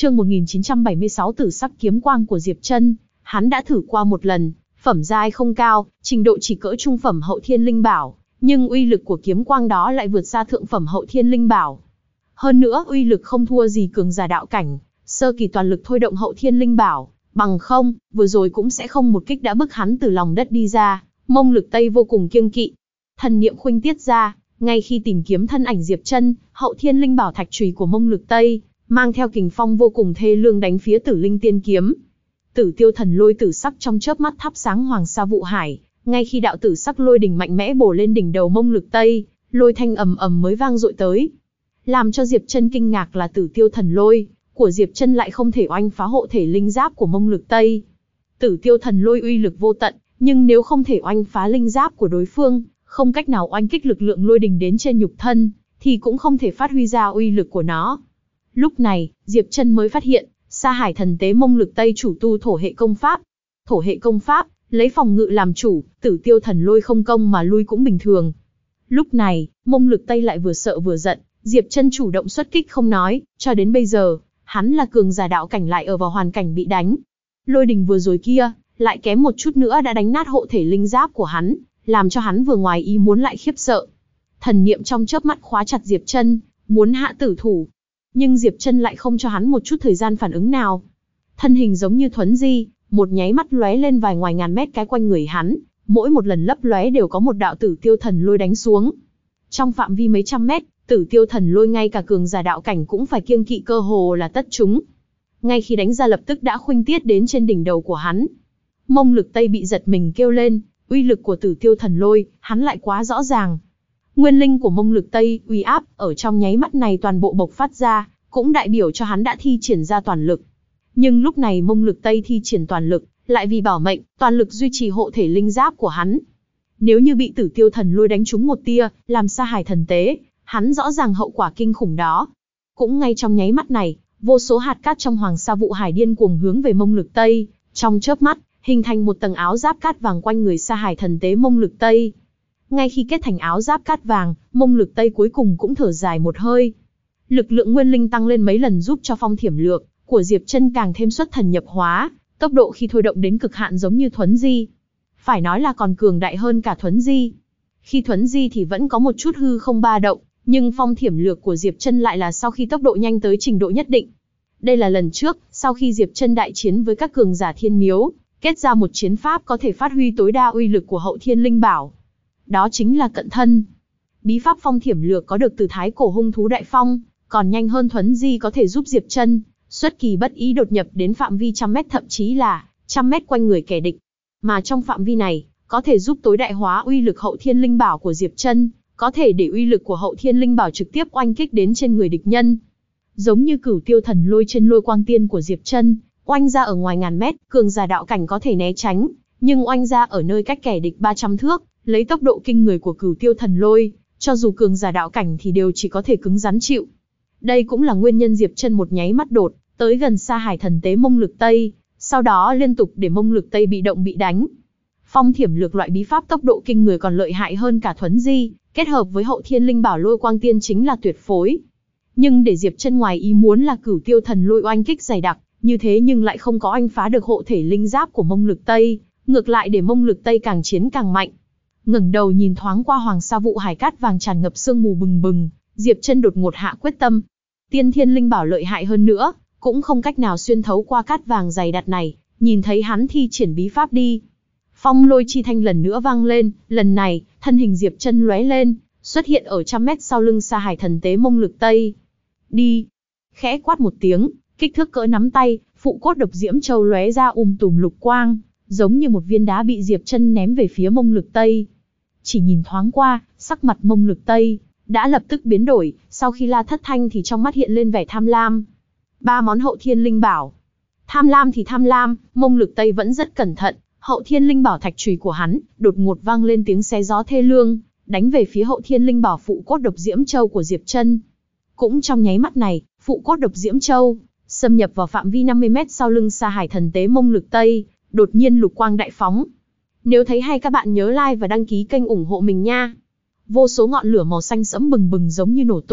Chương 1976 Tử sắc kiếm quang của Diệp Trân. Hắn đã thử qua một lần, phẩm giai không cao, trình độ chỉ cỡ trung phẩm hậu thiên linh bảo, nhưng uy lực của kiếm quang đó lại vượt xa thượng phẩm hậu thiên linh bảo. Hơn nữa, uy lực không thua gì cường giả đạo cảnh, sơ kỳ toàn lực thôi động hậu thiên linh bảo, bằng không, vừa rồi cũng sẽ không một kích đã bức hắn từ lòng đất đi ra. Mông Lực Tây vô cùng kiêng kỵ, thần niệm khuynh tiết ra, ngay khi tìm kiếm thân ảnh Diệp Trân, hậu thiên linh bảo thạch chùy của Mông Lực Tây mang theo kình phong vô cùng thê lương đánh phía Tử Linh Tiên kiếm. Tử Tiêu Thần Lôi tử sắc trong chớp mắt thắp sáng Hoàng Sa Vụ Hải, ngay khi đạo tử sắc lôi đỉnh mạnh mẽ bổ lên đỉnh đầu Mông Lực Tây, lôi thanh ầm ầm mới vang dội tới. Làm cho Diệp Trân kinh ngạc là Tử Tiêu Thần Lôi của Diệp Trân lại không thể oanh phá hộ thể linh giáp của Mông Lực Tây. Tử Tiêu Thần Lôi uy lực vô tận, nhưng nếu không thể oanh phá linh giáp của đối phương, không cách nào oanh kích lực lượng lôi đình đến trên nhục thân, thì cũng không thể phát huy ra uy lực của nó. Lúc này, Diệp Trân mới phát hiện, Sa Hải Thần Tế Mông Lực Tây chủ tu thổ hệ công pháp. Thổ hệ công pháp, lấy phòng ngự làm chủ, Tử Tiêu Thần Lôi không công mà lui cũng bình thường. Lúc này, Mông Lực Tây lại vừa sợ vừa giận, Diệp Trân chủ động xuất kích không nói, cho đến bây giờ, hắn là cường giả đạo cảnh lại ở vào hoàn cảnh bị đánh. Lôi đình vừa rồi kia, lại kém một chút nữa đã đánh nát hộ thể linh giáp của hắn, làm cho hắn vừa ngoài ý muốn lại khiếp sợ. Thần niệm trong chớp mắt khóa chặt Diệp Trân, muốn hạ tử thủ. Nhưng Diệp Trân lại không cho hắn một chút thời gian phản ứng nào. Thân hình giống như thuấn di, một nháy mắt lóe lên vài ngoài ngàn mét cái quanh người hắn, mỗi một lần lấp lóe đều có một đạo Tử Tiêu Thần Lôi đánh xuống. Trong phạm vi mấy trăm mét, Tử Tiêu Thần Lôi ngay cả cường giả đạo cảnh cũng phải kiêng kỵ, cơ hồ là tất chúng. Ngay khi đánh ra lập tức đã khuynh tiết đến trên đỉnh đầu của hắn. Mông Lực Tây bị giật mình kêu lên, uy lực của Tử Tiêu Thần Lôi, hắn lại quá rõ ràng. Nguyên linh của Mông Lực Tây, uy áp, ở trong nháy mắt này toàn bộ bộc phát ra, cũng đại biểu cho hắn đã thi triển ra toàn lực. Nhưng lúc này Mông Lực Tây thi triển toàn lực, lại vì bảo mệnh, toàn lực duy trì hộ thể linh giáp của hắn. Nếu như bị Tử Tiêu Thần Lôi đánh trúng một tia, làm Sa Hải Thần Tế, hắn rõ ràng hậu quả kinh khủng đó. Cũng ngay trong nháy mắt này, vô số hạt cát trong Hoàng Sa Vụ Hải điên cuồng hướng về Mông Lực Tây, trong chớp mắt, hình thành một tầng áo giáp cát vàng quanh người Sa Hải Thần Tế Mông Lực Tây. Ngay khi kết thành áo giáp cát vàng, Mông Lực Tây cuối cùng cũng thở dài một hơi. Lực lượng nguyên linh tăng lên mấy lần giúp cho phong thiểm lược của Diệp Trân càng thêm xuất thần nhập hóa, tốc độ khi thôi động đến cực hạn giống như thuấn di. Phải nói là còn cường đại hơn cả thuấn di. Khi thuấn di thì vẫn có một chút hư không ba động, nhưng phong thiểm lược của Diệp Trân lại là sau khi tốc độ nhanh tới trình độ nhất định. Đây là lần trước, sau khi Diệp Trân đại chiến với các cường giả thiên miếu, kết ra một chiến pháp có thể phát huy tối đa uy lực của hậu thiên linh bảo. Đó chính là cận thân. Bí pháp phong thiểm lược có được từ thái cổ hung thú Đại Phong, còn nhanh hơn thuấn di có thể giúp Diệp Trân xuất kỳ bất ý đột nhập đến phạm vi trăm mét, thậm chí là trăm mét quanh người kẻ địch. Mà trong phạm vi này, có thể giúp tối đại hóa uy lực hậu thiên linh bảo của Diệp Trân, có thể để uy lực của hậu thiên linh bảo trực tiếp oanh kích đến trên người địch nhân. Giống như Cửu Tiêu Thần Lôi trên Lôi Quang Tiên của Diệp Trân, oanh ra ở ngoài ngàn mét, cường giả đạo cảnh có thể né tránh, nhưng oanh ra ở nơi cách kẻ địch 300 thước, lấy tốc độ kinh người của Cửu Tiêu Thần Lôi, cho dù cường giả đạo cảnh thì đều chỉ có thể cứng rắn chịu. Đây cũng là nguyên nhân Diệp Trân một nháy mắt đột tới gần Sa Hải Thần Tế Mông Lực Tây, sau đó liên tục để Mông Lực Tây bị động bị đánh. Phong thiểm lược loại bí pháp tốc độ kinh người còn lợi hại hơn cả thuấn di, kết hợp với hậu thiên linh bảo Lôi Quang Tiên chính là tuyệt phối. Nhưng để Diệp Trân ngoài ý muốn là Cửu Tiêu Thần Lôi oanh kích dày đặc, như thế nhưng lại không có oanh phá được hộ thể linh giáp của Mông Lực Tây, ngược lại để Mông Lực Tây càng chiến càng mạnh. Ngẩng đầu nhìn thoáng qua Hoàng Sa Vụ Hải cát vàng tràn ngập sương mù bừng bừng, Diệp Trân đột ngột hạ quyết tâm. Tiên thiên linh bảo lợi hại hơn nữa, cũng không cách nào xuyên thấu qua cát vàng dày đặc này, nhìn thấy hắn thi triển bí pháp đi. Phong lôi chi thanh lần nữa vang lên, lần này, thân hình Diệp Trân lóe lên, xuất hiện ở trăm mét sau lưng Sa Hải Thần Tế Mông Lực Tây. Đi! Khẽ quát một tiếng, kích thước cỡ nắm tay, phụ cốt độc diễm châu lóe ra tùm lục quang, giống như một viên đá bị Diệp Trân ném về phía Mông Lực Tây. Chỉ nhìn thoáng qua, sắc mặt Mông Lực Tây đã lập tức biến đổi, sau khi la thất thanh thì trong mắt hiện lên vẻ tham lam. 3 món hậu thiên linh bảo. Tham lam thì tham lam, Mông Lực Tây vẫn rất cẩn thận, hậu thiên linh bảo thạch chùy của hắn, đột ngột vang lên tiếng xé gió thê lương, đánh về phía hậu thiên linh bảo phụ cốt độc diễm châu của Diệp Trân. Cũng trong nháy mắt này, phụ cốt độc diễm châu xâm nhập vào phạm vi 50 mét sau lưng Sa Hải Thần Tế Mông Lực Tây, đột nhiên lục quang đại phóng. Nếu thấy hay các bạn nhớ like và đăng ký kênh ủng hộ mình nha. Vô số ngọn lửa màu xanh sẫm bừng bừng giống như nổ tung,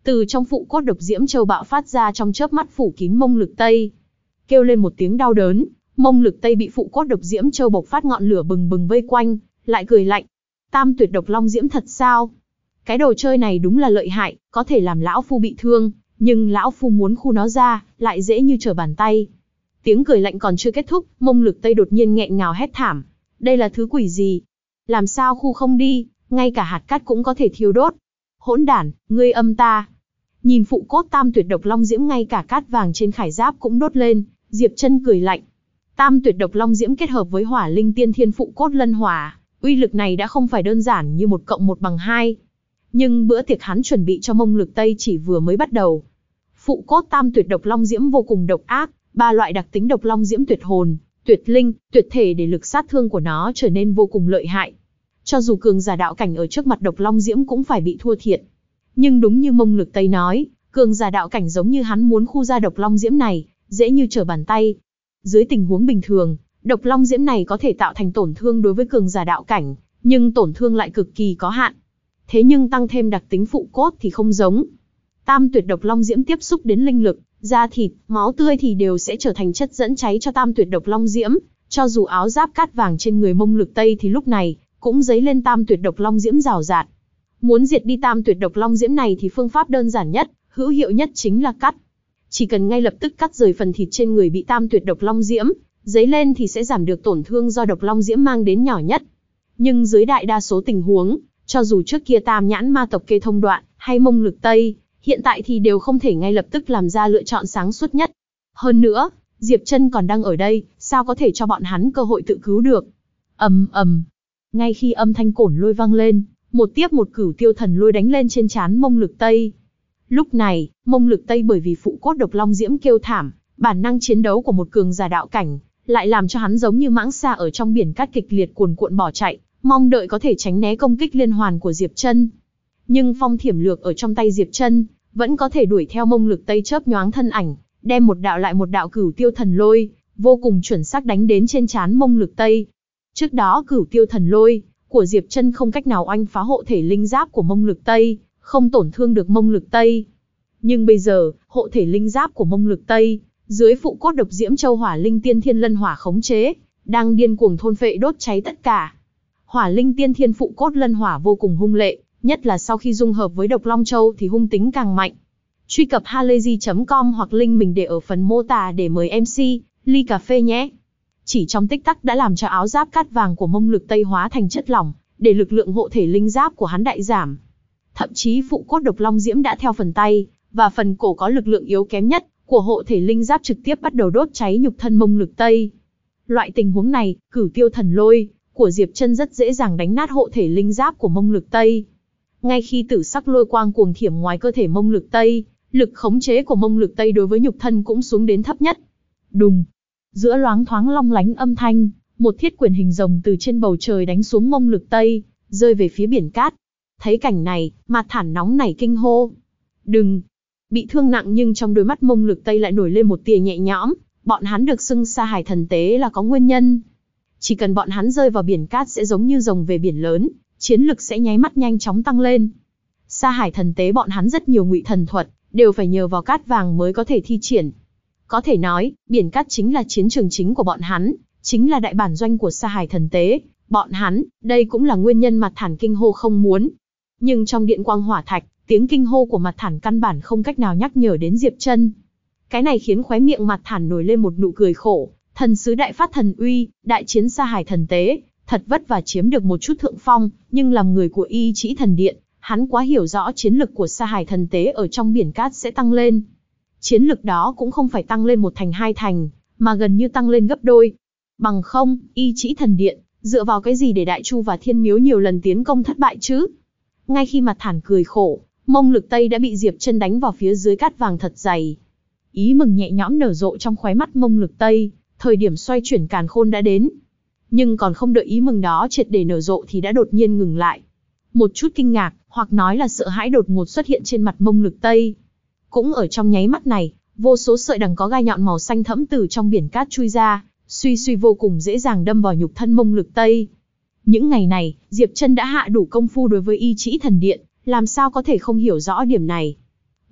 Từ trong phụ cốt độc diễm châu bạo phát ra trong chớp mắt phủ kín mông lực tây. Kêu lên một tiếng đau đớn, mông lực tây bị phụ cốt độc diễm châu bộc phát ngọn lửa bừng bừng vây quanh, lại cười lạnh. Tam tuyệt độc long diễm thật sao? Cái đồ chơi này đúng là lợi hại, có thể làm lão phu bị thương, nhưng lão phu muốn khu nó ra, lại dễ như trở bàn tay. Tiếng cười lạnh còn chưa kết thúc, mông lực tây đột nhiên nghẹn ngào hét thảm. Đây là thứ quỷ gì? Làm sao khu không đi, ngay cả hạt cát cũng có thể thiêu đốt. Hỗn đản, ngươi âm ta. Nhìn phụ cốt tam tuyệt độc long diễm, ngay cả cát vàng trên khải giáp cũng đốt lên, Diệp Chân cười lạnh. Tam tuyệt độc long diễm kết hợp với hỏa linh tiên thiên phụ cốt lân hỏa, uy lực này đã không phải đơn giản như 1 + 1 = 2. Nhưng bữa tiệc hắn chuẩn bị cho mông lực tây chỉ vừa mới bắt đầu. Phụ cốt tam tuyệt độc long diễm vô cùng độc ác, 3 loại đặc tính độc long diễm tuyệt hồn, tuyệt linh, tuyệt thể để lực sát thương của nó trở nên vô cùng lợi hại. Cho dù cường giả đạo cảnh ở trước mặt độc long diễm cũng phải bị thua thiệt. Nhưng đúng như mông lực tây nói, cường giả đạo cảnh giống như hắn muốn khu ra độc long diễm này, dễ như trở bàn tay. Dưới tình huống bình thường, độc long diễm này có thể tạo thành tổn thương đối với cường giả đạo cảnh, nhưng tổn thương lại cực kỳ có hạn. Thế nhưng tăng thêm đặc tính phụ cốt thì không giống. Tam tuyệt độc long diễm tiếp xúc đến linh lực, da thịt, máu tươi thì đều sẽ trở thành chất dẫn cháy cho tam tuyệt độc long diễm. Cho dù áo giáp cát vàng trên người mông lực tây thì lúc này cũng dấy lên tam tuyệt độc long diễm rào rạt. Muốn diệt đi tam tuyệt độc long diễm này thì phương pháp đơn giản nhất, hữu hiệu nhất chính là cắt. Chỉ cần ngay lập tức cắt rời phần thịt trên người bị tam tuyệt độc long diễm dấy lên thì sẽ giảm được tổn thương do độc long diễm mang đến nhỏ nhất. Nhưng dưới đại đa số tình huống, cho dù trước kia tam nhãn ma tộc Kê Thông Đoạn hay mông lực tây, hiện tại thì đều không thể ngay lập tức làm ra lựa chọn sáng suốt nhất. Hơn nữa, Diệp Chân còn đang ở đây, sao có thể cho bọn hắn cơ hội tự cứu được? Ầm ầm. Ngay khi âm thanh cổn lôi vang lên, một tiếp một cửu tiêu thần lôi đánh lên trên trán mông lực tây. Lúc này, mông lực tây bởi vì phụ cốt độc long diễm kêu thảm, bản năng chiến đấu của một cường giả đạo cảnh, lại làm cho hắn giống như mãng xà ở trong biển cát kịch liệt cuồn cuộn bỏ chạy, mong đợi có thể tránh né công kích liên hoàn của Diệp Chân. Nhưng phong thiểm lược ở trong tay Diệp Chân vẫn có thể đuổi theo mông lực tây chớp nhoáng thân ảnh, đem một đạo lại một đạo cửu tiêu thần lôi, vô cùng chuẩn xác đánh đến trên trán mông lực tây. Trước đó cửu tiêu thần lôi của Diệp Chân không cách nào oanh phá hộ thể linh giáp của mông lực tây, không tổn thương được mông lực tây. Nhưng bây giờ, hộ thể linh giáp của mông lực tây, dưới phụ cốt độc diễm châu hỏa linh tiên thiên lân hỏa khống chế, đang điên cuồng thôn phệ đốt cháy tất cả. Hỏa linh tiên thiên phụ cốt lân hỏa vô cùng hung lệ, nhất là sau khi dung hợp với độc long châu thì hung tính càng mạnh. Truy cập halayzi.com hoặc link mình để ở phần mô tả để mời MC ly cà phê nhé. Chỉ trong tích tắc đã làm cho áo giáp cát vàng của mông lực tây hóa thành chất lỏng, để lực lượng hộ thể linh giáp của hắn đại giảm. Thậm chí phụ cốt độc long diễm đã theo phần tay và phần cổ có lực lượng yếu kém nhất của hộ thể linh giáp trực tiếp bắt đầu đốt cháy nhục thân mông lực tây. Loại tình huống này, cửu tiêu thần lôi của Diệp Chân rất dễ dàng đánh nát hộ thể linh giáp của mông lực tây. Ngay khi tử sắc lôi quang cuồng thiểm ngoài cơ thể mông lực tây, lực khống chế của mông lực tây đối với nhục thân cũng xuống đến thấp nhất. Đùng, giữa loáng thoáng long lánh âm thanh, một thiết quyền hình rồng từ trên bầu trời đánh xuống mông lực tây, rơi về phía biển cát. Thấy cảnh này, Mạt Thản nóng nảy kinh hô. Đừng! Bị thương nặng nhưng trong đôi mắt mông lực tây lại nổi lên một tia nhẹ nhõm, bọn hắn được xưng Sa Hải Thần Tế là có nguyên nhân. Chỉ cần bọn hắn rơi vào biển cát sẽ giống như rồng về biển lớn, chiến lực sẽ nháy mắt nhanh chóng tăng lên. Sa Hải Thần Tế bọn hắn rất nhiều ngụy thần thuật, đều phải nhờ vào cát vàng mới có thể thi triển. Có thể nói, biển cát chính là chiến trường chính của bọn hắn, chính là đại bản doanh của Sa Hải Thần Tế. Bọn hắn, đây cũng là nguyên nhân Mạt Thản kinh hô không muốn. Nhưng trong điện quang hỏa thạch, tiếng kinh hô của Mạt Thản căn bản không cách nào nhắc nhở đến Diệp Chân. Cái này khiến khóe miệng Mạt Thản nổi lên một nụ cười khổ. Thần sứ đại phát thần uy, đại chiến Sa Hải Thần Tế, thật vất vả chiếm được một chút thượng phong, nhưng làm người của Y Chỉ Thần Điện, hắn quá hiểu rõ chiến lực của Sa Hải Thần Tế ở trong biển cát sẽ tăng lên. Chiến lực đó cũng không phải tăng lên 1 thành 2 thành, mà gần như tăng lên gấp đôi. Bằng không, Y Chỉ Thần Điện, dựa vào cái gì để Đại Chu và Thiên Miếu nhiều lần tiến công thất bại chứ? Ngay khi Mạt Thản cười khổ, mông lực tây đã bị Diệp Chân đánh vào phía dưới cát vàng thật dày. Ý mừng nhẹ nhõm nở rộ trong khóe mắt mông lực tây, thời điểm xoay chuyển càn khôn đã đến. Nhưng còn không đợi ý mừng đó triệt để nở rộ thì đã đột nhiên ngừng lại. Một chút kinh ngạc, hoặc nói là sợ hãi đột ngột xuất hiện trên mặt mông lực tây. Cũng ở trong nháy mắt này, vô số sợi đằng có gai nhọn màu xanh thẫm từ trong biển cát chui ra, suy suy vô cùng dễ dàng đâm vào nhục thân mông lực tây. Những ngày này, Diệp Chân đã hạ đủ công phu đối với Y Chỉ Thần Điện, làm sao có thể không hiểu rõ điểm này.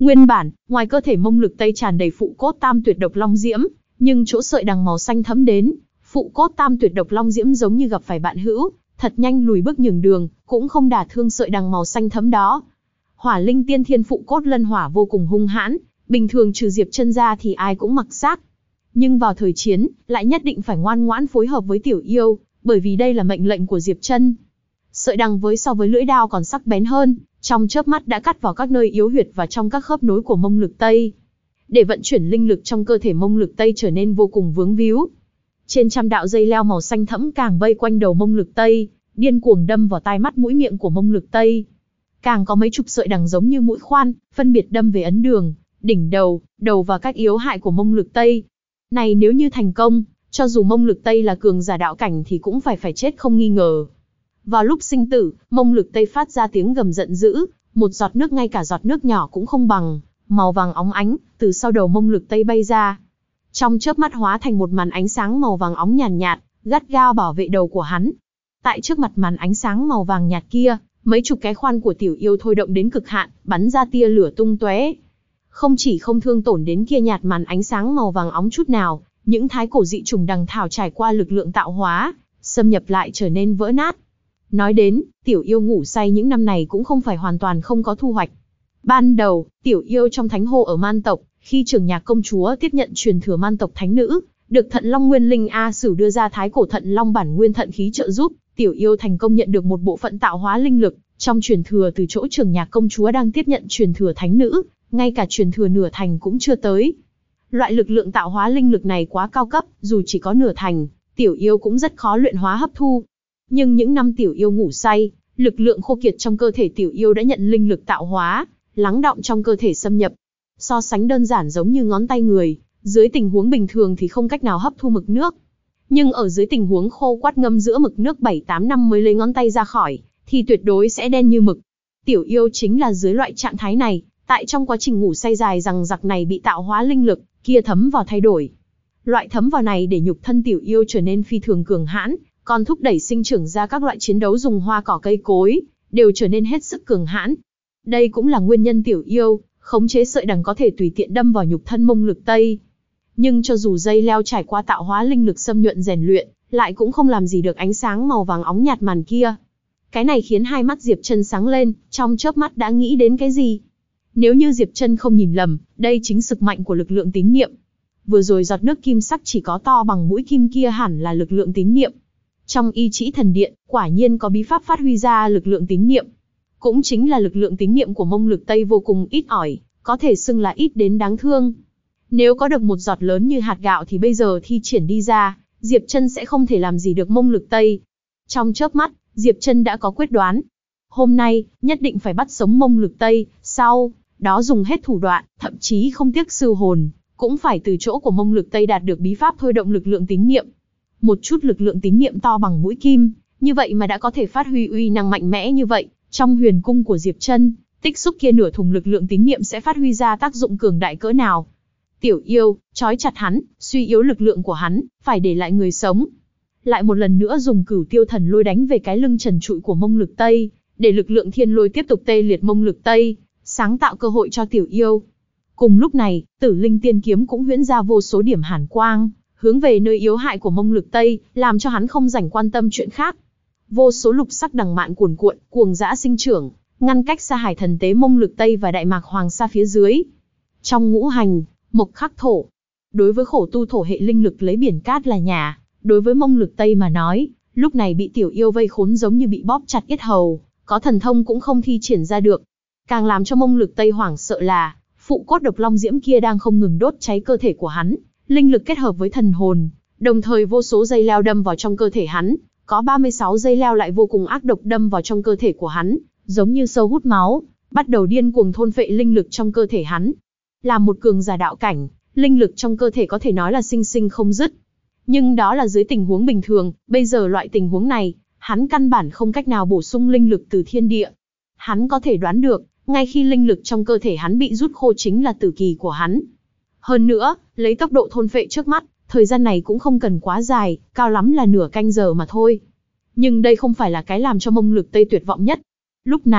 Nguyên bản, ngoài cơ thể mông lực tây tràn đầy phụ cốt tam tuyệt độc long diễm, nhưng chỗ sợi đằng màu xanh thẫm đến, phụ cốt tam tuyệt độc long diễm giống như gặp phải bạn hữu, thật nhanh lùi bước nhường đường, cũng không đả thương sợi đằng màu xanh thẫm đó. Hỏa linh tiên thiên phụ cốt lân hỏa vô cùng hung hãn, bình thường trừ Diệp Chân ra thì ai cũng mặc xác. Nhưng vào thời chiến, lại nhất định phải ngoan ngoãn phối hợp với Tiểu Yêu, bởi vì đây là mệnh lệnh của Diệp Chân. Sợi đằng so với lưỡi đao còn sắc bén hơn, trong chớp mắt đã cắt vào các nơi yếu huyệt và trong các khớp nối của mông lực tây. Để vận chuyển linh lực trong cơ thể mông lực tây trở nên vô cùng vướng víu. Trên trăm đạo dây leo màu xanh thẫm càng vây quanh đầu mông lực tây, điên cuồng đâm vào tai mắt mũi miệng của mông lực tây. Càng có mấy chục sợi đằng giống như mũi khoan, phân biệt đâm về ấn đường, đỉnh đầu, đầu và các yếu hại của mông lực tây. Này nếu như thành công, cho dù mông lực tây là cường giả đạo cảnh thì cũng phải chết không nghi ngờ. Vào lúc sinh tử, mông lực tây phát ra tiếng gầm giận dữ, một giọt nước ngay cả giọt nước nhỏ cũng không bằng, màu vàng óng ánh, từ sau đầu mông lực tây bay ra. Trong chớp mắt hóa thành một màn ánh sáng màu vàng óng nhàn nhạt, gắt gao bảo vệ đầu của hắn. Tại trước mặt màn ánh sáng màu vàng nhạt kia, mấy chục cái khoan của Tiểu Yêu thôi động đến cực hạn, bắn ra tia lửa tung tóe. Không chỉ không thương tổn đến kia nhạt màn ánh sáng màu vàng óng chút nào, những thái cổ dị trùng đằng thảo trải qua lực lượng tạo hóa, xâm nhập lại trở nên vỡ nát. Nói đến, Tiểu Yêu ngủ say những năm này cũng không phải hoàn toàn không có thu hoạch. Ban đầu, Tiểu Yêu trong thánh hồ ở Man tộc, khi Trường Nhạc công chúa tiếp nhận truyền thừa Man tộc thánh nữ, được Thận Long Nguyên Linh A Sử đưa ra thái cổ Thận Long bản nguyên thận khí trợ giúp, Tiểu Yêu thành công nhận được một bộ phận tạo hóa linh lực trong truyền thừa từ chỗ Trường Nhạc công chúa đang tiếp nhận truyền thừa thánh nữ, ngay cả truyền thừa nửa thành cũng chưa tới. Loại lực lượng tạo hóa linh lực này quá cao cấp, dù chỉ có nửa thành, Tiểu Yêu cũng rất khó luyện hóa hấp thu. Nhưng những năm Tiểu Yêu ngủ say, lực lượng khô kiệt trong cơ thể Tiểu Yêu đã nhận linh lực tạo hóa, lắng đọng trong cơ thể xâm nhập. So sánh đơn giản giống như ngón tay người, dưới tình huống bình thường thì không cách nào hấp thu mực nước. Nhưng ở dưới tình huống khô quắt ngâm giữa mực nước 7-8 năm mới lấy ngón tay ra khỏi, thì tuyệt đối sẽ đen như mực. Tiểu Yêu chính là dưới loại trạng thái này, tại trong quá trình ngủ say dài rằng giặc này bị tạo hóa linh lực kia thấm vào thay đổi. Loại thấm vào này để nhục thân Tiểu Yêu trở nên phi thường cường hãn, còn thúc đẩy sinh trưởng ra các loại chiến đấu dùng hoa cỏ cây cối, đều trở nên hết sức cường hãn. Đây cũng là nguyên nhân Tiểu Yêu khống chế sợi đằng có thể tùy tiện đâm vào nhục thân mông lực tây. Nhưng cho dù dây leo trải qua tạo hóa linh lực xâm nhuận rèn luyện, lại cũng không làm gì được ánh sáng màu vàng óng nhạt màn kia. Cái này khiến hai mắt Diệp Chân sáng lên, trong chớp mắt đã nghĩ đến cái gì. Nếu như Diệp Chân không nhìn lầm, đây chính sức mạnh của lực lượng tín niệm. Vừa rồi giọt nước kim sắc chỉ có to bằng mũi kim kia hẳn là lực lượng tín niệm. Trong Y Trĩ Thần Điện, quả nhiên có bí pháp phát huy ra lực lượng tín niệm. Cũng chính là lực lượng tín niệm của mông lực tây vô cùng ít ỏi, có thể xưng là ít đến đáng thương. Nếu có được một giọt lớn như hạt gạo thì bây giờ thi triển đi ra, Diệp Chân sẽ không thể làm gì được mông lực tây. Trong chớp mắt, Diệp Chân đã có quyết đoán. Hôm nay, nhất định phải bắt sống mông lực tây, sau đó dùng hết thủ đoạn, thậm chí không tiếc sư hồn, cũng phải từ chỗ của mông lực tây đạt được bí pháp thôi động lực lượng tín niệm. Một chút lực lượng tín niệm to bằng mũi kim, như vậy mà đã có thể phát huy uy năng mạnh mẽ như vậy, trong huyền cung của Diệp Chân, tích xúc kia nửa thùng lực lượng tín niệm sẽ phát huy ra tác dụng cường đại cỡ nào. Tiểu Yêu, trói chặt hắn, suy yếu lực lượng của hắn, phải để lại người sống. Lại một lần nữa dùng Cửu Tiêu Thần Lôi đánh về cái lưng trần trụi của mông lực tây, để lực lượng thiên lôi tiếp tục tê liệt mông lực tây, sáng tạo cơ hội cho Tiểu Yêu. Cùng lúc này, Tử Linh Tiên Kiếm cũng huyễn ra vô số điểm hàn quang, hướng về nơi yếu hại của mông lực tây, làm cho hắn không rảnh quan tâm chuyện khác. Vô số lục sắc đằng mạn cuồn cuộn, cuồng dã sinh trưởng, ngăn cách xa Hải Thần Tế mông lực tây và Đại Mạc Hoàng Sa phía dưới. Trong ngũ hành, mộc khắc thổ. Đối với khổ tu thổ hệ linh lực lấy biển cát là nhà, đối với mông lực tây mà nói, lúc này bị Tiểu Yêu vây khốn giống như bị bóp chặt yết hầu, có thần thông cũng không thi triển ra được. Càng làm cho mông lực tây hoảng sợ là, phụ cốt độc long diễm kia đang không ngừng đốt cháy cơ thể của hắn, linh lực kết hợp với thần hồn, đồng thời vô số dây leo đâm vào trong cơ thể hắn, có 36 dây leo lại vô cùng ác độc đâm vào trong cơ thể của hắn, giống như sâu hút máu, bắt đầu điên cuồng thôn phệ linh lực trong cơ thể hắn. Là một cường giả đạo cảnh, linh lực trong cơ thể có thể nói là sinh sinh không dứt. Nhưng đó là dưới tình huống bình thường, bây giờ loại tình huống này, hắn căn bản không cách nào bổ sung linh lực từ thiên địa. Hắn có thể đoán được, ngay khi linh lực trong cơ thể hắn bị rút khô chính là tử kỳ của hắn. Hơn nữa, lấy tốc độ thôn phệ trước mắt, thời gian này cũng không cần quá dài, cao lắm là nửa canh giờ mà thôi. Nhưng đây không phải là cái làm cho mông lực tây tuyệt vọng nhất. Lúc này,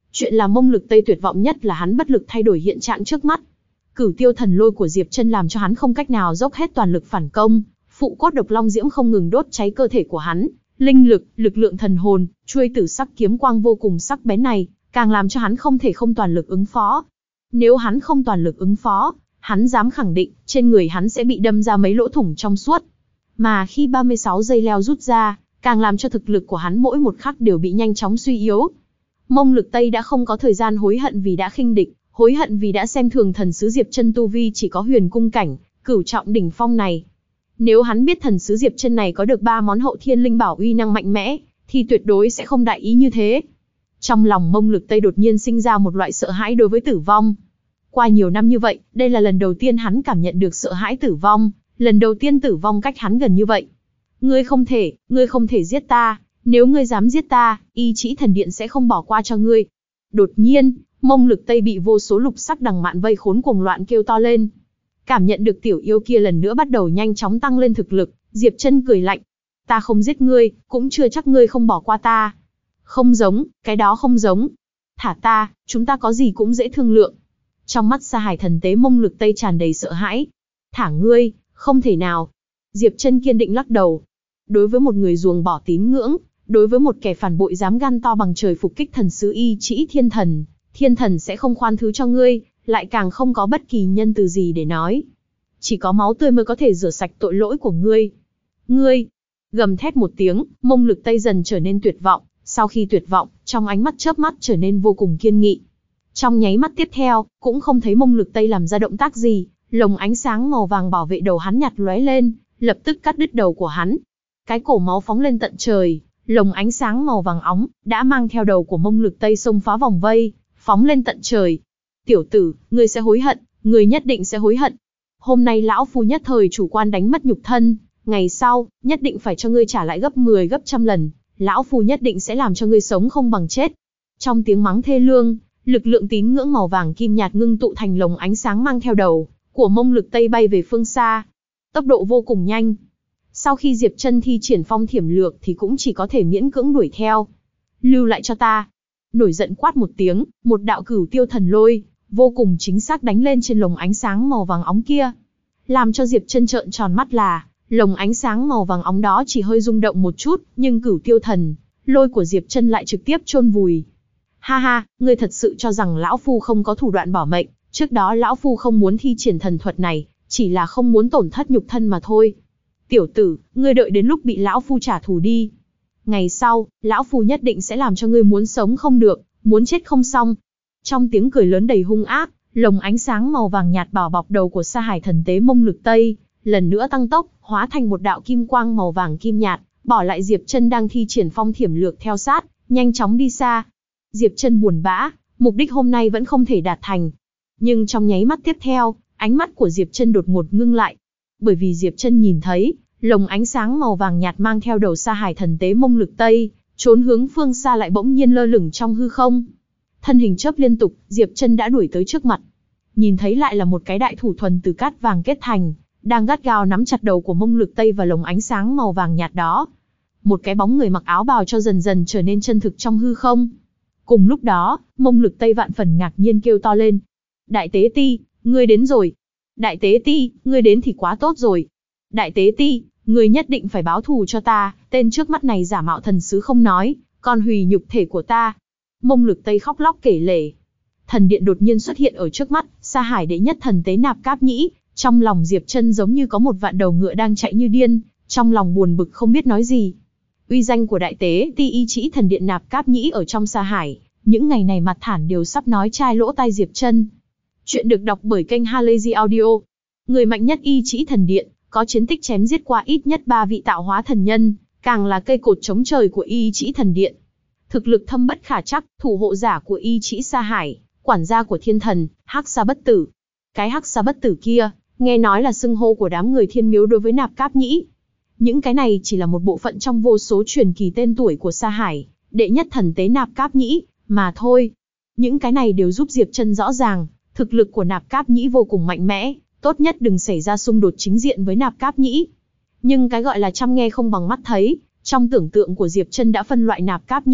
Chuyện làm Mông Lực Tây tuyệt vọng nhất là hắn bất lực thay đổi hiện trạng trước mắt. Cửu Tiêu Thần Lôi của Diệp Chân làm cho hắn không cách nào dốc hết toàn lực phản công, phụ cốt độc long diễm không ngừng đốt cháy cơ thể của hắn, linh lực, lực lượng thần hồn, chuôi tử sắc kiếm quang vô cùng sắc bén này, càng làm cho hắn không thể không toàn lực ứng phó. Nếu hắn không toàn lực ứng phó, hắn dám khẳng định, trên người hắn sẽ bị đâm ra mấy lỗ thủng trong suốt. Mà khi 36 dây leo rút ra, càng làm cho thực lực của hắn mỗi một khắc đều bị nhanh chóng suy yếu. Mông Lực Tây đã không có thời gian hối hận vì đã khinh địch, hối hận vì đã xem thường thần sứ Diệp Chân tu vi chỉ có huyền cung cảnh, cửu trọng đỉnh phong này. Nếu hắn biết thần sứ Diệp Chân này có được 3 món hậu thiên linh bảo uy năng mạnh mẽ, thì tuyệt đối sẽ không đại ý như thế. Trong lòng Mông Lực Tây đột nhiên sinh ra một loại sợ hãi đối với tử vong. Qua nhiều năm như vậy, đây là lần đầu tiên hắn cảm nhận được sợ hãi tử vong, lần đầu tiên tử vong cách hắn gần như vậy. Ngươi không thể giết ta, nếu ngươi dám giết ta, Y Chỉ Thần Điện sẽ không bỏ qua cho ngươi. Đột nhiên, Mông Lực Tây bị vô số lục sắc đằng mạn vây khốn cuồng loạn kêu to lên. Cảm nhận được tiểu yêu kia lần nữa bắt đầu nhanh chóng tăng lên thực lực, Diệp Chân cười lạnh. Ta không giết ngươi, cũng chưa chắc ngươi không bỏ qua ta. Không giống, cái đó không giống. Thả ta, chúng ta có gì cũng dễ thương lượng. Trong mắt Sa Hải Thần Tế Mông Lực Tây tràn đầy sợ hãi. Thả ngươi, không thể nào. Diệp Chân kiên định lắc đầu. Đối với một người ruồng bỏ tín ngưỡng, đối với một kẻ phản bội dám gan to bằng trời phục kích thần sứ Y Chỉ Thiên Thần sẽ không khoan thứ cho ngươi, lại càng không có bất kỳ nhân từ gì để nói. Chỉ có máu tươi mới có thể rửa sạch tội lỗi của ngươi. Ngươi! Gầm thét một tiếng, Mông Lực Tây dần trở nên tuyệt vọng, sau khi tuyệt vọng, trong ánh mắt chớp mắt trở nên vô cùng kiên nghị. Trong nháy mắt tiếp theo, cũng không thấy Mông Lực Tây làm ra động tác gì, lồng ánh sáng màu vàng bảo vệ đầu hắn nhặt lóe lên, lập tức cắt đứt đầu của hắn. Cái cổ máu phóng lên tận trời, lồng ánh sáng màu vàng óng đã mang theo đầu của Mông Lực Tây xông phá vòng vây, phóng lên tận trời. Tiểu tử, ngươi sẽ hối hận, ngươi nhất định sẽ hối hận. Hôm nay lão phu nhất thời chủ quan đánh mất nhục thân, ngày sau, nhất định phải cho ngươi trả lại gấp 10 gấp trăm lần, lão phu nhất định sẽ làm cho ngươi sống không bằng chết. Trong tiếng mắng thê lương, lực lượng tín ngưỡng màu vàng kim nhạt ngưng tụ thành lồng ánh sáng mang theo đầu của Mông Lực Tây bay về phương xa. Tốc độ vô cùng nhanh. Sau khi Diệp Chân thi triển phong thiểm lược thì cũng chỉ có thể miễn cưỡng đuổi theo. Lưu lại cho ta. Nổi giận quát một tiếng, một đạo Cửu Tiêu Thần Lôi vô cùng chính xác đánh lên trên lồng ánh sáng màu vàng óng kia. Làm cho Diệp Chân trợn tròn mắt là, lồng ánh sáng màu vàng óng đó chỉ hơi rung động một chút, nhưng Cửu Tiêu Thần Lôi của Diệp Chân lại trực tiếp chôn vùi. Ha ha, ngươi thật sự cho rằng lão phu không có thủ đoạn bảo mệnh, trước đó lão phu không muốn thi triển thần thuật này, chỉ là không muốn tổn thất nhục thân mà thôi. Tiểu tử, ngươi đợi đến lúc bị lão phu trả thù đi. Ngày sau, lão phu nhất định sẽ làm cho ngươi muốn sống không được, muốn chết không xong. Trong tiếng cười lớn đầy hung ác, lồng ánh sáng màu vàng nhạt bảo bọc đầu của Sa Hải Thần Tế Mông Lực Tây, lần nữa tăng tốc, hóa thành một đạo kim quang màu vàng kim nhạt, bỏ lại Diệp Chân đang thi triển phong thiểm lược theo sát, nhanh chóng đi xa. Diệp Chân buồn bã, mục đích hôm nay vẫn không thể đạt thành. Nhưng trong nháy mắt tiếp theo, ánh mắt của Diệp Chân đột ngột ngưng lại. Bởi vì Diệp Chân nhìn thấy, lồng ánh sáng màu vàng nhạt mang theo đầu Sa Hải Thần Tế Mông Lực Tây, trốn hướng phương xa lại bỗng nhiên lơ lửng trong hư không. Thân hình chớp liên tục, Diệp Chân đã đuổi tới trước mặt. Nhìn thấy lại là một cái đại thủ thuần từ cát vàng kết thành, đang gắt gao nắm chặt đầu của Mông Lực Tây và lồng ánh sáng màu vàng nhạt đó. Một cái bóng người mặc áo bào cho dần dần trở nên chân thực trong hư không. Cùng lúc đó, Mông Lực Tây vạn phần ngạc nhiên kêu to lên. Đại Tế Ti, ngươi đến rồi. Đại Tế Ti, ngươi đến thì quá tốt rồi. Đại Tế Ti, ngươi nhất định phải báo thù cho ta, tên trước mắt này giả mạo thần sứ không nói, còn hủy nhục thể của ta. Mông Lực Tây khóc lóc kể lể. Thần điện đột nhiên xuất hiện ở trước mắt, Sa Hải đệ nhất thần tế Nạp Cáp Nhĩ, trong lòng Diệp Chân giống như có một vạn đầu ngựa đang chạy như điên, trong lòng buồn bực không biết nói gì. Uy danh của Đại Tế Ti Y Chỉ Thần Điện Nạp Cáp Nhĩ ở trong Sa Hải, những ngày này mặt thản đều sắp nói chai lỗ tai Diệp Chân. Chuyện được đọc bởi kênh Halazy Audio. Người mạnh nhất Y Chỉ Thần Điện, có chiến tích chém giết qua ít nhất 3 vị tạo hóa thần nhân, càng là cây cột chống trời của Y Chỉ Thần Điện. Thực lực thâm bất khả trắc, thủ hộ giả của Y Chỉ Sa Hải, quản gia của thiên thần, Hắc Sa Bất Tử. Cái Hắc Sa Bất Tử kia, nghe nói là xưng hô của đám người thiên miếu đối với Nạp Cáp Nhĩ. Những cái này chỉ là một bộ phận trong vô số truyền kỳ tên tuổi của Sa Hải, đệ nhất thần tế Nạp Cáp Nhĩ, mà thôi. Những cái này đều giúp Diệp Chân rõ ràng, thực lực của Nạp Cáp Nhĩ vô cùng mạnh mẽ, tốt nhất đừng xảy ra xung đột chính diện với Nạp Cáp Nhĩ. Nhưng cái gọi là chăm nghe không bằng mắt thấy, trong tưởng tượng của Diệp Chân đã phân loại Nạp Cáp Nhĩ,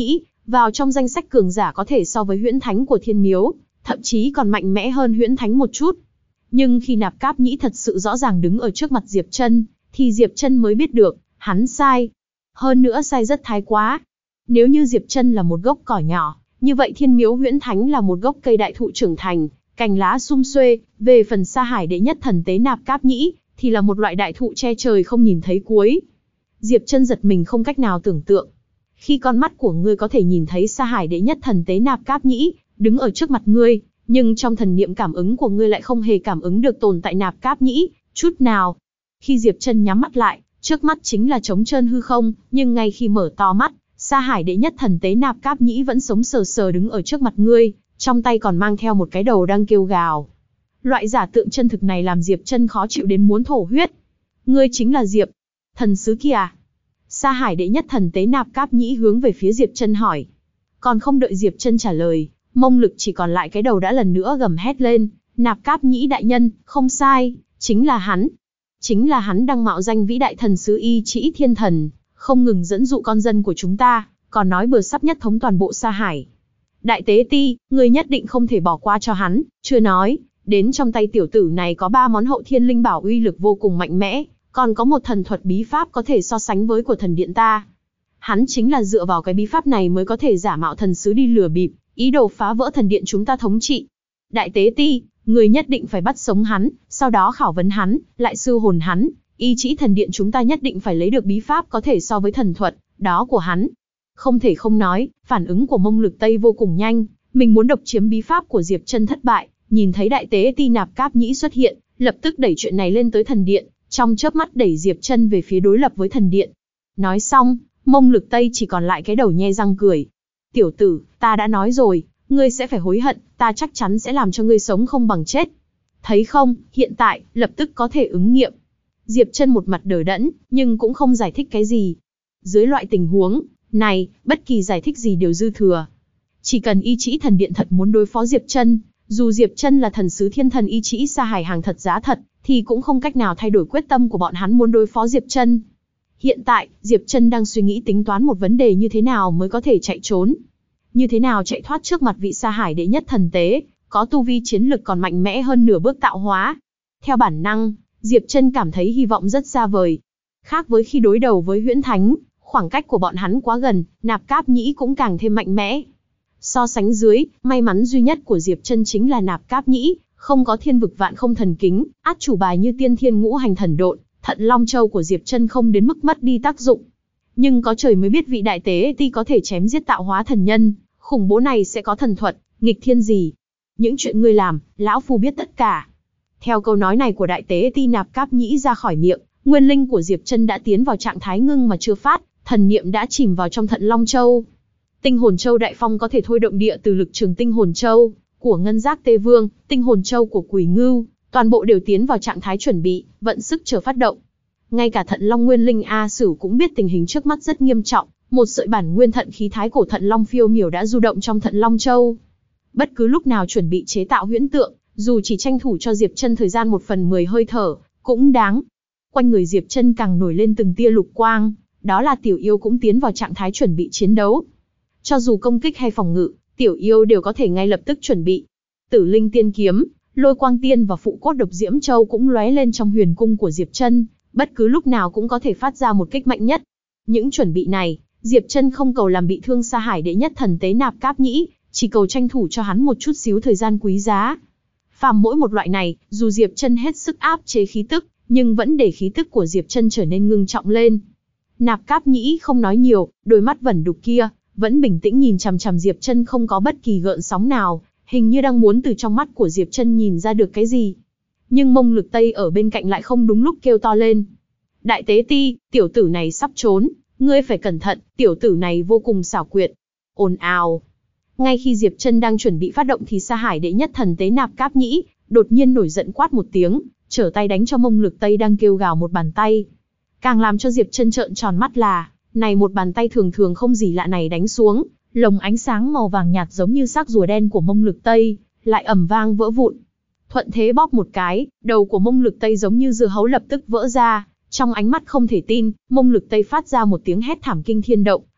vào trong danh sách cường giả có thể so với huyễn thánh của thiên miếu, thậm chí còn mạnh mẽ hơn huyễn thánh một chút. Nhưng khi Nạp Cáp Nhĩ thật sự rõ ràng đứng ở trước mặt Diệp Trân, thì Diệp Trân mới biết được, hắn sai. Hơn nữa sai rất thái quá. Nếu như Diệp Trân là một gốc cỏ nhỏ, như vậy thiên miếu huyễn thánh là một gốc cây đại thụ trưởng thành, cành lá sum xuê. Về phần Sa Hải đệ nhất thần tế Nạp Cáp Nhĩ, thì là một loại đại thụ che trời không nhìn thấy cuối. Diệp Trân giật mình không cách nào tưởng tượng. Khi con mắt của ngươi có thể nhìn thấy Sa Hải đệ nhất thần tế Nạp Cáp Nhĩ đứng ở trước mặt ngươi, nhưng trong thần niệm cảm ứng của ngươi lại không hề cảm ứng được tồn tại Nạp Cáp Nhĩ chút nào. Khi Diệp Trân nhắm mắt lại, trước mắt chính là trống trơn hư không, nhưng ngay khi mở to mắt, Sa Hải đệ nhất thần tế Nạp Cáp Nhĩ vẫn sống sờ sờ đứng ở trước mặt ngươi, trong tay còn mang theo một cái đầu đang kêu gào. Loại giả tượng chân thực này làm Diệp Trân khó chịu đến muốn thổ huyết. Ngươi chính là Diệp thần sứ kia à? Sa Hải đệ nhất thần tế Nạp Cáp Nhĩ hướng về phía Diệp Trân hỏi. Còn không đợi Diệp Trân trả lời, Mông Lực chỉ còn lại cái đầu đã lần nữa gầm hét lên. Nạp Cáp Nhĩ đại nhân, không sai, chính là hắn. Chính là hắn đang mạo danh vĩ đại thần sứ Y Trĩ Thiên Thần, không ngừng dẫn dụ con dân của chúng ta, còn nói bừa sắp nhất thống toàn bộ Sa Hải. Đại tế ti, ngươi nhất định không thể bỏ qua cho hắn, chưa nói, đến trong tay tiểu tử này có 3 món hậu thiên linh bảo uy lực vô cùng mạnh mẽ, còn có một thần thuật bí pháp có thể so sánh với của thần điện ta. Hắn chính là dựa vào cái bí pháp này mới có thể giả mạo thần sứ đi lừa bịp, ý đồ phá vỡ thần điện chúng ta thống trị. Đại tế ti, người nhất định phải bắt sống hắn, sau đó khảo vấn hắn, lại siêu hồn hắn. Y Trĩ thần điện chúng ta nhất định phải lấy được bí pháp có thể so với thần thuật đó của hắn. Không thể không nói, phản ứng của Mông Lực Tây vô cùng nhanh. Mình muốn độc chiếm bí pháp của Diệp Trân thất bại, nhìn thấy đại tế ti Nạp Cáp Nhĩ xuất hiện, lập tức đẩy chuyện này lên tới thần điện, trong chớp mắt đẩy Diệp Trân về phía đối lập với thần điện. Nói xong, Mông Lực Tây chỉ còn lại cái đầu nhe răng cười. Tiểu tử, ta đã nói rồi, ngươi sẽ phải hối hận, ta chắc chắn sẽ làm cho ngươi sống không bằng chết. Thấy không, hiện tại, lập tức có thể ứng nghiệm. Diệp Trân một mặt đờ đẫn, nhưng cũng không giải thích cái gì. Dưới loại tình huống này, bất kỳ giải thích gì đều dư thừa. Chỉ cần Y Trĩ thần điện thật muốn đối phó Diệp Trân, dù Diệp Trân là thần sứ thiên thần Y Trĩ Sa Hải hàng thật giá thật, thì cũng không cách nào thay đổi quyết tâm của bọn hắn muốn đối phó Diệp Trân. Hiện tại, Diệp Trân đang suy nghĩ tính toán một vấn đề như thế nào mới có thể chạy trốn. Như thế nào chạy thoát trước mặt vị Sa Hải đệ nhất thần tế, có tu vi chiến lực còn mạnh mẽ hơn nửa bước tạo hóa. Theo bản năng, Diệp Trân cảm thấy hy vọng rất xa vời. Khác với khi đối đầu với huyễn thánh, khoảng cách của bọn hắn quá gần, Nạp Cáp Nhĩ cũng càng thêm mạnh mẽ. So sánh dưới, may mắn duy nhất của Diệp Trân chính là Nạp Cáp Nhĩ không có thiên vực vạn không thần kính, át chủ bài như tiên thiên ngũ hành thần độn, Thận Long Châu của Diệp Trân không đến mức mất đi tác dụng. Nhưng có trời mới biết vị đại tế ti có thể chém giết tạo hóa thần nhân, khủng bố này sẽ có thần thuật, nghịch thiên gì. Những chuyện ngươi làm, lão phu biết tất cả. Theo câu nói này của đại tế ti Nạp Cáp Nhĩ ra khỏi miệng, nguyên linh của Diệp Trân đã tiến vào trạng thái ngưng mà chưa phát, thần niệm đã chìm vào trong Thận Long Châu. Tinh hồn châu đại phong có thể thôi động địa từ lực trường tinh hồn châu của Ngân Giác Tê Vương, tinh hồn châu của Quỷ Ngưu, toàn bộ đều tiến vào trạng thái chuẩn bị, vận sức chờ phát động. Ngay cả Thận Long Nguyên Linh A Sửu cũng biết tình hình trước mắt rất nghiêm trọng, một sợi bản nguyên thận khí thái cổ Thận Long phiêu miểu đã du động trong Thận Long Châu. Bất cứ lúc nào chuẩn bị chế tạo huyễn tượng, dù chỉ tranh thủ cho Diệp Trân thời gian 1/10 hơi thở, cũng đáng. Quanh người Diệp Trân càng nổi lên từng tia lục quang, đó là tiểu yêu cũng tiến vào trạng thái chuẩn bị chiến đấu. Cho dù công kích hay phòng ngự, tiểu yêu đều có thể ngay lập tức chuẩn bị. Tử Linh Tiên Kiếm, Lôi Quang Tiên và phụ cốt độc diễm châu cũng lóe lên trong huyền cung của Diệp Trân, bất cứ lúc nào cũng có thể phát ra một kích mạnh nhất. Những chuẩn bị này, Diệp Trân không cầu làm bị thương Sa Hải đệ nhất thần tế Nạp Cáp Nhĩ, chỉ cầu tranh thủ cho hắn một chút xíu thời gian quý giá. Phàm mỗi một loại này, dù Diệp Trân hết sức áp chế khí tức, nhưng vẫn để khí tức của Diệp Trân trở nên ngưng trọng lên. Nạp Cáp Nhĩ không nói nhiều, đôi mắt vẩn đục kia vẫn bình tĩnh nhìn chằm chằm Diệp Trân không có bất kỳ gợn sóng nào, hình như đang muốn từ trong mắt của Diệp Trân nhìn ra được cái gì. Nhưng Mông Lực Tây ở bên cạnh lại không đúng lúc kêu to lên. Đại tế ti, tiểu tử này sắp trốn, ngươi phải cẩn thận, tiểu tử này vô cùng xảo quyệt. Ồn ào. Ngay khi Diệp Trân đang chuẩn bị phát động thì Sa Hải đệ nhất thần tế Nạp Cáp Nhĩ đột nhiên nổi giận quát một tiếng, trở tay đánh cho Mông Lực Tây đang kêu gào một bàn tay. Càng làm cho Diệp Trân trợn tròn mắt là, này một bàn tay thường thường không gì lạ này đánh xuống, lồng ánh sáng màu vàng nhạt giống như xác rùa đen của Mông Lực Tây lại ầm vang vỡ vụn. Thuận thế bóp một cái, đầu của Mông Lực Tây giống như dưa hấu lập tức vỡ ra. Trong ánh mắt không thể tin, Mông Lực Tây phát ra một tiếng hét thảm kinh thiên động,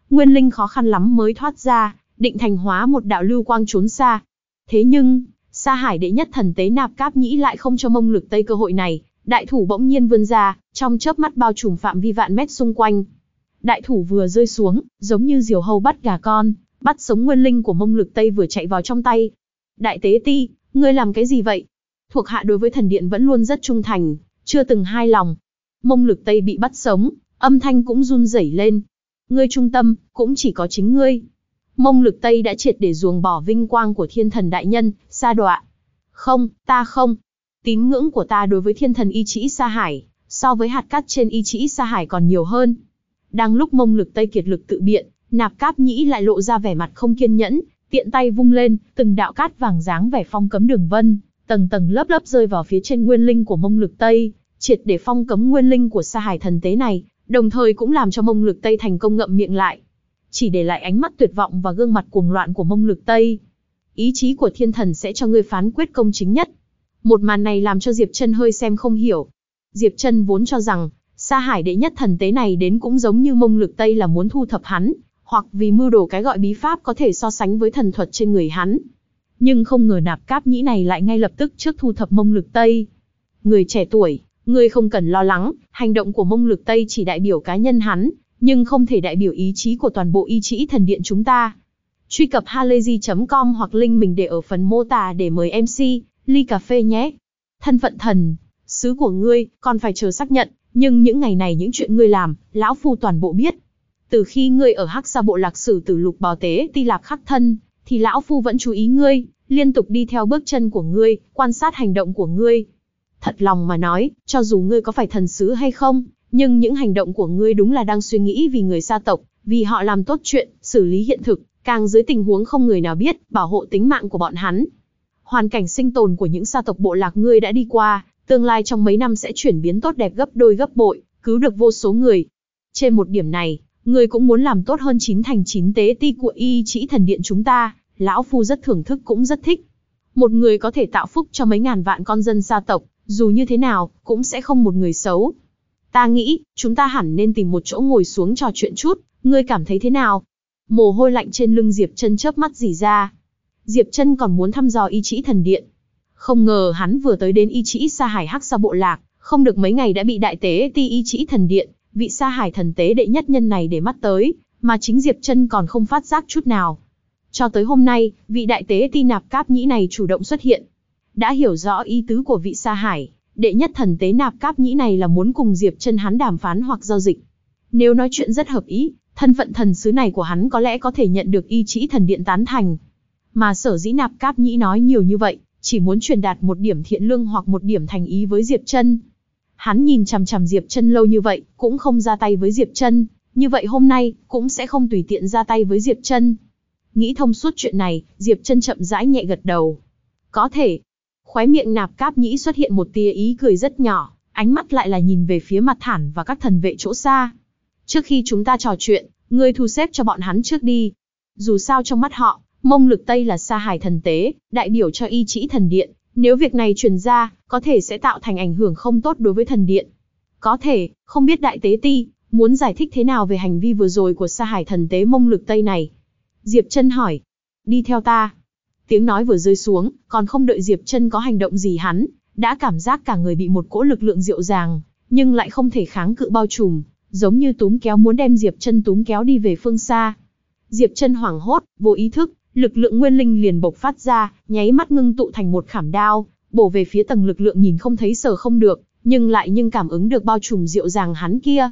Nguyên Linh khó khăn lắm mới thoát ra, định thành hóa một đạo lưu quang trốn xa. Thế nhưng, Sa Hải đệ nhất thần tế Nạp Cáp Nhĩ lại không cho Mông Lực Tây cơ hội này, đại thủ bỗng nhiên vươn ra, trong chớp mắt bao trùm phạm vi vạn mét xung quanh. Đại thủ vừa rơi xuống, giống như diều hâu bắt gà con, bắt sống Nguyên Linh của Mông Lực Tây vừa chạy vào trong tay. Đại tế ti, ngươi làm cái gì vậy? Thuộc hạ đối với thần điện vẫn luôn rất trung thành, chưa từng hai lòng. Mông Lực Tây bị bắt sống, âm thanh cũng run rẩy lên. Ngươi trung tâm, cũng chỉ có chính ngươi. Mông Lực Tây đã triệt để ruồng bỏ vinh quang của thiên thần đại nhân, sa đọa. Không, ta không. Tín ngưỡng của ta đối với thiên thần Y Trĩ Sa Hải, so với hạt cát trên Y Trĩ Sa Hải còn nhiều hơn. Đang lúc Mông Lực Tây kiệt lực tự biện, Nạp Cáp Nhĩ lại lộ ra vẻ mặt không kiên nhẫn, tiện tay vung lên, từng đạo cát vàng dáng vẻ phong cấm đường vân, tầng tầng lớp lớp rơi vào phía trên nguyên linh của Mông Lực Tây, triệt để phong cấm nguyên linh của Sa Hải thần tế này, đồng thời cũng làm cho Mông Lực Tây thành công ngậm miệng lại, chỉ để lại ánh mắt tuyệt vọng và gương mặt cuồng loạn của Mông Lực Tây. Ý chí của thiên thần sẽ cho ngươi phán quyết công chính nhất. Một màn này làm cho Diệp Trân hơi xem không hiểu. Diệp Trân vốn cho rằng, Sa Hải đệ nhất thần tế này đến cũng giống như Mông Lực Tây là muốn thu thập hắn, hoặc vì mưu đồ cái gọi bí pháp có thể so sánh với thần thuật trên người hắn. Nhưng không ngờ Nạp Cáp Nhĩ này lại ngay lập tức trước thu thập Mông Lực Tây. Người trẻ tuổi, ngươi không cần lo lắng, hành động của Mông Lực Tây chỉ đại biểu cá nhân hắn, nhưng không thể đại biểu ý chí của toàn bộ Y Trĩ thần điện chúng ta. Truy cập halayzi.com hoặc link mình để ở phần mô tả để mời MC, ly cà phê nhé. Thân phận thần sứ của ngươi, còn phải chờ xác nhận, nhưng những ngày này những chuyện ngươi làm, lão phu toàn bộ biết. Từ khi ngươi ở Hắc Sa bộ lạc sử tử lục bào tế Ti Lạp khắc thân, thì lão phu vẫn chú ý ngươi, liên tục đi theo bước chân của ngươi, quan sát hành động của ngươi. Thật lòng mà nói, cho dù ngươi có phải thần sứ hay không, nhưng những hành động của ngươi đúng là đang suy nghĩ vì người sa tộc, vì họ làm tốt chuyện, xử lý hiện thực, càng dưới tình huống không người nào biết, bảo hộ tính mạng của bọn hắn. Hoàn cảnh sinh tồn của những sa tộc bộ lạc ngươi đã đi qua, tương lai trong mấy năm sẽ chuyển biến tốt đẹp gấp đôi gấp bội, cứu được vô số người. Trên một điểm này, ngươi cũng muốn làm tốt hơn 9 thành 9 tế ti của Y Trĩ thần điện chúng ta, lão phu rất thưởng thức cũng rất thích. Một người có thể tạo phúc cho mấy ngàn vạn con dân sa tộc, dù như thế nào, cũng sẽ không một người xấu. Ta nghĩ, chúng ta hẳn nên tìm một chỗ ngồi xuống trò chuyện chút, ngươi cảm thấy thế nào? Mồ hôi lạnh trên lưng Diệp Trân chớp mắt rỉ ra. Diệp Trân còn muốn thăm dò Y Trĩ thần điện. Không ngờ hắn vừa tới đến Y Trĩ Sa Hải Hắc Sa bộ lạc, không được mấy ngày đã bị đại tế ti Y Trĩ thần điện, vị Sa Hải thần tế đệ nhất nhân này để mắt tới, mà chính Diệp Trân còn không phát giác chút nào. Cho tới hôm nay, vị đại tế ti Nạp Cáp Nhĩ này chủ động xuất hiện. Đã hiểu rõ ý tứ của vị Sa Hải đệ nhất thần tế Nạp Cáp Nhĩ này là muốn cùng Diệp Trân hắn đàm phán hoặc giao dịch. Nếu nói chuyện rất hợp ý, thân phận thần sứ này của hắn có lẽ có thể nhận được Y Trĩ thần điện tán thành. Mà sở dĩ Nạp Cáp Nhĩ nói nhiều như vậy, chỉ muốn truyền đạt một điểm thiện lương hoặc một điểm thành ý với Diệp Trân. Hắn nhìn chằm chằm Diệp Trân lâu như vậy, cũng không ra tay với Diệp Trân, như vậy hôm nay, cũng sẽ không tùy tiện ra tay với Diệp Trân. Nghĩ thông suốt chuyện này, Diệp Trân chậm rãi nhẹ gật đầu. Có thể. Khóe miệng Nạp Cáp Nhĩ xuất hiện một tia ý cười rất nhỏ, ánh mắt lại là nhìn về phía Mặt Thản và các thần vệ chỗ xa. Trước khi chúng ta trò chuyện, ngươi thu xếp cho bọn hắn trước đi. Dù sao trong mắt họ, Mông Lực Tây là Sa Hải thần tế, đại biểu cho Y Trĩ thần điện. Nếu việc này truyền ra, có thể sẽ tạo thành ảnh hưởng không tốt đối với thần điện. Có thể, không biết đại tế ti, muốn giải thích thế nào về hành vi vừa rồi của Sa Hải thần tế Mông Lực Tây này? Diệp Trân hỏi. Đi theo ta. Tiếng nói vừa rơi xuống, còn không đợi Diệp Trân có hành động gì hắn, đã cảm giác cả người bị một cỗ lực lượng dịu dàng, nhưng lại không thể kháng cự bao trùm, giống như túm kéo muốn đem Diệp Trân túm kéo đi về phương xa. Diệp Trân hoảng hốt, vô ý thức, lực lượng nguyên linh liền bộc phát ra, nháy mắt ngưng tụ thành một khảm đao, bổ về phía tầng lực lượng nhìn không thấy sờ không được, nhưng cảm ứng được bao trùm dịu dàng hắn kia.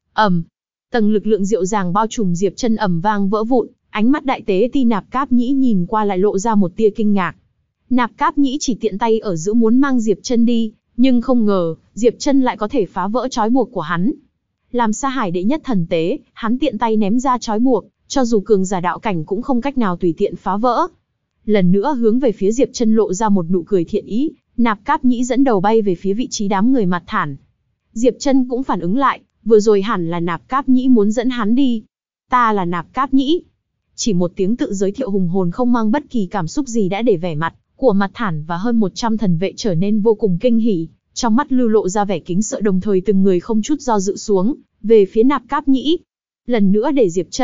Tầng lực lượng dịu dàng bao trùm Diệp Trân ầm vang vỡ vụn, ánh mắt đại tế ti Nạp Cáp Nhĩ nhìn qua lại lộ ra một tia kinh ngạc. Nạp Cáp Nhĩ chỉ tiện tay ở giữa muốn mang Diệp Trân đi, nhưng không ngờ, Diệp Trân lại có thể phá vỡ trói buộc của hắn. Làm Sa Hải đệ nhất thần tế, hắn tiện tay ném ra trói buộc, cho dù cường giả đạo cảnh cũng không cách nào tùy tiện phá vỡ. Lần nữa hướng về phía Diệp Trân lộ ra một nụ cười thiện ý, Nạp Cáp Nhĩ dẫn đầu bay về phía vị trí đám người Mặt Thản. Diệp Trân cũng phản ứng lại, vừa rồi hẳn là Nạp Cáp Nhĩ muốn dẫn hắn đi. Ta là Nạp Cáp Nhĩ. Chỉ một tiếng tự giới thiệu hùng hồn không mang bất kỳ cảm xúc gì đã để vẻ mặt của Mặt Thản và hơn 100 thần vệ trở nên vô cùng kinh hỉ, trong mắt lưu lộ ra vẻ kính sợ, đồng thời từng người không chút do dự xuống về phía Nạp Cáp Nhĩ. Lần nữa để Diệp Trân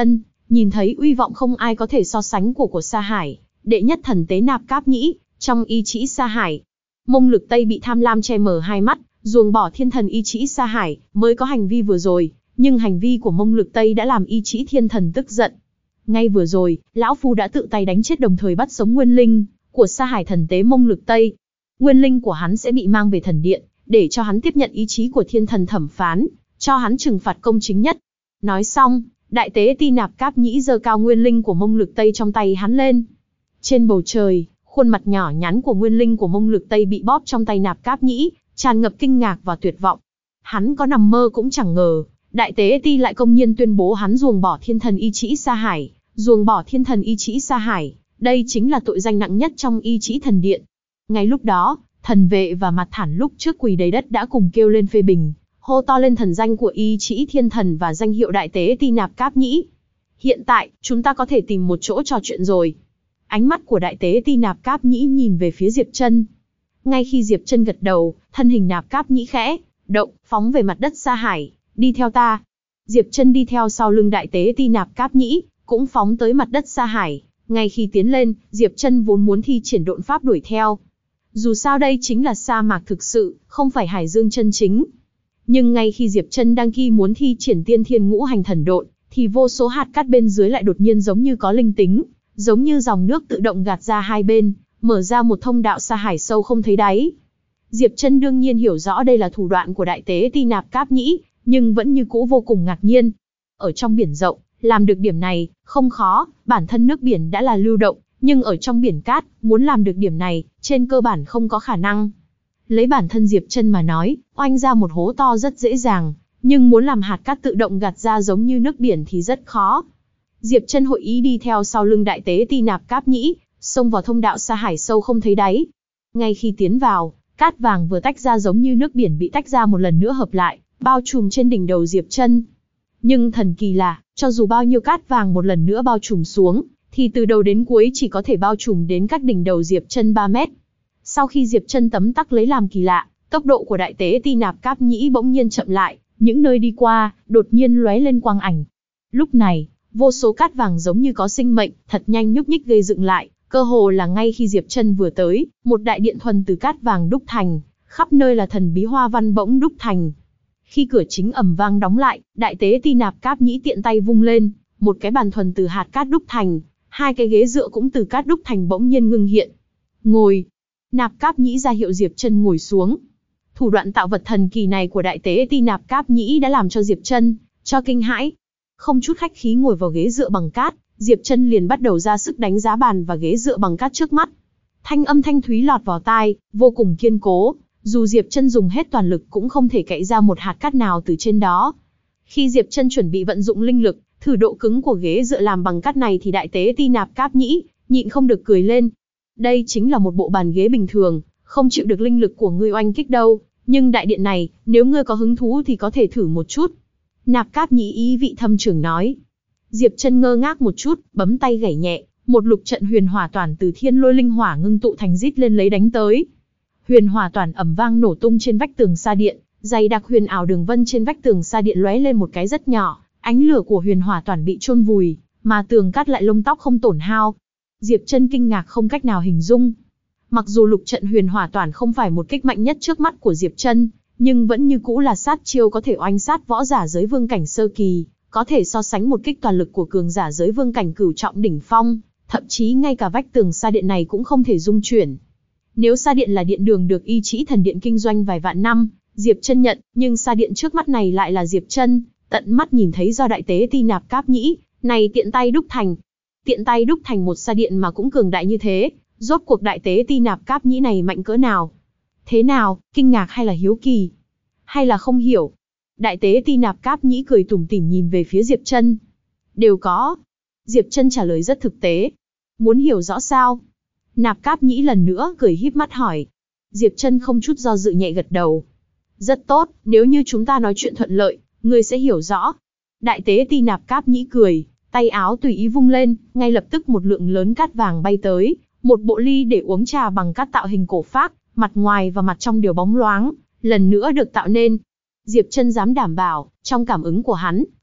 Nhìn thấy uy vọng không ai có thể so sánh của Sa Hải, đệ nhất thần tế Nạp Cáp Nhĩ, trong ý chí Sa Hải. Mông Lực Tây bị tham lam che mờ hai mắt, ruồng bỏ thiên thần ý chí Sa Hải, mới có hành vi vừa rồi, nhưng hành vi của Mông Lực Tây đã làm ý chí thiên thần tức giận. Ngay vừa rồi, lão phu đã tự tay đánh chết đồng thời bắt sống nguyên linh của Sa Hải thần tế Mông Lực Tây. Nguyên linh của hắn sẽ bị mang về thần điện, để cho hắn tiếp nhận ý chí của thiên thần thẩm phán, cho hắn trừng phạt công chính nhất. Nói xong, đại tế Ti Nạp Cáp Nhĩ giơ cao nguyên linh của Mông Lực Tây trong tay hắn lên. Trên bầu trời, khuôn mặt nhỏ nhắn của nguyên linh của Mông Lực Tây bị bóp trong tay Nạp Cáp Nhĩ, tràn ngập kinh ngạc và tuyệt vọng. Hắn có nằm mơ cũng chẳng ngờ, đại tế Ti lại công nhiên tuyên bố hắn ruồng bỏ thiên thần ý chí Sa Hải, ruồng bỏ thiên thần ý chí Sa Hải, đây chính là tội danh nặng nhất trong ý chí thần điện. Ngay lúc đó, thần vệ và mặt thản lúc trước quỳ đầy đất đã cùng kêu lên phê bình, hô to lên thần danh của ý chí thiên thần và danh hiệu đại tế Ti Nạp Cáp Nhĩ. Hiện tại, chúng ta có thể tìm một chỗ trò chuyện rồi. Ánh mắt của đại tế Ti Nạp Cáp Nhĩ nhìn về phía Diệp Chân. Ngay khi Diệp Chân gật đầu, thân hình Nạp Cáp Nhĩ khẽ động, phóng về mặt đất Sa Hải, đi theo ta. Diệp Chân đi theo sau lưng đại tế Ti Nạp Cáp Nhĩ, cũng phóng tới mặt đất Sa Hải. Ngay khi tiến lên, Diệp Chân vốn muốn thi triển độn pháp đuổi theo. Dù sao đây chính là sa mạc thực sự, không phải hải dương chân chính. Nhưng ngay khi Diệp Chân đang muốn thi triển tiên thiên ngũ hành thần độn, thì vô số hạt cát bên dưới lại đột nhiên giống như có linh tính, giống như dòng nước tự động gạt ra hai bên, mở ra một thông đạo Sa Hải sâu không thấy đáy. Diệp Chân đương nhiên hiểu rõ đây là thủ đoạn của đại tế Ti Nạp Cáp Nhĩ, nhưng vẫn như cũ vô cùng ngạc nhiên. Ở trong biển rộng, làm được điểm này, không khó, bản thân nước biển đã là lưu động, nhưng ở trong biển cát, muốn làm được điểm này, trên cơ bản không có khả năng. Lấy bản thân Diệp Chân mà nói, oanh ra một hố to rất dễ dàng, nhưng muốn làm hạt cát tự động gạt ra giống như nước biển thì rất khó. Diệp Chân hội ý đi theo sau lưng đại tế Ti Nạp Cáp Nhĩ, xông vào thông đạo Sa Hải sâu không thấy đáy. Ngay khi tiến vào, cát vàng vừa tách ra giống như nước biển bị tách ra một lần nữa hợp lại, bao trùm trên đỉnh đầu Diệp Chân. Nhưng thần kỳ là, cho dù bao nhiêu cát vàng một lần nữa bao trùm xuống, thì từ đầu đến cuối chỉ có thể bao trùm đến cách đỉnh đầu Diệp Chân 3 mét. Sau khi Diệp Chân tấm tắc lấy làm kỳ lạ, tốc độ của đại tế Ti Nạp Cáp Nhĩ bỗng nhiên chậm lại, những nơi đi qua, đột nhiên lóe lên quang ảnh. Lúc này, vô số cát vàng giống như có sinh mệnh, thật nhanh nhúc nhích gây dựng lại, cơ hồ là ngay khi Diệp Chân vừa tới, một đại điện thuần từ cát vàng đúc thành, khắp nơi là thần bí hoa văn bỗng đúc thành. Khi cửa chính ầm vang đóng lại, đại tế Ti Nạp Cáp Nhĩ tiện tay vung lên, một cái bàn thuần từ hạt cát đúc thành, hai cái ghế dựa cũng từ cát đúc thành bỗng nhiên ngưng hiện. Ngồi. Nạp Cáp Nhĩ ra hiệu Diệp Chân ngồi xuống. Thủ đoạn tạo vật thần kỳ này của đại tế Ti Nạp Cáp Nhĩ đã làm cho Diệp Chân cho kinh hãi. Không chút khách khí ngồi vào ghế dựa bằng cát, Diệp Chân liền bắt đầu ra sức đánh giá bàn và ghế dựa bằng cát trước mắt. Thanh âm thanh thúy lọt vào tai, vô cùng kiên cố, dù Diệp Chân dùng hết toàn lực cũng không thể cạy ra một hạt cát nào từ trên đó. Khi Diệp Chân chuẩn bị vận dụng linh lực, thử độ cứng của ghế dựa làm bằng cát này thì đại tế Ti Nạp Cáp Nhĩ nhịn không được cười lên. Đây chính là một bộ bàn ghế bình thường, không chịu được linh lực của ngươi oanh kích đâu, nhưng đại điện này, nếu ngươi có hứng thú thì có thể thử một chút. Nạp Cáp Nhĩ ý vị thâm trường nói. Diệp Chân ngơ ngác một chút, bấm tay gảy nhẹ, một lục trận huyền hỏa toàn từ thiên lôi linh hỏa ngưng tụ thành rít lên lấy đánh tới. Huyền hỏa toàn ầm vang nổ tung trên vách tường sa điện, dày đặc huyền ảo đường vân trên vách tường sa điện lóe lên một cái rất nhỏ, ánh lửa của huyền hỏa toàn bị chôn vùi, mà tường cát lại lông tóc không tổn hao. Diệp Chân kinh ngạc không cách nào hình dung. Mặc dù lục trận huyền hỏa toàn không phải một kích mạnh nhất trước mắt của Diệp Chân, nhưng vẫn như cũ là sát chiêu có thể oanh sát võ giả giới vương cảnh sơ kỳ, có thể so sánh một kích toàn lực của cường giả giới vương cảnh cửu trọng đỉnh phong, thậm chí ngay cả vách tường sa điện này cũng không thể dung chuyển. Nếu sa điện là điện đường được y chỉ thần điện kinh doanh vài vạn năm, Diệp Chân nhận, nhưng sa điện trước mắt này lại là Diệp Chân tận mắt nhìn thấy do đại tế Ti Nạp Cáp Nhĩ này tiện tay đúc thành. Tiện tay đúc thành một sa điện mà cũng cường đại như thế, rốt cuộc đại tế Ti Nạp Cáp Nhĩ này mạnh cỡ nào? Thế nào, kinh ngạc hay là hiếu kỳ? Hay là không hiểu? Đại tế Ti Nạp Cáp Nhĩ cười tủm tỉm nhìn về phía Diệp Chân. Đều có. Diệp Chân trả lời rất thực tế. Muốn hiểu rõ sao? Nạp Cáp Nhĩ lần nữa cười híp mắt hỏi. Diệp Chân không chút do dự nhẹ gật đầu. Rất tốt, nếu như chúng ta nói chuyện thuận lợi, ngươi sẽ hiểu rõ. Đại tế Ti Nạp Cáp Nhĩ cười, tay áo tùy ý vung lên, ngay lập tức một lượng lớn cát vàng bay tới, một bộ ly để uống trà bằng cát tạo hình cổ phác, mặt ngoài và mặt trong đều bóng loáng, lần nữa được tạo nên. Diệp Chân dám đảm bảo, trong cảm ứng của hắn,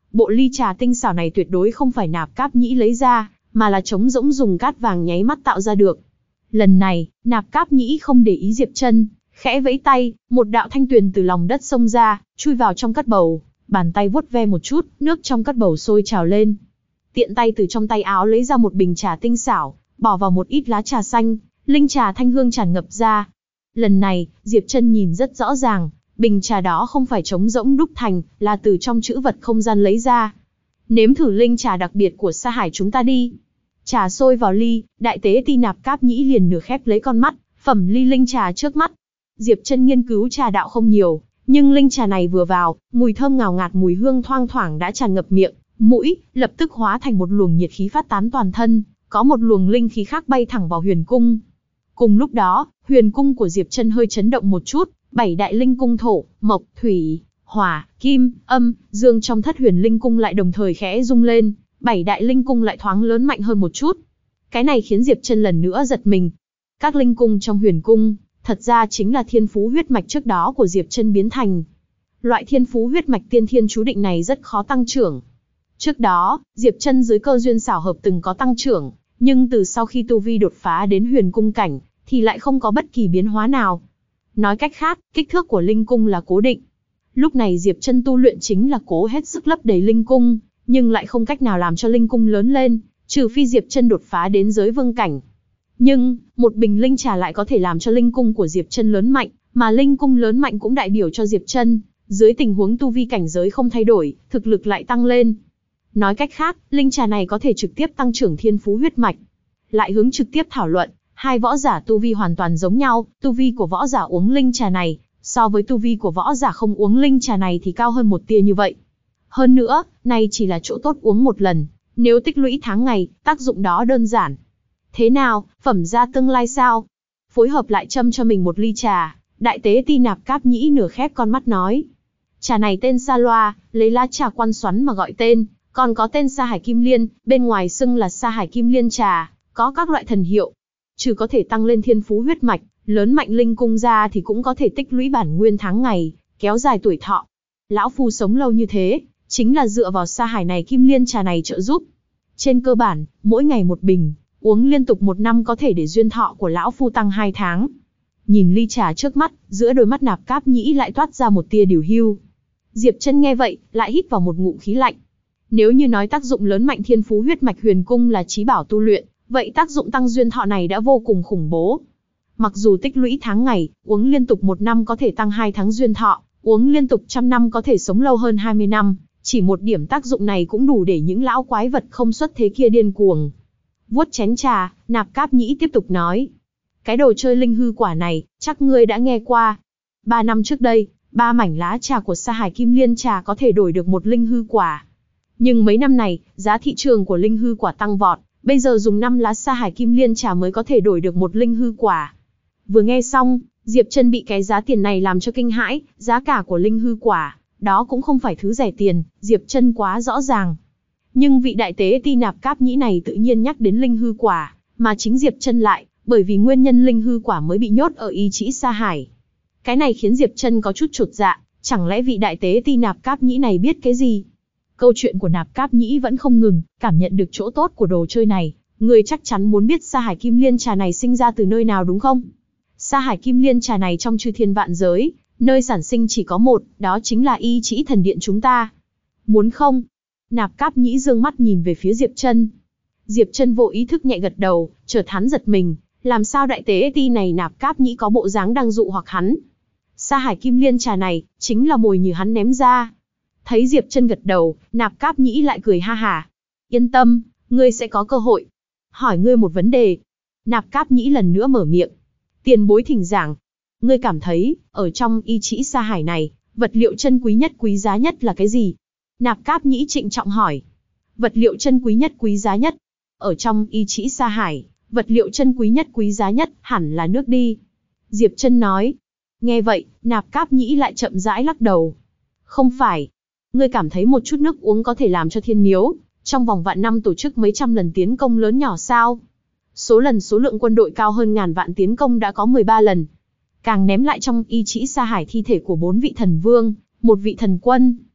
bộ ly trà tinh xảo này tuyệt đối không phải Nạp Cáp Nhĩ lấy ra, mà là trống rỗng dùng cát vàng nháy mắt tạo ra được. Lần này, Nạp Cáp Nhĩ không để ý Diệp Chân, khẽ vẫy tay, một đạo thanh tuyền từ lòng đất xông ra, chui vào trong cát bầu, bàn tay vuốt ve một chút, nước trong cát bầu sôi trào lên. Tiện tay từ trong tay áo lấy ra một bình trà tinh xảo, bỏ vào một ít lá trà xanh, linh trà thanh hương tràn ngập ra. Lần này, Diệp Chân nhìn rất rõ ràng, bình trà đó không phải trống rỗng đúc thành, là từ trong trữ vật không gian lấy ra. Nếm thử linh trà đặc biệt của Sa Hải chúng ta đi. Trà sôi vào ly, đại tế ti Nạp Cáp Nhĩ liền nửa khép lấy con mắt, phẩm ly linh trà trước mắt. Diệp Chân nghiên cứu trà đạo không nhiều, nhưng linh trà này vừa vào, mùi thơm ngào ngạt, mùi hương thoang thoảng đã tràn ngập miệng, mũi, lập tức hóa thành một luồng nhiệt khí phát tán toàn thân, có một luồng linh khí khác bay thẳng vào huyền cung. Cùng lúc đó, huyền cung của Diệp Chân hơi chấn động một chút, 7 đại linh cung thổ, mộc, thủy, hỏa, kim, âm, dương trong thất huyền linh cung lại đồng thời khẽ rung lên, 7 đại linh cung lại thoáng lớn mạnh hơn một chút. Cái này khiến Diệp Chân lần nữa giật mình. Các linh cung trong huyền cung, thật ra chính là thiên phú huyết mạch trước đó của Diệp Chân biến thành. Loại thiên phú huyết mạch tiên thiên chú định này rất khó tăng trưởng. Trước đó, Diệp Chân dưới cơ duyên xảo hợp từng có tăng trưởng, nhưng từ sau khi tu vi đột phá đến huyền cung cảnh, thì lại không có bất kỳ biến hóa nào. Nói cách khác, kích thước của linh cung là cố định. Lúc này Diệp Chân tu luyện chính là cố hết sức lấp đầy linh cung, nhưng lại không cách nào làm cho linh cung lớn lên, trừ phi Diệp Chân đột phá đến giới vương cảnh. Nhưng, một bình linh trà lại có thể làm cho linh cung của Diệp Chân lớn mạnh, mà linh cung lớn mạnh cũng đại biểu cho Diệp Chân, dưới tình huống tu vi cảnh giới không thay đổi, thực lực lại tăng lên. Nói cách khác, linh trà này có thể trực tiếp tăng trưởng thiên phú huyết mạch. Lại hướng trực tiếp thảo luận, hai võ giả tu vi hoàn toàn giống nhau, tu vi của võ giả uống linh trà này, so với tu vi của võ giả không uống linh trà này thì cao hơn một tia như vậy. Hơn nữa, này chỉ là chỗ tốt uống một lần, nếu tích lũy tháng ngày, tác dụng đó đơn giản. Thế nào, phẩm ra tương lai sao? Phối hợp lại châm cho mình một ly trà, đại tế ti Nạp Cáp Nhĩ nửa khép con mắt nói. Trà này tên Sa Loa, lấy lá trà quan xoắn mà gọi tên, còn có tên Sa Hải Kim Liên, bên ngoài xưng là Sa Hải Kim Liên trà, có các loại thần hiệu. Trừ có thể tăng lên thiên phú huyết mạch, lớn mạnh linh cung ra thì cũng có thể tích lũy bản nguyên tháng ngày, kéo dài tuổi thọ. Lão phu sống lâu như thế, chính là dựa vào Sa Hải này Kim Liên trà này trợ giúp. Trên cơ bản, mỗi ngày một bình, uống liên tục 1 năm có thể để duyên thọ của lão phu tăng 2 tháng. Nhìn ly trà trước mắt, giữa đôi mắt Nạp Cáp Nhĩ lại toát ra một tia điều hưu. Diệp Chân nghe vậy, lại hít vào một ngụm khí lạnh. Nếu như nói tác dụng lớn mạnh thiên phú huyết mạch huyền cung là chí bảo tu luyện, vậy tác dụng tăng duyên thọ này đã vô cùng khủng bố. Mặc dù tích lũy tháng ngày, uống liên tục 1 năm có thể tăng 2 tháng duyên thọ, uống liên tục 100 năm có thể sống lâu hơn 20 năm, chỉ một điểm tác dụng này cũng đủ để những lão quái vật không xuất thế kia điên cuồng. Vuốt chén trà, Nạp Cáp Nhĩ tiếp tục nói. Cái đồ chơi linh hư quả này, chắc ngươi đã nghe qua. 3 năm trước đây, 3 mảnh lá trà của Sa Hải Kim Liên trà có thể đổi được một linh hư quả. Nhưng mấy năm này, giá thị trường của linh hư quả tăng vọt, bây giờ dùng 5 lá Sa Hải Kim Liên trà mới có thể đổi được một linh hư quả. Vừa nghe xong, Diệp Chân bị cái giá tiền này làm cho kinh hãi, giá cả của linh hư quả, đó cũng không phải thứ rẻ tiền, Diệp Chân quá rõ ràng. Nhưng vị đại tế ti Nạp Cáp Nhĩ này tự nhiên nhắc đến linh hư quả, mà chính Diệp Chân lại, bởi vì nguyên nhân linh hư quả mới bị nhốt ở y trĩ Sa Hải. Cái này khiến Diệp Chân có chút chột dạ, chẳng lẽ vị đại tế ti Nạp Cáp Nhĩ này biết cái gì? Câu chuyện của Nạp Cáp Nhĩ vẫn không ngừng, cảm nhận được chỗ tốt của đồ chơi này, người chắc chắn muốn biết Sa Hải Kim Liên trà này sinh ra từ nơi nào đúng không? Sa Hải Kim Liên trà này trong chư thiên vạn giới, nơi sản sinh chỉ có một, đó chính là y trĩ thần điện chúng ta. Muốn không? Nạp Cáp Nhĩ dương mắt nhìn về phía Diệp Chân. Diệp Chân vô ý thức nhẹ gật đầu, chợt hắn giật mình, làm sao đại tế ti này Nạp Cáp Nhĩ có bộ dáng đang dụ hoặc hắn? Sa Hải Kim Liên trà này chính là mồi nhử hắn ném ra. Thấy Diệp Chân gật đầu, Nạp Cáp Nhĩ lại cười ha hả. Yên tâm, ngươi sẽ có cơ hội. Hỏi ngươi một vấn đề. Nạp Cáp Nhĩ lần nữa mở miệng. Tiền bối thỉnh giảng. Ngươi cảm thấy, ở trong y trĩ Sa Hải này, vật liệu chân quý nhất quý giá nhất là cái gì? Nạp Cáp Nhĩ trịnh trọng hỏi. Vật liệu chân quý nhất quý giá nhất. Ở trong y trĩ Sa Hải, vật liệu chân quý nhất quý giá nhất hẳn là nước đi. Diệp Chân nói. Nghe vậy, Nạp Cáp Nhĩ lại chậm rãi lắc đầu. Không phải. Ngươi cảm thấy một chút nước uống có thể làm cho thiên miếu, trong vòng vạn năm tổ chức mấy trăm lần tiến công lớn nhỏ sao? Số lượng quân đội cao hơn ngàn vạn tiến công đã có 13 lần. Càng ném lại trong y trĩ Sa Hải thi thể của 4 vị thần vương, 1 vị thần quân.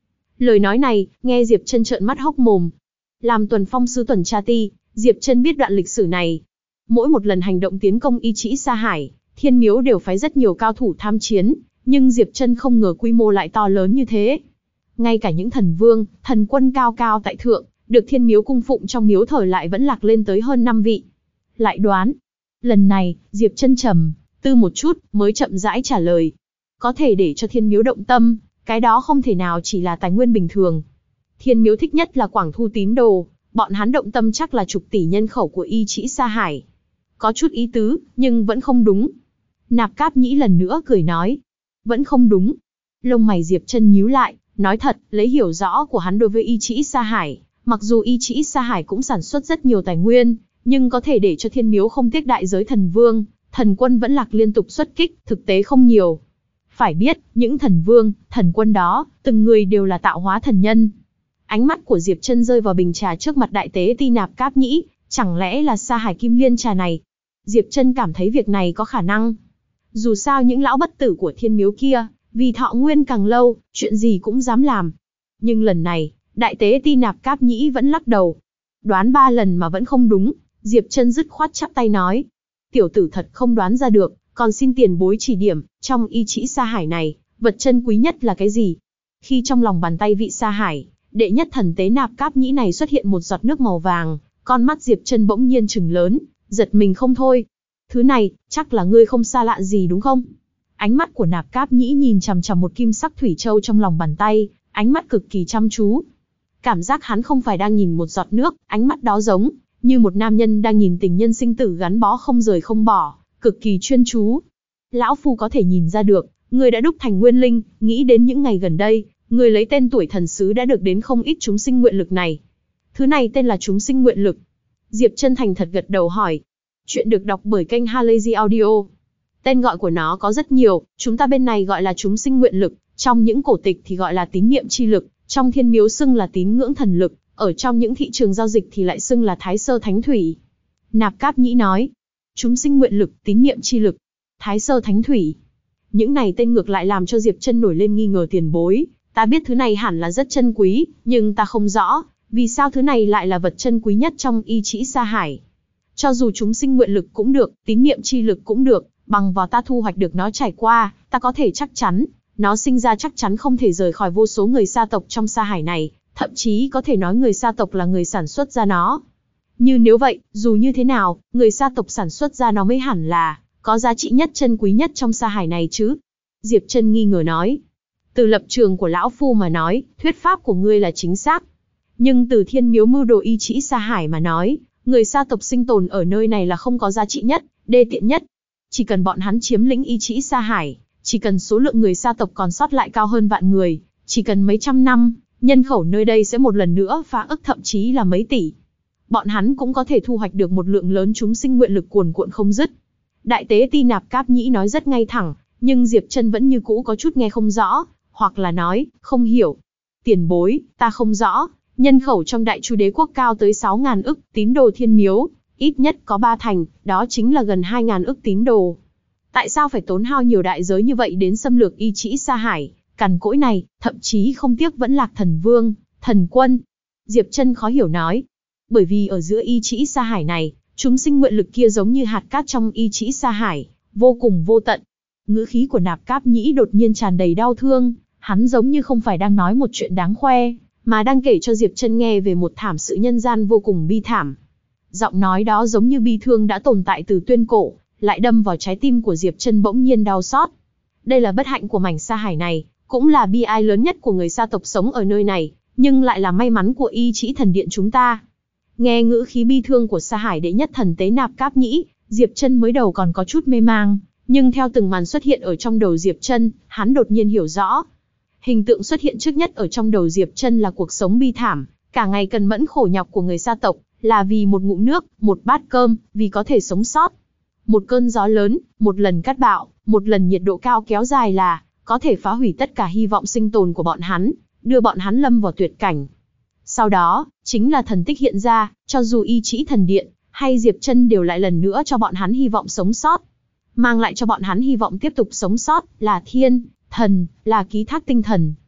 Lời nói này, nghe Diệp Chân trợn mắt hốc mồm. Làm tuần phong sứ tuần tra ti, Diệp Chân biết đoạn lịch sử này. Mỗi một lần hành động tiến công Y Trĩ Sa Hải, Thiên Miếu đều phái rất nhiều cao thủ tham chiến, nhưng Diệp Chân không ngờ quy mô lại to lớn như thế. Ngay cả những thần vương, thần quân cao cao tại thượng, được Thiên Miếu cung phụng trong miếu thờ lại vẫn lạc lên tới hơn 5 vị. Lại đoán. Lần này, Diệp Chân trầm tư một chút, mới chậm rãi trả lời. Có thể để cho Thiên Miếu động tâm, cái đó không thể nào chỉ là tài nguyên bình thường. Thiên Miếu thích nhất là quảng thu tín đồ, bọn hắn động tâm chắc là chục tỷ nhân khẩu của Y Trĩ Sa Hải. Có chút ý tứ, nhưng vẫn không đúng. Nạp Cáp Nhĩ lần nữa cười nói. Vẫn không đúng. Lông mày Diệp Chân nhíu lại, nói thật, lấy hiểu rõ của hắn đối với Y Trĩ Sa Hải, mặc dù Y Trĩ Sa Hải cũng sản xuất rất nhiều tài nguyên, nhưng có thể để cho Thiên Miếu không tiếc đại giới thần vương, thần quân vẫn lạc liên tục xuất kích, thực tế không nhiều. Phải biết, những thần vương, thần quân đó, từng người đều là tạo hóa thần nhân. Ánh mắt của Diệp Chân rơi vào bình trà trước mặt đại tế ti Nạp Cáp Nhĩ, chẳng lẽ là Sa Hải Kim Liên trà này? Diệp Chân cảm thấy việc này có khả năng. Dù sao những lão bất tử của Thiên Miếu kia, vì thọ nguyên càng lâu, chuyện gì cũng dám làm. Nhưng lần này, đại tế ti Nạp Cáp Nhĩ vẫn lắc đầu. Đoán 3 lần mà vẫn không đúng, Diệp Chân dứt khoát chắp tay nói. Tiểu tử thật không đoán ra được, còn xin tiền bối chỉ điểm, trong Y Trĩ Sa Hải này, vật chân quý nhất là cái gì? Khi trong lòng bàn tay vị Sa Hải, đệ nhất thần tế Nạp Cáp Nhĩ này xuất hiện một giọt nước màu vàng, con mắt Diệp Chân bỗng nhiên trừng lớn, giật mình không thôi. Thứ này, chắc là ngươi không xa lạ gì đúng không? Ánh mắt của Nạp Cáp Nhĩ nhìn chằm chằm một kim sắc thủy châu trong lòng bàn tay, ánh mắt cực kỳ chăm chú. Cảm giác hắn không phải đang nhìn một giọt nước, ánh mắt đó giống như một nam nhân đang nhìn tình nhân sinh tử gắn bó không rời không bỏ, cực kỳ chuyên chú. Lão phu có thể nhìn ra được, ngươi đã đúc thành nguyên linh, nghĩ đến những ngày gần đây, ngươi lấy tên tuổi thần sứ đã được đến không ít chúng sinh nguyện lực này. Thứ này tên là chúng sinh nguyện lực. Diệp Chân thành thật gật đầu hỏi. Chuyện được đọc bởi kênh Halazy Audio. Tên gọi của nó có rất nhiều, chúng ta bên này gọi là chúng sinh nguyện lực, trong những cổ tịch thì gọi là tín niệm chi lực, trong Thiên Miếu xưng là tín ngưỡng thần lực, ở trong những thị trường giao dịch thì lại xưng là Thái Sơ Thánh Thủy. Nạp Cáp Nhĩ nói, chúng sinh nguyện lực, tín niệm chi lực, Thái Sơ Thánh Thủy. Những này tên ngược lại làm cho Diệp Chân nổi lên nghi ngờ tiền bối, ta biết thứ này hẳn là rất chân quý, nhưng ta không rõ, vì sao thứ này lại là vật chân quý nhất trong Y Trĩ Sa Hải. Cho dù chúng sinh nguyện lực cũng được, tín niệm chi lực cũng được, bằng vào ta thu hoạch được nó trải qua, ta có thể chắc chắn, nó sinh ra chắc chắn không thể rời khỏi vô số người Sa tộc trong Sa Hải này, thậm chí có thể nói người Sa tộc là người sản xuất ra nó. Như nếu vậy, dù như thế nào, người Sa tộc sản xuất ra nó mới hẳn là có giá trị nhất chân quý nhất trong Sa Hải này chứ. Diệp Chân nghi ngờ nói. Từ lập trường của lão phu mà nói, thuyết pháp của ngươi là chính xác. Nhưng từ Thiên Miếu mưu đồ Y Trĩ Sa Hải mà nói, người Sa tộc sinh tồn ở nơi này là không có giá trị nhất, đê tiện nhất. Chỉ cần bọn hắn chiếm lĩnh Y Trĩ Sa Hải, chỉ cần số lượng người Sa tộc còn sót lại cao hơn vạn người, chỉ cần mấy trăm năm, nhân khẩu nơi đây sẽ một lần nữa phá ức thậm chí là mấy tỷ. Bọn hắn cũng có thể thu hoạch được một lượng lớn chúng sinh nguyện lực cuồn cuộn không dứt. Đại tế ti Nạp Cáp Nhĩ nói rất ngay thẳng, nhưng Diệp Chân vẫn như cũ có chút nghe không rõ, hoặc là nói, không hiểu. Tiền bối, ta không rõ, nhân khẩu trong Đại Chu Đế quốc cao tới 6.000 ức, tín đồ Thiên Miếu, ít nhất có 3 thành, đó chính là gần 2.000 ức tín đồ. Tại sao phải tốn hao nhiều đại giới như vậy đến xâm lược Y Trĩ Sa Hải, cằn cỗi này, thậm chí không tiếc vẫn lạc thần vương, thần quân? Diệp Chân khó hiểu nói. Bởi vì ở giữa Y Trĩ Sa Hải này, chúng sinh nguyện lực kia giống như hạt cát trong Y Trĩ Sa Hải, vô cùng vô tận. Ngữ khí của Nạp Cáp Nhĩ đột nhiên tràn đầy đau thương, hắn giống như không phải đang nói một chuyện đáng khoe, mà đang kể cho Diệp Chân nghe về một thảm sự nhân gian vô cùng bi thảm. Giọng nói đó giống như bi thương đã tồn tại từ tuyên cổ, lại đâm vào trái tim của Diệp Chân bỗng nhiên đau xót. Đây là bất hạnh của mảnh Sa Hải này, cũng là bi ai lớn nhất của người Sa tộc sống ở nơi này, nhưng lại là may mắn của Y Trĩ Thần Điện chúng ta. Nghe ngữ khí bi thương của Sa Hải đệ nhất thần tế Nạp Cáp Nhĩ, Diệp Chân mới đầu còn có chút mê mang, nhưng theo từng màn xuất hiện ở trong đầu Diệp Chân, hắn đột nhiên hiểu rõ. Hình tượng xuất hiện trước nhất ở trong đầu Diệp Chân là cuộc sống bi thảm, cả ngày cần mẫn khổ nhọc của người Sa tộc, là vì một ngụm nước, một bát cơm, vì có thể sống sót. Một cơn gió lớn, một lần cát bão, một lần nhiệt độ cao kéo dài là có thể phá hủy tất cả hy vọng sinh tồn của bọn hắn, đưa bọn hắn lâm vào tuyệt cảnh. Sau đó, chính là thần tích hiện ra, cho dù Y Trĩ Thần Điện hay Diệp Chân đều lại lần nữa cho bọn hắn hy vọng sống sót. Mang lại cho bọn hắn hy vọng tiếp tục sống sót, là thiên, thần, là ký thác tinh thần.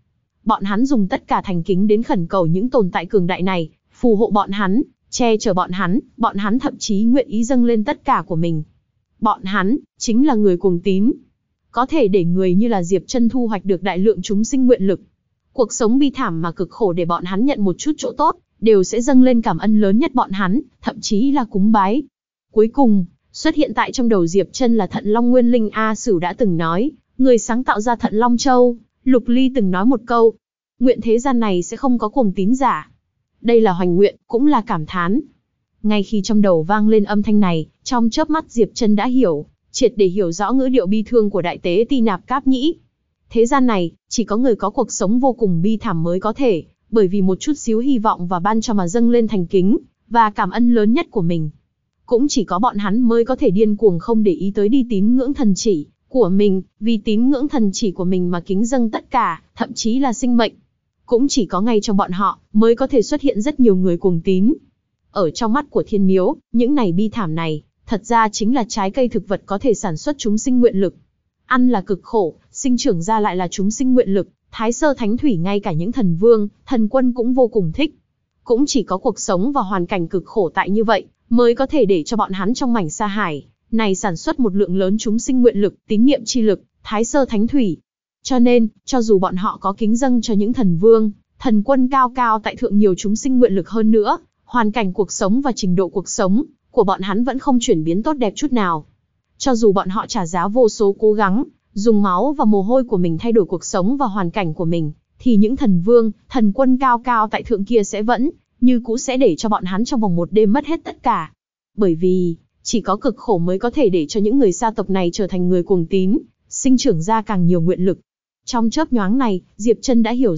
Bọn hắn dùng tất cả thành kính đến khẩn cầu những tồn tại cường đại này, phù hộ bọn hắn, che chở bọn hắn thậm chí nguyện ý dâng lên tất cả của mình. Bọn hắn, chính là người cuồng tín. Có thể để người như là Diệp Chân thu hoạch được đại lượng chúng sinh nguyện lực. Cuộc sống bi thảm mà cực khổ để bọn hắn nhận một chút chỗ tốt, đều sẽ dâng lên cảm ơn lớn nhất bọn hắn, thậm chí là cúng bái. Cuối cùng, xuất hiện tại trong đầu Diệp Chân là Thận Long Nguyên Linh A Sửu đã từng nói, người sáng tạo ra Thận Long Châu. Lục Ly từng nói một câu, nguyện thế gian này sẽ không có cuồng tín giả. Đây là hoành nguyện, cũng là cảm thán. Ngay khi trong đầu vang lên âm thanh này, trong chớp mắt Diệp Chân đã hiểu, triệt để hiểu rõ ngữ điệu bi thương của Đại Tế Ti Nạp Cáp Nhĩ. Thế gian này, chỉ có người có cuộc sống vô cùng bi thảm mới có thể, bởi vì một chút xíu hy vọng và ban cho mà dâng lên thành kính, và cảm ơn lớn nhất của mình. Cũng chỉ có bọn hắn mới có thể điên cuồng không để ý tới đi tín ngưỡng thần chỉ của mình, vì tín ngưỡng thần chỉ của mình mà kính dâng tất cả, thậm chí là sinh mệnh. Cũng chỉ có ngay trong bọn họ, mới có thể xuất hiện rất nhiều người cuồng tín. Ở trong mắt của Thiên Miếu, những này bi thảm này, thật ra chính là trái cây thực vật có thể sản xuất chúng sinh nguyện lực. Ăn là cực khổ, sinh trưởng ra lại là chúng sinh nguyện lực, Thái Sơ Thánh Thủy ngay cả những thần vương, thần quân cũng vô cùng thích. Cũng chỉ có cuộc sống và hoàn cảnh cực khổ tại như vậy, mới có thể để cho bọn hắn trong mảnh sa hải này sản xuất một lượng lớn chúng sinh nguyện lực, tín niệm chi lực, Thái Sơ Thánh Thủy. Cho nên, cho dù bọn họ có kính dâng cho những thần vương, thần quân cao cao tại thượng nhiều chúng sinh nguyện lực hơn nữa, hoàn cảnh cuộc sống và trình độ cuộc sống của bọn hắn vẫn không chuyển biến tốt đẹp chút nào. Cho dù bọn họ trả giá vô số cố gắng, dùng máu và mồ hôi của mình thay đổi cuộc sống và hoàn cảnh của mình, thì những thần vương, thần quân cao cao tại thượng kia sẽ vẫn, như cũ sẽ để cho bọn hắn trong vòng một đêm mất hết tất cả. Bởi vì, chỉ có cực khổ mới có thể để cho những người sa tộc này trở thành người cuồng tín, sinh trưởng ra càng nhiều nguyện lực. Trong chớp nhoáng này, Diệp Chân đã hiểu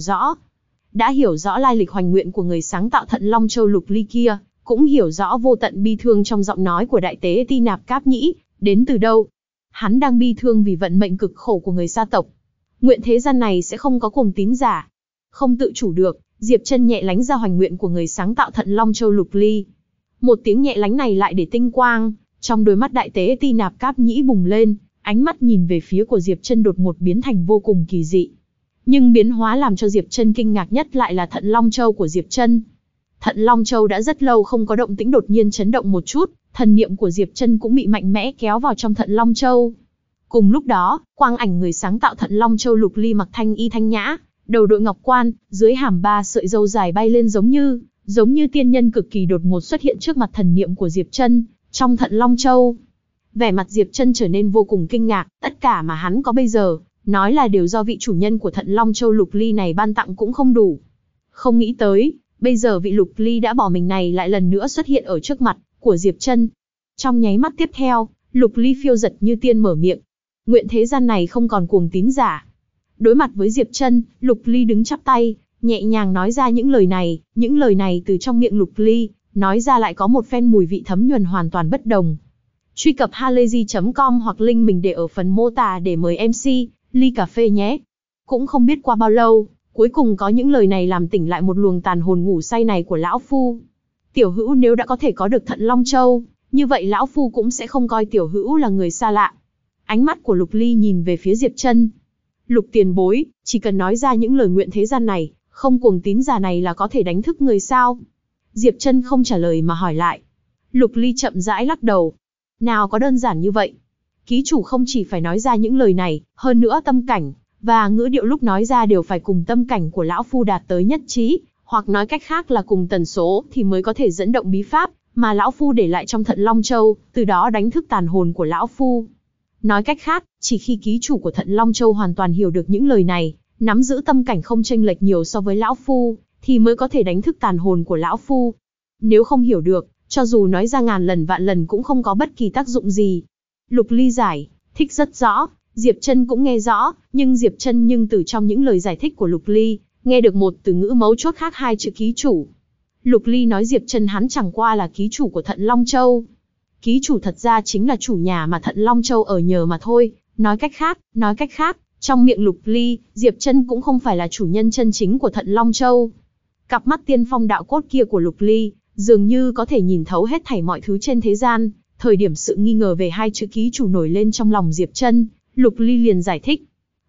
rõ lai lịch hoành nguyện của người sáng tạo Thận Long Châu Lục Ly kia, cũng hiểu rõ vô tận bi thương trong giọng nói của Đại Tế Ti Nạp Cáp Nhĩ, đến từ đâu. Hắn đang bi thương vì vận mệnh cực khổ của người sa tộc. Nguyện thế gian này sẽ không có cuồng tín giả. Không tự chủ được, Diệp Chân nhẹ lánh ra hoành nguyện của người sáng tạo Thận Long Châu Lục Ly. Một tiếng nhẹ lánh này lại để tinh quang, trong đôi mắt Đại Tế Ti Nạp Cáp Nhĩ bùng lên, ánh mắt nhìn về phía của Diệp Chân đột ngột biến thành vô cùng kỳ dị. Nhưng biến hóa làm cho Diệp Chân kinh ngạc nhất lại là Thận Long Châu của Diệp Chân. Thận Long Châu đã rất lâu không có động tĩnh, đột nhiên chấn động một chút, thần niệm của Diệp Chân cũng bị mạnh mẽ kéo vào trong Thận Long Châu. Cùng lúc đó, quang ảnh người sáng tạo Thận Long Châu Lục Ly mặc thanh y thanh nhã, đầu đội ngọc quan, dưới hàm 3 sợi râu dài bay lên giống như tiên nhân cực kỳ đột ngột xuất hiện trước mặt thần niệm của Diệp Chân, trong Thận Long Châu. Vẻ mặt Diệp Chân trở nên vô cùng kinh ngạc, tất cả mà hắn có bây giờ, nói là đều do vị chủ nhân của Thận Long Châu Lục Ly này ban tặng cũng không đủ. Không nghĩ tới, bây giờ vị Lục Ly đã bỏ mình này lại lần nữa xuất hiện ở trước mặt của Diệp Chân. Trong nháy mắt tiếp theo, Lục Ly phiêu giật như tiên mở miệng. Nguyện thế gian này không còn cuồng tín giả. Đối mặt với Diệp Chân, Lục Ly đứng chắp tay, nhẹ nhàng nói ra những lời này từ trong miệng Lục Ly, nói ra lại có một phen mùi vị thấm nhuần hoàn toàn bất đồng. Truy cập halayzi.com hoặc link mình để ở phần mô tả để mời MC, ly cà phê nhé. Cũng không biết qua bao lâu, cuối cùng có những lời này làm tỉnh lại một luồng tàn hồn ngủ say này của lão phu. Tiểu hữu nếu đã có thể có được Thận Long Châu, như vậy lão phu cũng sẽ không coi tiểu hữu là người xa lạ. Ánh mắt của Lục Ly nhìn về phía Diệp Chân. Lục tiền bối, chỉ cần nói ra những lời nguyện thế gian này, không cuồng tín giả này là có thể đánh thức người sao? Diệp Chân không trả lời mà hỏi lại. Lục Ly chậm rãi lắc đầu. Nào có đơn giản như vậy. Ký chủ không chỉ phải nói ra những lời này, hơn nữa tâm cảnh và ngữ điệu lúc nói ra đều phải cùng tâm cảnh của lão phu đạt tới nhất trí, hoặc nói cách khác là cùng tần số thì mới có thể dẫn động bí pháp mà lão phu để lại trong Thận Long Châu, từ đó đánh thức tàn hồn của lão phu. Nói cách khác, chỉ khi ký chủ của Thận Long Châu hoàn toàn hiểu được những lời này, nắm giữ tâm cảnh không chênh lệch nhiều so với lão phu, thì mới có thể đánh thức tàn hồn của lão phu. Nếu không hiểu được, cho dù nói ra ngàn lần vạn lần cũng không có bất kỳ tác dụng gì. Lục Ly giải thích rất rõ, Diệp Chân cũng nghe rõ, nhưng Diệp Chân từ trong những lời giải thích của Lục Ly, nghe được một từ ngữ mấu chốt khác hai chữ ký chủ. Lục Ly nói Diệp Chân hắn chẳng qua là ký chủ của Thận Long Châu. Ký chủ thật ra chính là chủ nhà mà Thận Long Châu ở nhờ mà thôi, nói cách khác, trong miệng Lục Ly, Diệp Chân cũng không phải là chủ nhân chân chính của Thận Long Châu. Cặp mắt tiên phong đạo cốt kia của Lục Ly, dường như có thể nhìn thấu hết thảy mọi thứ trên thế gian. Thời điểm sự nghi ngờ về hai chữ ký chủ nổi lên trong lòng Diệp Chân, Lục Ly liền giải thích.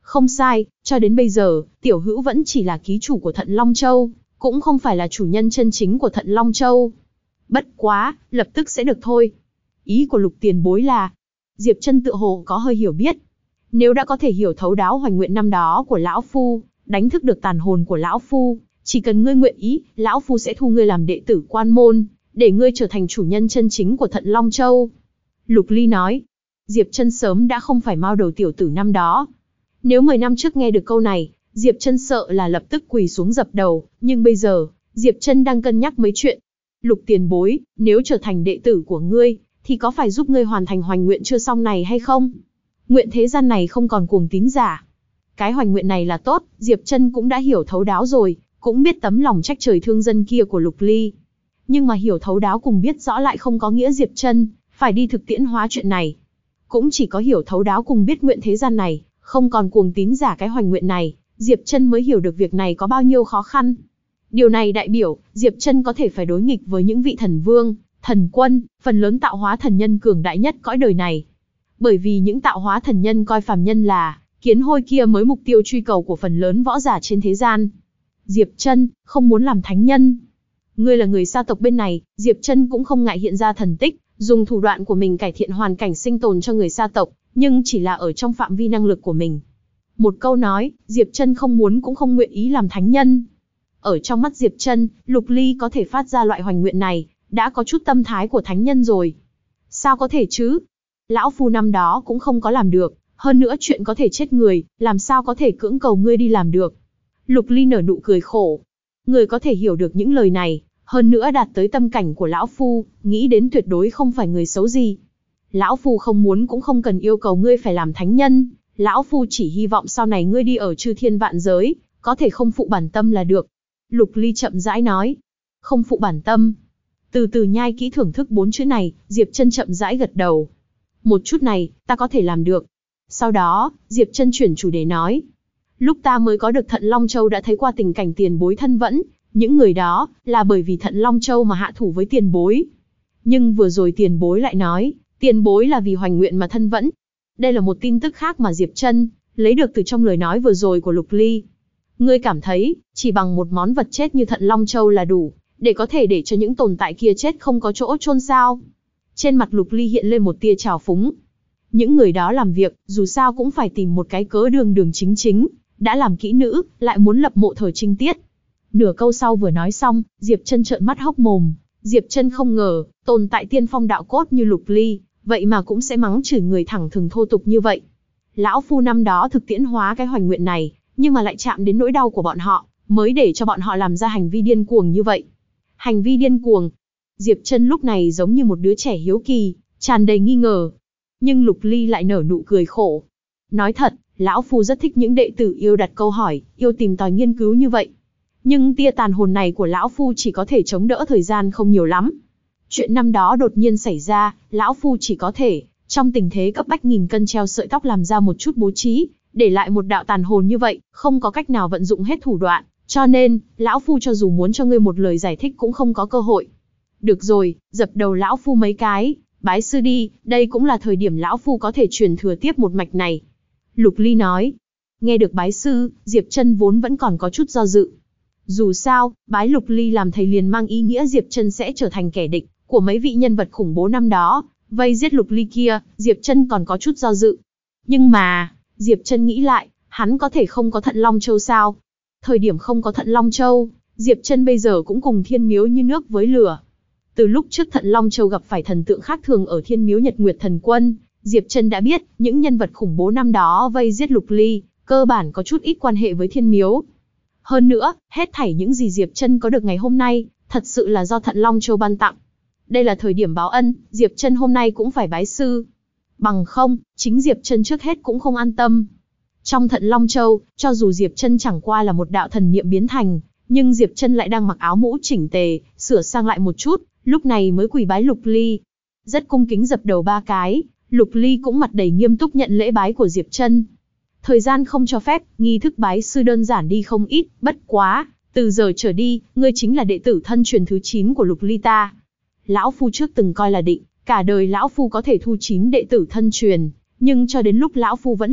Không sai, cho đến bây giờ, tiểu hữu vẫn chỉ là ký chủ của Thận Long Châu, cũng không phải là chủ nhân chân chính của Thận Long Châu. Bất quá, lập tức sẽ được thôi. Ý của Lục tiền bối là, Diệp Chân tựa hồ có hơi hiểu biết. Nếu đã có thể hiểu thấu đáo hoành nguyện năm đó của lão phu, đánh thức được tàn hồn của lão phu, chỉ cần ngươi nguyện ý, lão phu sẽ thu ngươi làm đệ tử quan môn, để ngươi trở thành chủ nhân chân chính của Thận Long Châu. Lục Ly nói, Diệp Chân sớm đã không phải mao đầu tiểu tử năm đó. Nếu 10 năm trước nghe được câu này, Diệp Chân sợ là lập tức quỳ xuống dập đầu, nhưng bây giờ, Diệp Chân đang cân nhắc mấy chuyện. Lục tiền bối, nếu trở thành đệ tử của ngươi, thì có phải giúp ngươi hoàn thành hoành nguyện chưa xong này hay không? Nguyện thế gian này không còn cuồng tín giả. Cái hoành nguyện này là tốt, Diệp Chân cũng đã hiểu thấu đáo rồi, cũng biết tấm lòng trách trời thương dân kia của Lục Ly. Nhưng mà hiểu thấu đáo cùng biết rõ lại không có nghĩa Diệp Chân phải đi thực tiễn hóa chuyện này. Cũng chỉ có hiểu thấu đáo cùng biết nguyện thế gian này không còn cuồng tín giả cái hoành nguyện này, Diệp Chân mới hiểu được việc này có bao nhiêu khó khăn. Điều này đại biểu, Diệp Chân có thể phải đối nghịch với những vị thần vương, thần quân, phần lớn tạo hóa thần nhân cường đại nhất cõi đời này. Bởi vì những tạo hóa thần nhân coi phàm nhân là kiến hôi kia mới mục tiêu truy cầu của phần lớn võ giả trên thế gian. Diệp Chân không muốn làm thánh nhân. Ngươi là người gia tộc bên này, Diệp Chân cũng không ngại hiện ra thần tích, dùng thủ đoạn của mình cải thiện hoàn cảnh sinh tồn cho người gia tộc, nhưng chỉ là ở trong phạm vi năng lực của mình. Một câu nói, Diệp Chân không muốn cũng không nguyện ý làm thánh nhân. Ở trong mắt Diệp Chân, Lục Ly có thể phát ra loại hoành nguyện này, đã có chút tâm thái của thánh nhân rồi. Sao có thể chứ? Lão phu năm đó cũng không có làm được, hơn nữa chuyện có thể chết người, làm sao có thể cưỡng cầu ngươi đi làm được? Lục Ly nở nụ cười khổ. Người có thể hiểu được những lời này, hơn nữa đạt tới tâm cảnh của lão phu, nghĩ đến tuyệt đối không phải người xấu gì. Lão phu không muốn cũng không cần yêu cầu ngươi phải làm thánh nhân, lão phu chỉ hy vọng sau này ngươi đi ở chư thiên vạn giới, có thể không phụ bản tâm là được. Lục Ly chậm rãi nói, không phụ bản tâm. Từ từ nhai kỹ thưởng thức 4 chữ này, Diệp Chân chậm rãi gật đầu. Một chút này, ta có thể làm được. Sau đó, Diệp Chân chuyển chủ đề nói, lúc ta mới có được Thận Long Châu đã thấy qua tình cảnh tiền bối thân vẫn, những người đó, là bởi vì Thận Long Châu mà hạ thủ với tiền bối. Nhưng vừa rồi tiền bối lại nói, tiền bối là vì hoành nguyện mà thân vẫn. Đây là một tin tức khác mà Diệp Chân lấy được từ trong lời nói vừa rồi của Lục Ly. Ngươi cảm thấy, chỉ bằng một món vật chết như Thận Long Châu là đủ, để có thể để cho những tồn tại kia chết không có chỗ chôn sao? Trên mặt Lục Ly hiện lên một tia trào phúng. Những người đó làm việc, dù sao cũng phải tìm một cái cớ đường đường chính chính, đã làm kỹ nữ, lại muốn lập mộ thờ trinh tiết. Nửa câu sau vừa nói xong, Diệp Chân trợn mắt hốc mồm. Diệp Chân không ngờ, tồn tại tiên phong đạo cốt như Lục Ly, vậy mà cũng sẽ mắng chửi người thẳng thừng thô tục như vậy. Lão phu năm đó thực tiễn hóa cái hoành nguyện này, nhưng mà lại chạm đến nỗi đau của bọn họ, mới để cho bọn họ làm ra hành vi điên cuồng như vậy. Hành vi điên cuồng. Diệp Chân lúc này giống như một đứa trẻ hiếu kỳ, tràn đầy nghi ngờ. Nhưng Lục Ly lại nở nụ cười khổ. Nói thật, lão phu rất thích những đệ tử yêu đặt câu hỏi, yêu tìm tòi nghiên cứu như vậy. Nhưng tia tàn hồn này của lão phu chỉ có thể chống đỡ thời gian không nhiều lắm. Chuyện năm đó đột nhiên xảy ra, lão phu chỉ có thể, trong tình thế cấp bách nghìn cân treo sợi tóc làm ra một chút bố trí, để lại một đạo tàn hồn như vậy, không có cách nào vận dụng hết thủ đoạn, cho nên, lão phu cho dù muốn cho ngươi một lời giải thích cũng không có cơ hội. Được rồi, dập đầu lão phu mấy cái, bái sư đi, đây cũng là thời điểm lão phu có thể truyền thừa tiếp một mạch này. Lục Ly nói. Nghe được bái sư, Diệp Chân vốn vẫn còn có chút do dự. Dù sao, bái Lục Ly làm thầy liền mang ý nghĩa Diệp Chân sẽ trở thành kẻ địch của mấy vị nhân vật khủng bố năm đó, vây giết Lục Ly kia, Diệp Chân còn có chút do dự. Nhưng mà, Diệp Chân nghĩ lại, hắn có thể không có Thận Long Châu sao? Thời điểm không có Thận Long Châu, Diệp Chân bây giờ cũng cùng Thiên Miếu như nước với lửa. Từ lúc trước Thận Long Châu gặp phải thần tượng khác thường ở Thiên Miếu Nhật Nguyệt Thần Quân, Diệp Chân đã biết, những nhân vật khủng bố năm đó vây giết Lục Ly, cơ bản có chút ít quan hệ với Thiên Miếu. Hơn nữa, hết thảy những gì Diệp Chân có được ngày hôm nay, thật sự là do Thận Long Châu ban tặng. Đây là thời điểm báo ân, Diệp Chân hôm nay cũng phải bái sư. Bằng không, chính Diệp Chân trước hết cũng không an tâm. Trong Thận Long Châu, cho dù Diệp Chân chẳng qua là một đạo thần niệm biến thành, nhưng Diệp Chân lại đang mặc áo mũ chỉnh tề, sửa sang lại một chút, lúc này mới quỳ bái Lục Ly. Rất cung kính dập đầu 3 cái, Lục Ly cũng mặt đầy nghiêm túc nhận lễ bái của Diệp Chân. Thời gian không cho phép, nghi thức bái sư đơn giản đi không ít, bất quá, từ giờ trở đi, ngươi chính là đệ tử thân truyền thứ 9 của Lục Ly ta. Lão phu trước từng coi là định, cả đời lão phu có thể thu 9 đệ tử thân truyền, nhưng cho đến lúc lão phu vẫn lạc,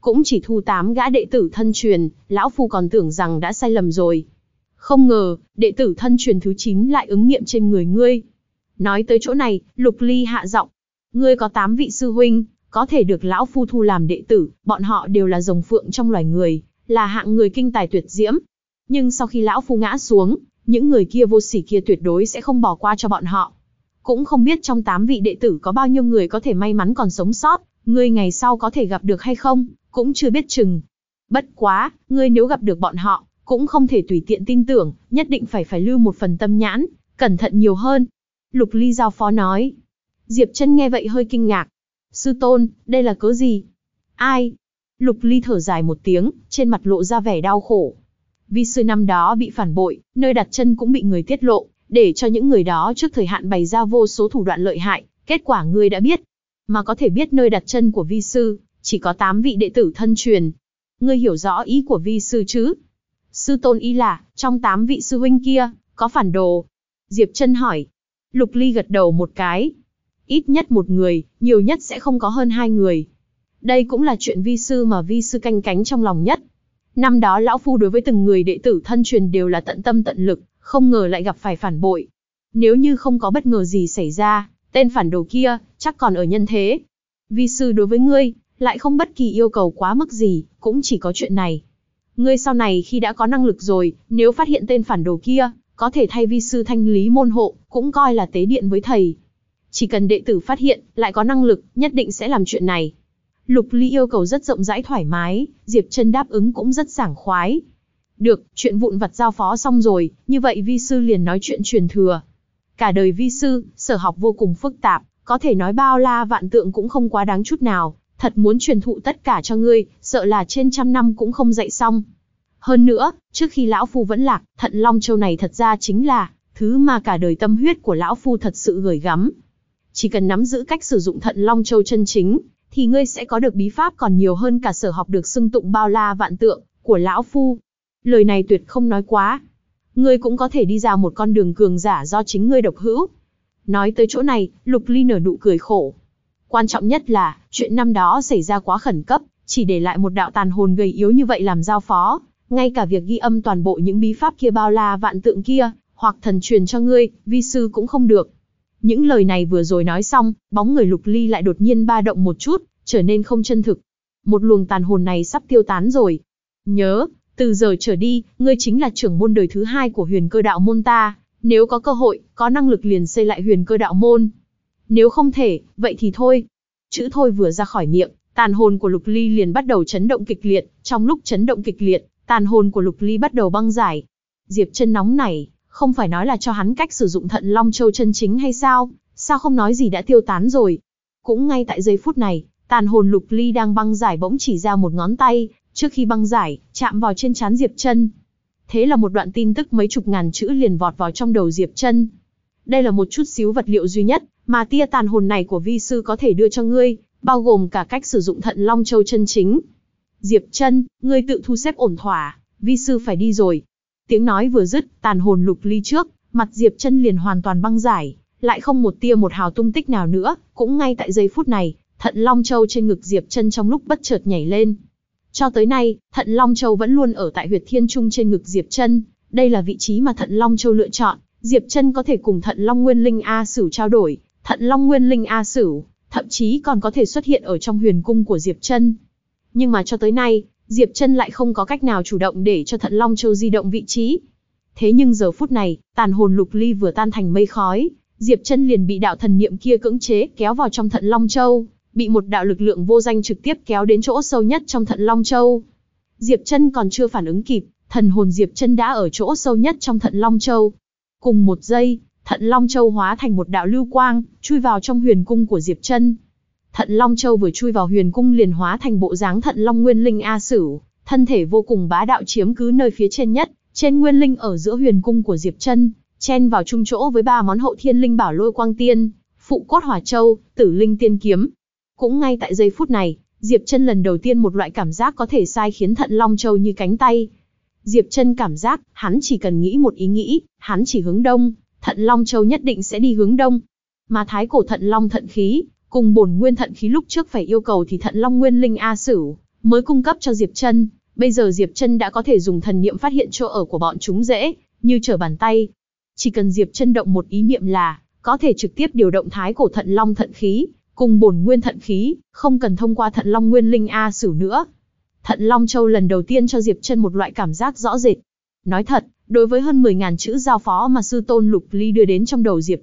cũng chỉ thu 8 gã đệ tử thân truyền, lão phu còn tưởng rằng đã sai lầm rồi. Không ngờ, đệ tử thân truyền thứ 9 lại ứng nghiệm trên người ngươi. Nói tới chỗ này, Lục Ly hạ giọng. Ngươi có 8 vị sư huynh, có thể được lão phu thu làm đệ tử, bọn họ đều là rồng phượng trong loài người, là hạng người kinh tài tuyệt diễm. Nhưng sau khi lão phu ngã xuống, những người kia vô sỉ kia tuyệt đối sẽ không bỏ qua cho bọn họ. Cũng không biết trong 8 vị đệ tử có bao nhiêu người có thể may mắn còn sống sót, ngươi ngày sau có thể gặp được hay không, cũng chưa biết chừng. Bất quá, ngươi nếu gặp được bọn họ, cũng không thể tùy tiện tin tưởng, nhất định phải lưu một phần tâm nhãn, cẩn thận nhiều hơn. Lục Ly giao phó nói. Diệp Chân nghe vậy hơi kinh ngạc. Sư tôn, đây là cớ gì? Ai? Lục Ly thở dài một tiếng, trên mặt lộ ra vẻ đau khổ. Vi sư năm đó bị phản bội, nơi đặt chân cũng bị người tiết lộ, để cho những người đó trước thời hạn bày ra vô số thủ đoạn lợi hại, kết quả ngươi đã biết. Mà có thể biết nơi đặt chân của vi sư, chỉ có 8 vị đệ tử thân truyền. Ngươi hiểu rõ ý của vi sư chứ? Sư tôn ý là, trong 8 vị sư huynh kia, có phản đồ. Diệp Chân hỏi. Lục Ly gật đầu một cái. Ít nhất một người, nhiều nhất sẽ không có hơn 2 người. Đây cũng là chuyện vi sư mà vi sư canh cánh trong lòng nhất. Năm đó lão phu đối với từng người đệ tử thân truyền đều là tận tâm tận lực, không ngờ lại gặp phải phản bội. Nếu như không có bất ngờ gì xảy ra, tên phản đồ kia, chắc còn ở nhân thế. Vi sư đối với ngươi, lại không bất kỳ yêu cầu quá mức gì, cũng chỉ có chuyện này. Ngươi sau này khi đã có năng lực rồi, nếu phát hiện tên phản đồ kia, có thể thay vi sư thanh lý môn hộ, cũng coi là tế điện với thầy. Chỉ cần đệ tử phát hiện, lại có năng lực, nhất định sẽ làm chuyện này. Lục Ly yêu cầu rất rộng rãi thoải mái, Diệp Chân đáp ứng cũng rất sảng khoái. Được, chuyện vụn vặt giao phó xong rồi, như vậy vi sư liền nói chuyện truyền thừa. Cả đời vi sư, sở học vô cùng phức tạp, có thể nói bao la vạn tượng cũng không quá đáng chút nào, thật muốn truyền thụ tất cả cho ngươi, sợ là trên 100 năm cũng không dạy xong. Hơn nữa, trước khi lão phu vẫn lạc, Thận Long Châu này thật ra chính là thứ mà cả đời tâm huyết của lão phu thật sự gửi gắm. Chỉ cần nắm giữ cách sử dụng Thận Long Châu chân chính, thì ngươi sẽ có được bí pháp còn nhiều hơn cả sở học được xưng tụng bao la vạn tượng của lão phu. Lời này tuyệt không nói quá. Ngươi cũng có thể đi ra một con đường cường giả do chính ngươi độc hữu. Nói tới chỗ này, Lục Ly nở nụ cười khổ. Quan trọng nhất là, chuyện năm đó xảy ra quá khẩn cấp, chỉ để lại một đạo tàn hồn gầy yếu như vậy làm giao phó. Ngay cả việc ghi âm toàn bộ những bí pháp kia bao la vạn tượng kia, hoặc thần truyền cho ngươi, vi sư cũng không được. Những lời này vừa rồi nói xong, bóng người Lục Ly lại đột nhiên ba động một chút, trở nên không chân thực. Một luồng tàn hồn này sắp tiêu tán rồi. Nhớ, từ giờ trở đi, ngươi chính là trưởng môn đời thứ 2 của Huyền Cơ Đạo môn ta. Nếu có cơ hội, có năng lực liền xây lại Huyền Cơ Đạo môn. Nếu không thể, vậy thì thôi. Chữ thôi vừa ra khỏi miệng, tàn hồn của Lục Ly liền bắt đầu chấn động kịch liệt. Trong lúc chấn động kịch liệt, tàn hồn của Lục Ly bắt đầu băng giải. Diệp Chân nóng nảy, không phải nói là cho hắn cách sử dụng Thận Long Châu chân chính hay sao? Sao không nói gì đã tiêu tán rồi? Cũng ngay tại giây phút này, tàn hồn Lục Ly đang băng giải bỗng chỉ ra một ngón tay, trước khi băng giải, chạm vào trên trán Diệp Chân. Thế là một đoạn tin tức mấy chục ngàn chữ liền vọt vào trong đầu Diệp Chân. Đây là một chút xíu vật liệu duy nhất mà tia tàn hồn này của vi sư có thể đưa cho ngươi, bao gồm cả cách sử dụng Thận Long Châu chân chính. Diệp Chân, ngươi tự thu xếp ổn thỏa, vi sư phải đi rồi. Tiếng nói vừa dứt, tàn hồn Lục Ly trước, mặt Diệp Chân liền hoàn toàn băng giải, lại không một tia một hào tung tích nào nữa. Cũng ngay tại giây phút này, Thận Long Châu trên ngực Diệp Chân trong lúc bất chợt nhảy lên. Cho tới nay, Thận Long Châu vẫn luôn ở tại huyệt thiên trung trên ngực Diệp Chân. Đây là vị trí mà Thận Long Châu lựa chọn. Diệp Chân có thể cùng Thận Long Nguyên Linh A Sửu trao đổi. Thận Long Nguyên Linh A Sửu, thậm chí còn có thể xuất hiện ở trong huyền cung của Diệp Chân. Nhưng mà cho tới nay, Diệp Chân lại không có cách nào chủ động để cho Thận Long Châu di động vị trí. Thế nhưng giờ phút này, tàn hồn Lục Ly vừa tan thành mây khói, Diệp Chân liền bị đạo thần niệm kia cưỡng chế kéo vào trong Thận Long Châu, bị một đạo lực lượng vô danh trực tiếp kéo đến chỗ sâu nhất trong Thận Long Châu. Diệp Chân còn chưa phản ứng kịp, thần hồn Diệp Chân đã ở chỗ sâu nhất trong Thận Long Châu. Cùng một giây, Thận Long Châu hóa thành một đạo lưu quang, chui vào trong huyền cung của Diệp Chân. Thận Long Châu vừa chui vào huyền cung liền hóa thành bộ dáng Thận Long Nguyên Linh A Sửu, thân thể vô cùng bá đạo chiếm cứ nơi phía trên nhất, trên nguyên linh ở giữa huyền cung của Diệp Chân, chen vào chung chỗ với 3 món hậu thiên linh bảo Lôi Quang Tiên, Phụ Cốt Hỏa Châu, Tử Linh Tiên Kiếm. Cũng ngay tại giây phút này, Diệp Chân lần đầu tiên một loại cảm giác có thể sai khiến Thận Long Châu như cánh tay. Diệp Chân cảm giác, hắn chỉ cần nghĩ một ý nghĩ, hắn chỉ hướng đông, Thận Long Châu nhất định sẽ đi hướng đông. Mà thái cổ Thận Long thận khí, cùng bổn nguyên thận khí lúc trước phải yêu cầu thì Thận Long Nguyên Linh A Sửu, mới cung cấp cho Diệp Trân. Bây giờ Diệp Trân đã có thể dùng thần niệm phát hiện chỗ ở của bọn chúng dễ như trở bàn tay. Chỉ cần Diệp Trân động một ý niệm là có thể trực tiếp điều động thái cổ thận long thận khí, cùng bổn nguyên thận khí, không cần thông qua thận long nguyên linh A Sử nữa. Thận Long Châu lần đầu tiên cho Diệp Trân một loại cảm giác rõ rệt. Nói thật, đối với hơn 10.000 chữ giao phó mà sư tôn Lục Ly đưa đến trong đầu Diệp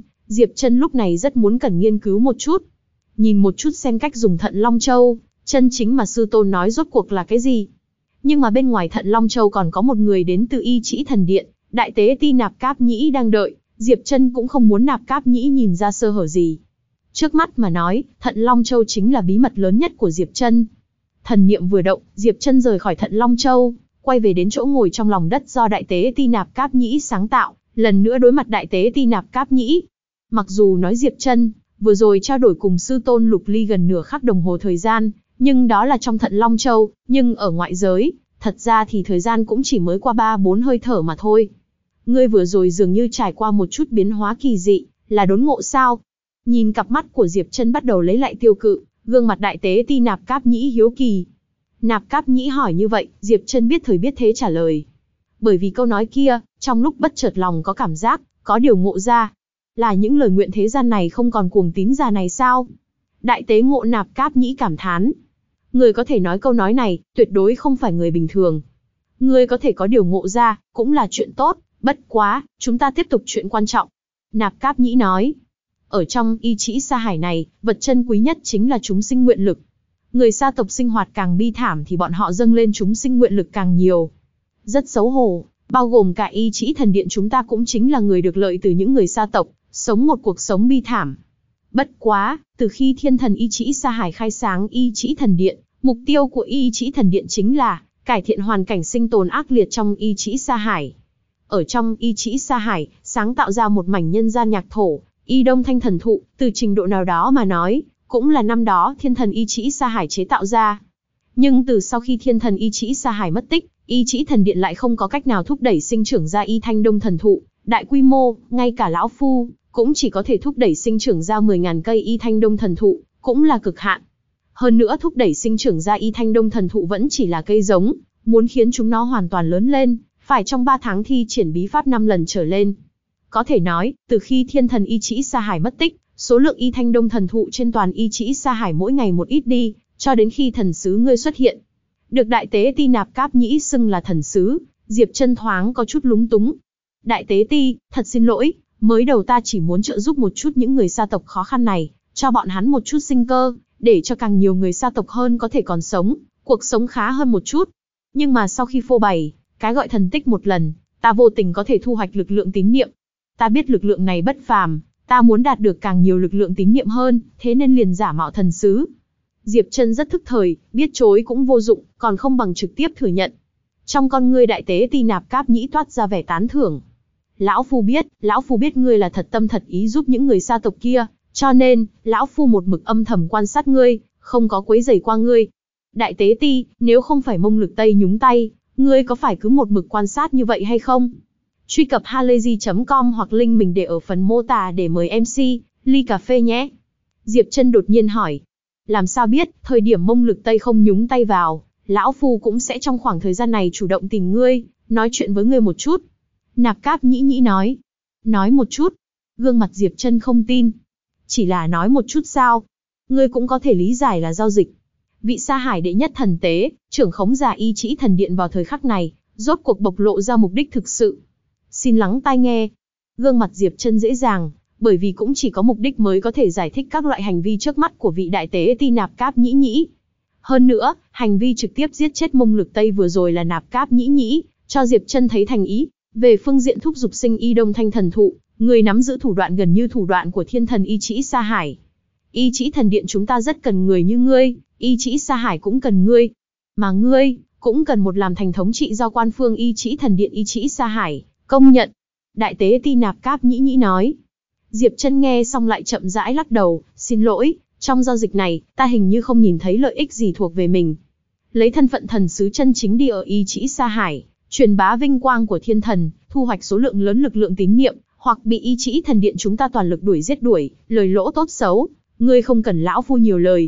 Trân lúc này rất muốn cần nghiên cứu một chút. Nhìn một chút xem cách dùng Thận Long Châu, chân chính mà sư tôn nói rốt cuộc là cái gì. Nhưng mà bên ngoài Thận Long Châu còn có một người đến từ Y Trĩ Thần Điện, Đại Tế Ti Nạp Cáp Nhĩ đang đợi, Diệp Trân cũng không muốn Nạp Cáp Nhĩ nhìn ra sơ hở gì. Trước mắt mà nói, Thận Long Châu chính là bí mật lớn nhất của Diệp Trân. Thần niệm vừa động, Diệp Trân rời khỏi Thận Long Châu, quay về đến chỗ ngồi trong lòng đất do Đại Tế Ti Nạp Cáp Nhĩ sáng tạo, lần nữa đối mặt Đại Tế Ti Nạp Cáp Nhĩ. Mặc dù nói Diệp Trân vừa rồi trao đổi cùng sư tôn Lục Ly gần nửa khắc đồng hồ thời gian, nhưng đó là trong Thận Long Châu, nhưng ở ngoại giới, thật ra thì thời gian cũng chỉ mới qua 3-4 hơi thở mà thôi. Ngươi vừa rồi dường như trải qua một chút biến hóa kỳ dị, là đốn ngộ sao? Nhìn cặp mắt của Diệp Trân bắt đầu lấy lại tiêu cự, gương mặt Đại Tế Ti Nạp Cáp Nhĩ hiếu kỳ. Nạp Cáp Nhĩ hỏi như vậy, Diệp Trân biết thời biết thế trả lời. Bởi vì câu nói kia, trong lúc bất chợt lòng có cảm giác, có điều ngộ ra. Là những lời nguyện thế gian này không còn cuồng tín già này sao? Đại Tế Ngộ Nạp Cáp Nhĩ cảm thán. Người có thể nói câu nói này, tuyệt đối không phải người bình thường. Người có thể có điều ngộ ra, cũng là chuyện tốt, bất quá, chúng ta tiếp tục chuyện quan trọng. Nạp Cáp Nhĩ nói. Ở trong Y Trĩ Sa Hải này, vật chân quý nhất chính là chúng sinh nguyện lực. Người Sa tộc sinh hoạt càng bi thảm thì bọn họ dâng lên chúng sinh nguyện lực càng nhiều. Rất xấu hổ, bao gồm cả Y Trĩ Thần Điện chúng ta cũng chính là người được lợi từ những người Sa tộc, sống một cuộc sống bi thảm. Bất quá, từ khi Thiên Thần Y Trĩ Sa Hải khai sáng Y Trĩ Thần Điện, mục tiêu của Y Trĩ Thần Điện chính là cải thiện hoàn cảnh sinh tồn ác liệt trong Y Trĩ Sa Hải. Ở trong Y Trĩ Sa Hải, sáng tạo ra một mảnh nhân gian nhạc thổ, Y Đông Thanh Thần Thụ, từ trình độ nào đó mà nói, cũng là năm đó Thiên Thần Y Trĩ Sa Hải chế tạo ra. Nhưng từ sau khi Thiên Thần Y Trĩ Sa Hải mất tích, Y Trĩ Thần Điện lại không có cách nào thúc đẩy sinh trưởng ra Y Thanh Đông Thần Thụ, đại quy mô, ngay cả lão phu cũng chỉ có thể thúc đẩy sinh trưởng ra 10.000 cây Y Thanh Đông Thần Thụ, cũng là cực hạn. Hơn nữa thúc đẩy sinh trưởng ra Y Thanh Đông Thần Thụ vẫn chỉ là cây giống, muốn khiến chúng nó hoàn toàn lớn lên, phải trong 3 tháng thi triển bí pháp 5 lần trở lên. Có thể nói, từ khi Thiên Thần Y Trĩ Sa Hải mất tích, số lượng Y Thanh Đông Thần Thụ trên toàn Y Trĩ Sa Hải mỗi ngày một ít đi, cho đến khi thần sứ ngươi xuất hiện. Được Đại Tế Ti Nạp Cáp Nhĩ xưng là thần sứ, Diệp Trân thoáng có chút lúng túng. Đại Tế Ti, thật xin lỗi, mới đầu ta chỉ muốn trợ giúp một chút những người Sa tộc khó khăn này, cho bọn hắn một chút sinh cơ, để cho càng nhiều người Sa tộc hơn có thể còn sống, cuộc sống khá hơn một chút. Nhưng mà sau khi phô bày cái gọi thần tích một lần, ta vô tình có thể thu hoạch lực lượng tín niệm. Ta biết lực lượng này bất phàm, ta muốn đạt được càng nhiều lực lượng tín niệm hơn, thế nên liền giả mạo thần sứ. Diệp Trân rất thức thời, biết chối cũng vô dụng, còn không bằng trực tiếp thừa nhận. Trong con ngươi Đại Tế Ti Nạp Cáp Nhĩ toát ra vẻ tán thưởng. Lão Phu biết ngươi là thật tâm thật ý giúp những người Sa tộc kia, cho nên, Lão Phu một mực âm thầm quan sát ngươi, không có quấy rầy qua ngươi. Đại Tế Ti, nếu không phải Mông Lực Tây nhúng tay, ngươi có phải cứ một mực quan sát như vậy hay không? Truy cập halayzi.com hoặc link mình để ở phần mô tả để mời MC, ly cà phê nhé. Diệp Trân đột nhiên hỏi. Làm sao biết, thời điểm Mông Lực Tây không nhúng tay vào, Lão Phu cũng sẽ trong khoảng thời gian này chủ động tìm ngươi, nói chuyện với ngươi một chút. Nạp Cáp Nhĩ nói. Nói một chút. Gương mặt Diệp Trân không tin. Chỉ là nói một chút sao? Ngươi cũng có thể lý giải là giao dịch. Vị Sa Hải đệ nhất thần tế, trưởng khống giả Y Trĩ Thần Điện vào thời khắc này, rốt cuộc bộc lộ ra mục đích thực sự. Xin lắng tai nghe. Gương mặt Diệp Trân dễ dàng, bởi vì cũng chỉ có mục đích mới có thể giải thích các loại hành vi trước mắt của vị Đại Tế Ti Nạp Cáp Nhĩ. Hơn nữa, hành vi trực tiếp giết chết Mông Lực Tây vừa rồi là Nạp Cáp Nhĩ, cho Diệp Trân thấy thành ý. Về phương diện thúc dục sinh Y Đông Thanh Thần Thụ, người nắm giữ thủ đoạn gần như thủ đoạn của Thiên Thần Y Trĩ Sa Hải. Y Trĩ Thần Điện chúng ta rất cần người như ngươi, Y Trĩ Sa Hải cũng cần ngươi. Mà ngươi, cũng cần một làm thành thống trị do quan phương Y Trĩ Thần Điện Y Trĩ Sa Hải công nhận. Đại Tế Ti Nạp Cáp Nhĩ nói. Diệp Trân nghe xong lại chậm rãi lắc đầu, xin lỗi, trong giao dịch này, ta hình như không nhìn thấy lợi ích gì thuộc về mình. Lấy thân phận thần sứ chân chính đi ở Y Trĩ Sa Hải, truyền bá vinh quang của thiên thần, thu hoạch số lượng lớn lực lượng tín niệm, hoặc bị Y Trĩ Thần Điện chúng ta toàn lực đuổi giết đuổi, lời lỗ tốt xấu, ngươi không cần Lão Phu nhiều lời.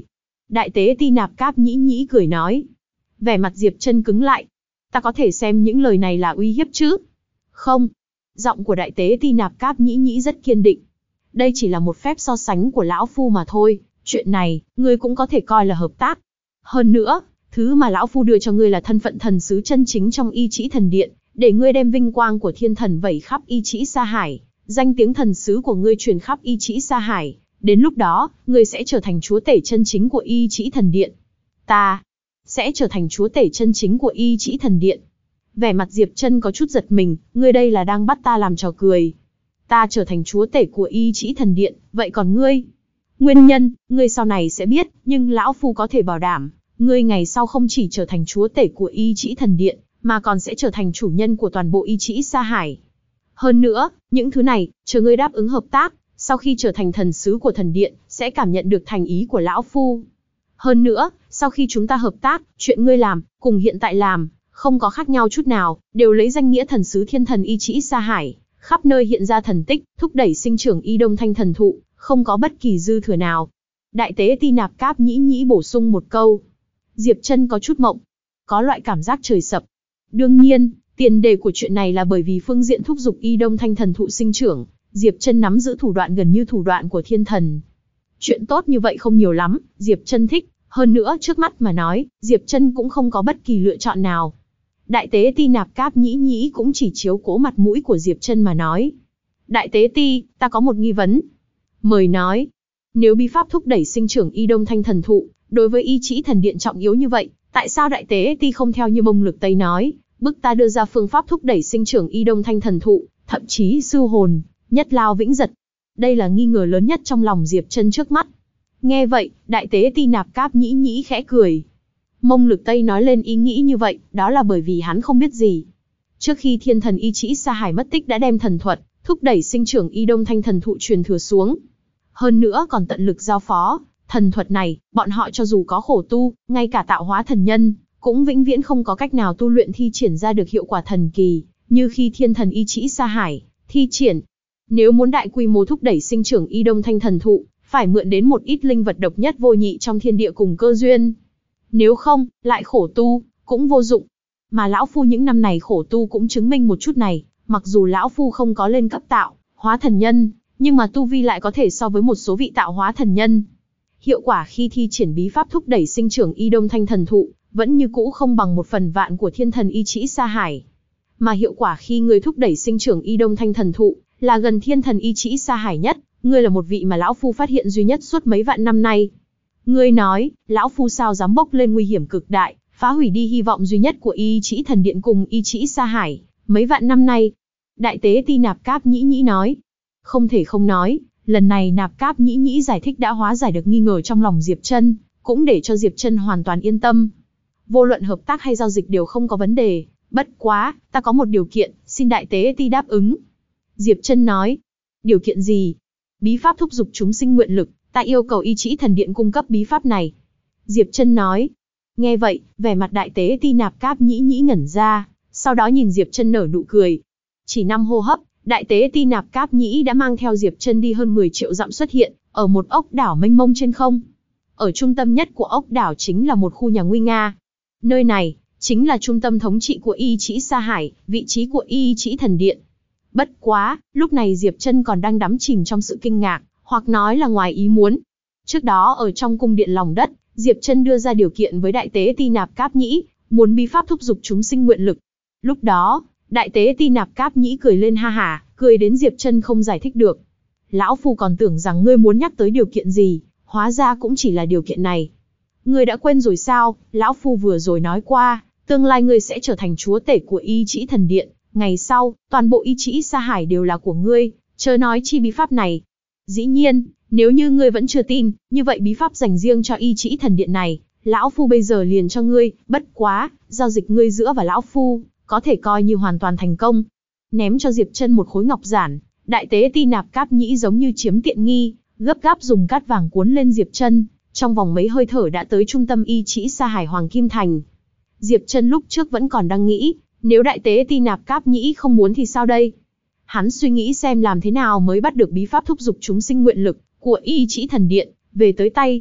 Đại tế Ti Nạp Cáp Nhĩ Nhĩ cười nói. Vẻ mặt Diệp Chân cứng lại. Ta có thể xem những lời này là uy hiếp chứ? Không. Giọng của đại tế Ti Nạp Cáp Nhĩ Nhĩ rất kiên định. Đây chỉ là một phép so sánh của lão phu mà thôi, chuyện này, ngươi cũng có thể coi là hợp tác. Hơn nữa, thứ mà lão phu đưa cho ngươi là thân phận thần sứ chân chính trong Y Trĩ Thần Điện, để ngươi đem vinh quang của thiên thần vẩy khắp Y Trĩ Sa Hải, danh tiếng thần sứ của ngươi truyền khắp Y Trĩ Sa Hải, đến lúc đó, ngươi sẽ trở thành chúa tể chân chính của Y Trĩ Thần Điện. Ta sẽ trở thành chúa tể chân chính của Y Trĩ Thần Điện. Vẻ mặt Diệp Chân có chút giật mình, ngươi đây là đang bắt ta làm trò cười. Ta trở thành chúa tể của Y Trĩ Thần Điện, vậy còn ngươi? Nguyên nhân, ngươi sau này sẽ biết, nhưng lão phu có thể bảo đảm, ngươi ngày sau không chỉ trở thành chúa tể của Y Trĩ Thần Điện, mà còn sẽ trở thành chủ nhân của toàn bộ Y Trĩ Sa Hải. Hơn nữa, những thứ này, chờ ngươi đáp ứng hợp tác, sau khi trở thành thần sứ của thần điện, sẽ cảm nhận được thành ý của lão phu. Hơn nữa, sau khi chúng ta hợp tác, chuyện ngươi làm, cùng hiện tại làm, không có khác nhau chút nào, đều lấy danh nghĩa thần sứ thiên thần Y Trĩ Sa Hải, khắp nơi hiện ra thần tích, thúc đẩy sinh trưởng Y Đông Thanh thần thụ, không có bất kỳ dư thừa nào. Đại tế Ti Nạp Cáp Nhĩ Nhĩ bổ sung một câu. Diệp Chân có chút mộng, có loại cảm giác trời sập. Đương nhiên, tiền đề của chuyện này là bởi vì phương diện thúc giục Y Đông Thanh thần thụ sinh trưởng, Diệp Chân nắm giữ thủ đoạn gần như thủ đoạn của thiên thần. Chuyện tốt như vậy không nhiều lắm, Diệp Chân thích, hơn nữa trước mắt mà nói, Diệp Chân cũng không có bất kỳ lựa chọn nào. Đại tế Ti Nạp Cáp Nhĩ Nhĩ cũng chỉ chiếu cố mặt mũi của Diệp Chân mà nói. Đại tế Ti, ta có một nghi vấn. Mời nói. Nếu bí pháp thúc đẩy sinh trưởng Y Đông Thanh thần thụ, đối với Y Trĩ Thần Điện trọng yếu như vậy, tại sao đại tế Ti không theo như Mông Lực Tây nói, bức ta đưa ra phương pháp thúc đẩy sinh trưởng Y Đông Thanh thần thụ, thậm chí sư hồn, nhất lao vĩnh giật. Đây là nghi ngờ lớn nhất trong lòng Diệp Chân trước mắt. Nghe vậy, đại tế Ti Nạp Cáp Nhĩ Nhĩ khẽ cười. Mông Lực Tây nói lên ý nghĩ như vậy, đó là bởi vì hắn không biết gì. Trước khi thiên thần Y Trĩ Sa Hải mất tích đã đem thần thuật, thúc đẩy sinh trưởng Y Đông Thanh thần thụ truyền thừa xuống. Hơn nữa còn tận lực giao phó, thần thuật này, bọn họ cho dù có khổ tu, ngay cả tạo hóa thần nhân, cũng vĩnh viễn không có cách nào tu luyện thi triển ra được hiệu quả thần kỳ, như khi thiên thần Y Trĩ Sa Hải thi triển. Nếu muốn đại quy mô thúc đẩy sinh trưởng Y Đông Thanh thần thụ, phải mượn đến một ít linh vật độc nhất vô nhị trong thiên địa cùng cơ duyên. Nếu không, lại khổ tu, cũng vô dụng. Mà lão phu những năm này khổ tu cũng chứng minh một chút này, mặc dù lão phu không có lên cấp tạo hóa thần nhân, nhưng mà tu vi lại có thể so với một số vị tạo hóa thần nhân. Hiệu quả khi thi triển bí pháp thúc đẩy sinh trưởng Y Đông Thanh thần thụ, vẫn như cũ không bằng 1/1000 của thiên thần Y Trĩ Sa Hải. Mà hiệu quả khi người thúc đẩy sinh trưởng Y Đông Thanh thần thụ, là gần thiên thần Y Trĩ Sa Hải nhất, ngươi là một vị mà lão phu phát hiện duy nhất suốt mấy vạn năm nay. Ngươi nói, lão phu sao dám bốc lên nguy hiểm cực đại, phá hủy đi hy vọng duy nhất của Y Trĩ Thần Điện cùng Y Trĩ Sa Hải, mấy vạn năm nay. Đại tế Ti Nạp Cáp Nhĩ Nhĩ nói. Không thể không nói, lần này Nạp Cáp Nhĩ Nhĩ giải thích đã hóa giải được nghi ngờ trong lòng Diệp Chân, cũng để cho Diệp Chân hoàn toàn yên tâm. Vô luận hợp tác hay giao dịch đều không có vấn đề, bất quá, ta có một điều kiện, xin đại tế Ti đáp ứng. Diệp Chân nói. Điều kiện gì? Bí pháp thúc giục chúng sinh nguyện lực, ta yêu cầu Y Trĩ Thần Điện cung cấp bí pháp này. Diệp Chân nói. Nghe vậy, vẻ mặt đại tế Ti Nạp Cáp Nhĩ Nhĩ ngẩn ra, sau đó nhìn Diệp Chân nở nụ cười. Chỉ 5 hô hấp, đại tế Ti Nạp Cáp Nhĩ đã mang theo Diệp Chân đi hơn 10 triệu dặm xuất hiện, ở một ốc đảo mênh mông trên không. Ở trung tâm nhất của ốc đảo chính là một khu nhà nguy nga. Nơi này, chính là trung tâm thống trị của Y Trĩ Sa Hải, vị trí của Y Trĩ Thần Điện. Bất quá, lúc này Diệp Chân còn đang đắm chìm trong sự kinh ngạc, hoặc nói là ngoài ý muốn. Trước đó ở trong cung điện lòng đất, Diệp Chân đưa ra điều kiện với đại tế Ti Nạp Cáp Nhĩ, muốn bí pháp thúc giục chúng sinh nguyện lực. Lúc đó, đại tế Ti Nạp Cáp Nhĩ cười lên ha hả, cười đến Diệp Chân không giải thích được. Lão phu còn tưởng rằng ngươi muốn nhắc tới điều kiện gì, hóa ra cũng chỉ là điều kiện này. Ngươi đã quên rồi sao? Lão phu vừa rồi nói qua, tương lai ngươi sẽ trở thành chúa tể của Y Trĩ Thần Điện, ngày sau, toàn bộ Y Trĩ Sa Hải đều là của ngươi, chớ nói chi bí pháp này. Dĩ nhiên, nếu như ngươi vẫn chưa tin, như vậy bí pháp dành riêng cho Y Trĩ Thần Điện này, lão phu bây giờ liền cho ngươi, bất quá, giao dịch ngươi giữa và lão phu, có thể coi như hoàn toàn thành công. Ném cho Diệp Chân một khối ngọc giản, đại tế Ti Nạp Cáp Nhĩ giống như chiếm tiện nghi, gấp gáp dùng cát vàng cuốn lên Diệp Chân, trong vòng mấy hơi thở đã tới trung tâm Y Trĩ Sa Hải Hoàng Kim Thành. Diệp Chân lúc trước vẫn còn đang nghĩ, nếu đại tế Ti Nạp Cáp Nhĩ không muốn thì sao đây? Hắn suy nghĩ xem làm thế nào mới bắt được bí pháp thúc giục chúng sinh nguyện lực của Y Trĩ Thần Điện về tới tay.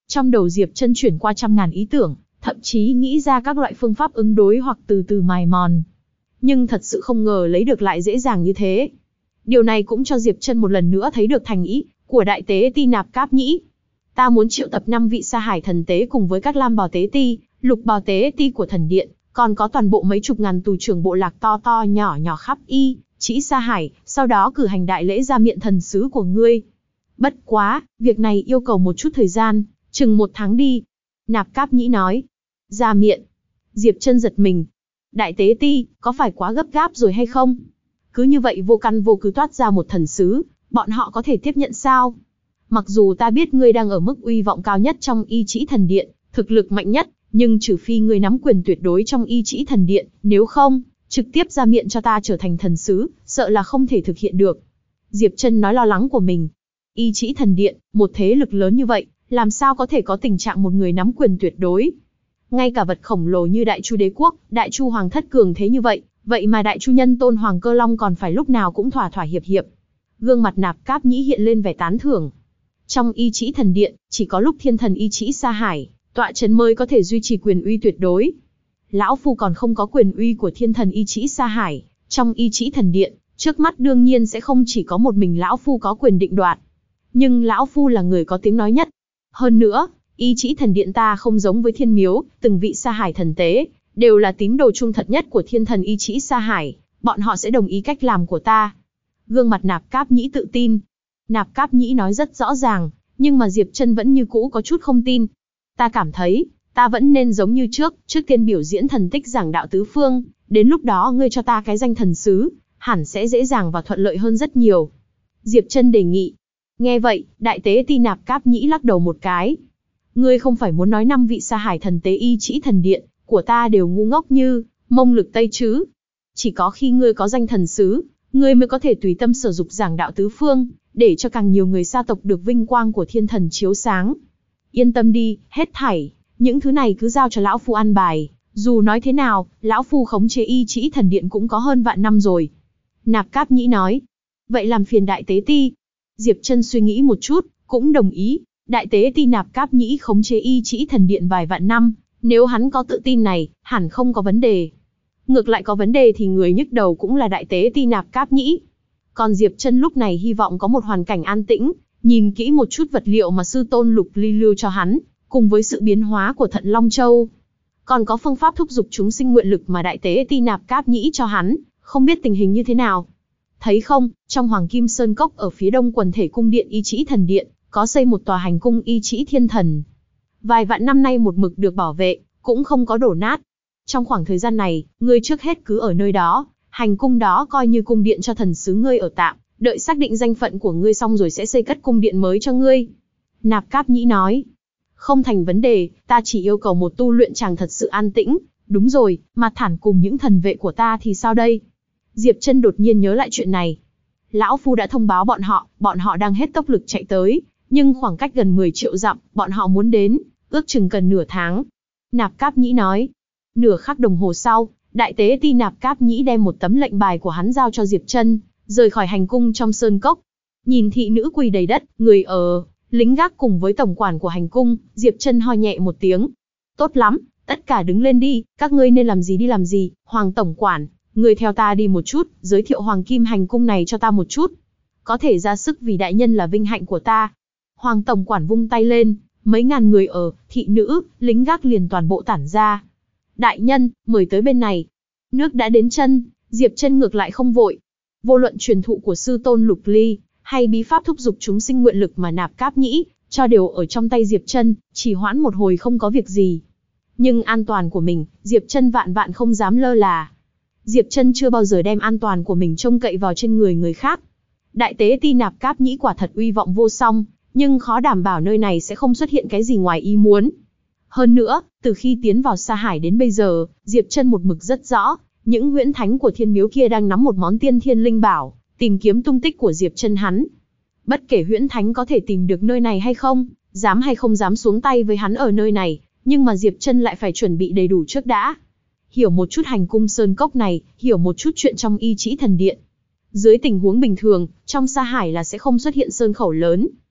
Trong đầu Diệp Chân chuyển qua trăm ngàn ý tưởng, thậm chí nghĩ ra các loại phương pháp ứng đối hoặc từ từ mài mòn. Nhưng thật sự không ngờ lấy được lại dễ dàng như thế. Điều này cũng cho Diệp Chân một lần nữa thấy được thành ý của Đại Tế Ti Nạp Cáp Nhĩ. Ta muốn triệu tập 5 vị Sa Hải thần tế cùng với các Lam Bào Tế Ti, Lục Bào Tế Ti của thần điện, còn có toàn bộ mấy chục ngàn tù trưởng bộ lạc to to nhỏ nhỏ khắp Chỉ Sa Hải, sau đó cử hành đại lễ ra miện thần sứ của ngươi. Bất quá, việc này yêu cầu một chút thời gian, chừng 1 tháng đi. Nạp Cáp Nhĩ nói. Ra miện. Diệp Chân giật mình. Đại Tế Ti, có phải quá gấp gáp rồi hay không? Cứ như vậy vô căn vô cứ toát ra một thần sứ, bọn họ có thể tiếp nhận sao? Mặc dù ta biết ngươi đang ở mức uy vọng cao nhất trong Chỉ thần điện, thực lực mạnh nhất, nhưng trừ phi ngươi nắm quyền tuyệt đối trong Chỉ thần điện, nếu không, trực tiếp ra miện cho ta trở thành thần sứ, sợ là không thể thực hiện được. Diệp Chân nói lo lắng của mình. Chỉ thần điện, một thế lực lớn như vậy, làm sao có thể có tình trạng một người nắm quyền tuyệt đối? Ngay cả vật khổng lồ như Đại Chu Đế Quốc, Đại Chu Hoàng thất cường thế như vậy, vậy mà Đại Chu Nhân Tôn Hoàng Cơ Long còn phải lúc nào cũng thỏa thỏa hiệp hiệp. Gương mặt Nạp Cáp Nhĩ hiện lên vẻ tán thưởng. Trong Chỉ thần điện, chỉ có lúc thiên thần Chỉ Sa Hải tọa trấn mới có thể duy trì quyền uy tuyệt đối. Lão phu còn không có quyền uy của thiên thần Chỉ Sa Hải, trong Chỉ thần điện, trước mắt đương nhiên sẽ không chỉ có một mình lão phu có quyền định đoạt. Nhưng lão phu là người có tiếng nói nhất. Hơn nữa, Chỉ thần điện ta không giống với thiên miếu, từng vị Sa Hải thần tế đều là tín đồ trung thật nhất của thiên thần Chỉ Sa Hải, bọn họ sẽ đồng ý cách làm của ta. Gương mặt Nạp Cáp Nhĩ tự tin. Nạp Cáp Nhĩ nói rất rõ ràng, nhưng mà Diệp Chân vẫn như cũ có chút không tin. Ta cảm thấy, ta vẫn nên giống như trước tiên biểu diễn thần tích giảng đạo tứ phương, đến lúc đó ngươi cho ta cái danh thần sứ, hẳn sẽ dễ dàng và thuận lợi hơn rất nhiều. Diệp Chân đề nghị. Nghe vậy, Đại Tế Ti Nạp Cáp Nhĩ lắc đầu một cái. Ngươi không phải muốn nói 5 vị Sa Hải thần tế Chỉ thần điện của ta đều ngu ngốc như Mông Lực Tây chứ? Chỉ có khi ngươi có danh thần sứ, ngươi mới có thể tùy tâm sở dục giảng đạo tứ phương, để cho càng nhiều người sa tộc được vinh quang của thiên thần chiếu sáng. Yên tâm đi, hết thảy, những thứ này cứ giao cho lão phu an bài, dù nói thế nào, lão phu khống chế Chỉ thần điện cũng có hơn vạn năm rồi. Nạp Cáp Nhĩ nói. Vậy làm phiền Đại Tế Ti. Diệp Chân suy nghĩ một chút, cũng đồng ý. Đại Tế Ti Nạp Cáp Nhĩ khống chế Chỉ thần điện vài vạn năm, nếu hắn có tự tin này, hẳn không có vấn đề. Ngược lại có vấn đề thì người nhức đầu cũng là Đại Tế Ti Nạp Cáp Nhĩ. Còn Diệp Chân lúc này hy vọng có một hoàn cảnh an tĩnh, nhìn kỹ một chút vật liệu mà sư tôn Lục Ly lưu cho hắn, cùng với sự biến hóa của Thận Long Châu. Còn có phương pháp thúc giục chúng sinh nguyện lực mà Đại Tế Ti Nạp Cáp Nhĩ cho hắn, không biết tình hình như thế nào. Thấy không, trong Hoàng Kim Sơn Cốc ở phía đông quần thể cung điện Chỉ thần điện, có xây một tòa hành cung Chỉ thiên thần. Vài vạn năm nay một mực được bảo vệ, cũng không có đổ nát. Trong khoảng thời gian này, ngươi trước hết cứ ở nơi đó, hành cung đó coi như cung điện cho thần sứ ngươi ở tạm, đợi xác định danh phận của ngươi xong rồi sẽ xây cất cung điện mới cho ngươi. Nạp Cáp Nhĩ nói. Không thành vấn đề, ta chỉ yêu cầu một tu luyện chàng thật sự an tĩnh. Đúng rồi, mà thản cùng những thần vệ của ta thì sao đây? Diệp Chân đột nhiên nhớ lại chuyện này. Lão phu đã thông báo bọn họ đang hết tốc lực chạy tới, nhưng khoảng cách gần 10 triệu dặm, bọn họ muốn đến, ước chừng cần nửa tháng. Nạp Cáp Nhĩ nói. Nửa khắc đồng hồ sau, Đại Tế Ti Nạp Cáp Nhĩ đem một tấm lệnh bài của hắn giao cho Diệp Chân, rời khỏi hành cung trong sơn cốc. Nhìn thị nữ quỳ đầy đất, người ở, lính gác cùng với tổng quản của hành cung, Diệp Chân ho nhẹ một tiếng. Tốt lắm, tất cả đứng lên đi, các ngươi nên làm gì đi làm gì. Hoàng tổng quản, người theo ta đi một chút, giới thiệu Hoàng Kim hành cung này cho ta một chút. Có thể ra sức vì đại nhân là vinh hạnh của ta. Hoàng tổng quản vung tay lên, mấy ngàn người ở, thị nữ, lính gác liền toàn bộ tản ra. Đại nhân, mời tới bên này. Nước đã đến chân, Diệp Chân ngược lại không vội. Vô luận truyền thụ của sư tôn Lục Ly, hay bí pháp thúc giục chúng sinh nguyện lực mà Nạp Cáp Nhĩ cho đều ở trong tay Diệp Chân, chỉ hoãn một hồi không có việc gì. Nhưng an toàn của mình, Diệp Chân vạn vạn không dám lơ là. Diệp Chân chưa bao giờ đem an toàn của mình trông cậy vào trên người khác. Đại Tế Ti Nạp Cáp Nhĩ quả thật uy vọng vô song, nhưng khó đảm bảo nơi này sẽ không xuất hiện cái gì ngoài ý muốn. Hơn nữa, từ khi tiến vào Sa Hải đến bây giờ, Diệp Chân một mực rất rõ, những huyễn thánh của thiên miếu kia đang nắm một món tiên thiên linh bảo, tìm kiếm tung tích của Diệp Chân hắn. Bất kể huyễn thánh có thể tìm được nơi này hay không, dám hay không dám xuống tay với hắn ở nơi này, nhưng mà Diệp Chân lại phải chuẩn bị đầy đủ trước đã. Hiểu một chút hành cung sơn cốc này, hiểu một chút chuyện trong Chỉ thần điện. Dưới tình huống bình thường, trong Sa Hải là sẽ không xuất hiện sơn khẩu lớn.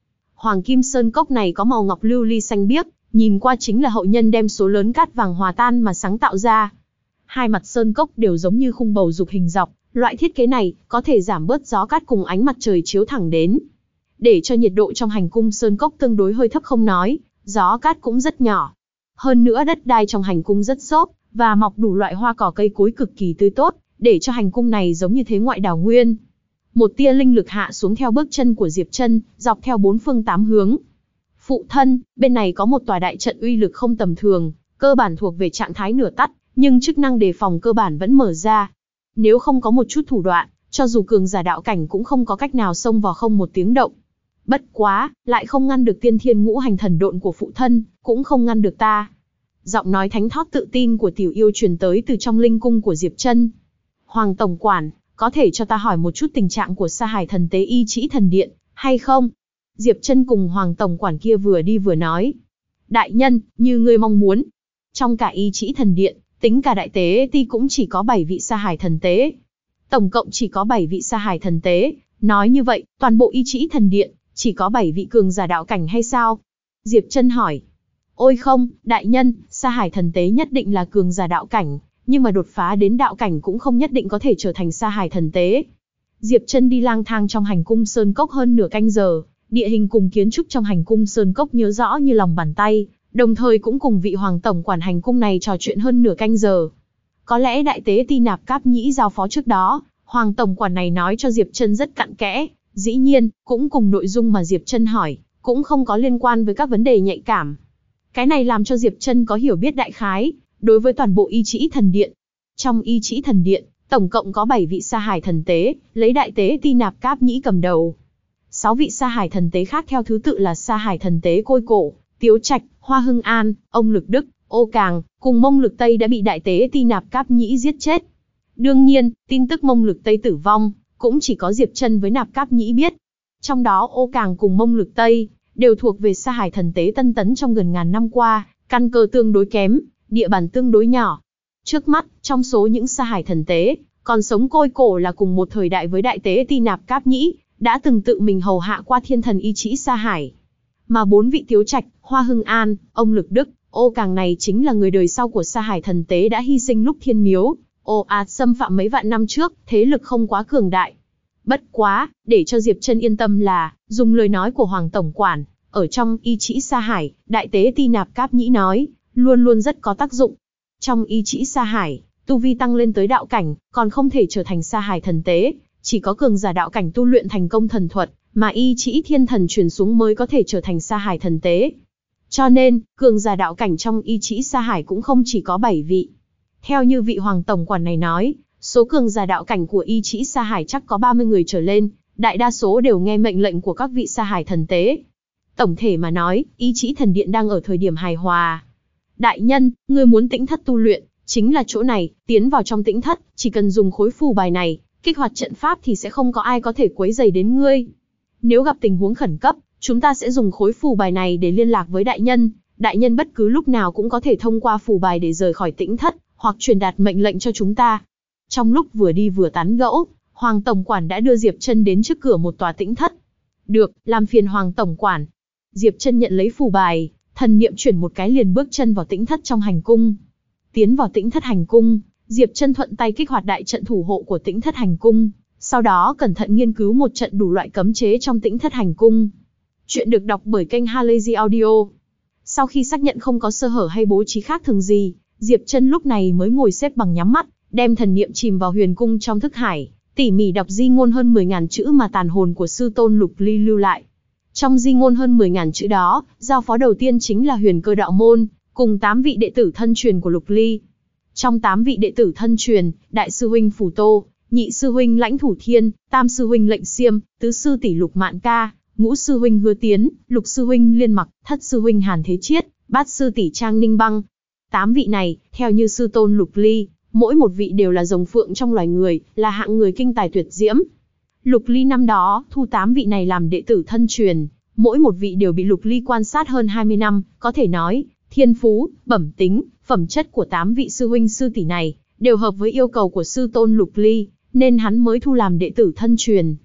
Hoàng kim sơn cốc này có màu ngọc lưu ly xanh biếc, nhìn qua chính là hậu nhân đem số lớn cát vàng hòa tan mà sáng tạo ra. Hai mặt sơn cốc đều giống như khung bầu dục hình dọc, loại thiết kế này có thể giảm bớt gió cát cùng ánh mặt trời chiếu thẳng đến. Để cho nhiệt độ trong hành cung sơn cốc tương đối hơi thấp không nói, gió cát cũng rất nhỏ. Hơn nữa đất đai trong hành cung rất xốp, và mọc đủ loại hoa cỏ cây cối cực kỳ tươi tốt, để cho hành cung này giống như thế ngoại đảo nguyên. Một tia linh lực hạ xuống theo bước chân của Diệp Trân, dọc theo bốn phương tám hướng. Phụ thân, bên này có một tòa đại trận uy lực không tầm thường, cơ bản thuộc về trạng thái nửa tắt, nhưng chức năng đề phòng cơ bản vẫn mở ra. Nếu không có một chút thủ đoạn, cho dù cường giả đạo cảnh cũng không có cách nào xông vào không một tiếng động. Bất quá, lại không ngăn được tiên thiên ngũ hành thần độn của phụ thân, cũng không ngăn được ta. Giọng nói thánh thót tự tin của tiểu yêu truyền tới từ trong linh cung của Diệp Trân. Hoàng tổng quản, có thể cho ta hỏi một chút tình trạng của Sa Hải thần tế y trĩ thần điện, hay không? Diệp Trân cùng Hoàng tổng quản kia vừa đi vừa nói. Đại nhân, như ngươi mong muốn. Trong cả y trĩ thần điện, tính cả đại tế ti cũng chỉ có 7 vị Sa Hải thần tế. Tổng cộng chỉ có 7 vị Sa Hải thần tế. Nói như vậy, toàn bộ y trĩ thần điện, chỉ có 7 vị cường giả đạo cảnh hay sao? Diệp Trân hỏi. Ôi không, đại nhân, Sa Hải thần tế nhất định là cường giả đạo cảnh, nhưng mà đột phá đến đạo cảnh cũng không nhất định có thể trở thành Sa Hải thần tế. Diệp Trân đi lang thang trong hành cung sơn cốc hơn nửa canh giờ, địa hình cùng kiến trúc trong hành cung sơn cốc nhớ rõ như lòng bàn tay, đồng thời cũng cùng vị hoàng tổng quản hành cung này trò chuyện hơn nửa canh giờ. Có lẽ đại tế Ti Nạp Cáp Nhĩ giao phó trước đó, hoàng tổng quản này nói cho Diệp Trân rất cặn kẽ, dĩ nhiên, cũng cùng nội dung mà Diệp Trân hỏi, cũng không có liên quan với các vấn đề nhạy cảm. Cái này làm cho Diệp Trân có hiểu biết đại khái, đối với toàn bộ y trĩ thần điện. Trong y trĩ thần điện, tổng cộng có 7 vị Sa Hải thần tế, lấy đại tế Ti Nạp Cáp Nhĩ cầm đầu. 6 vị Sa Hải thần tế khác theo thứ tự là Sa Hải thần tế Côi Cổ, Tiếu Trạch, Hoa Hưng An, Ông Lực Đức, Ô Càng, cùng Mông Lực Tây đã bị đại tế Ti Nạp Cáp Nhĩ giết chết. Đương nhiên, tin tức Mông Lực Tây tử vong, cũng chỉ có Diệp Trân với Nạp Cáp Nhĩ biết. Trong đó Ô Càng cùng Mông Lực Tây, đều thuộc về Sa Hải thần tế Tân Tấn trong gần ngàn năm qua, căn cơ tương đối kém, địa bàn tương đối nhỏ. Trước mắt, trong số những Sa Hải thần tế, còn sống Côi Cổ là cùng một thời đại với đại tế Ti Nạp Cáp Nhĩ, đã từng tự mình hầu hạ qua thiên thần y trĩ Sa Hải. Mà 4 vị Tiếu Trạch, Hoa Hưng An, Ông Lực Đức, Ô Càng này chính là người đời sau của Sa Hải thần tế đã hy sinh lúc thiên miếu ồ ạt xâm phạm mấy vạn năm trước, thế lực không quá cường đại. Bất quá, để cho Diệp Trân yên tâm là, dùng lời nói của Hoàng tổng quản, ở trong y trĩ Sa Hải, đại tế Ti Nạp Cáp Nhĩ nói, luôn luôn rất có tác dụng. Trong y trĩ Sa Hải, tu vi tăng lên tới đạo cảnh, còn không thể trở thành Sa Hải thần tế, chỉ có cường giả đạo cảnh tu luyện thành công thần thuật, mà y trĩ thiên thần truyền xuống mới có thể trở thành Sa Hải thần tế. Cho nên, cường giả đạo cảnh trong y trĩ Sa Hải cũng không chỉ có 7 vị. Theo như vị Hoàng tổng quản này nói, số cường giả đạo cảnh của y trĩ Sa Hải chắc có 30 người trở lên, đại đa số đều nghe mệnh lệnh của các vị Sa Hải thần tế. Tổng thể mà nói, y trĩ thần điện đang ở thời điểm hài hòa. Đại nhân, ngươi muốn tĩnh thất tu luyện, chính là chỗ này, tiến vào trong tĩnh thất, chỉ cần dùng khối phù bài này, kích hoạt trận pháp thì sẽ không có ai có thể quấy rầy đến ngươi. Nếu gặp tình huống khẩn cấp, chúng ta sẽ dùng khối phù bài này để liên lạc với đại nhân bất cứ lúc nào cũng có thể thông qua phù bài để rời khỏi tĩnh thất, hoặc truyền đạt mệnh lệnh cho chúng ta. Trong lúc vừa đi vừa tán gẫu, Hoàng tổng quản đã đưa Diệp Trân đến trước cửa một tòa tĩnh thất. Được, làm phiền Hoàng tổng quản. Diệp Trân nhận lấy phù bài, thần niệm chuyển một cái liền bước chân vào tĩnh thất trong hành cung. Tiến vào tĩnh thất hành cung, Diệp Trân thuận tay kích hoạt đại trận thủ hộ của tĩnh thất hành cung, sau đó cẩn thận nghiên cứu một trận đủ loại cấm chế trong tĩnh thất hành cung. Chuyện được đọc bởi kênh Halazy Audio. Sau khi xác nhận không có sơ hở hay bố trí khác thường gì, Diệp Trân lúc này mới ngồi xếp bằng nhắm mắt, đem thần niệm chìm vào huyền cung trong thức hải, tỉ mỉ đọc di ngôn hơn 10.000 chữ mà tàn hồn của sư tôn Lục Ly lưu lại. Trong di ngôn hơn 10.000 chữ đó, giao phó đầu tiên chính là Huyền Cơ đạo môn, cùng 8 vị đệ tử thân truyền của Lục Ly. Trong 8 vị đệ tử thân truyền, đại sư huynh Phù Tô, nhị sư huynh Lãnh Thủ Thiên, tam sư huynh Lệnh Xiêm, tứ sư tỷ Lục Mạn Ca, ngũ sư huynh Hứa Tiến, lục sư huynh Liên Mặc, thất sư huynh Hàn Thế Chiết, bát sư tỷ Trang Ninh Băng. 8 vị này, theo như sư tôn Lục Ly, mỗi một vị đều là rồng phượng trong loài người, là hạng người kinh tài tuyệt diễm. Lục Ly năm đó thu 8 vị này làm đệ tử thân truyền, mỗi một vị đều bị Lục Ly quan sát hơn 20 năm, có thể nói, thiên phú, bẩm tính, phẩm chất của 8 vị sư huynh sư tỷ này đều hợp với yêu cầu của sư tôn Lục Ly, nên hắn mới thu làm đệ tử thân truyền.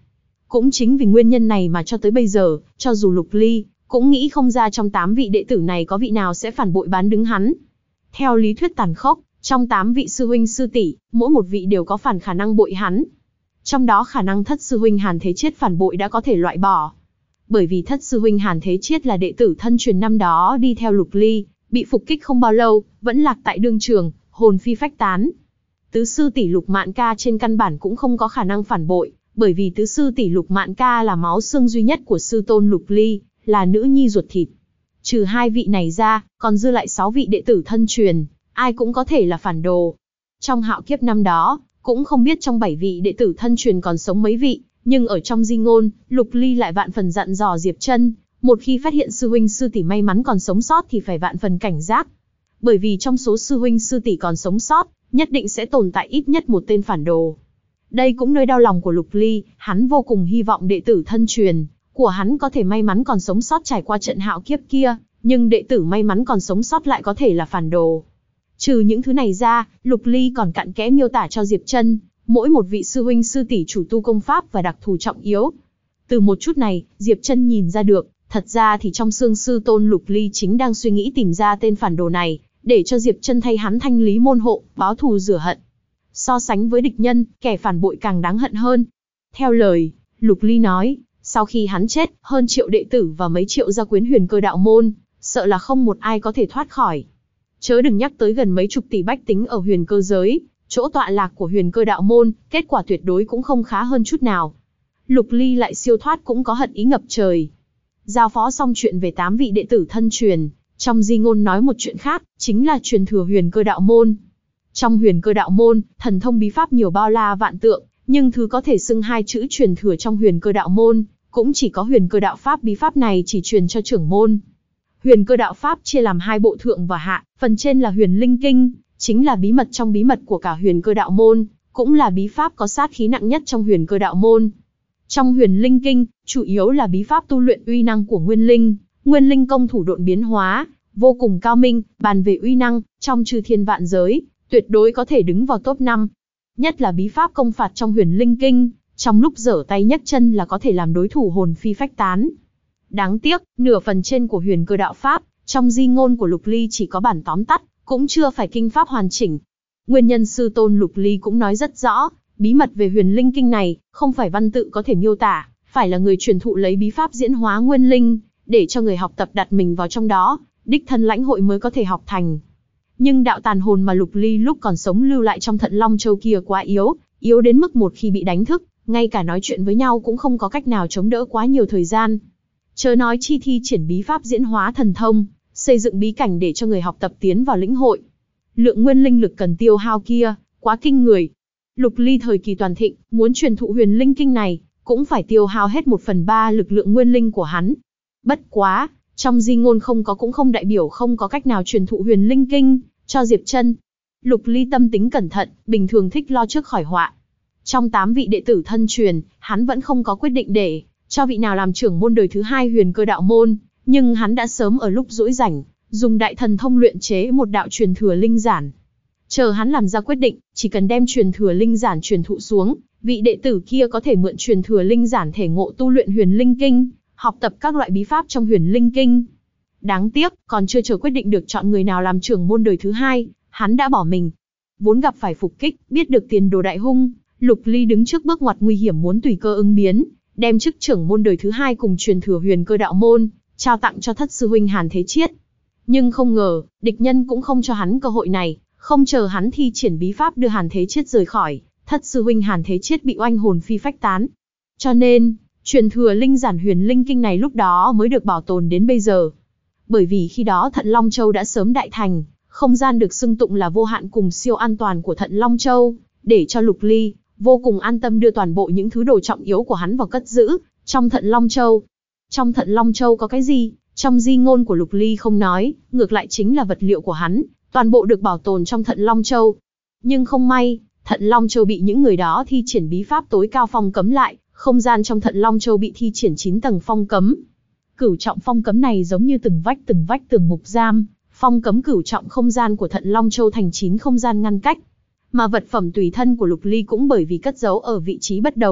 Cũng chính vì nguyên nhân này mà cho tới bây giờ, cho dù Lục Ly cũng nghĩ không ra trong 8 vị đệ tử này có vị nào sẽ phản bội bán đứng hắn. Theo lý thuyết tàn khốc, trong 8 vị sư huynh sư tỷ, mỗi một vị đều có phản khả năng bội hắn. Trong đó khả năng thất sư huynh Hàn Thế Chiết phản bội đã có thể loại bỏ. Bởi vì thất sư huynh Hàn Thế Chiết là đệ tử thân truyền năm đó đi theo Lục Ly, bị phục kích không bao lâu, vẫn lạc tại đương trường, hồn phi phách tán. Tứ sư tỷ Lục Mạn Ca trên căn bản cũng không có khả năng phản bội, bởi vì tứ sư tỷ Lục Mạn Ca là máu xương duy nhất của sư tôn Lục Ly, là nữ nhi ruột thịt. Trừ 2 vị này ra, còn dư lại 6 vị đệ tử thân truyền, ai cũng có thể là phản đồ. Trong hạo kiếp năm đó, cũng không biết trong 7 vị đệ tử thân truyền còn sống mấy vị, nhưng ở trong di ngôn, Lục Ly lại vạn phần dặn dò Diệp Trân, một khi phát hiện sư huynh sư tỷ may mắn còn sống sót thì phải vạn phần cảnh giác. Bởi vì trong số sư huynh sư tỷ còn sống sót, nhất định sẽ tồn tại ít nhất một tên phản đồ. Đây cũng nơi đau lòng của Lục Ly, hắn vô cùng hy vọng đệ tử thân truyền của hắn có thể may mắn còn sống sót trải qua trận hạo kiếp kia, nhưng đệ tử may mắn còn sống sót lại có thể là phản đồ. Trừ những thứ này ra, Lục Ly còn cặn kẽ miêu tả cho Diệp Trân, mỗi một vị sư huynh sư tỷ chủ tu công pháp và đặc thù trọng yếu. Từ một chút này, Diệp Trân nhìn ra được, thật ra thì trong xương sư tôn Lục Ly chính đang suy nghĩ tìm ra tên phản đồ này, để cho Diệp Trân thay hắn thanh lý môn hộ, báo thù rửa hận. So sánh với địch nhân, kẻ phản bội càng đáng hận hơn. Theo lời Lục Ly nói, sau khi hắn chết, hơn triệu đệ tử và mấy triệu gia quyến Huyền Cơ đạo môn, sợ là không một ai có thể thoát khỏi. Chớ đừng nhắc tới gần mấy chục tỷ bách tính ở Huyền Cơ giới, chỗ tọa lạc của Huyền Cơ đạo môn, kết quả tuyệt đối cũng không khá hơn chút nào. Lục Ly lại siêu thoát cũng có hận ý ngập trời. Giao phó xong chuyện về 8 vị đệ tử thân truyền, trong di ngôn nói một chuyện khác, chính là truyền thừa Huyền Cơ đạo môn. Trong Huyền Cơ đạo môn, thần thông bí pháp nhiều bao la vạn tượng, nhưng thứ có thể xưng 2 chữ truyền thừa trong Huyền Cơ đạo môn, cũng chỉ có Huyền Cơ đạo pháp. Bí pháp này chỉ truyền cho trưởng môn. Huyền Cơ đạo pháp chia làm 2 bộ thượng và hạ, phần trên là Huyền Linh Kinh, chính là bí mật trong bí mật của cả Huyền Cơ đạo môn, cũng là bí pháp có sát khí nặng nhất trong Huyền Cơ đạo môn. Trong Huyền Linh Kinh, chủ yếu là bí pháp tu luyện uy năng của Nguyên Linh công thủ độn biến hóa, vô cùng cao minh. Bàn về uy năng, trong chư thiên vạn giới, tuyệt đối có thể đứng vào top 5. Nhất là bí pháp công phạt trong Huyền Linh Kinh, trong lúc giở tay nhấc chân là có thể làm đối thủ hồn phi phách tán. Đáng tiếc, nửa phần trên của Huyền Cơ đạo pháp, trong di ngôn của Lục Ly chỉ có bản tóm tắt, cũng chưa phải kinh pháp hoàn chỉnh. Nguyên nhân sư tôn Lục Ly cũng nói rất rõ, bí mật về Huyền Linh Kinh này, không phải văn tự có thể miêu tả, phải là người truyền thụ lấy bí pháp diễn hóa nguyên linh, để cho người học tập đặt mình vào trong đó, đích thân lãnh hội mới có thể học thành. Nhưng đạo tàn hồn mà Lục Ly lúc còn sống lưu lại trong Thận Long Châu kia quá yếu đến mức một khi bị đánh thức, ngay cả nói chuyện với nhau cũng không có cách nào chống đỡ quá nhiều thời gian. Chớ nói chi thi triển bí pháp diễn hóa thần thông, xây dựng bí cảnh để cho người học tập tiến vào lĩnh hội. Lượng nguyên linh lực cần tiêu hao kia, quá kinh người. Lục Ly thời kỳ toàn thịnh, muốn truyền thụ Huyền Linh Kinh này, cũng phải tiêu hao hết 1/3 lực lượng nguyên linh của hắn. Bất quá, trong di ngôn không có cũng không đại biểu không có cách nào truyền thụ Huyền Linh Kinh cho Diệp Trân. Lục Ly tâm tính cẩn thận, bình thường thích lo trước khỏi họa. Trong 8 vị đệ tử thân truyền, hắn vẫn không có quyết định để cho vị nào làm trưởng môn đời thứ 2 Huyền Cơ đạo môn, nhưng hắn đã sớm ở lúc rỗi rảnh, dùng đại thần thông luyện chế một đạo truyền thừa linh giản. Chờ hắn làm ra quyết định, chỉ cần đem truyền thừa linh giản truyền thụ xuống, vị đệ tử kia có thể mượn truyền thừa linh giản thể ngộ tu luyện Huyền Linh Kinh, học tập các loại bí pháp trong Huyền Linh Kinh. Đáng tiếc, còn chưa chờ quyết định được chọn người nào làm trưởng môn đời thứ 2, hắn đã bỏ mình. Vốn gặp phải phục kích, biết được tiền đồ đại hung, Lục Ly đứng trước bước ngoặt nguy hiểm muốn tùy cơ ứng biến, đem chức trưởng môn đời thứ 2 cùng truyền thừa Huyền Cơ đạo môn trao tặng cho thất sư huynh Hàn Thế Chiết. Nhưng không ngờ, địch nhân cũng không cho hắn cơ hội này, không chờ hắn thi triển bí pháp đưa Hàn Thế Chiết rời khỏi, thất sư huynh Hàn Thế Chiết bị oanh hồn phi phách tán. Cho nên, truyền thừa linh giản Huyền Linh Kinh này lúc đó mới được bảo tồn đến bây giờ. Bởi vì khi đó Thận Long Châu đã sớm đại thành, không gian được xưng tụng là vô hạn cùng siêu an toàn của Thận Long Châu, để cho Lục Ly vô cùng an tâm đưa toàn bộ những thứ đồ trọng yếu của hắn vào cất giữ trong Thận Long Châu. Trong Thận Long Châu có cái gì? Trong di ngôn của Lục Ly không nói, ngược lại chính là vật liệu của hắn, toàn bộ được bảo tồn trong Thận Long Châu. Nhưng không may, Thận Long Châu bị những người đó thi triển bí pháp tối cao phong cấm lại, không gian trong Thận Long Châu bị thi triển 9 tầng phong cấm. Cửu trọng phong cấm này giống như từng vách tường ngục giam, phong cấm cửu trọng không gian của Thận Long Châu thành 9 không gian ngăn cách. Mà vật phẩm tùy thân của Lục Ly cũng bởi vì cất giấu ở vị trí bất đồng,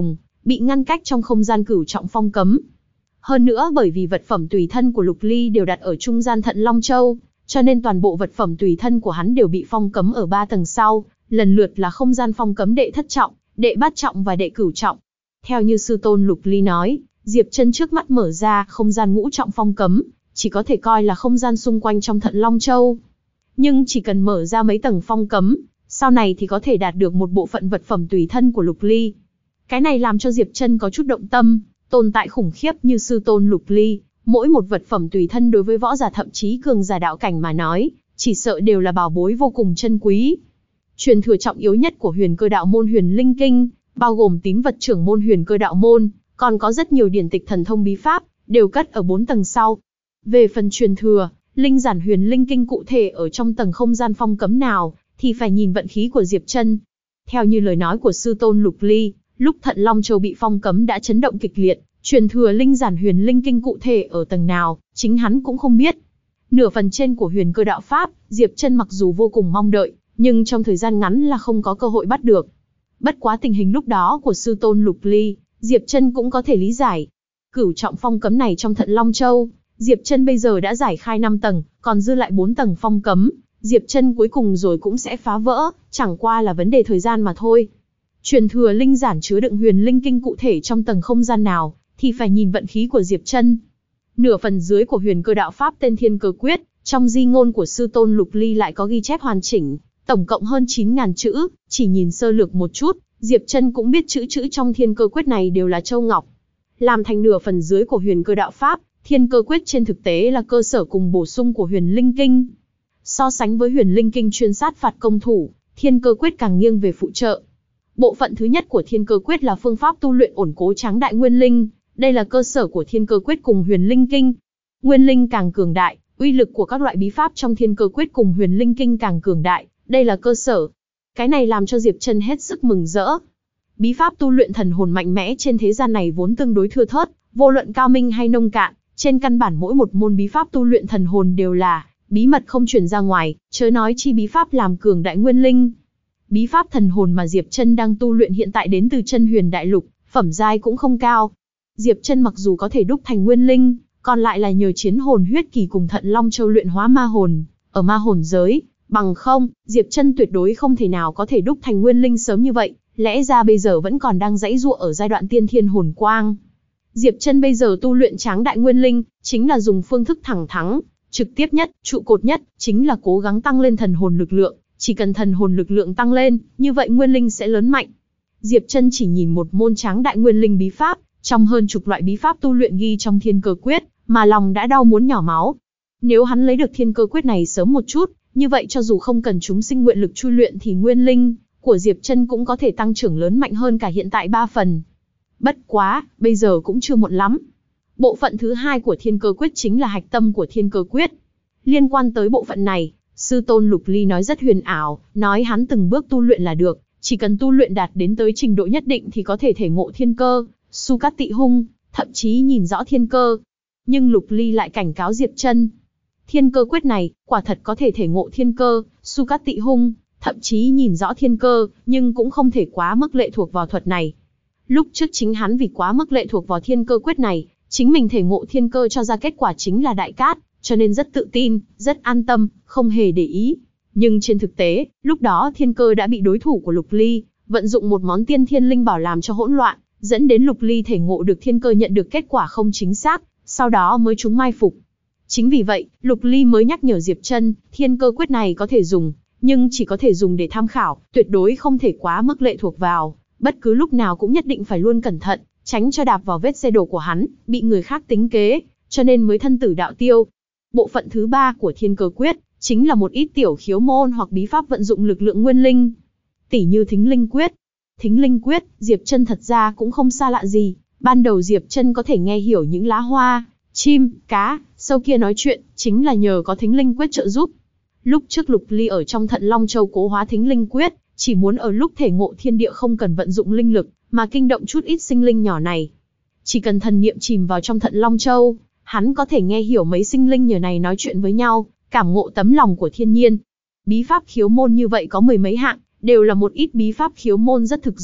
bị ngăn cách trong không gian cửu trọng phong cấm. Hơn nữa bởi vì vật phẩm tùy thân của Lục Ly đều đặt ở trung gian Thận Long Châu, cho nên toàn bộ vật phẩm tùy thân của hắn đều bị phong cấm ở 3 tầng sau, lần lượt là không gian phong cấm đệ thất trọng, đệ bát trọng và đệ cửu trọng. Theo như sư tôn Lục Ly nói, Diệp Chân trước mắt mở ra không gian ngũ trọng phong cấm, chỉ có thể coi là không gian xung quanh trong Thận Long Châu. Nhưng chỉ cần mở ra mấy tầng phong cấm, sau này thì có thể đạt được một bộ phận vật phẩm tùy thân của Lục Ly. Cái này làm cho Diệp Chân có chút động tâm, tồn tại khủng khiếp như sư tôn Lục Ly, mỗi một vật phẩm tùy thân đối với võ giả thậm chí cường giả đạo cảnh mà nói, chỉ sợ đều là bảo bối vô cùng chân quý. Truyền thừa trọng yếu nhất của Huyền Cơ Đạo môn Huyền Linh Kinh, bao gồm tín vật trưởng môn Huyền Cơ Đạo môn, còn có rất nhiều điển tịch thần thông bí pháp, đều cất ở 4 tầng sau. Về phần truyền thừa, linh giản Huyền Linh Kinh cụ thể ở trong tầng không gian phong cấm nào, thì phải nhìn vận khí của Diệp Chân. Theo như lời nói của sư tôn Lục Ly, lúc Thận Long Châu bị phong cấm đã chấn động kịch liệt, truyền thừa linh giản Huyền Linh Kinh cụ thể ở tầng nào, chính hắn cũng không biết. Nửa phần trên của Huyền Cơ Đạo pháp, Diệp Chân mặc dù vô cùng mong đợi, nhưng trong thời gian ngắn là không có cơ hội bắt được. Bất quá tình hình lúc đó của sư tôn Lục Ly, Diệp Chân cũng có thể lý giải. Cửu trọng phong cấm này trong Thận Long Châu, Diệp Chân bây giờ đã giải khai 5 tầng, còn dư lại 4 tầng phong cấm, Diệp Chân cuối cùng rồi cũng sẽ phá vỡ, chẳng qua là vấn đề thời gian mà thôi. Truyền thừa linh giản chứa đựng Huyền Linh Kinh cụ thể trong tầng không gian nào, thì phải nhìn vận khí của Diệp Chân. Nửa phần dưới của Huyền Cơ Đạo pháp tên Thiên Cơ Quyết, trong di ngôn của sư tôn Lục Ly lại có ghi chép hoàn chỉnh, tổng cộng hơn 9.000 chữ, chỉ nhìn sơ lược một chút, Diệp Chân cũng biết chữ trong Thiên Cơ Quyết này đều là châu ngọc. Làm thành nửa phần dưới của Huyền Cơ Đạo pháp, Thiên Cơ Quyết trên thực tế là cơ sở cùng bổ sung của Huyền Linh Kinh. So sánh với Huyền Linh Kinh chuyên sát phạt công thủ, Thiên Cơ Quyết càng nghiêng về phụ trợ. Bộ phận thứ nhất của Thiên Cơ Quyết là phương pháp tu luyện ổn cố tráng đại nguyên linh, đây là cơ sở của Thiên Cơ Quyết cùng Huyền Linh Kinh. Nguyên linh càng cường đại, uy lực của các loại bí pháp trong Thiên Cơ Quyết cùng Huyền Linh Kinh càng cường đại, đây là cơ sở. Cái này làm cho Diệp Chân hết sức mừng rỡ. Bí pháp tu luyện thần hồn mạnh mẽ trên thế gian này vốn tương đối thưa thớt, vô luận cao minh hay nông cạn, trên căn bản mỗi một môn bí pháp tu luyện thần hồn đều là bí mật không truyền ra ngoài, chớ nói chi bí pháp làm cường đại nguyên linh. Bí pháp thần hồn mà Diệp Chân đang tu luyện hiện tại đến từ Chân Huyền Đại Lục, phẩm giai cũng không cao. Diệp Chân mặc dù có thể đúc thành nguyên linh, còn lại là nhờ chiến hồn huyết kỳ cùng Thận Long Châu luyện hóa ma hồn, ở ma hồn giới, bằng không, Diệp Chân tuyệt đối không thể nào có thể đúc thành nguyên linh sớm như vậy, lẽ ra bây giờ vẫn còn đang giãy giụa ở giai đoạn tiên thiên hồn quang. Diệp Chân bây giờ tu luyện tráng đại nguyên linh, chính là dùng phương thức thẳng thắn, trực tiếp nhất, trụ cột nhất, chính là cố gắng tăng lên thần hồn lực lượng, chỉ cần thần hồn lực lượng tăng lên, như vậy nguyên linh sẽ lớn mạnh. Diệp Chân chỉ nhìn một môn tráng đại nguyên linh bí pháp, trong hơn chục loại bí pháp tu luyện ghi trong Thiên Cơ Quyết, mà lòng đã đau muốn nhỏ máu. Nếu hắn lấy được Thiên Cơ Quyết này sớm một chút, như vậy cho dù không cần chúng sinh nguyện lực chui luyện thì nguyên linh của Diệp Chân cũng có thể tăng trưởng lớn mạnh hơn cả hiện tại 3 phần. Bất quá, bây giờ cũng chưa muộn lắm. Bộ phận thứ hai của Thiên Cơ Quyết chính là hạch tâm của Thiên Cơ Quyết. Liên quan tới bộ phận này, sư tôn Lục Ly nói rất huyền ảo, nói hắn từng bước tu luyện là được, chỉ cần tu luyện đạt đến tới trình độ nhất định thì có thể thể ngộ thiên cơ, su cát tị hung, thậm chí nhìn rõ thiên cơ. Nhưng Lục Ly lại cảnh cáo Diệp Chân, Thiên Cơ Quyết này, quả thật có thể thể ngộ thiên cơ, su cát tị hung, thậm chí nhìn rõ thiên cơ, nhưng cũng không thể quá mức lệ thuộc vào thuật này. Lúc trước chính hắn vì quá mức lệ thuộc vào Thiên Cơ Quyết này, chính mình thể ngộ thiên cơ cho ra kết quả chính là đại cát, cho nên rất tự tin, rất an tâm, không hề để ý. Nhưng trên thực tế, lúc đó thiên cơ đã bị đối thủ của Lục Ly vận dụng một món tiên thiên linh bảo làm cho hỗn loạn, dẫn đến Lục Ly thể ngộ được thiên cơ nhận được kết quả không chính xác, sau đó mới trúng mai phục. Chính vì vậy, Lục Ly mới nhắc nhở Diệp Chân, Thiên Cơ Quyết này có thể dùng, nhưng chỉ có thể dùng để tham khảo, tuyệt đối không thể quá mức lệ thuộc vào, bất cứ lúc nào cũng nhất định phải luôn cẩn thận, tránh cho đạp vào vết xe đổ của hắn, bị người khác tính kế, cho nên mới thân tử đạo tiêu. Bộ phận thứ 3 của Thiên Cơ Quyết chính là một ít tiểu khiếu môn hoặc bí pháp vận dụng lực lượng nguyên linh, tỉ như Thính Linh Quyết. Thính Linh Quyết, Diệp Chân thật ra cũng không xa lạ gì, ban đầu Diệp Chân có thể nghe hiểu những lá hoa, chim, cá, sâu kia nói chuyện, chính là nhờ có Thính Linh Quyết trợ giúp. Lúc trước Lục Ly ở trong Thận Long Châu cố hóa Thính Linh Quyết, chỉ muốn ở lúc thể ngộ thiên địa không cần vận dụng linh lực, mà kinh động chút ít sinh linh nhỏ này. Chỉ cần thần niệm chìm vào trong Thận Long Châu, hắn có thể nghe hiểu mấy sinh linh nhờ này nói chuyện với nhau, cảm ngộ tấm lòng của thiên nhiên. Bí pháp khiếu môn như vậy có mười mấy hạng, đều là một ít bí pháp khiếu môn rất thực dụng,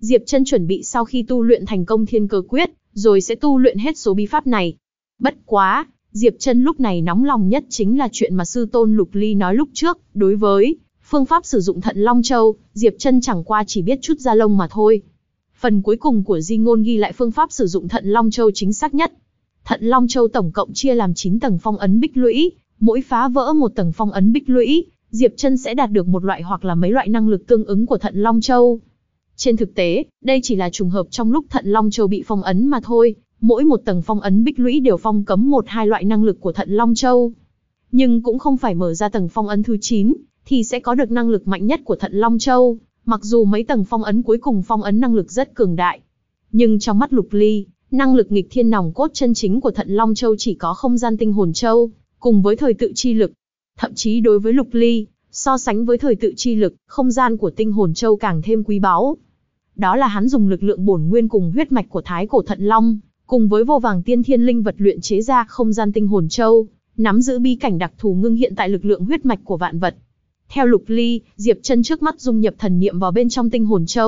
Diệp Chân chuẩn bị sau khi tu luyện thành công Thiên Cơ Quyết, rồi sẽ tu luyện hết số bí pháp này. Bất quá, Diệp Chân lúc này nóng lòng nhất chính là chuyện mà sư tôn Lục Ly nói lúc trước, đối với phương pháp sử dụng Thận Long Châu, Diệp Chân chẳng qua chỉ biết chút da lông mà thôi. Phần cuối cùng của di ngôn ghi lại phương pháp sử dụng Thận Long Châu chính xác nhất. Thận Long Châu tổng cộng chia làm 9 tầng phong ấn bích lũy, mỗi phá vỡ một tầng phong ấn bích lũy, Diệp Chân sẽ đạt được một loại hoặc là mấy loại năng lực tương ứng của Thận Long Châu. Trên thực tế, đây chỉ là trùng hợp trong lúc Thận Long Châu bị phong ấn mà thôi, mỗi một tầng phong ấn bích lũy đều phong cấm 1-2 loại năng lực của Thận Long Châu. Nhưng cũng không phải mở ra tầng phong ấn thứ 9, thì sẽ có được năng lực mạnh nhất của Thận Long Châu, mặc dù mấy tầng phong ấn cuối cùng phong ấn năng lực rất cường đại. Nhưng trong mắt Lục Ly, năng lực nghịch thiên nòng cốt chân chính của Thận Long Châu chỉ có không gian tinh hồn châu, cùng với thời tự chi lực. Thậm chí đối với Lục Ly, so sánh với thời tự chi lực, không gian của tinh hồn châu càng thêm quý báu. Đó là hắn dùng lực lượng bổn nguyên cùng huyết mạch của Thái Cổ Thận Long, cùng với vô vàng tiên thiên linh vật luyện chế ra không gian tinh hồn châu, nắm giữ bí cảnh đặc thù ngưng hiện tại lực lượng huyết mạch của vạn vật. Theo Lục Ly, Diệp Chân trước mắt dung nhập thần niệm vào bên trong tinh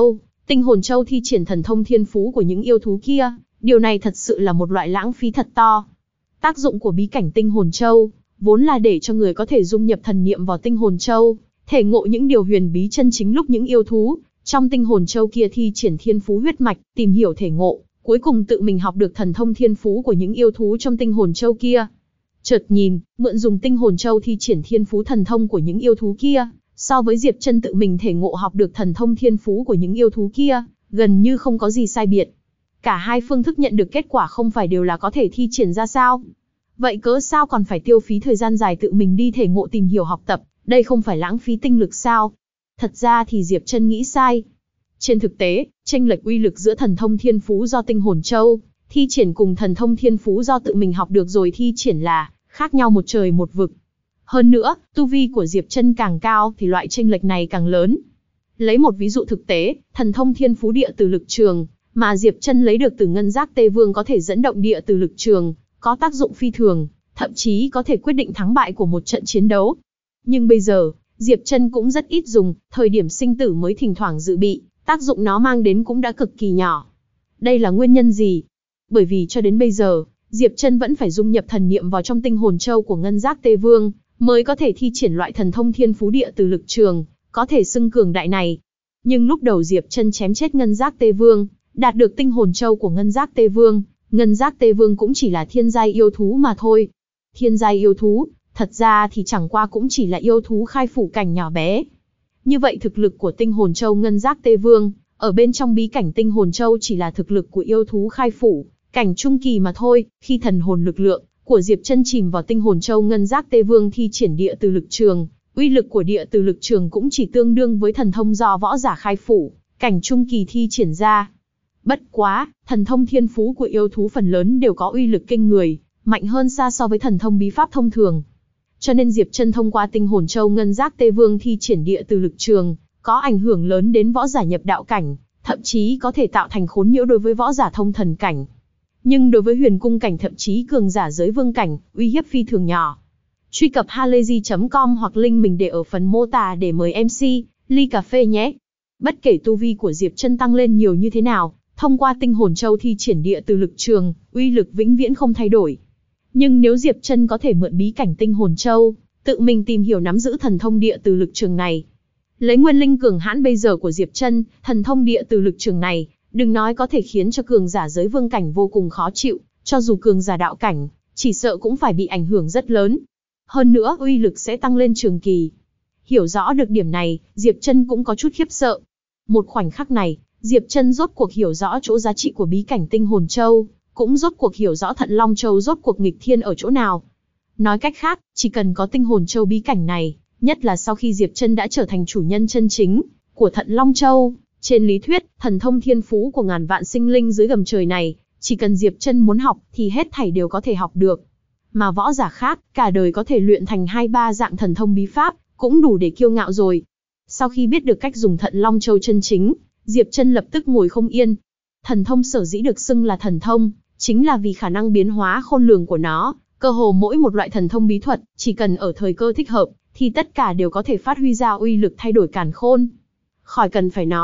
hồn châu thi triển thần thông thiên phú của những yêu thú kia, điều này thật sự là một loại lãng phí thật to. Tác dụng của bí cảnh tinh hồn châu vốn là để cho người có thể dung nhập thần niệm vào tinh hồn châu, thể ngộ những điều huyền bí chân chính lúc những yêu thú trong tinh hồn châu kia thi triển thiên phú huyết mạch, tìm hiểu thể ngộ, cuối cùng tự mình học được thần thông thiên phú của những yêu thú trong tinh hồn châu kia. Chợt nhìn, mượn dùng tinh hồn châu thi triển thiên phú thần thông của những yêu thú kia, so với Diệp Chân tự mình thể ngộ học được thần thông thiên phú của những yêu thú kia, gần như không có gì sai biệt. Cả hai phương thức nhận được kết quả không phải đều là có thể thi triển ra sao? Vậy cớ sao còn phải tiêu phí thời gian dài tự mình đi thể ngộ tìm hiểu học tập, đây không phải lãng phí tinh lực sao? Thật ra thì Diệp Chân nghĩ sai. Trên thực tế, chênh lệch uy lực giữa thần thông thiên phú do tinh hồn châu thi triển cùng thần thông thiên phú do tự mình học được rồi thi triển là khác nhau một trời một vực. Hơn nữa, tu vi của Diệp Chân càng cao thì loại chênh lệch này càng lớn. Lấy một ví dụ thực tế, thần thông thiên phú địa từ lực trường mà Diệp Chân lấy được từ Ngân Giác Tê Vương có thể dẫn động địa từ lực trường, có tác dụng phi thường, thậm chí có thể quyết định thắng bại của một trận chiến đấu. Nhưng bây giờ, Diệp Chân cũng rất ít dùng, thời điểm sinh tử mới thỉnh thoảng dự bị, tác dụng nó mang đến cũng đã cực kỳ nhỏ. Đây là nguyên nhân gì? Bởi vì cho đến bây giờ, Diệp Chân vẫn phải dung nhập thần niệm vào trong tinh hồn châu của Ngân Giác Tê Vương, mới có thể thi triển loại thần thông thiên phú địa từ lực trường, có thể xưng cường đại này. Nhưng lúc đầu Diệp Chân chém chết Ngân Giác Tê Vương, đạt được tinh hồn châu của Ngân Giác Tê Vương, Ngân Giác Tê Vương cũng chỉ là thiên giai yêu thú mà thôi. Thiên giai yêu thú, thật ra thì chẳng qua cũng chỉ là yêu thú khai phủ cảnh nhỏ bé. Như vậy thực lực của tinh hồn châu Ngân Giác Tê Vương, ở bên trong bí cảnh tinh hồn châu chỉ là thực lực của yêu thú khai phủ cảnh trung kỳ mà thôi. Khi thần hồn lực lượng của Diệp Chân chìm vào tinh hồn châu Ngân Giác Tê Vương thi triển địa từ lực trường, uy lực của địa từ lực trường cũng chỉ tương đương với thần thông do võ giả khai phủ cảnh trung kỳ thi triển ra. Bất quá, thần thông thiên phú của yêu thú phần lớn đều có uy lực kinh người, mạnh hơn xa so với thần thông bí pháp thông thường. Cho nên Diệp Chân thông qua tinh hồn châu Ngân Giác Tê Vương thi triển địa từ lực trường, có ảnh hưởng lớn đến võ giả nhập đạo cảnh, thậm chí có thể tạo thành khốn nhiễu đối với võ giả thông thần cảnh. Nhưng đối với huyền cung cảnh thậm chí cường giả giới vương cảnh, uy hiếp phi thường nhỏ. Truy cập halayzi.com hoặc link mình để ở phần mô tả để mời MC ly cà phê nhé. Bất kể tu vi của Diệp Chân tăng lên nhiều như thế nào, thông qua tinh hồn châu thi triển địa từ lực trường, uy lực vĩnh viễn không thay đổi. Nhưng nếu Diệp Chân có thể mượn bí cảnh tinh hồn châu, tự mình tìm hiểu nắm giữ thần thông địa từ lực trường này, lấy nguyên linh cường hãn bây giờ của Diệp Chân, thần thông địa từ lực trường này, đừng nói có thể khiến cho cường giả giới vương cảnh vô cùng khó chịu, cho dù cường giả đạo cảnh, chỉ sợ cũng phải bị ảnh hưởng rất lớn. Hơn nữa, uy lực sẽ tăng lên trường kỳ. Hiểu rõ được điểm này, Diệp Chân cũng có chút khiếp sợ. Một khoảnh khắc này, Diệp Chân rốt cuộc hiểu rõ chỗ giá trị của bí cảnh tinh hồn châu, cũng rốt cuộc hiểu rõ Thận Long Châu rốt cuộc nghịch thiên ở chỗ nào. Nói cách khác, chỉ cần có tinh hồn châu bí cảnh này, nhất là sau khi Diệp Chân đã trở thành chủ nhân chân chính của Thận Long Châu, trên lý thuyết, thần thông thiên phú của ngàn vạn sinh linh dưới gầm trời này, chỉ cần Diệp Chân muốn học thì hết thảy đều có thể học được. Mà võ giả khác, cả đời có thể luyện thành 2-3 dạng thần thông bí pháp, cũng đủ để kiêu ngạo rồi. Sau khi biết được cách dùng Thận Long Châu chân chính, Diệp Chân lập tức ngồi không yên. Thần thông sở dĩ được xưng là thần thông, chính là vì khả năng biến hóa khôn lường của nó, cơ hồ mỗi một loại thần thông bí thuật, chỉ cần ở thời cơ thích hợp, thì tất cả đều có thể phát huy ra uy lực thay đổi càn khôn. Khỏi cần phải nói,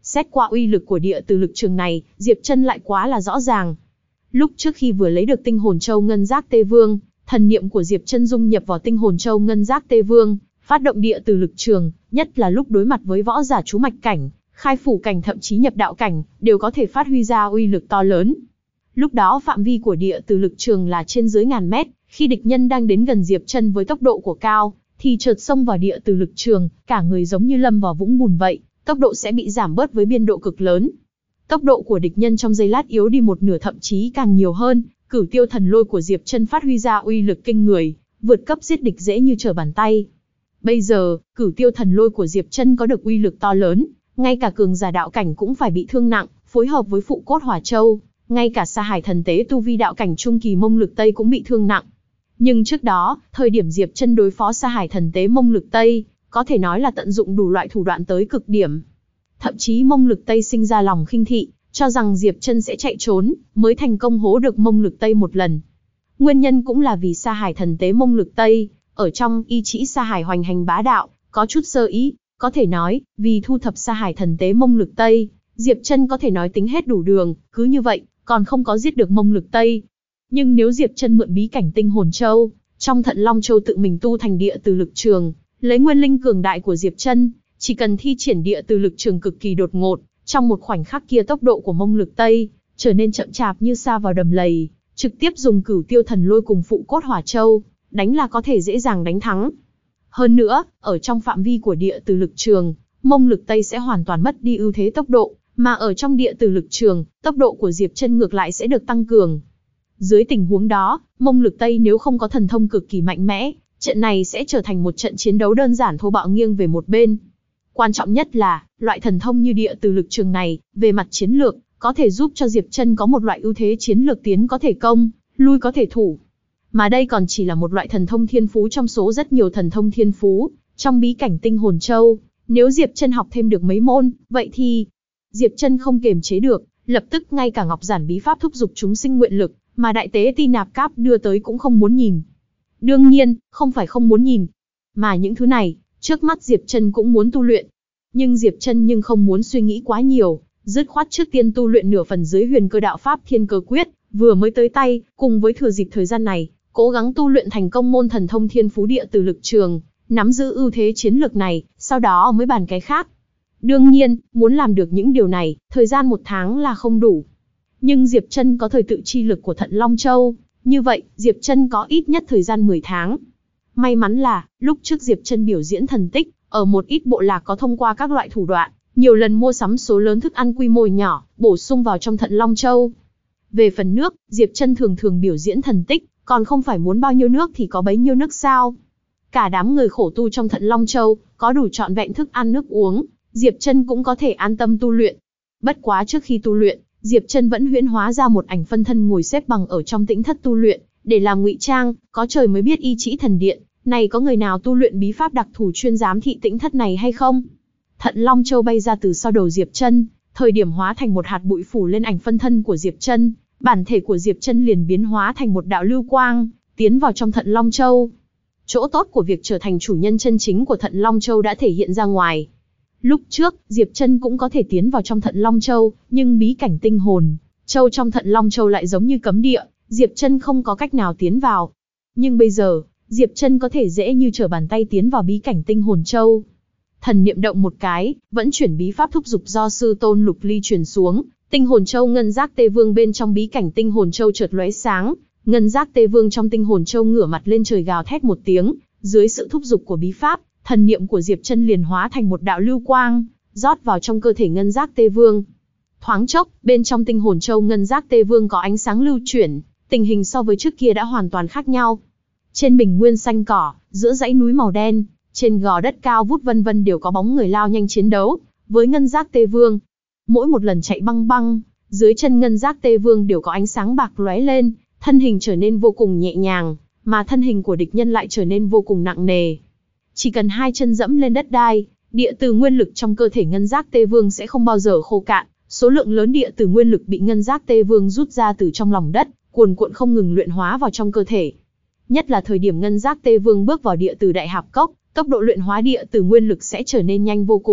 Xét qua uy lực của địa từ lực trường này, Diệp Chân lại quá là rõ ràng. Lúc trước khi vừa lấy được tinh hồn châu ngân giác Tê Vương, thần niệm của Diệp Chân dung nhập vào tinh hồn châu ngân giác Tê Vương, phát động địa từ lực trường, nhất là lúc đối mặt với võ giả trú mạch cảnh, khai phủ cảnh thậm chí nhập đạo cảnh, đều có thể phát huy ra uy lực to lớn. Lúc đó phạm vi của địa từ lực trường là trên dưới ngàn mét, khi địch nhân đang đến gần Diệp Chân với tốc độ của cao, thì chợt xông vào địa từ lực trường, cả người giống như lâm vào vũng bùn vậy, tốc độ sẽ bị giảm bớt với biên độ cực lớn. Tốc độ của địch nhân trong giây lát yếu đi một nửa thậm chí càng nhiều hơn, Cửu Tiêu Thần Lôi của Diệp Chân phát huy ra uy lực kinh người, vượt cấp giết địch dễ như trở bàn tay. Bây giờ, Cửu Tiêu Thần Lôi của Diệp Chân có được uy lực to lớn, ngay cả cường giả đạo cảnh cũng phải bị thương nặng, phối hợp với phụ cốt hỏa châu, ngay cả Sa Hải Thần Tế tu vi đạo cảnh trung kỳ Mông Lực Tây cũng bị thương nặng. Nhưng trước đó, thời điểm Diệp Chân đối phó Sa Hải Thần Tế Mông Lực Tây, có thể nói là tận dụng đủ loại thủ đoạn tới cực điểm. Thậm chí Mông Lực Tây sinh ra lòng khinh thị, cho rằng Diệp Chân sẽ chạy trốn, mới thành công hố được Mông Lực Tây một lần. Nguyên nhân cũng là vì Sa Hải Thần Tế Mông Lực Tây, ở trong ý chí Sa Hải hoành hành bá đạo, có chút sơ ý, có thể nói, vì thu thập Sa Hải Thần Tế Mông Lực Tây, Diệp Chân có thể nói tính hết đủ đường, cứ như vậy, còn không có giết được Mông Lực Tây. Nhưng nếu Diệp Chân mượn bí cảnh Tinh Hồn Châu, trong Thận Long Châu tự mình tu thành địa từ lực trường, lấy nguyên linh cường đại của Diệp Chân, chỉ cần thi triển địa từ lực trường cực kỳ đột ngột, trong một khoảnh khắc kia tốc độ của Mông Lực Tây trở nên chậm chạp như sa vào đầm lầy, trực tiếp dùng Cửu Tiêu Thần Lôi cùng phụ cốt hỏa châu, đánh là có thể dễ dàng đánh thắng. Hơn nữa, ở trong phạm vi của địa từ lực trường, Mông Lực Tây sẽ hoàn toàn mất đi ưu thế tốc độ, mà ở trong địa từ lực trường, tốc độ của Diệp Chân ngược lại sẽ được tăng cường. Dưới tình huống đó, Mông Lực Tây nếu không có thần thông cực kỳ mạnh mẽ, trận này sẽ trở thành một trận chiến đấu đơn giản thô bạo nghiêng về một bên. Quan trọng nhất là, loại thần thông như địa từ lực trường này, về mặt chiến lược, có thể giúp cho Diệp Chân có một loại ưu thế chiến lược tiến có thể công, lui có thể thủ. Mà đây còn chỉ là một loại thần thông thiên phú trong số rất nhiều thần thông thiên phú, trong bí cảnh Tinh Hồn Châu, nếu Diệp Chân học thêm được mấy môn, vậy thì Diệp Chân không kiềm chế được, lập tức ngay cả Ngọc Giản bí pháp thúc dục chúng sinh nguyện lực, mà đại tế Ti Nạp Cáp đưa tới cũng không muốn nhìn. Đương nhiên, không phải không muốn nhìn, mà những thứ này, trước mắt Diệp Chân cũng muốn tu luyện. Nhưng Diệp Chân không muốn suy nghĩ quá nhiều, dứt khoát trước tiên tu luyện nửa phần dưới Huyền Cơ Đạo Pháp Thiên Cơ Quyết, vừa mới tới tay, cùng với thừa dịp thời gian này, cố gắng tu luyện thành công môn thần thông thiên phú địa từ lực trường, nắm giữ ưu thế chiến lược này, sau đó mới bàn cái khác. Đương nhiên, muốn làm được những điều này, thời gian 1 tháng là không đủ. Nhưng Diệp Chân có thời tự chi lực của Thận Long Châu, như vậy, Diệp Chân có ít nhất thời gian 10 tháng. May mắn là, lúc trước Diệp Chân biểu diễn thần tích, ở một ít bộ lạc có thông qua các loại thủ đoạn, nhiều lần mua sắm số lớn thức ăn quy mô nhỏ, bổ sung vào trong Thận Long Châu. Về phần nước, Diệp Chân thường biểu diễn thần tích, còn không phải muốn bao nhiêu nước thì có bấy nhiêu nước sao. Cả đám người khổ tu trong Thận Long Châu, có đủ trọn vẹn thức ăn nước uống, Diệp Chân cũng có thể an tâm tu luyện. Bất quá trước khi tu luyện, Diệp Chân vẫn huyễn hóa ra một ảnh phân thân ngồi xếp bằng ở trong tĩnh thất tu luyện, để làm ngụy trang, có trời mới biết y chỉ thần điện, này có người nào tu luyện bí pháp đặc thù chuyên giám thị tĩnh thất này hay không? Thận Long Châu bay ra từ sau đầu Diệp Chân, thời điểm hóa thành một hạt bụi phủ lên ảnh phân thân của Diệp Chân, bản thể của Diệp Chân liền biến hóa thành một đạo lưu quang, tiến vào trong Thận Long Châu. Chỗ tốt của việc trở thành chủ nhân chân chính của Thận Long Châu đã thể hiện ra ngoài. Lúc trước, Diệp Chân cũng có thể tiến vào trong Thận Long Châu, nhưng bí cảnh Tinh Hồn Châu trong Thận Long Châu lại giống như cấm địa, Diệp Chân không có cách nào tiến vào. Nhưng bây giờ, Diệp Chân có thể dễ như trở bàn tay tiến vào bí cảnh Tinh Hồn Châu. Thần niệm động một cái, vẫn chuyển bí pháp thúc dục do sư tôn Lục Ly truyền xuống, Tinh Hồn Châu ngân giác Tê Vương bên trong bí cảnh Tinh Hồn Châu chợt lóe sáng, ngân giác Tê Vương trong Tinh Hồn Châu ngửa mặt lên trời gào thét một tiếng, dưới sự thúc dục của bí pháp, thần niệm của Diệp Chân liền hóa thành một đạo lưu quang, rót vào trong cơ thể ngân giác Tê Vương. Thoáng chốc, bên trong Tinh Hồn Châu ngân giác Tê Vương có ánh sáng lưu chuyển, tình hình so với trước kia đã hoàn toàn khác nhau. Trên bình nguyên xanh cỏ, giữa dãy núi màu đen, trên gò đất cao vút vân vân đều có bóng người lao nhanh chiến đấu với ngân giác Tê Vương. Mỗi một lần chạy băng băng, dưới chân ngân giác Tê Vương đều có ánh sáng bạc lóe lên, thân hình trở nên vô cùng nhẹ nhàng, mà thân hình của địch nhân lại trở nên vô cùng nặng nề. Chỉ cần 2 chân dẫm lên đất đai, địa từ nguyên lực trong cơ thể ngân giác Tê Vương sẽ không bao giờ khô cạn, số lượng lớn địa từ nguyên lực bị ngân giác Tê Vương rút ra từ trong lòng đất, cuồn cuộn không ngừng luyện hóa vào trong cơ thể. Nhất là thời điểm ngân giác Tê Vương bước vào địa từ đại hạp cốc, tốc độ luyện hóa địa từ nguyên lực sẽ trở nên nhanh vô cùng,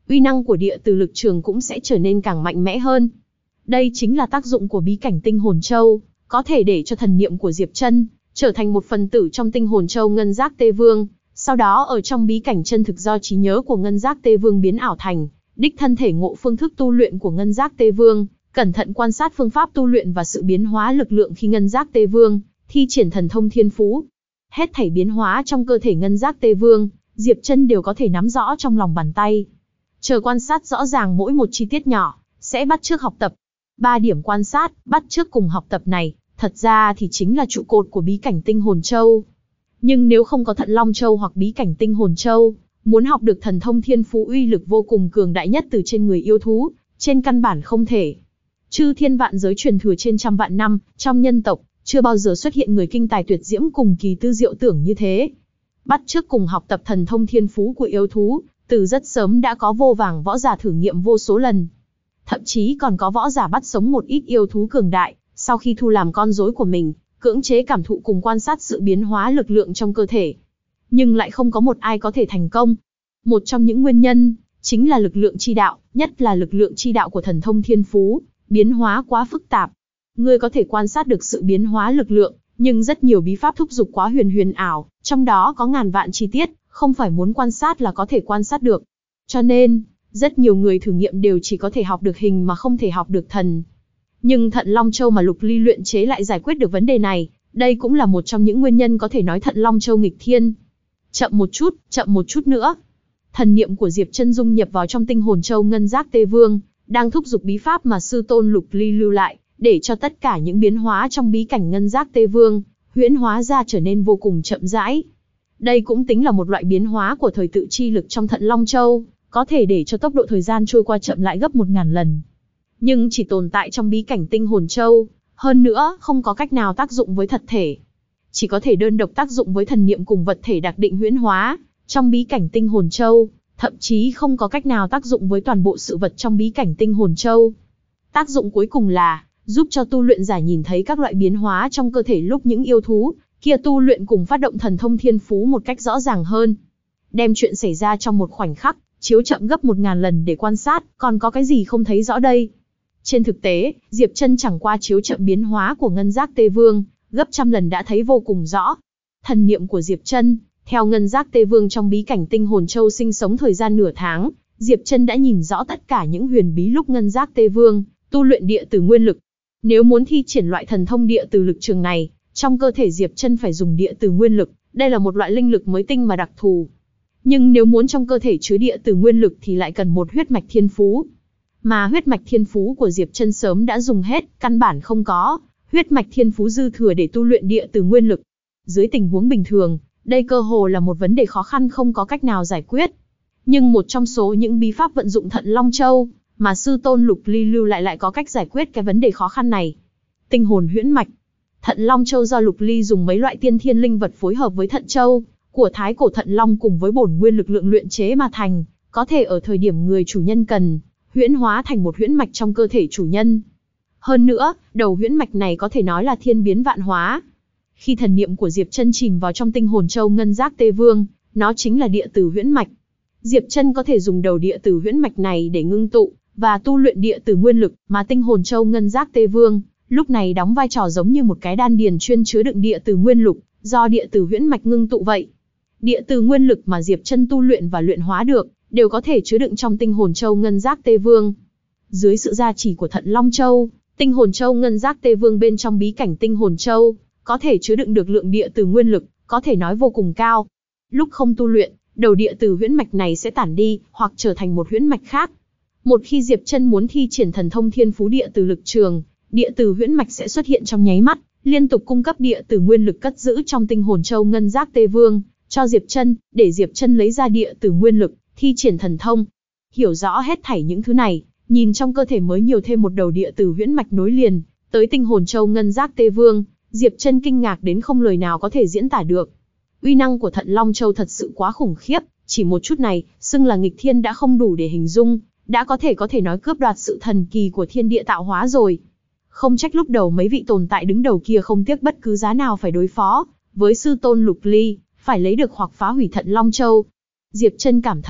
uy năng của địa từ lực trường cũng sẽ trở nên càng mạnh mẽ hơn. Đây chính là tác dụng của bí cảnh tinh hồn châu, có thể để cho thần niệm của Diệp Trân trở thành một phần tử trong tinh hồn châu Ngân Giác Tê Vương, sau đó ở trong bí cảnh chân thực do trí nhớ của Ngân Giác Tê Vương biến ảo thành đích thân thể ngộ phương thức tu luyện của Ngân Giác Tê Vương, cẩn thận quan sát phương pháp tu luyện và sự biến hóa lực lượng khi Ngân Giác Tê Vương thi triển thần thông thiên phú. Hết thảy biến hóa trong cơ thể Ngân Giác Tê Vương, Diệp Trân đều có thể nắm rõ trong lòng bàn tay. Chờ quan sát rõ ràng mỗi một chi tiết nhỏ, sẽ bắt chước học tập. 3 điểm quan sát, bắt chước cùng học tập này, thật ra thì chính là trụ cột của bí cảnh tinh hồn châu. Nhưng nếu không có Thận Long Châu hoặc bí cảnh tinh hồn châu, muốn học được thần thông thiên phú uy lực vô cùng cường đại nhất từ trên người yêu thú, trên căn bản không thể. Chư thiên vạn giới truyền thừa trên trăm vạn năm, trong nhân tộc, chưa bao giờ xuất hiện người kinh tài tuyệt diễm cùng kỳ tư diệu tưởng như thế. Bắt chước cùng học tập thần thông thiên phú của yêu thú, từ rất sớm đã có vô vàng võ giả thử nghiệm vô số lần. Thậm chí còn có võ giả bắt sống một ít yêu thú cường đại, sau khi thu làm con rối của mình, cưỡng chế cảm thụ cùng quan sát sự biến hóa lực lượng trong cơ thể. Nhưng lại không có một ai có thể thành công. Một trong những nguyên nhân, chính là lực lượng chi đạo, nhất là lực lượng chi đạo của thần thông thiên phú, biến hóa quá phức tạp. Ngươi có thể quan sát được sự biến hóa lực lượng, nhưng rất nhiều bí pháp thúc giục quá huyền ảo, trong đó có ngàn vạn chi tiết, không phải muốn quan sát là có thể quan sát được. Cho nên, rất nhiều người thử nghiệm đều chỉ có thể học được hình mà không thể học được thần. Nhưng Thận Long Châu mà Lục Ly luyện chế lại giải quyết được vấn đề này, đây cũng là một trong những nguyên nhân có thể nói Thận Long Châu nghịch thiên. Chậm một chút nữa. Thần niệm của Diệp Trân dung nhập vào trong tinh hồn châu Ngân Giác Tê Vương, đang thúc giục bí pháp mà sư tôn Lục Ly lưu lại, để cho tất cả những biến hóa trong bí cảnh Ngân Giác Tê Vương, huyễn hóa ra trở nên vô cùng chậm rãi. Đây cũng tính là một loại biến hóa của thời tự chi lực trong Thận Long Châu, có thể để cho tốc độ thời gian trôi qua chậm lại gấp 1000 lần. Nhưng chỉ tồn tại trong bí cảnh tinh hồn châu, hơn nữa không có cách nào tác dụng với thật thể. Chỉ có thể đơn độc tác dụng với thần niệm cùng vật thể đặc định huyễn hóa, trong bí cảnh tinh hồn châu, thậm chí không có cách nào tác dụng với toàn bộ sự vật trong bí cảnh tinh hồn châu. Tác dụng cuối cùng là, giúp cho tu luyện giả nhìn thấy các loại biến hóa trong cơ thể lúc những yêu thú kia tu luyện cùng phát động thần thông thiên phú một cách rõ ràng hơn. Đem chuyện xảy ra trong một khoảnh khắc, chiếu chậm gấp 1000 lần để quan sát, còn có cái gì không thấy rõ đây? Trên thực tế, Diệp Trân chẳng qua chiếu chậm biến hóa của Ngân Giác Tê Vương, gấp trăm lần đã thấy vô cùng rõ. Thần niệm của Diệp Trân, theo Ngân Giác Tê Vương trong bí cảnh tinh hồn châu sinh sống thời gian nửa tháng, Diệp Trân đã nhìn rõ tất cả những huyền bí lúc Ngân Giác Tê Vương tu luyện địa từ nguyên lực. Nếu muốn thi triển loại thần thông địa từ lực trường này, trong cơ thể Diệp Trân phải dùng địa từ nguyên lực, đây là một loại linh lực mới tinh mà đặc thù. Nhưng nếu muốn trong cơ thể chứa địa từ nguyên lực thì lại cần một huyết mạch thiên phú. Mà huyết mạch thiên phú của Diệp Trân sớm đã dùng hết, căn bản không có huyết mạch thiên phú dư thừa để tu luyện địa từ nguyên lực. Dưới tình huống bình thường, đây cơ hồ là một vấn đề khó khăn không có cách nào giải quyết. Nhưng một trong số những bí pháp vận dụng Thận Long Châu mà sư tôn Lục Ly lưu lại có cách giải quyết cái vấn đề khó khăn này. Tinh hồn huyễn mạch. Thận Long Châu do Lục Ly dùng mấy loại tiên thiên linh vật phối hợp với Thận Châu của Thái Cổ Thận Long cùng với bổn nguyên lực lượng luyện chế mà thành, có thể ở thời điểm người chủ nhân cần, huyễn hóa thành một huyễn mạch trong cơ thể chủ nhân. Hơn nữa, đầu huyễn mạch này có thể nói là thiên biến vạn hóa. Khi thần niệm của Diệp Trân chìm vào trong tinh hồn châu Ngân Giác Tê Vương, nó chính là địa tử huyễn mạch. Diệp Trân có thể dùng đầu địa tử huyễn mạch này để ngưng tụ và tu luyện địa tử nguyên lực, mà tinh hồn châu Ngân Giác Tê Vương lúc này đóng vai trò giống như một cái đan điền chuyên chứa đựng địa tử nguyên lực, do địa tử huyễn mạch ngưng tụ vậy. Địa tử nguyên lực mà Diệp Trân tu luyện và luyện hóa được, đều có thể chứa đựng trong tinh hồn châu Ngân Giác Tê Vương. Dưới sự gia trì của Thận Long Châu, tinh hồn châu Ngân Giác Tê Vương bên trong bí cảnh tinh hồn châu, có thể chứa đựng được lượng địa tử nguyên lực, có thể nói vô cùng cao. Lúc không tu luyện, đầu địa tử huyễn mạch này sẽ tản đi, hoặc trở thành một huyễn mạch khác. Một khi Diệp Trân muốn thi triển thần thông thiên phú địa tử lực trường, địa tử huyễn mạch sẽ xuất hiện trong nháy mắt, liên tục cung cấp địa tử nguyên lực cất giữ trong tinh hồn châu Ngân Giác Tê Vương cho Diệp Trân, để Diệp Trân lấy ra địa tử nguyên lực, thi triển thần thông. Hiểu rõ hết thảy những thứ này, nhìn trong cơ thể mới nhiều thêm một đầu địa tử huyễn mạch nối liền tới tinh hồn châu Ngân Giác Tê Vương, Diệp Trân kinh ngạc đến không lời nào có thể diễn tả được. Uy năng của Thận Long Châu thật sự quá khủng khiếp, chỉ một chút này, xưng là nghịch thiên đã không đủ để hình dung, đã có thể nói cướp đoạt sự thần kỳ của thiên địa tạo hóa rồi. Không trách lúc đầu mấy vị tồn tại đứng đầu kia không tiếc bất cứ giá nào phải đối phó với sư tôn Lục Ly, phải lấy được hoặc phá hủy Thận Long Châu. Diệp Trân cảm thấy,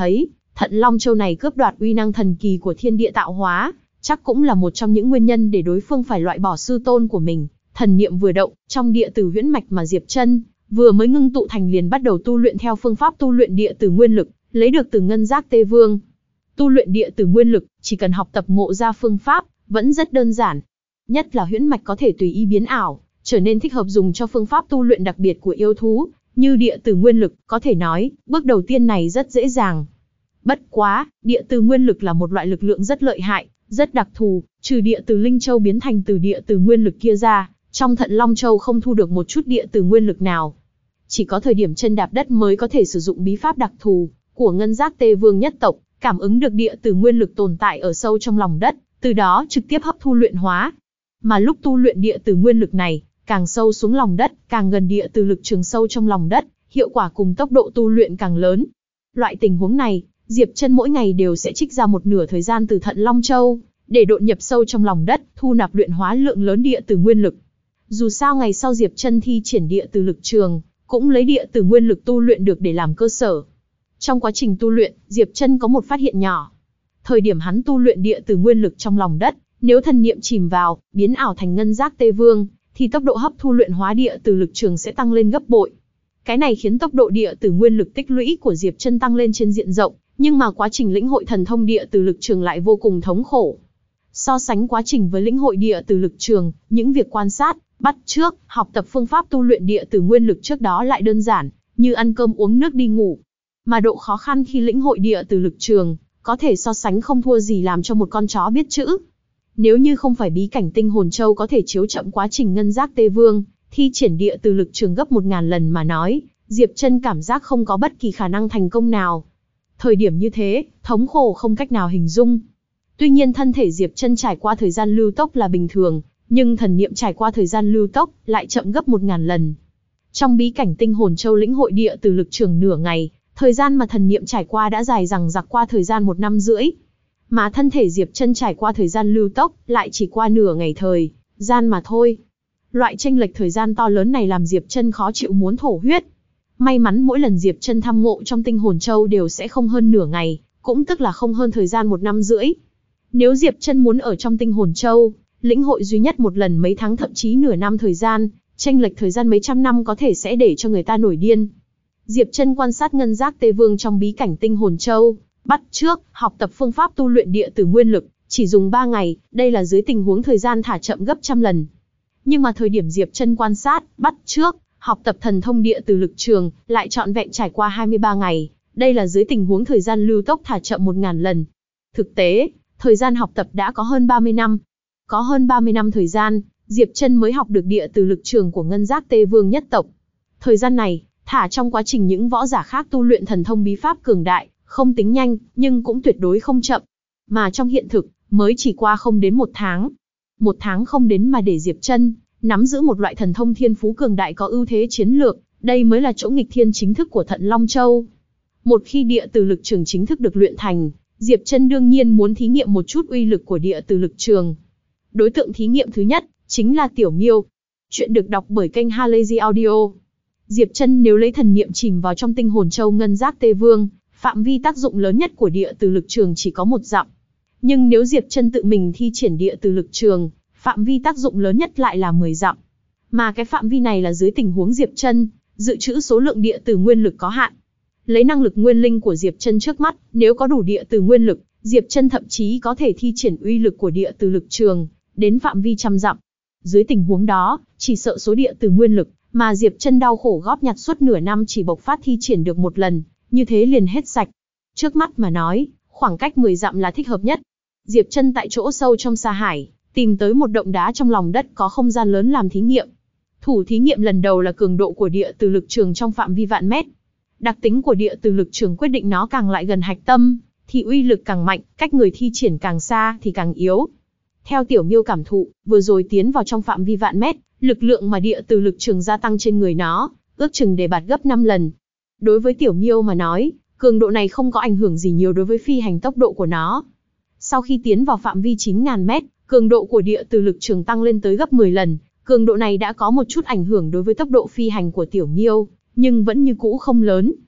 Thận Long Châu này cướp đoạt uy năng thần kỳ của thiên địa tạo hóa, chắc cũng là một trong những nguyên nhân để đối phương phải loại bỏ sư tôn của mình. Thần niệm vừa động, trong địa tử huyễn mạch mà Diệp Chân vừa mới ngưng tụ thành liền bắt đầu tu luyện theo phương pháp tu luyện địa tử nguyên lực, lấy được từ Ngân Giác Tê Vương. Tu luyện địa tử nguyên lực, chỉ cần học tập ngộ ra phương pháp, vẫn rất đơn giản. Nhất là huyễn mạch có thể tùy ý biến ảo, trở nên thích hợp dùng cho phương pháp tu luyện đặc biệt của yêu thú, như địa tử nguyên lực, có thể nói, bước đầu tiên này rất dễ dàng. Bất quá, địa tử nguyên lực là một loại lực lượng rất lợi hại, rất đặc thù, trừ địa tử linh châu biến thành từ địa tử nguyên lực kia ra, trong Thận Long Châu không thu được một chút địa tử nguyên lực nào. Chỉ có thời điểm chân đạp đất mới có thể sử dụng bí pháp đặc thù của Ngân Giác Tê Vương nhất tộc, cảm ứng được địa tử nguyên lực tồn tại ở sâu trong lòng đất, từ đó trực tiếp hấp thu luyện hóa. Mà lúc tu luyện địa tử nguyên lực này, càng sâu xuống lòng đất, càng gần địa tử lực trường sâu trong lòng đất, hiệu quả cùng tốc độ tu luyện càng lớn. Loại tình huống này, Diệp Chân mỗi ngày đều sẽ trích ra một nửa thời gian từ Thận Long Châu, để độn nhập sâu trong lòng đất, thu nạp luyện hóa lượng lớn địa tử nguyên lực. Dù sao ngày sau Diệp Chân thi triển địa tử lực trường, cũng lấy địa tử nguyên lực tu luyện được để làm cơ sở. Trong quá trình tu luyện, Diệp Chân có một phát hiện nhỏ. Thời điểm hắn tu luyện địa tử nguyên lực trong lòng đất, nếu thần niệm chìm vào, biến ảo thành Ngân Giác Tê Vương, thì tốc độ hấp thu luyện hóa địa tử lực trường sẽ tăng lên gấp bội. Cái này khiến tốc độ địa tử nguyên lực tích lũy của Diệp Chân tăng lên trên diện rộng, nhưng mà quá trình lĩnh hội thần thông địa tử lực trường lại vô cùng thống khổ. So sánh quá trình với lĩnh hội địa tử lực trường, những việc quan sát, bắt chước, học tập phương pháp tu luyện địa tử nguyên lực trước đó lại đơn giản, như ăn cơm uống nước đi ngủ. Mà độ khó khăn khi lĩnh hội địa tử lực trường, có thể so sánh không thua gì làm cho một con chó biết chữ. Nếu như không phải bí cảnh tinh hồn châu có thể chiếu chậm quá trình Ngân Giác Tê Vương thi triển địa tử lực trường gấp 1000 lần mà nói, Diệp Chân cảm giác không có bất kỳ khả năng thành công nào. Thời điểm như thế, thống khổ không cách nào hình dung. Tuy nhiên thân thể Diệp Chân trải qua thời gian lưu tốc là bình thường, nhưng thần niệm trải qua thời gian lưu tốc lại chậm gấp 1000 lần. Trong bí cảnh tinh hồn châu lĩnh hội địa tử lực trường nửa ngày, thời gian mà thần niệm trải qua đã dài dằng dặc qua thời gian 1 năm rưỡi. Mà thân thể Diệp Chân trải qua thời gian lưu tốc lại chỉ qua nửa ngày thời gian mà thôi. Loại chênh lệch thời gian to lớn này làm Diệp Chân khó chịu muốn thổ huyết. May mắn mỗi lần Diệp Chân tham ngộ trong tinh hồn châu đều sẽ không hơn nửa ngày, cũng tức là không hơn thời gian 1 năm rưỡi. Nếu Diệp Chân muốn ở trong tinh hồn châu, lĩnh hội duy nhất một lần mấy tháng thậm chí nửa năm thời gian, chênh lệch thời gian mấy trăm năm có thể sẽ để cho người ta nổi điên. Diệp Chân quan sát Ngân Giác Tê Vương trong bí cảnh tinh hồn châu, bắt chước, học tập phương pháp tu luyện địa tử nguyên lực, chỉ dùng 3 ngày, đây là dưới tình huống thời gian thả chậm gấp trăm lần. Nhưng mà thời điểm Diệp Chân quan sát, bắt chước, học tập thần thông địa tử lực trường, lại trọn vẹn trải qua 23 ngày, đây là dưới tình huống thời gian lưu tốc thả chậm 1000 lần. Thực tế, thời gian học tập đã có hơn 30 năm. Có hơn 30 năm thời gian, Diệp Chân mới học được địa tử lực trường của Ngân Giác Tê Vương nhất tộc. Thời gian này, thả trong quá trình những võ giả khác tu luyện thần thông bí pháp cường đại, không tính nhanh, nhưng cũng tuyệt đối không chậm. Mà trong hiện thực, mới chỉ qua không đến 1 tháng. 1 tháng không đến mà để Diệp Chân nắm giữ một loại thần thông thiên phú cường đại có ưu thế chiến lược, đây mới là chỗ nghịch thiên chính thức của Thận Long Châu. Một khi địa tử lực trường chính thức được luyện thành, Diệp Chân đương nhiên muốn thí nghiệm một chút uy lực của địa tử lực trường. Đối tượng thí nghiệm thứ nhất chính là Tiểu Miêu. Chuyện được đọc bởi kênh Halazy Audio. Diệp Chân nếu lấy thần niệm chìm vào trong tinh hồn châu Ngân Giác Tê Vương, phạm vi tác dụng lớn nhất của địa tử lực trường chỉ có 1 dặm. Nhưng nếu Diệp Chân tự mình thi triển địa tử lực trường, phạm vi tác dụng lớn nhất lại là 10 dặm. Mà cái phạm vi này là dưới tình huống Diệp Chân dự trữ số lượng địa tử nguyên lực có hạn. Lấy năng lực nguyên linh của Diệp Chân trước mắt, nếu có đủ địa tử nguyên lực, Diệp Chân thậm chí có thể thi triển uy lực của địa tử lực trường đến phạm vi trăm dặm. Dưới tình huống đó, chỉ sợ số địa tử nguyên lực mà Diệp Chân đau khổ góp nhặt suốt nửa năm chỉ bộc phát thi triển được một lần, như thế liền hết sạch. Trước mắt mà nói, khoảng cách 10 dặm là thích hợp nhất. Diệp Chân tại chỗ sâu trong sa hải, tìm tới một động đá trong lòng đất có không gian lớn làm thí nghiệm. Thủ thí nghiệm lần đầu là cường độ của địa tử lực trường trong phạm vi vạn mét. Đặc tính của địa tử lực trường quyết định nó càng lại gần hạch tâm, thì uy lực càng mạnh, cách người thi triển càng xa thì càng yếu. Theo Tiểu Miêu cảm thụ, vừa rồi tiến vào trong phạm vi vạn mét, lực lượng mà địa tử lực trường gia tăng trên người nó, ước chừng đề bạt gấp 5 lần. Đối với Tiểu Miêu mà nói, cường độ này không có ảnh hưởng gì nhiều đối với phi hành tốc độ của nó. Sau khi tiến vào phạm vi 9000 mét, cường độ của địa tử lực trường tăng lên tới gấp 10 lần, cường độ này đã có một chút ảnh hưởng đối với tốc độ phi hành của Tiểu Miêu, nhưng vẫn như cũ không lớn.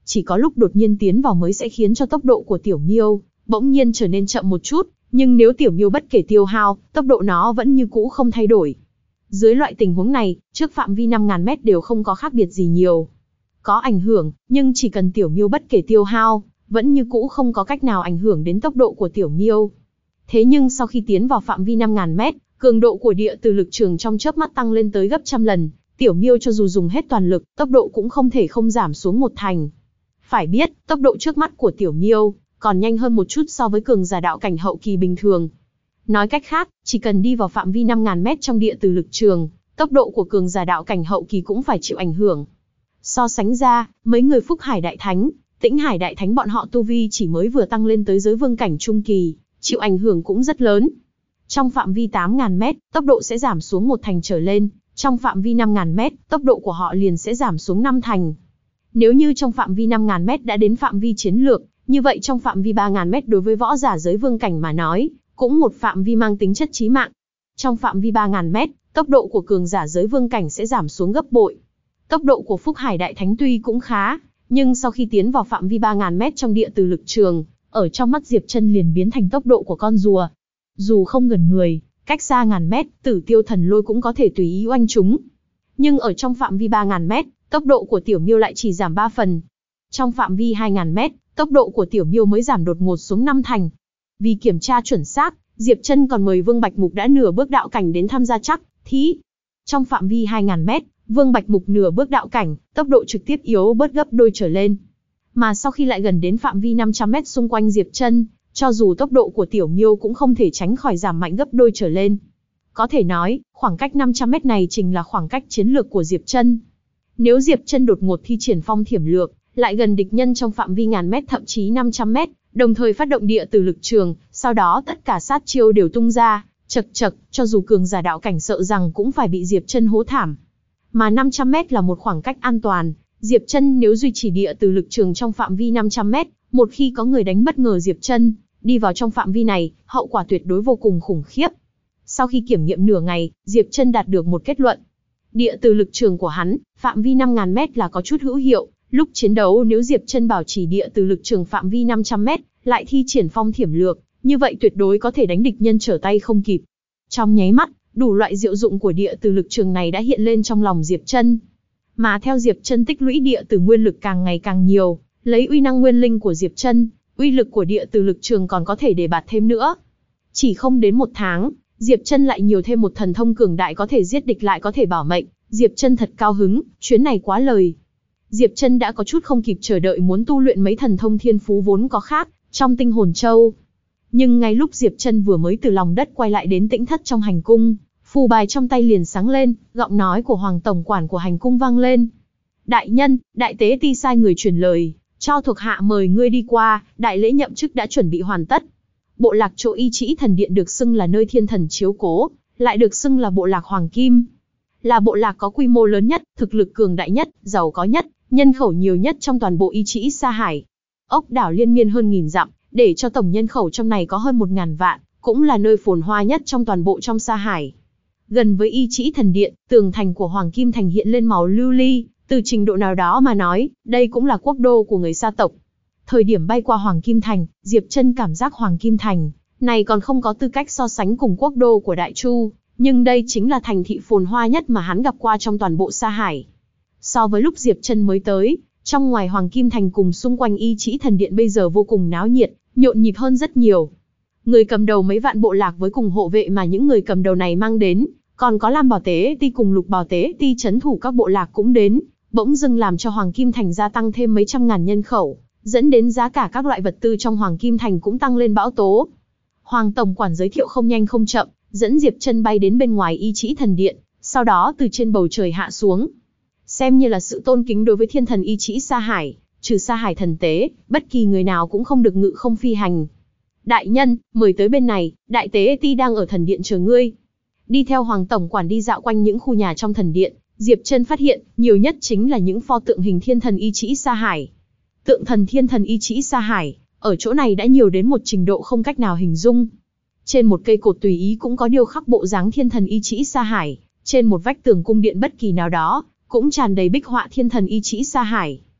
chỉ có lúc đột nhiên tiến vào mới sẽ khiến cho tốc độ của Tiểu Miêu bỗng nhiên trở nên chậm một chút, nhưng nếu Tiểu Miêu bất kể tiêu hao, tốc độ nó vẫn như cũ không thay đổi. Dưới loại tình huống này, trước phạm vi 5.000 mét đều không có khác biệt gì nhiều. Có ảnh hưởng, nhưng chỉ cần Tiểu Miêu bất kể tiêu hao, vẫn như cũ không có cách nào ảnh hưởng đến tốc độ của Tiểu Miêu. Thế nhưng sau khi tiến vào phạm vi 5.000 mét, cường độ của địa từ lực trường trong chớp mắt tăng lên tới gấp trăm lần, Tiểu Miêu cho dù dùng hết toàn lực, tốc độ cũng không thể không giảm xuống một thành. Phải biết, tốc độ trước mắt của Tiểu Miêu còn nhanh hơn một chút so với cường giả đạo cảnh hậu kỳ bình thường. Nói cách khác, chỉ cần đi vào phạm vi 5.000 mét trong địa từ lực trường, tốc độ của cường giả đạo cảnh hậu kỳ cũng phải chịu ảnh hưởng. So sánh ra, mấy người Phúc Hải Đại Thánh, Tĩnh Hải Đại Thánh bọn họ tu vi chỉ mới vừa tăng lên tới giới vương cảnh trung kỳ, chịu ảnh hưởng cũng rất lớn. Trong phạm vi 8.000 mét, tốc độ sẽ giảm xuống một thành trở lên, trong phạm vi 5.000 mét, tốc độ của họ liền sẽ giảm xuống 5 thành. Nếu như trong phạm vi 5.000 mét đã đến phạm vi chiến lược, như vậy trong phạm vi 3.000 mét đối với võ giả giới vương cảnh mà nói, cũng một phạm vi mang tính chất chí mạng. Trong phạm vi 3.000 mét, tốc độ của cường giả giới vương cảnh sẽ giảm xuống gấp bội. Tốc độ của Phúc Hải Đại Thánh tuy cũng khá, nhưng sau khi tiến vào phạm vi 3.000 mét trong địa từ lực trường, ở trong mắt Diệp Chân liền biến thành tốc độ của con rùa. Dù không gần người, cách xa ngàn mét, Tử Tiêu Thần Lôi cũng có thể tùy ý oanh chúng. Nhưng ở trong phạm vi 3.000 mét, tốc độ của Tiểu Miêu lại chỉ giảm 3 phần. Trong phạm vi 2.000 mét, tốc độ của Tiểu Miêu mới giảm đột ngột xuống 5 thành. Vì kiểm tra chuẩn xác, Diệp Chân còn mời Vương Bạch Mục đã nửa bước đạo cảnh đến tham gia chắc thí. Trong phạm vi 2.000 mét, Vương Bạch Mục nửa bước đạo cảnh, tốc độ trực tiếp yếu bớt gấp đôi trở lên. Mà sau khi lại gần đến phạm vi 500 mét xung quanh Diệp Chân, cho dù tốc độ của Tiểu Miêu cũng không thể tránh khỏi giảm mạnh gấp đôi trở lên. Có thể nói, khoảng cách 500 mét này chính là khoảng cách chiến lược của Diệp Chân. Nếu Diệp Chân đột ngột thi triển phong thiểm lược, lại gần địch nhân trong phạm vi ngàn mét thậm chí 500 mét, đồng thời phát động địa từ lực trường, sau đó tất cả sát chiêu đều tung ra, chật chật, cho dù cường giả đạo cảnh sợ rằng cũng phải bị Diệp Chân hố thảm. Mà 500 mét là một khoảng cách an toàn, Diệp Chân nếu duy trì địa từ lực trường trong phạm vi 500 mét, một khi có người đánh bất ngờ Diệp Chân đi vào trong phạm vi này, hậu quả tuyệt đối vô cùng khủng khiếp. Sau khi kiểm nghiệm nửa ngày, Diệp Chân đạt được một kết luận. Địa từ lực trường của hắn, phạm vi 5.000 mét là có chút hữu hiệu, lúc chiến đấu nếu Diệp Chân bảo trì địa từ lực trường phạm vi 500 mét, lại thi triển phong thiểm lược, như vậy tuyệt đối có thể đánh địch nhân trở tay không kịp. Trong nháy mắt, đủ loại diệu dụng của địa từ lực trường này đã hiện lên trong lòng Diệp Chân. Mà theo Diệp Chân tích lũy địa từ nguyên lực càng ngày càng nhiều, lấy uy năng nguyên linh của Diệp Chân, uy lực của địa từ lực trường còn có thể đề bạt thêm nữa. Chỉ không đến một tháng, Diệp Chân lại nhiều thêm một thần thông cường đại có thể giết địch lại có thể bảo mệnh, Diệp Chân thật cao hứng, chuyến này quá lời. Diệp Chân đã có chút không kịp chờ đợi muốn tu luyện mấy thần thông thiên phú vốn có khác trong Tinh Hồn Châu. Nhưng ngay lúc Diệp Chân vừa mới từ lòng đất quay lại đến Tĩnh Thất trong hành cung, phù bài trong tay liền sáng lên, giọng nói của Hoàng tổng quản của hành cung vang lên. Đại nhân, đại tế ti sai người truyền lời, cho thuộc hạ mời ngươi đi qua, đại lễ nhậm chức đã chuẩn bị hoàn tất. Bộ lạc chỗ Y Trĩ Thần Điện được xưng là nơi thiên thần chiếu cố, lại được xưng là bộ lạc Hoàng Kim. Là bộ lạc có quy mô lớn nhất, thực lực cường đại nhất, giàu có nhất, nhân khẩu nhiều nhất trong toàn bộ Y Trĩ Sa Hải. Ốc đảo liên miên hơn nghìn dặm, để cho tổng nhân khẩu trong này có hơn 1.000 vạn, cũng là nơi phồn hoa nhất trong toàn bộ trong Sa Hải. Gần với Y Trĩ Thần Điện, tường thành của Hoàng Kim Thành hiện lên màu lưu ly, từ trình độ nào đó mà nói, đây cũng là quốc đô của người Sa tộc. Thời điểm bay qua Hoàng Kim Thành, Diệp Chân cảm giác Hoàng Kim Thành này còn không có tư cách so sánh cùng quốc đô của Đại Chu, nhưng đây chính là thành thị phồn hoa nhất mà hắn gặp qua trong toàn bộ Sa Hải. So với lúc Diệp Chân mới tới, trong ngoài Hoàng Kim Thành cùng xung quanh Y Trĩ Thần Điện bây giờ vô cùng náo nhiệt, nhộn nhịp hơn rất nhiều. Người cầm đầu mấy vạn bộ lạc với cùng hộ vệ mà những người cầm đầu này mang đến, còn có Lam Bảo Tế Ti cùng Lục Bảo Tế Ti trấn thủ các bộ lạc cũng đến, bỗng dưng làm cho Hoàng Kim Thành gia tăng thêm mấy trăm ngàn nhân khẩu, dẫn đến giá cả các loại vật tư trong Hoàng Kim Thành cũng tăng lên bão tố. Hoàng tổng quản giới thiệu không nhanh không chậm, dẫn Diệp Chân bay đến bên ngoài Y Trĩ Thần Điện, sau đó từ trên bầu trời hạ xuống. Xem như là sự tôn kính đối với thiên thần Y Trĩ Sa Hải, trừ Sa Hải thần tế, bất kỳ người nào cũng không được ngự không phi hành. Đại nhân, mời tới bên này, đại tế Ti đang ở thần điện chờ ngươi. Đi theo Hoàng tổng quản đi dạo quanh những khu nhà trong thần điện, Diệp Chân phát hiện, nhiều nhất chính là những pho tượng hình thiên thần Y Trĩ Sa Hải. Tượng thần thiên thần Y Trĩ Sa Hải, ở chỗ này đã nhiều đến một trình độ không cách nào hình dung. Trên một cây cột tùy ý cũng có điêu khắc bộ dáng thiên thần Y Trĩ Sa Hải, trên một vách tường cung điện bất kỳ nào đó, cũng tràn đầy bích họa thiên thần Y Trĩ Sa Hải.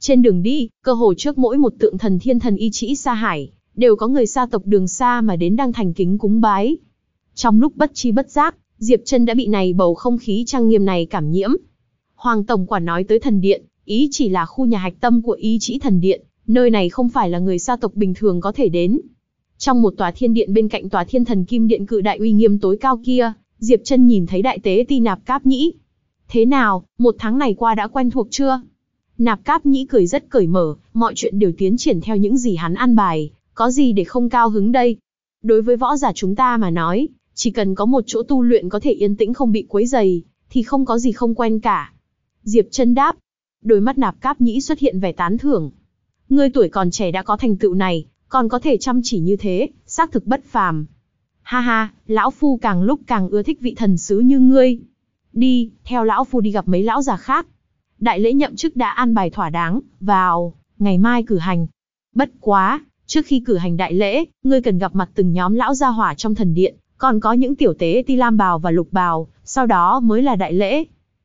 Trên đường đi, cơ hồ trước mỗi một tượng thần thiên thần Y Trĩ Sa Hải, đều có người xa tộc đường xa mà đến đang thành kính cúng bái. Trong lúc bất chi bất giác, Diệp Trân đã bị bầu không khí trang nghiêm này cảm nhiễm. Hoàng tổng quản nói tới thần điện, ý chỉ là khu nhà hạch tâm của Y Trĩ thần điện, nơi này không phải là người xa tộc bình thường có thể đến. Trong một tòa thiên điện bên cạnh tòa thiên thần kim điện cự đại uy nghiêm tối cao kia, Diệp Trân nhìn thấy đại tế ti Nạp Cáp Nhĩ. Thế nào, 1 tháng này qua đã quen thuộc chưa? Nạp Cáp Nhĩ cười rất cởi mở, mọi chuyện đều tiến triển theo những gì hắn an bài, có gì để không cao hứng đây? Đối với võ giả chúng ta mà nói, chỉ cần có một chỗ tu luyện có thể yên tĩnh không bị quấy rầy, thì không có gì không quen cả. Diệp Trân đáp. Đôi mắt Nạp Cáp Nhĩ xuất hiện vẻ tán thưởng. Ngươi tuổi còn trẻ đã có thành tựu này, còn có thể chăm chỉ như thế, xác thực bất phàm. Ha ha, lão phu càng lúc càng ưa thích vị thần sứ như ngươi. Đi, theo lão phu đi gặp mấy lão già khác. Đại lễ nhậm chức đã an bài thỏa đáng, vào, ngày mai cử hành. Bất quá, trước khi cử hành đại lễ, ngươi cần gặp mặt từng nhóm lão gia hỏa trong thần điện, còn có những tiểu tế ti lam bào và lục bào, sau đó mới là đại lễ.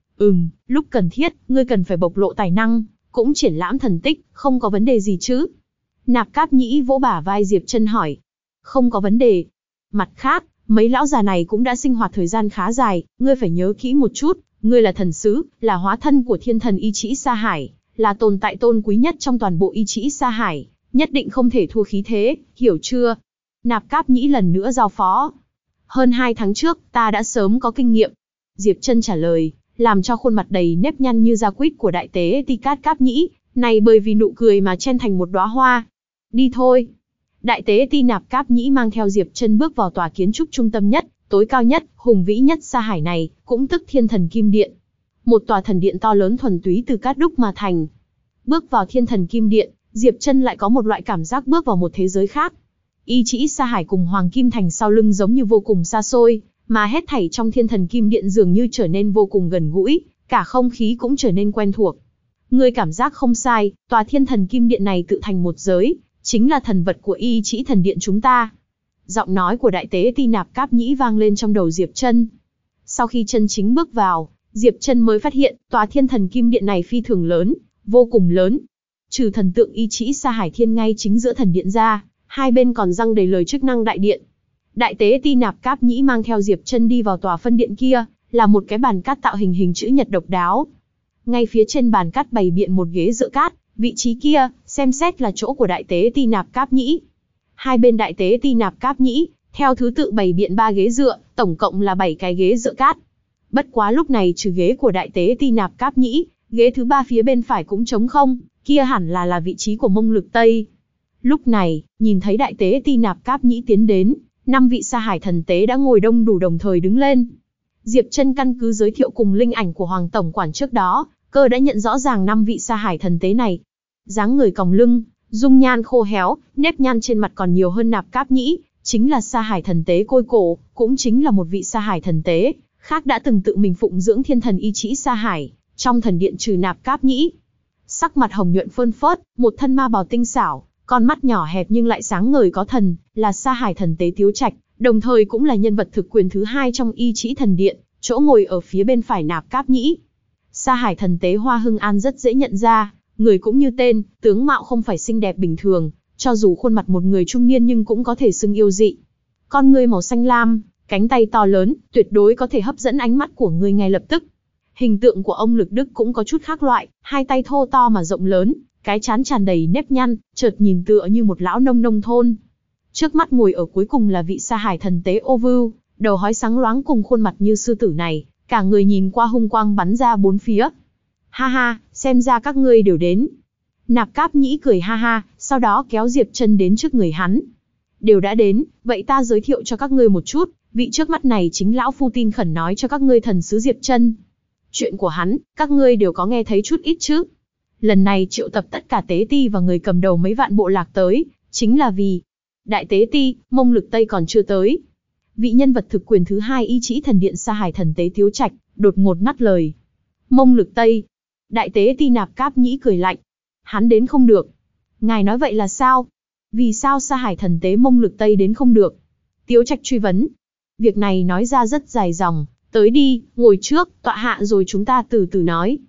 Lúc cần thiết, ngươi cần phải bộc lộ tài năng, cũng triển lãm thần tích, không có vấn đề gì chứ? Nạp Cáp Nhĩ vỗ bả vai Diệp Trân hỏi. Không có vấn đề. Mặt khác, mấy lão già này cũng đã sinh hoạt thời gian khá dài, ngươi phải nhớ kỹ một chút, ngươi là thần sứ, là hóa thân của thiên thần Y Trĩ Sa Hải, là tồn tại tôn quý nhất trong toàn bộ Y Trĩ Sa Hải, nhất định không thể thua khí thế, hiểu chưa? Nạp Cáp Nhĩ lần nữa giao phó. Hơn 2 tháng trước, ta đã sớm có kinh nghiệm. Diệp Trân trả lời, làm cho khuôn mặt đầy nếp nhăn như da quýt của đại tế Ti Cáp Nhĩ, này bởi vì nụ cười mà chen thành một đóa hoa. Đi thôi. Đại tế Ti Nạp Cáp Nhĩ mang theo Diệp Trân bước vào tòa kiến trúc trung tâm nhất, tối cao nhất, hùng vĩ nhất Sa Hải này, cũng tức Thiên Thần Kim Điện. Một tòa thần điện to lớn thuần túy từ cát đúc mà thành. Bước vào Thiên Thần Kim Điện, Diệp Trân lại có một loại cảm giác bước vào một thế giới khác. Y Trĩ Sa Hải cùng Hoàng Kim Thành sau lưng giống như vô cùng xa xôi, mà hết thảy trong Thiên Thần Kim Điện dường như trở nên vô cùng gần gũi, cả không khí cũng trở nên quen thuộc. Ngươi cảm giác không sai, tòa Thiên Thần Kim Điện này tự thành một giới, chính là thần vật của Y Trĩ thần điện chúng ta. Giọng nói của đại tế Ti Nạp Cáp Nhĩ vang lên trong đầu Diệp Trân. Sau khi chân chính bước vào, Diệp Trân mới phát hiện tòa Thiên Thần Kim Điện này phi thường lớn, vô cùng lớn. Trừ thần tượng Y Trĩ Sa Hải Thiên ngay chính giữa thần điện ra, hai bên còn răng đầy lời chức năng đại điện. Đại tế Ti Nạp Cáp Nhĩ mang theo Diệp Trân đi vào tòa phân điện kia, là một cái bàn cát tạo hình chữ nhật độc đáo. Ngay phía trên bàn cát bày biện một ghế dựa cát, vị trí kia, xem xét là chỗ của đại tế Ti Nạp Cáp Nhĩ. Hai bên đại tế Ti Nạp Cáp Nhĩ, theo thứ tự bày biện 3 ghế dựa, tổng cộng là 7 cái ghế dựa cát. Bất quá lúc này trừ ghế của đại tế Ti Nạp Cáp Nhĩ, ghế thứ 3 phía bên phải cũng trống không, kia hẳn là vị trí của Mông Lực Tây. Lúc này, nhìn thấy đại tế Ti Nạp Cáp Nhĩ tiến đến, 5 vị Sa Hải thần tế đã ngồi đông đủ đồng thời đứng lên. Diệp Trân căn cứ giới thiệu cùng linh ảnh của Hoàng tổng quản trước đó, cơ đã nhận rõ ràng 5 vị Sa Hải thần tế này. Dáng người còng lưng, dung nhan khô héo, nếp nhăn trên mặt còn nhiều hơn Nạp Cáp Nhĩ, chính là Sa Hải thần tế Côi Cổ, cũng chính là một vị Sa Hải thần tế khác đã từng tự mình phụng dưỡng thiên thần Y Trĩ Sa Hải, trong thần điện trừ Nạp Cáp Nhĩ. Sắc mặt hồng nhuận phơn phớt, một thân ma bào tinh xảo, con mắt nhỏ hẹp nhưng lại sáng ngời có thần, là Sa Hải thần tế Tiếu Trạch, đồng thời cũng là nhân vật thực quyền thứ 2 trong Y Trĩ thần điện, chỗ ngồi ở phía bên phải Nạp Cáp Nhĩ. Sa Hải thần tế Hoa Hưng An rất dễ nhận ra, người cũng như tên, tướng mạo không phải xinh đẹp bình thường, cho dù khuôn mặt một người trung niên nhưng cũng có thể xưng yêu dị. Con ngươi màu xanh lam, cánh tay to lớn, tuyệt đối có thể hấp dẫn ánh mắt của người ngay lập tức. Hình tượng của ông Lực Đức cũng có chút khác loại, hai tay thô to mà rộng lớn, cái trán tràn đầy nếp nhăn, chợt nhìn tựa như một lão nông nông thôn. Trước mắt ngồi ở cuối cùng là vị Sa Hải thần tế Ô Vưu, đầu hói sáng loáng cùng khuôn mặt như sư tử này, cả người nhìn qua hung quang bắn ra bốn phía. Ha ha, xem ra các ngươi đều đến. Nạp Cáp Nhĩ cười ha ha, sau đó kéo Diệp Trân đến trước người hắn. Đều đã đến, vậy ta giới thiệu cho các ngươi một chút, vị trước mắt này chính lão phu tin khẩn nói cho các ngươi thần sứ Diệp Trân. Chuyện của hắn, các ngươi đều có nghe thấy chút ít chứ. Lần này triệu tập tất cả tế ti và người cầm đầu mấy vạn bộ lạc tới, chính là vì đại tế ti, Mông Lực Tây còn chưa tới. Vị nhân vật thực quyền thứ 2 Y Trĩ thần điện Sa Hải thần tế Tiếu Trạch, đột ngột ngắt lời. Mông Lực Tây. Đại tế Ti Nạp Cáp Nhĩ cười lạnh. Hắn đến không được. Ngài nói vậy là sao? Vì sao Sa Hải thần tế Mông Lực Tây đến không được? Tiếu Trạch truy vấn. Việc này nói ra rất dài dòng, tới đi, ngồi trước, tọa hạ rồi chúng ta từ từ nói.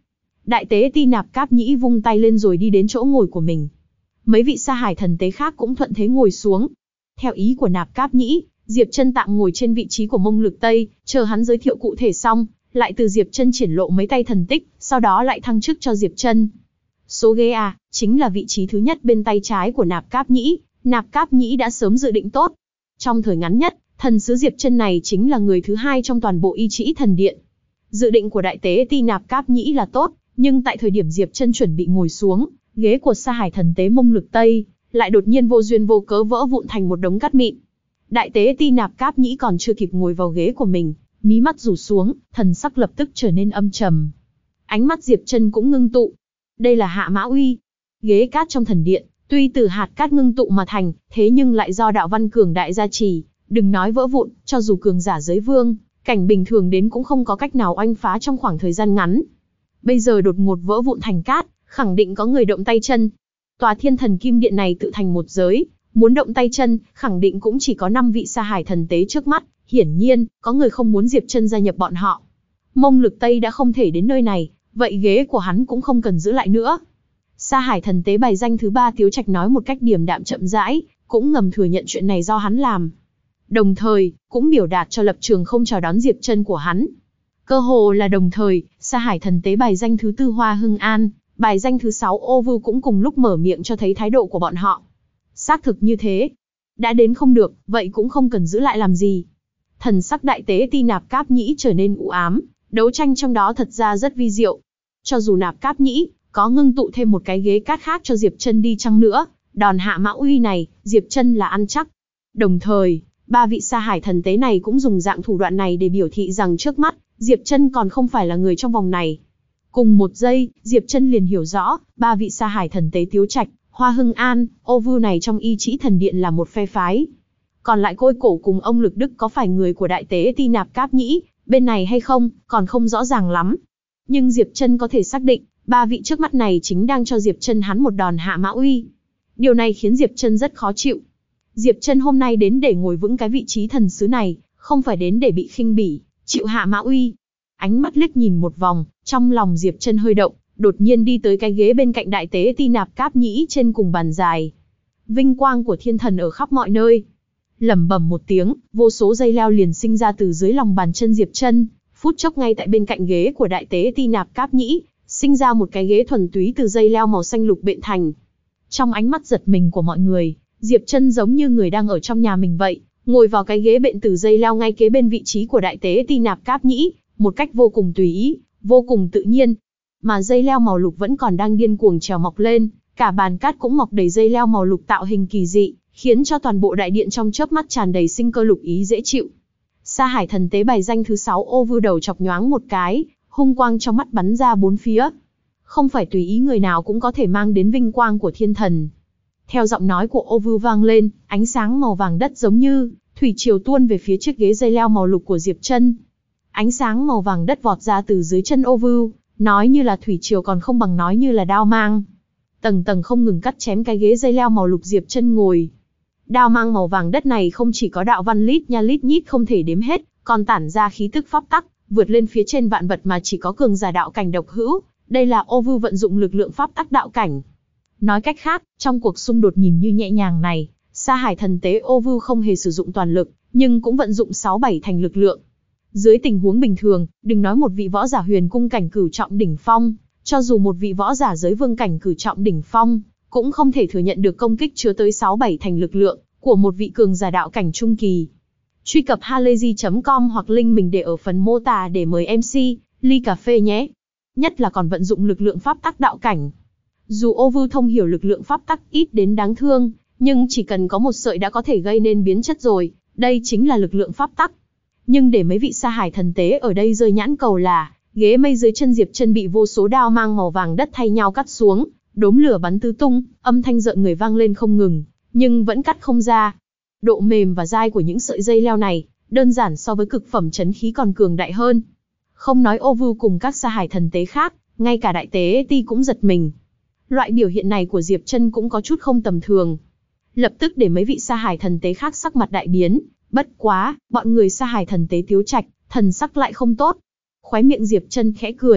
Đại tế Ti Nạp Cáp Nhĩ vung tay lên rồi đi đến chỗ ngồi của mình. Mấy vị sa hải thần tế khác cũng thuận thế ngồi xuống. Theo ý của Nạp Cáp Nhĩ, Diệp Chân tạm ngồi trên vị trí của Mông Lực Tây, chờ hắn giới thiệu cụ thể xong, lại từ Diệp Chân triển lộ mấy tay thần tích, sau đó lại thăng chức cho Diệp Chân. Số ghế A chính là vị trí thứ nhất bên tay trái của Nạp Cáp Nhĩ. Nạp Cáp Nhĩ đã sớm dự định tốt. Trong thời ngắn nhất, thần sứ Diệp Chân này chính là người thứ hai trong toàn bộ Y Trĩ Thần Điện. Dự định của đại tế Ti Nạp Cáp Nhĩ là tốt, nhưng tại thời điểm Diệp Chân chuẩn bị ngồi xuống, ghế của sa hải thần tế Mông Lực Tây lại đột nhiên vô duyên vô cớ vỡ vụn thành một đống cát mịn. Đại tế Ti Nạp Cáp Nhĩ còn chưa kịp ngồi vào ghế của mình, mí mắt rủ xuống, thần sắc lập tức trở nên âm trầm. Ánh mắt Diệp Chân cũng ngưng tụ. Đây là Hạ Mã Uy. Ghế cát trong thần điện, tuy từ hạt cát ngưng tụ mà thành, thế nhưng lại do đạo văn cường đại gia trì, đừng nói vỡ vụn, cho dù cường giả giới vương, cảnh bình thường đến cũng không có cách nào oanh phá trong khoảng thời gian ngắn. Bây giờ đột ngột vỡ vụn thành cát, khẳng định có người động tay chân. Tòa Thiên Thần Kim Điện này tự thành một giới, muốn động tay chân, khẳng định cũng chỉ có 5 vị sa hải thần tế trước mắt, hiển nhiên, có người không muốn Diệp Chân gia nhập bọn họ. Mông Lực Tây đã không thể đến nơi này, vậy ghế của hắn cũng không cần giữ lại nữa. Sa hải thần tế bài danh thứ 3 Tiếu Trạch nói một cách điềm đạm chậm rãi, cũng ngầm thừa nhận chuyện này do hắn làm. Đồng thời, cũng biểu đạt cho lập trường không chào đón Diệp Chân của hắn. Cơ hồ là đồng thời, sa hải thần tế bài danh thứ 4 Hoa Hưng An, bài danh thứ 6 Ô Vưu cũng cùng lúc mở miệng cho thấy thái độ của bọn họ. Xác thực như thế. Đã đến không được, vậy cũng không cần giữ lại làm gì. Thần sắc đại tế Ti Nạp Cáp Nhĩ trở nên u ám, đấu tranh trong đó thật ra rất vi diệu. Cho dù Nạp Cáp Nhĩ có ngưng tụ thêm một cái ghế cát khác cho Diệp Chân đi chăng nữa, đòn Hạ Mã Uy này, Diệp Chân là ăn chắc. Đồng thời, 3 vị sa hải thần tế này cũng dùng dạng thủ đoạn này để biểu thị rằng trước mắt, Diệp Chân còn không phải là người trong vòng này. Cùng một giây, Diệp Chân liền hiểu rõ, 3 vị sa hải thần tế Tiếu Trạch, Hoa Hưng An, Ô Vưu này trong Y Trĩ Thần Điện là một phe phái. Còn lại Côi Cổ cùng ông Lực Đức có phải người của đại tế Ti Nạp Cáp Nhĩ, bên này hay không, còn không rõ ràng lắm. Nhưng Diệp Chân có thể xác định, 3 vị trước mắt này chính đang cho Diệp Chân hắn một đòn Hạ Mã Uy. Điều này khiến Diệp Chân rất khó chịu. Diệp Chân hôm nay đến để ngồi vững cái vị trí thần sứ này, không phải đến để bị khinh bỉ, chịu Hạ Mã Uy. Ánh mắt liếc nhìn một vòng, trong lòng Diệp Chân hơi động, đột nhiên đi tới cái ghế bên cạnh đại tế Ti Nạp Cáp Nhĩ trên cùng bàn dài. Vinh quang của thiên thần ở khắp mọi nơi. Lẩm bẩm một tiếng, vô số dây leo liền sinh ra từ dưới lòng bàn chân Diệp Chân, phút chốc ngay tại bên cạnh ghế của đại tế Ti Nạp Cáp Nhĩ, sinh ra một cái ghế thuần túy từ dây leo màu xanh lục bện thành. Trong ánh mắt giật mình của mọi người, Diệp Chân giống như người đang ở trong nhà mình vậy, ngồi vào cái ghế bện từ dây leo ngay kế bên vị trí của đại tế Ti Nạp Cáp Nhĩ, một cách vô cùng tùy ý, vô cùng tự nhiên. Mà dây leo màu lục vẫn còn đang điên cuồng trèo mọc lên, cả bàn cát cũng mọc đầy dây leo màu lục tạo hình kỳ dị, khiến cho toàn bộ đại điện trong chớp mắt tràn đầy sinh cơ lục ý dễ chịu. Sa hải thần tế bài danh thứ 6 Ô Vưu đầu chọc nhoáng một cái, hung quang trong mắt bắn ra bốn phía. Không phải tùy ý người nào cũng có thể mang đến vinh quang của thiên thần. Theo giọng nói của Ô Vưu vang lên, ánh sáng màu vàng đất giống như thủy triều tuôn về phía chiếc ghế dây leo màu lục của Diệp Chân. Ánh sáng màu vàng đất vọt ra từ dưới chân Ô Vưu, nói như là thủy triều còn không bằng nói như là đao mang. Tầng tầng không ngừng cắt chém cái ghế dây leo màu lục Diệp Chân ngồi. Đao mang màu vàng đất này không chỉ có đạo văn lít nha lít nhít không thể đếm hết, còn tản ra khí tức pháp tắc, vượt lên phía trên vạn vật mà chỉ có cường giả đạo cảnh độc hữu. Đây là Ô Vưu vận dụng lực lượng pháp tắc đạo cảnh. Nói cách khác, trong cuộc xung đột nhìn như nhẹ nhàng này, sa hải thần tế Ô Vưu không hề sử dụng toàn lực, nhưng cũng vận dụng 6-7 thành lực lượng. Dưới tình huống bình thường, đừng nói một vị võ giả huyền cung cảnh cửu trọng đỉnh phong, cho dù một vị võ giả giới vương cảnh cửu trọng đỉnh phong, cũng không thể thừa nhận được công kích chứa tới 6-7 thành lực lượng của một vị cường giả đạo cảnh trung kỳ. Truy cập halayzi.com hoặc link mình để ở phần mô tả để mời MC ly cà phê nhé. Nhất là còn vận dụng lực lượng pháp tắc đạo cảnh. Dù Ô Vưu thông hiểu lực lượng pháp tắc ít đến đáng thương, nhưng chỉ cần có một sợi đã có thể gây nên biến chất rồi, đây chính là lực lượng pháp tắc. Nhưng để mấy vị sa hải thần tế ở đây rơi nhãn cầu là, ghế mây dưới chân Diệp Chân bị vô số đao mang màu vàng đất thay nhau cắt xuống, đốm lửa bắn tứ tung, âm thanh rợn người vang lên không ngừng, nhưng vẫn cắt không ra. Độ mềm và dai của những sợi dây leo này, đơn giản so với cực phẩm chấn khí còn cường đại hơn. Không nói Ô Vưu cùng các sa hải thần tế khác, ngay cả đại tế Ti cũng giật mình. Loại biểu hiện này của Diệp Chân cũng có chút không tầm thường. Lập tức để mấy vị sa hải thần tế khác sắc mặt đại biến, bất quá, bọn người sa hải thần tế Tiếu Trạch, thần sắc lại không tốt. Khóe miệng Diệp Chân khẽ cười,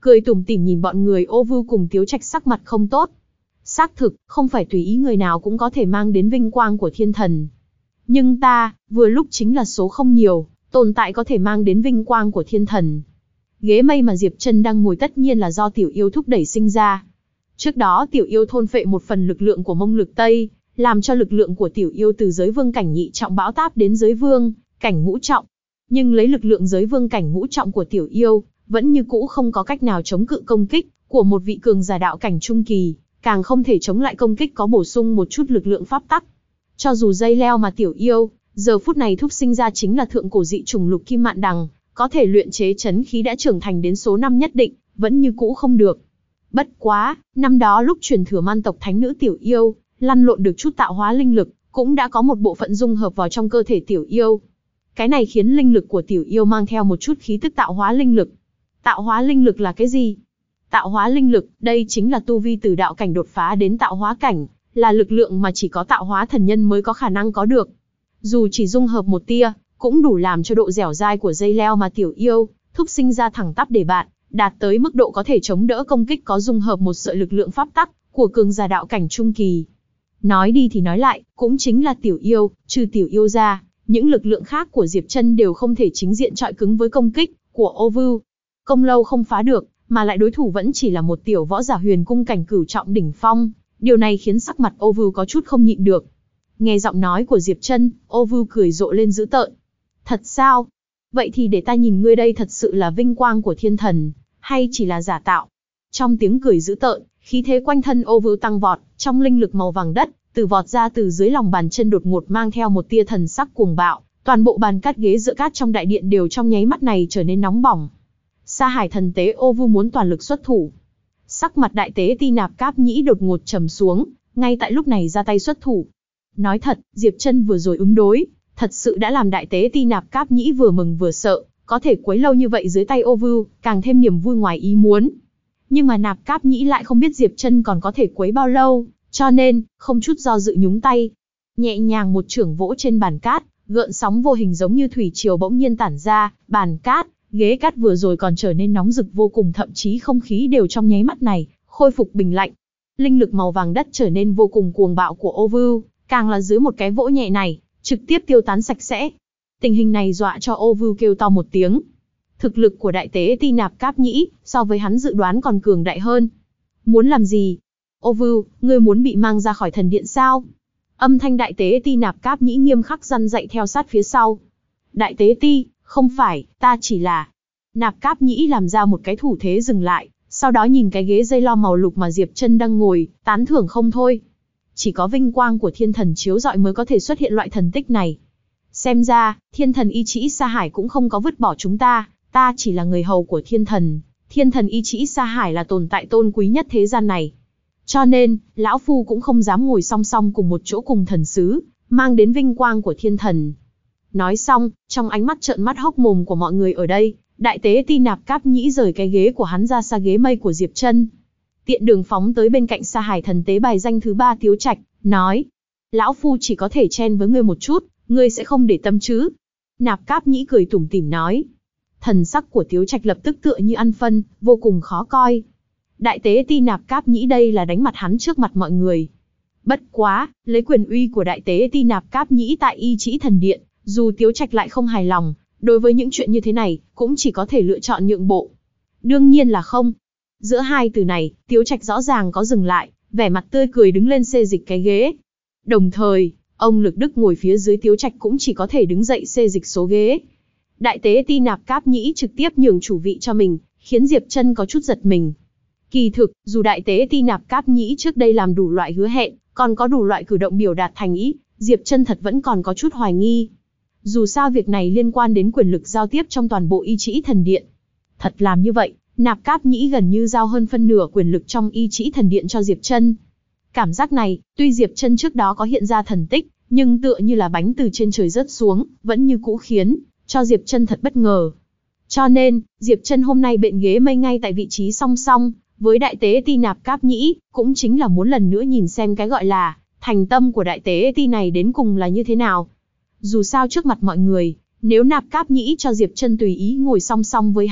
cười tủm tỉm nhìn bọn người Ô Vưu cùng Tiếu Trạch sắc mặt không tốt. Xác thực, không phải tùy ý người nào cũng có thể mang đến vinh quang của thiên thần. Nhưng ta, vừa lúc chính là số không nhiều, tồn tại có thể mang đến vinh quang của thiên thần. Ghế mây mà Diệp Trân đang ngồi tất nhiên là do tiểu yêu thúc đẩy sinh ra. Trước đó tiểu yêu thôn phệ một phần lực lượng của Mông Lực Tây, làm cho lực lượng của tiểu yêu từ giới vương cảnh nhị trọng bão táp đến giới vương cảnh ngũ trọng. Nhưng lấy lực lượng giới vương cảnh ngũ trọng của tiểu yêu, vẫn như cũ không có cách nào chống cự công kích của một vị cường giả đạo cảnh trung kỳ, càng không thể chống lại công kích có bổ sung một chút lực lượng pháp tắc. Cho dù dây leo mà tiểu yêu giờ phút này thúc sinh ra chính là thượng cổ dị trùng lục kim mạn đằng, có thể luyện chế chấn khí đã trưởng thành đến số năm nhất định, vẫn như cũ không được. Bất quá, năm đó lúc truyền thừa man tộc thánh nữ tiểu yêu, lăn lộn được chút tạo hóa linh lực, cũng đã có một bộ phận dung hợp vào trong cơ thể tiểu yêu. Cái này khiến linh lực của tiểu yêu mang theo một chút khí tức tạo hóa linh lực. Tạo hóa linh lực là cái gì? Tạo hóa linh lực, đây chính là tu vi từ đạo cảnh đột phá đến tạo hóa cảnh, là lực lượng mà chỉ có tạo hóa thần nhân mới có khả năng có được. Dù chỉ dung hợp một tia, cũng đủ làm cho độ dẻo dai của dây leo mà tiểu yêu thúc sinh ra thẳng tắp để bạn, đạt tới mức độ có thể chống đỡ công kích có dung hợp một sợi lực lượng pháp tắc của cường giả đạo cảnh trung kỳ. Nói đi thì nói lại, cũng chính là tiểu yêu, trừ tiểu yêu ra, những lực lượng khác của Diệp Trân đều không thể chính diện chọi cứng với công kích của Ô Vưu. Công lâu không phá được, mà lại đối thủ vẫn chỉ là một tiểu võ giả huyền cung cảnh cửu trọng đỉnh phong, điều này khiến sắc mặt Ô Vưu có chút không nhịn được. Nghe giọng nói của Diệp Trân, Ô Vưu cười rộ lên dữ tợn. Thật sao? Vậy thì để ta nhìn ngươi đây thật sự là vinh quang của thiên thần, hay chỉ là giả tạo? Trong tiếng cười dữ tợn, khí thế quanh thân Ô Vưu tăng vọt, trong linh lực màu vàng đất, từ vọt ra từ dưới lòng bàn chân đột ngột mang theo một tia thần sắc cuồng bạo, toàn bộ bàn cát ghế dựa cát trong đại điện đều trong nháy mắt này trở nên nóng bỏng. Sa Hải thần tế Ô Vưu muốn toàn lực xuất thủ. Sắc mặt đại tế Ti Nạp Cáp Nhĩ đột ngột trầm xuống, ngay tại lúc này ra tay xuất thủ. Nói thật, Diệp Trân vừa rồi ứng đối, thật sự đã làm đại tế Ti Nạp Cáp Nhĩ vừa mừng vừa sợ, có thể quấy lâu như vậy dưới tay Ô Vưu, càng thêm niềm vui ngoài ý muốn. Nhưng mà Nạp Cáp Nhĩ lại không biết Diệp Trân còn có thể quấy bao lâu, cho nên, không chút do dự nhúng tay. Nhẹ nhàng một chưởng vỗ trên bàn cát, gợn sóng vô hình giống như thủy triều bỗng nhiên tản ra, bàn cát, ghế cát vừa rồi còn trở nên nóng rực vô cùng, thậm chí không khí đều trong nháy mắt này khôi phục bình lạnh. Linh lực màu vàng đất trở nên vô cùng cuồng bạo của Ô Vưu, càng là dưới một cái vỗ nhẹ này, trực tiếp tiêu tán sạch sẽ. Tình hình này dọa cho Ô Vưu kêu to một tiếng. Thực lực của đại tế Ti Nạp Cáp Nhĩ, so với hắn dự đoán còn cường đại hơn. Muốn làm gì? Ô Vưu, ngươi muốn bị mang ra khỏi thần điện sao? Âm thanh đại tế Ti Nạp Cáp Nhĩ nghiêm khắc răn dạy theo sát phía sau. Đại tế Ti, không phải, ta chỉ là... Nạp Cáp Nhĩ làm ra một cái thủ thế dừng lại, sau đó nhìn cái ghế dây lo màu lục mà Diệp Trân đang ngồi, tán thưởng không thôi. Chỉ có vinh quang của thiên thần chiếu rọi mới có thể xuất hiện loại thần tích này. Xem ra, thiên thần Y Trĩ Sa Hải cũng không có vứt bỏ chúng ta chỉ là người hầu của thiên thần. Thiên thần Y Trĩ Sa Hải là tồn tại tôn quý nhất thế gian này. Cho nên, lão phu cũng không dám ngồi song song cùng một chỗ cùng thần sứ, mang đến vinh quang của thiên thần. Nói xong, trong ánh mắt trợn mắt hốc mồm của mọi người ở đây, đại tế Ti Nạp Cáp Nhĩ rời cái ghế của hắn ra xa ghế mây của Diệp Trân. Tiện đường phóng tới bên cạnh Sa Hải thần tế bài danh thứ 3 Tiếu Trạch, nói: lão phu chỉ có thể chen với ngươi một chút, ngươi sẽ không để tâm chứ? Nạp Cáp Nhĩ cười tủm tỉm nói. Thần sắc của Tiếu Trạch lập tức tựa như ăn phân, vô cùng khó coi. Đại tế Ti Nạp Cáp Nhĩ đây là đánh mặt hắn trước mặt mọi người. Bất quá, lấy quyền uy của đại tế Ti Nạp Cáp Nhĩ tại Y Trĩ thần điện, dù Tiếu Trạch lại không hài lòng, đối với những chuyện như thế này, cũng chỉ có thể lựa chọn nhượng bộ. Đương nhiên là không. Giữa hai từ này, Tiếu Trạch rõ ràng có dừng lại, vẻ mặt tươi cười đứng lên xê dịch cái ghế. Đồng thời, ông Lực Đức ngồi phía dưới Tiếu Trạch cũng chỉ có thể đứng dậy xê dịch số ghế. Đại tế Ti Nạp Cáp Nhĩ trực tiếp nhường chủ vị cho mình, khiến Diệp Trân có chút giật mình. Kỳ thực, dù đại tế Ti Nạp Cáp Nhĩ trước đây làm đủ loại hứa hẹn, còn có đủ loại cử động biểu đạt thành ý, Diệp Trân thật vẫn còn có chút hoài nghi. Dù sao việc này liên quan đến quyền lực giao tiếp trong toàn bộ Y Trĩ thần điện. Thật làm như vậy, Nạp Cáp Nhĩ gần như giao hơn phân nửa quyền lực trong Y Trĩ thần điện cho Diệp Trân. Cảm giác này, tuy Diệp Trân trước đó có hiện ra thần tích, nhưng tựa như là bánh từ trên trời rớt xuống, vẫn như cũ khiến cho Diệp Trân thật bất ngờ. Cho nên, Diệp Trân hôm nay bện ghế mây ngay tại vị trí song song với đại tế Ti Nạp Cáp Nhĩ, cũng chính là muốn lần nữa nhìn xem cái gọi là thành tâm của đại tế Ti này đến cùng là như thế nào. Dù sao trước mặt mọi người, nếu Nạp Cáp Nhĩ cho Diệp Trân tùy ý ngồi song song với hắn,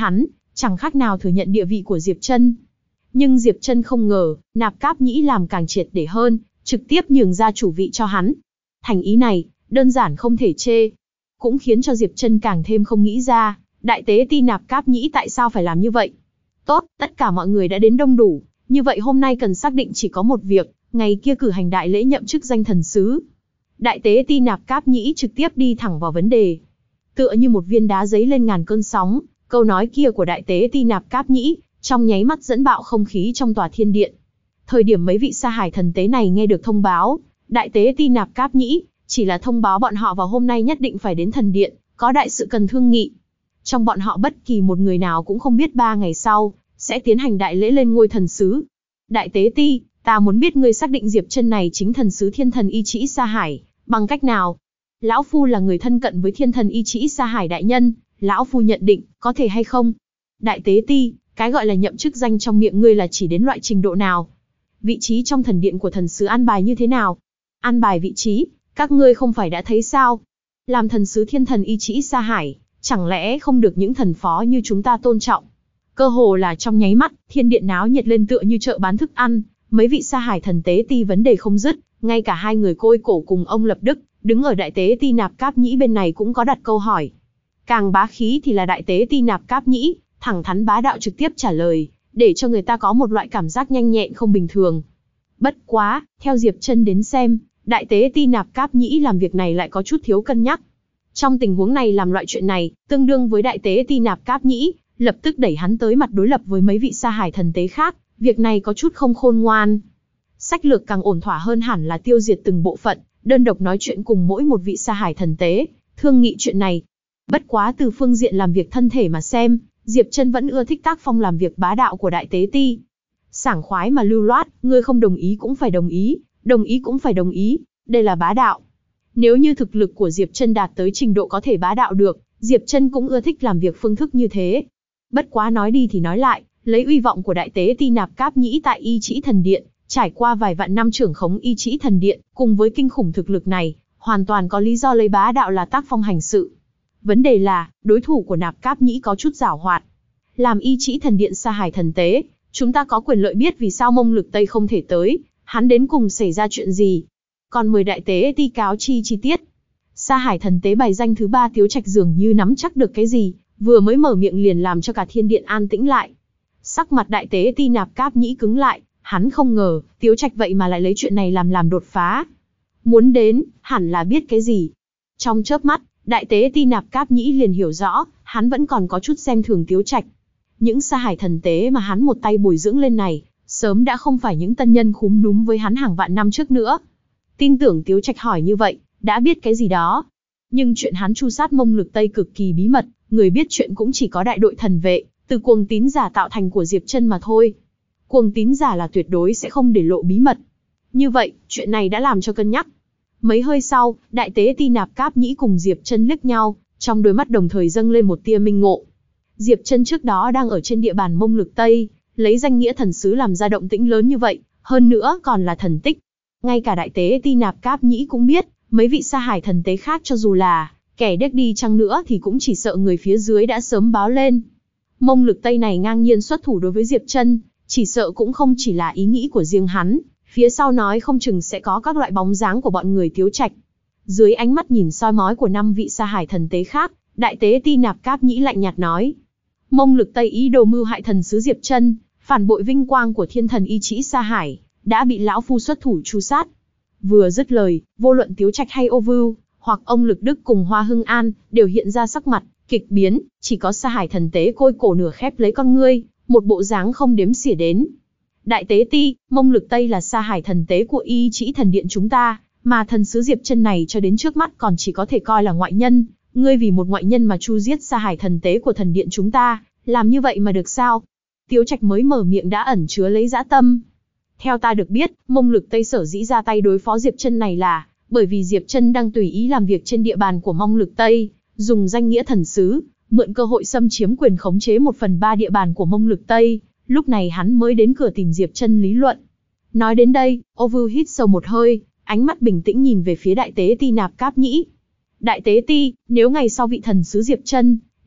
chẳng khác nào thừa nhận địa vị của Diệp Trân. Nhưng Diệp Trân không ngờ, Nạp Cáp Nhĩ làm càng triệt để hơn, trực tiếp nhường ra chủ vị cho hắn. Thành ý này, đơn giản không thể chê. Cũng khiến cho Diệp Trân càng thêm không nghĩ ra, đại tế ti Nạp Cáp Nhĩ tại sao phải làm như vậy. Tốt, tất cả mọi người đã đến đông đủ, như vậy hôm nay cần xác định chỉ có một việc, ngày kia cử hành đại lễ nhậm chức danh thần sứ. Đại tế ti Nạp Cáp Nhĩ trực tiếp đi thẳng vào vấn đề. Tựa như một viên đá giấy lên ngàn cơn sóng, câu nói kia của đại tế ti Nạp Cáp Nhĩ, trong nháy mắt dẫn bạo không khí trong tòa thiên điện. Thời điểm mấy vị sa hải thần tế này nghe được thông báo, đại tế ti Nạp Cáp Nhĩ, chỉ là thông báo bọn họ vào hôm nay nhất định phải đến thần điện, có đại sự cần thương nghị. Trong bọn họ bất kỳ một người nào cũng không biết 3 ngày sau, sẽ tiến hành đại lễ lên ngôi thần sứ. Đại tế ti, ta muốn biết ngươi xác định Diệp Trân này chính thần sứ thiên thần Y Trĩ Sa Hải, bằng cách nào? Lão Phu là người thân cận với thiên thần Y Trĩ Sa Hải đại nhân, Lão Phu nhận định, có thể hay không? Đại tế ti, cái gọi là nhậm chức danh trong miệng ngươi là chỉ đến loại trình độ nào? Vị trí trong thần điện của thần sứ an bài như thế nào? An bài vị trí, các ngươi không phải đã thấy sao? Làm thần sứ thiên thần Y Trĩ Sa Hải, chẳng lẽ không được những thần phó như chúng ta tôn trọng? Cơ hồ là trong nháy mắt, thiên điện náo nhiệt lên tựa như chợ bán thức ăn, mấy vị sa hải thần tế ti vấn đề không dứt, ngay cả hai người côi cổ cùng ông Lập Đức, đứng ở đại tế ti Nạp Cáp Nhĩ bên này cũng có đặt câu hỏi. Càng bá khí thì là đại tế ti Nạp Cáp Nhĩ, thẳng thắn bá đạo trực tiếp trả lời, để cho người ta có một loại cảm giác nhanh nhẹn không bình thường. Bất quá, theo Diệp Trân đến xem, đại tế ti Nạp Cáp Nhĩ làm việc này lại có chút thiếu cân nhắc. Trong tình huống này làm loại chuyện này, tương đương với đại tế ti Nạp Cáp Nhĩ, lập tức đẩy hắn tới mặt đối lập với mấy vị sa hải thần tế khác, việc này có chút không khôn ngoan. Sách lược càng ổn thỏa hơn hẳn là tiêu diệt từng bộ phận, đơn độc nói chuyện cùng mỗi một vị sa hải thần tế, thương nghị chuyện này. Bất quá từ phương diện làm việc thân thể mà xem, Diệp Trân vẫn ưa thích tác phong làm việc bá đạo của đại tế ti. Sảng khoái mà lưu loát, ngươi không đồng ý cũng phải đồng ý cũng phải đồng ý, đây là bá đạo. Nếu như thực lực của Diệp Trân đạt tới trình độ có thể bá đạo được, Diệp Trân cũng ưa thích làm việc phương thức như thế. Bất quá nói đi thì nói lại, lấy uy vọng của đại tế ti Nạp Cáp Nhĩ tại Y Trĩ Thần Điện, trải qua vài vạn năm trưởng khống Y Trĩ Thần Điện, cùng với kinh khủng thực lực này, hoàn toàn có lý do lấy bá đạo là tác phong hành sự. Vấn đề là, đối thủ của Nạp Cáp Nhĩ có chút giảo hoạt. Làm Y Trĩ Thần Điện sa hải thần tế, chúng ta có quyền lợi biết vì sao Mông Lực Tây không thể tới, hắn đến cùng xảy ra chuyện gì. Còn mời đại tế ti cáo chi tiết. Sa hải thần tế bài danh thứ 3 Tiếu Trạch dường như nắm chắc được cái gì, vừa mới mở miệng liền làm cho cả thiên điện an tĩnh lại. Sắc mặt đại tế ti Nạp Cáp Nhĩ cứng lại, hắn không ngờ, Tiếu Trạch vậy mà lại lấy chuyện này làm đột phá. Muốn đến, hẳn là biết cái gì. Trong chớp mắt, đại tế ti Nạp Cáp Nhĩ liền hiểu rõ, hắn vẫn còn có chút xem thường Tiếu Trạch. Những sa hải thần tế mà hắn một tay bồi dưỡng lên này, sớm đã không phải những tân nhân khúm núm với hắn hàng vạn năm trước nữa. Tin tưởng Tiếu Trạch hỏi như vậy, đã biết cái gì đó. Nhưng chuyện hắn tru sát Mông Lực Tây cực kỳ bí mật, người biết chuyện cũng chỉ có đại đội thần vệ, từ cuồng tín giả tạo thành của Diệp Trân mà thôi. Cuồng tín giả là tuyệt đối sẽ không để lộ bí mật. Như vậy, chuyện này đã làm cho cân nhắc. Mấy hơi sau, đại tế ti Nạp Cáp Nhĩ cùng Diệp Trân liếc nhau, trong đôi mắt đồng thời dâng lên một tia minh ngộ. Diệp Trân trước đó đang ở trên địa bàn Mông Lực Tây, lấy danh nghĩa thần sứ làm ra động tĩnh lớn như vậy, hơn nữa còn là thần tích. Ngay cả đại tế ti Nạp Cáp Nhĩ cũng biết, mấy vị sa hải thần tế khác cho dù là kẻ đếch đi chăng nữa thì cũng chỉ sợ người phía dưới đã sớm báo lên. Mông Lực Tây này ngang nhiên xuất thủ đối với Diệp Trân, chỉ sợ cũng không chỉ là ý nghĩ của riêng hắn, phía sau nói không chừng sẽ có các loại bóng dáng của bọn người Tiếu Trạch. Dưới ánh mắt nhìn soi mói của 5 vị sa hải thần tế khác, đại tế ti Nạp Cáp Nhĩ lạnh nhạt nói: Mông Lực Tây ý đồ mưu hại thần sứ Diệp Trân, phản bội vinh quang của thiên thần Y Trĩ Sa Hải, đã bị lão phu xuất thủ tru sát. Vừa dứt lời, vô luận Tiếu Trạch hay Ô Vưu, hoặc ông Lực Đức cùng Hoa Hưng An, đều hiện ra sắc mặt kịch biến, chỉ có sa hải thần tế côi cổ nửa khép lấy con ngươi, một bộ dáng không đếm xỉa đến. Đại tế ti, Mông Lực Tây là sa hải thần tế của Y Trĩ Thần Điện chúng ta, mà thần sứ Diệp Trân này cho đến trước mắt còn chỉ có thể coi là ngoại nhân. Ngươi vì một ngoại nhân mà chu giết sa hải thần tế của thần điện chúng ta, làm như vậy mà được sao? Tiếu Trạch mới mở miệng đã ẩn chứa lấy dã tâm. Theo ta được biết, Mông Lực Tây sở dĩ ra tay đối phó Diệp Trân này là bởi vì Diệp Trân đang tùy ý làm việc trên địa bàn của Mông Lực Tây, dùng danh nghĩa thần sứ, mượn cơ hội xâm chiếm quyền khống chế 1/3 địa bàn của Mông Lực Tây, lúc này hắn mới đến cửa tìm Diệp Trân lý luận. Nói đến đây, Ô Vưu hít sâu một hơi, ánh mắt bình tĩnh nhìn về phía đại tế ti Nạp Cáp Nhĩ. Đại tế ti, nếu ngày sau vị thần sứ Diệp Trân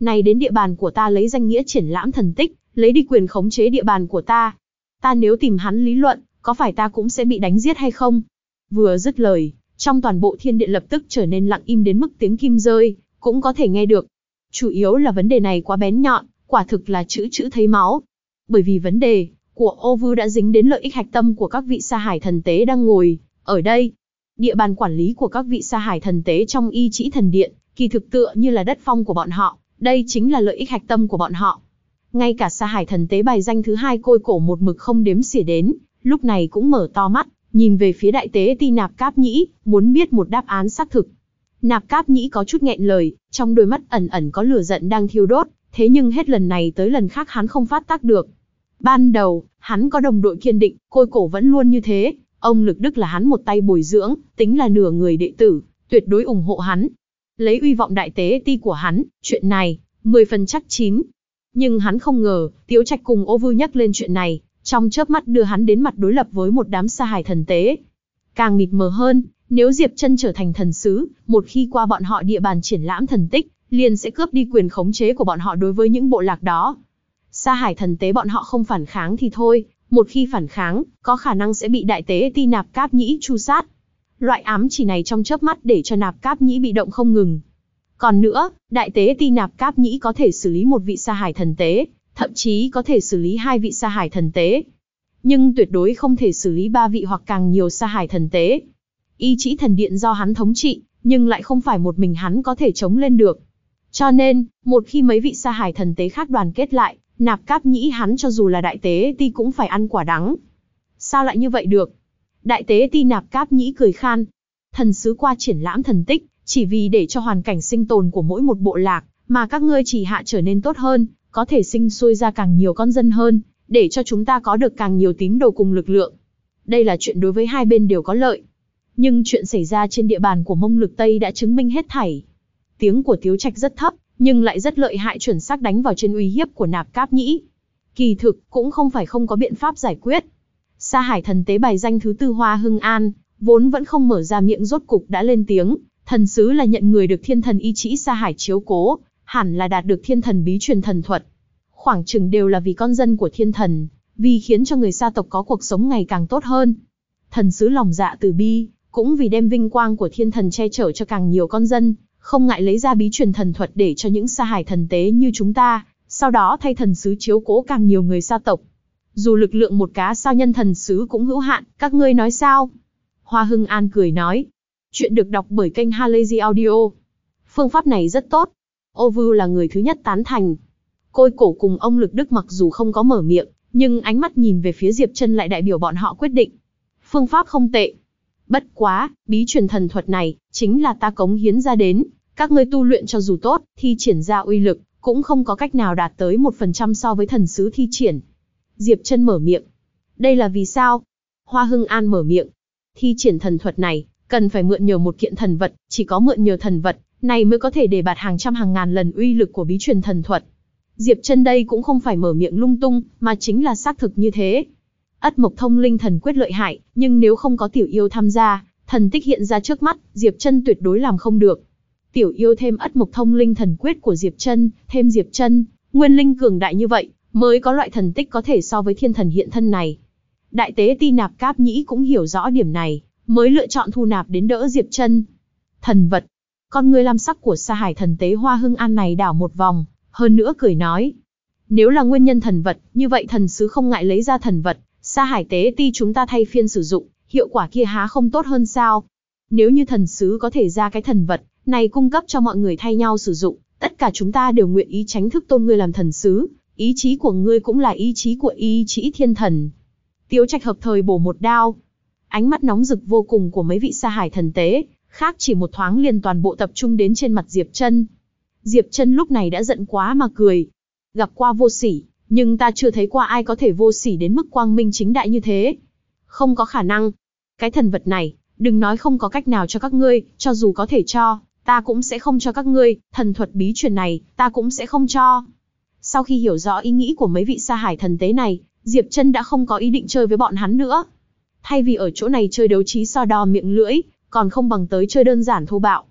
này đến địa bàn của ta lấy danh nghĩa triển lãm thần tích, lấy đi quyền khống chế địa bàn của ta. Ta nếu tìm hắn lý luận, có phải ta cũng sẽ bị đánh giết hay không? Vừa dứt lời, trong toàn bộ thiên điện lập tức trở nên lặng im đến mức tiếng kim rơi cũng có thể nghe được. Chủ yếu là vấn đề này quá bén nhọn, quả thực là chữ chữ thấy máu. Bởi vì vấn đề của Ô Vư đã dính đến lợi ích hạch tâm của các vị Sa Hải thần tế đang ngồi ở đây. Địa bàn quản lý của các vị Sa Hải thần tế trong Y Trĩ Thần Điện, kỳ thực tựa như là đất phong của bọn họ, đây chính là lợi ích hạch tâm của bọn họ. Ngay cả Sa Hải thần tế bài danh thứ 2 Côi Cổ một mực không đếm xỉa đến, lúc này cũng mở to mắt, nhìn về phía đại tế ti Nạp Cáp Nhĩ, muốn biết một đáp án xác thực. Nạp Cáp Nhĩ có chút nghẹn lời, trong đôi mắt ẩn ẩn có lửa giận đang thiêu đốt, thế nhưng hết lần này tới lần khác hắn không phát tác được. Ban đầu, hắn có đồng đội kiên định, Côi Cổ vẫn luôn như thế, ông Lực Đức là hắn một tay bồi dưỡng, tính là nửa người đệ tử, tuyệt đối ủng hộ hắn. Lấy uy vọng đại tế ti của hắn, chuyện này, 10 phần chắc chín. Nhưng hắn không ngờ, Tiếu Trạch cùng Ô Vư nhắc lên chuyện này, trong chớp mắt đưa hắn đến mặt đối lập với một đám Sa Hải thần tế. Càng mịt mờ hơn, nếu Diệp Chân trở thành thần sứ, một khi qua bọn họ địa bàn triển lãm thần tích, liền sẽ cướp đi quyền khống chế của bọn họ đối với những bộ lạc đó. Sa Hải thần tế bọn họ không phản kháng thì thôi, một khi phản kháng, có khả năng sẽ bị đại tế ti Nạp Cáp Nhĩ tru sát. Loại ám chỉ này trong chớp mắt để cho Nạp Cáp Nhĩ bị động không ngừng. Còn nữa, đại tế ti Nạp Cáp Nhĩ có thể xử lý một vị Sa Hải thần tế, thậm chí có thể xử lý 2 vị Sa Hải thần tế. Nhưng tuyệt đối không thể xử lý 3 vị hoặc càng nhiều Sa Hải thần tế. Y Trĩ Thần Điện do hắn thống trị, nhưng lại không phải một mình hắn có thể chống lên được. Cho nên, một khi mấy vị Sa Hải thần tế khác đoàn kết lại, Nạp Cáp Nhĩ hắn cho dù là đại tế ti cũng phải ăn quả đắng. Sao lại như vậy được? Đại tế ti Nạp Cáp Nhĩ cười khan. Thần sứ qua triển lãm thần tích, chỉ vì để cho hoàn cảnh sinh tồn của mỗi một bộ lạc, mà các ngươi chỉ hạ trở nên tốt hơn, có thể sinh sôi ra càng nhiều con dân hơn, để cho chúng ta có được càng nhiều tín đồ cùng lực lượng. Đây là chuyện đối với hai bên đều có lợi. Nhưng chuyện xảy ra trên địa bàn của Mông Lực Tây đã chứng minh hết thảy. Tiếng của Tiếu Trạch rất thấp, nhưng lại rất lợi hại, chuẩn xác đánh vào trên uy hiếp của Nạp Cáp Nhĩ. Kỳ thực, cũng không phải không có biện pháp giải quyết. Sa Hải thần tế bài danh thứ 4 Hoa Hưng An, vốn vẫn không mở ra miệng rốt cục đã lên tiếng. Thần sứ là nhận người được thiên thần Y Trĩ Sa Hải chiếu cố, hẳn là đạt được thiên thần bí truyền thần thuật. Khoảng chừng đều là vì con dân của thiên thần, vì khiến cho người Sa tộc có cuộc sống ngày càng tốt hơn. Thần sứ lòng dạ từ bi, cũng vì đem vinh quang của thiên thần che chở cho càng nhiều con dân, không ngại lấy ra bí truyền thần thuật để cho những Sa Hải thần tế như chúng ta, sau đó thay thần sứ chiếu cố càng nhiều người Sa tộc. Dù lực lượng một cá sao nhân thần sứ cũng hữu hạn, các ngươi nói sao? Hoa Hưng An cười nói. Chuyện được đọc bởi kênh Halazy Audio. Phương pháp này rất tốt. Ô Vư là người thứ nhất tán thành. Côi Cổ cùng ông Lực Đức mặc dù không có mở miệng, nhưng ánh mắt nhìn về phía Diệp Chân lại đại biểu bọn họ quyết định. Phương pháp không tệ. Bất quá, bí truyền thần thuật này, chính là ta cống hiến ra đến. Các ngươi tu luyện cho dù tốt, thi triển ra uy lực, cũng không có cách nào đạt tới 1% so với thần sứ thi triển. Diệp Chân mở miệng. Đây là vì sao? Hoa Hưng An mở miệng. Thi triển thần thuật này, cần phải mượn nhờ một kiện thần vật, chỉ có mượn nhờ thần vật này mới có thể để bạt hàng trăm hàng ngàn lần uy lực của bí truyền thần thuật. Diệp Chân đây cũng không phải mở miệng lung tung, mà chính là xác thực như thế. Ất Mộc Thông Linh thần quyết lợi hại, nhưng nếu không có tiểu yêu tham gia, thần tích hiện ra trước mắt, Diệp Chân tuyệt đối làm không được. Tiểu yêu thêm Ất Mộc Thông Linh thần quyết của Diệp Chân, thêm Diệp Chân, nguyên linh cường đại như vậy, mới có loại thần tích có thể so với thiên thần hiện thân này. Đại tế ti Nạp Cáp Nhĩ cũng hiểu rõ điểm này, mới lựa chọn thu nạp đến đỡ Diệp Chân. Thần vật. Con ngươi lam sắc của Sa Hải thần tế Hoa Hưng An này đảo một vòng, hơn nữa cười nói. Nếu là nguyên nhân thần vật, như vậy thần sứ không ngại lấy ra thần vật, Sa Hải tế ti chúng ta thay phiên sử dụng, hiệu quả kia há không tốt hơn sao? Nếu như thần sứ có thể ra cái thần vật này cung cấp cho mọi người thay nhau sử dụng, tất cả chúng ta đều nguyện ý chính thức tôn ngươi làm thần sứ, ý chí của ngươi cũng là ý chí của Y Trĩ thiên thần. Tiếu Trạch hợp thời bổ một đao. Ánh mắt nóng rực vô cùng của mấy vị Sa Hải thần tế, khác chỉ một thoáng liền toàn bộ tập trung đến trên mặt Diệp Chân. Diệp Chân lúc này đã giận quá mà cười. Gặp qua vô sỉ, nhưng ta chưa thấy qua ai có thể vô sỉ đến mức quang minh chính đại như thế. Không có khả năng. Cái thần vật này, đừng nói không có cách nào cho các ngươi, cho dù có thể cho, ta cũng sẽ không cho các ngươi, thần thuật bí truyền này, ta cũng sẽ không cho. Sau khi hiểu rõ ý nghĩ của mấy vị Sa Hải thần tế này, Diệp Chân đã không có ý định chơi với bọn hắn nữa. Thay vì ở chỗ này chơi đấu trí so đo miệng lưỡi, còn không bằng tới chơi đơn giản thô bạo.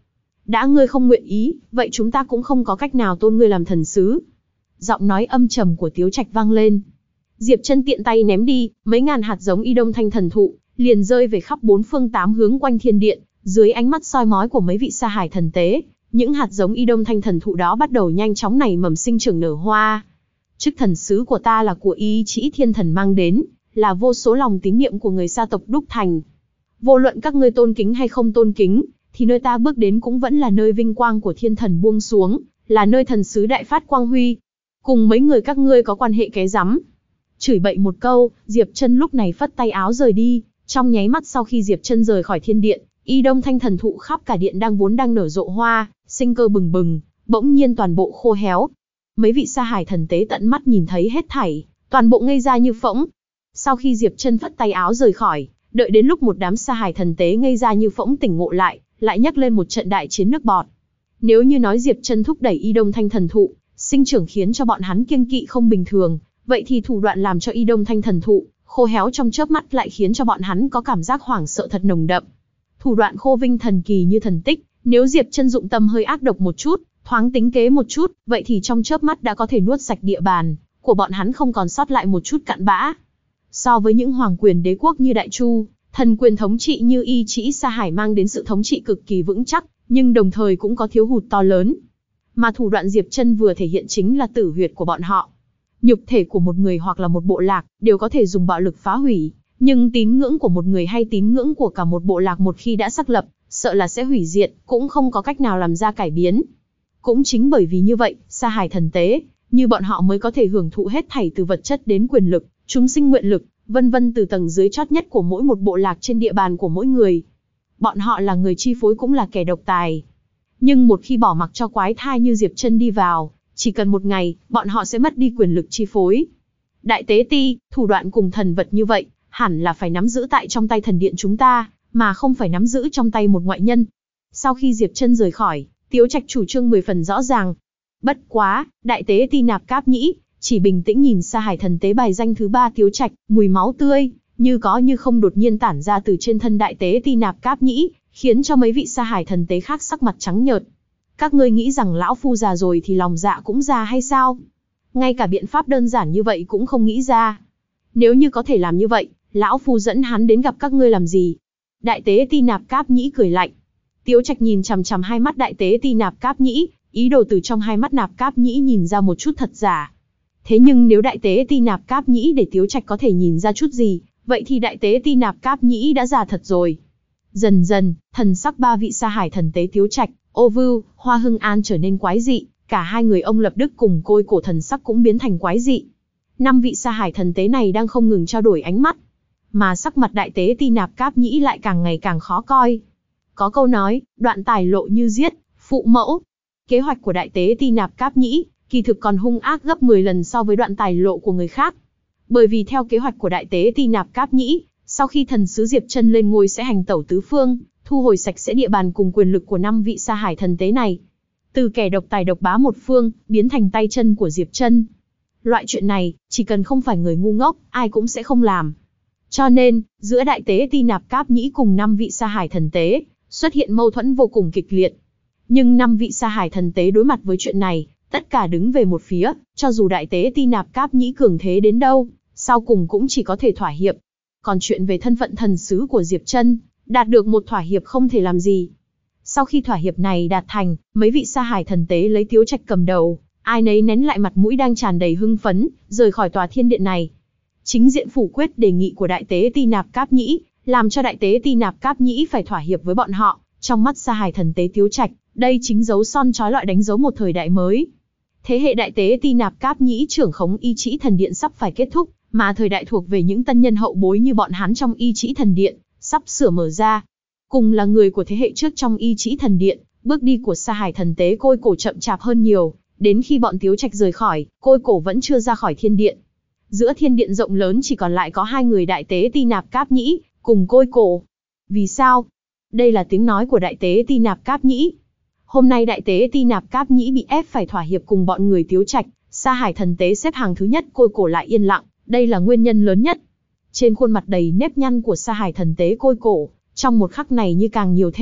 đã ngươi không nguyện ý, vậy chúng ta cũng không có cách nào tôn ngươi làm thần sứ. Giọng nói âm trầm của Tiếu Trạch vang lên. Diệp Chân tiện tay ném đi, mấy ngàn hạt giống Y Đông Thanh Thần Thụ, liền rơi về khắp bốn phương tám hướng quanh thiên điện, dưới ánh mắt soi mói của mấy vị sa hải thần tế, những hạt giống Y Đông Thanh Thần Thụ đó bắt đầu nhanh chóng nảy mầm sinh trưởng nở hoa. Chức thần sứ của ta là của ý chí thiên thần mang đến, là vô số lòng tín niệm của người gia tộc đúc thành. Vô luận các ngươi tôn kính hay không tôn kính, thì nơi ta bước đến cũng vẫn là nơi vinh quang của thiên thần buông xuống, là nơi thần sứ đại phát quang huy. Cùng mấy người các ngươi có quan hệ cái rắm. Chửi bậy một câu, Diệp Chân lúc này phất tay áo rời đi. Trong nháy mắt sau khi Diệp Chân rời khỏi thiên điện, Y Đông Thanh Thần Thụ khắp cả điện vốn đang nở rộ hoa, sinh cơ bừng bừng, bỗng nhiên toàn bộ khô héo. Mấy vị sa hải thần tế tận mắt nhìn thấy hết thảy, toàn bộ ngây ra như phỗng. Sau khi Diệp Chân phất tay áo rời khỏi, đợi đến lúc một đám sa hải thần tế ngây ra như phỗng tỉnh ngộ lại nhắc lên một trận đại chiến nước bọt. Nếu như nói Diệp Chân thúc đẩy Y Đông Thanh Thần Thụ, sinh trưởng khiến cho bọn hắn kiêng kỵ không bình thường, vậy thì thủ đoạn làm cho Y Đông Thanh Thần Thụ khô héo trong chớp mắt lại khiến cho bọn hắn có cảm giác hoảng sợ thật nồng đậm. Thủ đoạn khô vinh thần kỳ như thần tích, nếu Diệp Chân dụng tâm hơi ác độc một chút, thoáng tính kế một chút, vậy thì trong chớp mắt đã có thể nuốt sạch địa bàn của bọn hắn không còn sót lại một chút cặn bã. So với những hoàng quyền đế quốc như Đại Chu, thần quyền thống trị như Y Chỉ Sa Hải mang đến sự thống trị cực kỳ vững chắc, nhưng đồng thời cũng có thiếu hụt to lớn. Mà thủ đoạn Diệp Chân vừa thể hiện chính là tử huyệt của bọn họ. Nhục thể của một người hoặc là một bộ lạc đều có thể dùng bạo lực phá hủy, nhưng tín ngưỡng của một người hay tín ngưỡng của cả một bộ lạc một khi đã xác lập, sợ là sẽ hủy diệt, cũng không có cách nào làm ra cải biến. Cũng chính bởi vì như vậy, sa hải thần tế, như bọn họ mới có thể hưởng thụ hết thảy từ vật chất đến quyền lực, chúng sinh nguyện lực, vân vân từ tầng dưới chót nhất của mỗi một bộ lạc trên địa bàn của mỗi người. Bọn họ là người chi phối cũng là kẻ độc tài. Nhưng một khi bỏ mặc cho quái thai như Diệp Chân đi vào, chỉ cần một ngày, bọn họ sẽ mất đi quyền lực chi phối. Đại tế ti, thủ đoạn cùng thần vật như vậy, hẳn là phải nắm giữ tại trong tay thần điện chúng ta, mà không phải nắm giữ trong tay một ngoại nhân. Sau khi Diệp Chân rời khỏi, Tiếu Trạch chủ trương 10 phần rõ ràng. Bất quá, đại tế ti Nạp Cáp Nhĩ chỉ bình tĩnh nhìn sa hải thần tế bài danh thứ 3 Tiếu Trạch, mùi máu tươi như có như không đột nhiên tản ra từ trên thân đại tế ti Nạp Cáp Nhĩ, khiến cho mấy vị sa hải thần tế khác sắc mặt trắng nhợt. Các ngươi nghĩ rằng lão phu già rồi thì lòng dạ cũng già hay sao? Ngay cả biện pháp đơn giản như vậy cũng không nghĩ ra. Nếu như có thể làm như vậy, lão phu dẫn hắn đến gặp các ngươi làm gì? Đại tế ti Nạp Cáp Nhĩ cười lạnh. Tiếu Trạch nhìn chằm chằm hai mắt đại tế ti Nạp Cáp Nhĩ, ý đồ từ trong hai mắt Nạp Cáp Nhĩ nhìn ra một chút thật giả. Thế nhưng nếu đại tế ti Nạp Cáp Nhĩ để Tiếu Trạch có thể nhìn ra chút gì, vậy thì đại tế ti Nạp Cáp Nhĩ đã già thật rồi. Dần dần, thần sắc ba vị sa hải thần tế Tiếu Trạch, Ô Vưu, Hoa Hưng An trở nên quái dị, cả hai người ông Lập Đức cùng Côi Cổ thần sắc cũng biến thành quái dị. 5 vị sa hải thần tế này đang không ngừng trao đổi ánh mắt, mà sắc mặt đại tế ti Nạp Cáp Nhĩ lại càng ngày càng khó coi. Có câu nói, đoạn tài lộ như giết phụ mẫu. Kế hoạch của đại tế ti Nạp Cáp Nhĩ kỳ thực còn hung ác gấp 10 lần so với đoạn tài lộ của người khác. Bởi vì theo kế hoạch của đại tế ti Nạp Cáp Nhĩ, sau khi thần sứ Diệp Chân lên ngôi sẽ hành tẩu tứ phương, thu hồi sạch sẽ địa bàn cùng quyền lực của 5 vị sa hải thần tế này. Từ kẻ độc tài độc bá một phương, biến thành tay chân của Diệp Chân. Loại chuyện này, chỉ cần không phải người ngu ngốc, ai cũng sẽ không làm. Cho nên, giữa đại tế ti Nạp Cáp Nhĩ cùng 5 vị sa hải thần tế, xuất hiện mâu thuẫn vô cùng kịch liệt. Nhưng 5 vị sa hải thần tế đối mặt với chuyện này, tất cả đứng về một phía, cho dù đại tế ti Nạp Cáp Nhĩ cường thế đến đâu, sau cùng cũng chỉ có thể thỏa hiệp. Còn chuyện về thân phận thần sứ của Diệp Chân, đạt được một thỏa hiệp không thể làm gì. Sau khi thỏa hiệp này đạt thành, mấy vị sa hải thần tế lấy Tiếu Trạch cầm đầu, ai nấy nén lại mặt mũi đang tràn đầy hưng phấn, rời khỏi tòa thiên điện này. Chính diện phủ quyết đề nghị của đại tế ti Nạp Cáp Nhĩ, làm cho đại tế ti Nạp Cáp Nhĩ phải thỏa hiệp với bọn họ. Trong mắt sa hải thần tế Tiếu Trạch, đây chính dấu son chói lọi đánh dấu một thời đại mới. Thế hệ đại tế ti Nạp Cáp Nhĩ trưởng khống Y Chỉ thần điện sắp phải kết thúc, mà thời đại thuộc về những tân nhân hậu bối như bọn hắn trong Y Chỉ thần điện sắp sửa mở ra. Cùng là người của thế hệ trước trong Y Chỉ thần điện, bước đi của sa hải thần tế Côi Cổ chậm chạp hơn nhiều, đến khi bọn Tiếu Trạch rời khỏi, Côi Cổ vẫn chưa ra khỏi thiên điện. Giữa thiên điện rộng lớn chỉ còn lại có hai người đại tế ti Nạp Cáp Nhĩ cùng Côi Cổ. Vì sao? Đây là tiếng nói của đại tế ti Nạp Cáp Nhĩ. Hôm nay đại tế ti Nạp Cáp Nhĩ bị ép phải thỏa hiệp cùng bọn người Tiếu Trạch, sa hải thần tế xếp hàng thứ nhất Côi Cổ lại yên lặng, đây là nguyên nhân lớn nhất. Trên khuôn mặt đầy nếp nhăn của sa hải thần tế Côi Cổ, trong một khắc này như càng nhiều thêm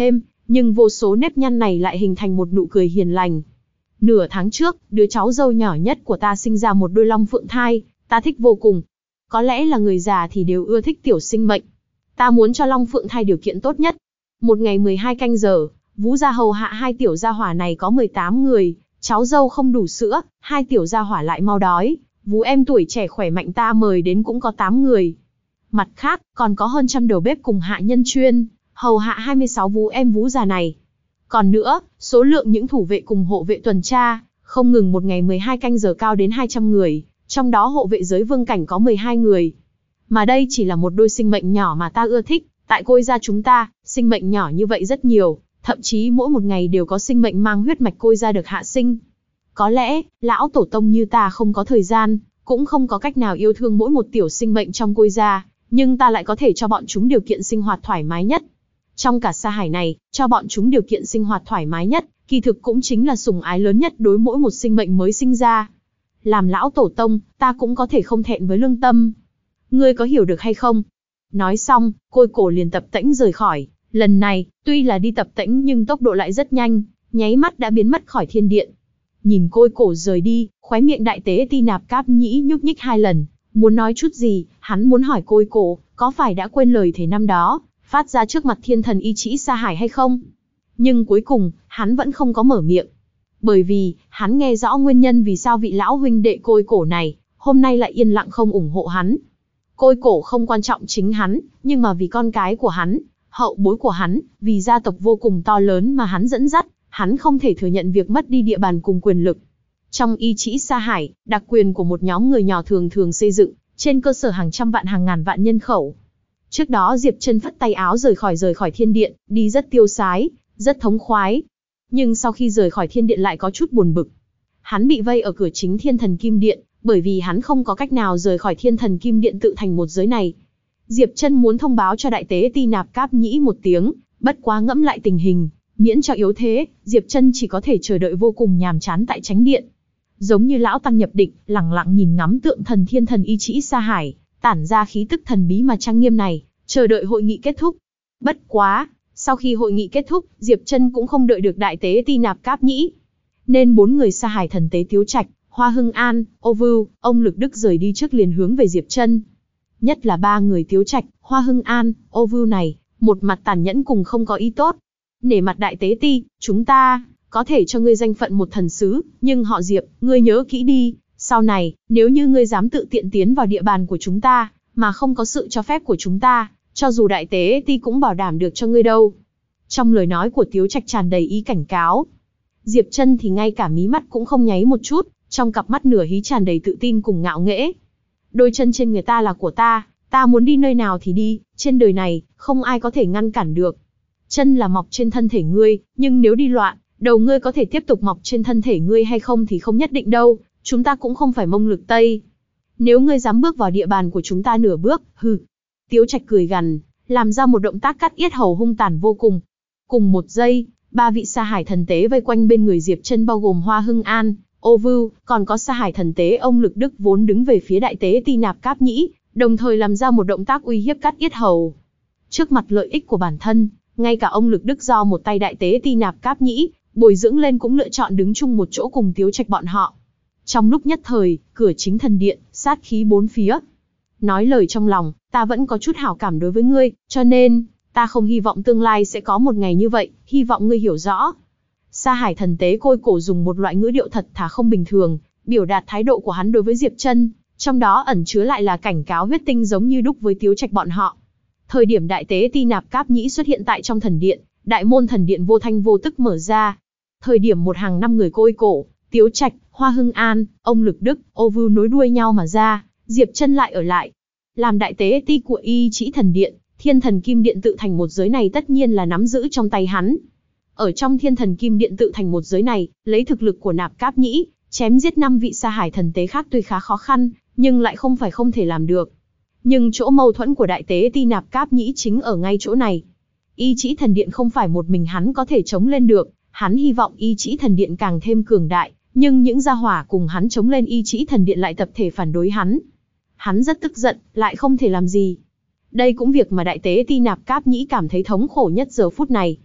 nhưng vô số nếp nhăn này lại hình thành một nụ cười hiền lành. Nửa tháng trước, đứa cháu dâu nhỏ nhất của ta sinh ra một đôi long phượng thai, ta thích vô cùng. Có lẽ là người già thì đều ưa thích tiểu sinh mệnh. Ta muốn cho long phượng thai điều kiện tốt nhất. Một ngày 12 canh giờ, vú gia hầu hạ hai tiểu gia hỏa này có 18 người, cháu dâu không đủ sữa, hai tiểu gia hỏa lại mau đói, vú em tuổi trẻ khỏe mạnh ta mời đến cũng có 8 người. Mặt khác, còn có hơn trăm đầu bếp cùng hạ nhân chuyên hầu hạ 26 vú em vú già này. Còn nữa, số lượng những thủ vệ cùng hộ vệ tuần tra, không ngừng một ngày 12 canh giờ cao đến 200 người, trong đó hộ vệ giới vương cảnh có 12 người. Mà đây chỉ là một đôi sinh mệnh nhỏ mà ta ưa thích, tại Côi gia chúng ta, sinh mệnh nhỏ như vậy rất nhiều, thậm chí mỗi một ngày đều có sinh mệnh mang huyết mạch Côi gia được hạ sinh. Có lẽ, lão tổ tông như ta không có thời gian, cũng không có cách nào yêu thương mỗi một tiểu sinh mệnh trong Côi gia, nhưng ta lại có thể cho bọn chúng điều kiện sinh hoạt thoải mái nhất. Trong cả sa hải này, cho bọn chúng điều kiện sinh hoạt thoải mái nhất, kỳ thực cũng chính là sủng ái lớn nhất đối mỗi một sinh mệnh mới sinh ra. Làm lão tổ tông, ta cũng có thể không thẹn với lương tâm. Ngươi có hiểu được hay không? Nói xong, Côi Cổ liền tập tễnh rời khỏi. Lần này, tuy là đi tập tễnh nhưng tốc độ lại rất nhanh, nháy mắt đã biến mất khỏi thiên điện. Nhìn Côi Cổ rời đi, khóe miệng đại tế Ti Nạp Cáp Nhĩ nhúc nhích 2 lần, muốn nói chút gì, hắn muốn hỏi Côi Cổ, có phải đã quên lời thề năm đó, phát ra trước mặt thiên thần Y Trĩ Sa Hải hay không? Nhưng cuối cùng, hắn vẫn không có mở miệng. Bởi vì, hắn nghe rõ nguyên nhân vì sao vị lão huynh đệ Côi Cổ này, hôm nay lại yên lặng không ủng hộ hắn. Côi Cổ không quan trọng chính hắn, nhưng mà vì con cái của hắn, hậu bối của hắn, vì gia tộc vô cùng to lớn mà hắn dẫn dắt, hắn không thể thừa nhận việc mất đi địa bàn cùng quyền lực. Trong Y Trĩ Sa Hải, đặc quyền của một nhóm người nhỏ thường thường xây dựng, trên cơ sở hàng trăm vạn hàng ngàn vạn nhân khẩu. Trước đó Diệp Trân phất tay áo rời khỏi thiên điện, đi rất tiêu sái, rất thống khoái. Nhưng sau khi rời khỏi thiên điện lại có chút buồn bực. Hắn bị vây ở cửa chính Thiên Thần Kim Điện, bởi vì hắn không có cách nào rời khỏi Thiên Thần Kim Điện tự thành một giới này. Diệp Trân muốn thông báo cho đại tế Ti Nạp Cáp Nhĩ một tiếng, bất quá ngẫm lại tình hình, miễn cho yếu thế, Diệp Trân chỉ có thể chờ đợi vô cùng nhàm chán tại chánh điện. Giống như lão tăng nhập định, lẳng lặng nhìn ngắm tượng thần thiên thần Y Trĩ Sa Hải, tản ra khí tức thần bí mà trang nghiêm này, chờ đợi hội nghị kết thúc. Bất quá, sau khi hội nghị kết thúc, Diệp Trân cũng không đợi được đại tế Ti Nạp Cáp Nhĩ. Nên 4 người Sa Hải thần tế Tiếu Trạch, Hoa Hưng An, Ô Vưu, ông Lực Đức rời đi trước liền hướng về Diệp Trân. Nhất là 3 người Tiếu Trạch, Hoa Hưng An, Ô Vưu này, một mặt tàn nhẫn cùng không có ý tốt. Nể mặt đại tế Ti, chúng ta có thể cho ngươi danh phận một thần sứ, nhưng họ Diệp, ngươi nhớ kỹ đi, sau này, nếu như ngươi dám tự tiện tiến vào địa bàn của chúng ta, mà không có sự cho phép của chúng ta, cho dù đại tế Ti cũng bảo đảm được cho ngươi đâu. Trong lời nói của Tiếu Trạch tràn đầy ý cảnh cáo. Diệp Trân thì ngay cả mí mắt cũng không nháy một chút, trong cặp mắt nửa hí tràn đầy tự tin cùng ngạo nghễ. Đôi chân trên người ta là của ta muốn đi nơi nào thì đi, trên đời này, không ai có thể ngăn cản được. Chân là mọc trên thân thể ngươi, nhưng nếu đi loạn, đầu ngươi có thể tiếp tục mọc trên thân thể ngươi hay không thì không nhất định đâu, chúng ta cũng không phải Mông Lực Tây. Nếu ngươi dám bước vào địa bàn của chúng ta nửa bước, hừ. Tiếu Trạch cười gằn, làm ra một động tác cắt yết hầu hung tàn vô cùng. Cùng một giây, 3 vị Sa Hải thần tế vây quanh bên người Diệp Trân bao gồm Hoa Hưng An, Ô Vưu, còn có Sa Hải thần tế ông Lực Đức vốn đứng về phía đại tế Ti Nạp Cáp Nhĩ, đồng thời làm ra một động tác uy hiếp cắt yết hầu. Trước mặt lợi ích của bản thân, ngay cả ông Lực Đức do một tay đại tế Ti Nạp Cáp Nhĩ bồi dưỡng lên cũng lựa chọn đứng chung một chỗ cùng Tiếu Trạch bọn họ. Trong lúc nhất thời, cửa chính thần điện, sát khí bốn phía. Nói lời trong lòng, ta vẫn có chút hảo cảm đối với ngươi, cho nên, ta không hy vọng tương lai sẽ có một ngày như vậy, hy vọng ngươi hiểu rõ. Sa Hải thần tế Côi Cổ dùng một loại ngữ điệu thật thà không bình thường, biểu đạt thái độ của hắn đối với Diệp Trân, trong đó ẩn chứa lại là cảnh cáo huyết tinh giống như đúc với Tiếu Trạch bọn họ. Thời điểm đại tế Ti Nạp Cáp Nhĩ xuất hiện tại trong thần điện, đại môn thần điện vô thanh vô tức mở ra. Thời điểm một hàng 5 người Côi Cổ, Tiếu Trạch, Hoa Hưng An, ông Lực Đức, Ô Vưu nối đuôi nhau mà ra, Diệp Trân lại ở lại. Làm đại tế Ti của Y Trĩ thần điện, Thiên Thần Kim Điện tự thành một giới này tất nhiên là nắm giữ trong tay hắn. Ở trong Thiên Thần Kim Điện tự thành một giới này, lấy thực lực của Nạp Cáp Nhĩ, chém giết 5 vị Sa Hải thần tế khác tuy khá khó khăn, nhưng lại không phải không thể làm được. Nhưng chỗ mâu thuẫn của đại tế Ti Nạp Cáp Nhĩ chính ở ngay chỗ này. Y Trĩ thần điện không phải một mình hắn có thể chống lên được, hắn hy vọng Y Trĩ thần điện càng thêm cường đại, nhưng những gia hỏa cùng hắn chống lên Y Trĩ thần điện lại tập thể phản đối hắn. Hắn rất tức giận, lại không thể làm gì. Đây cũng việc mà đại tế Ti Nạp Cáp Nhĩ cảm thấy thống khổ nhất giờ phút này.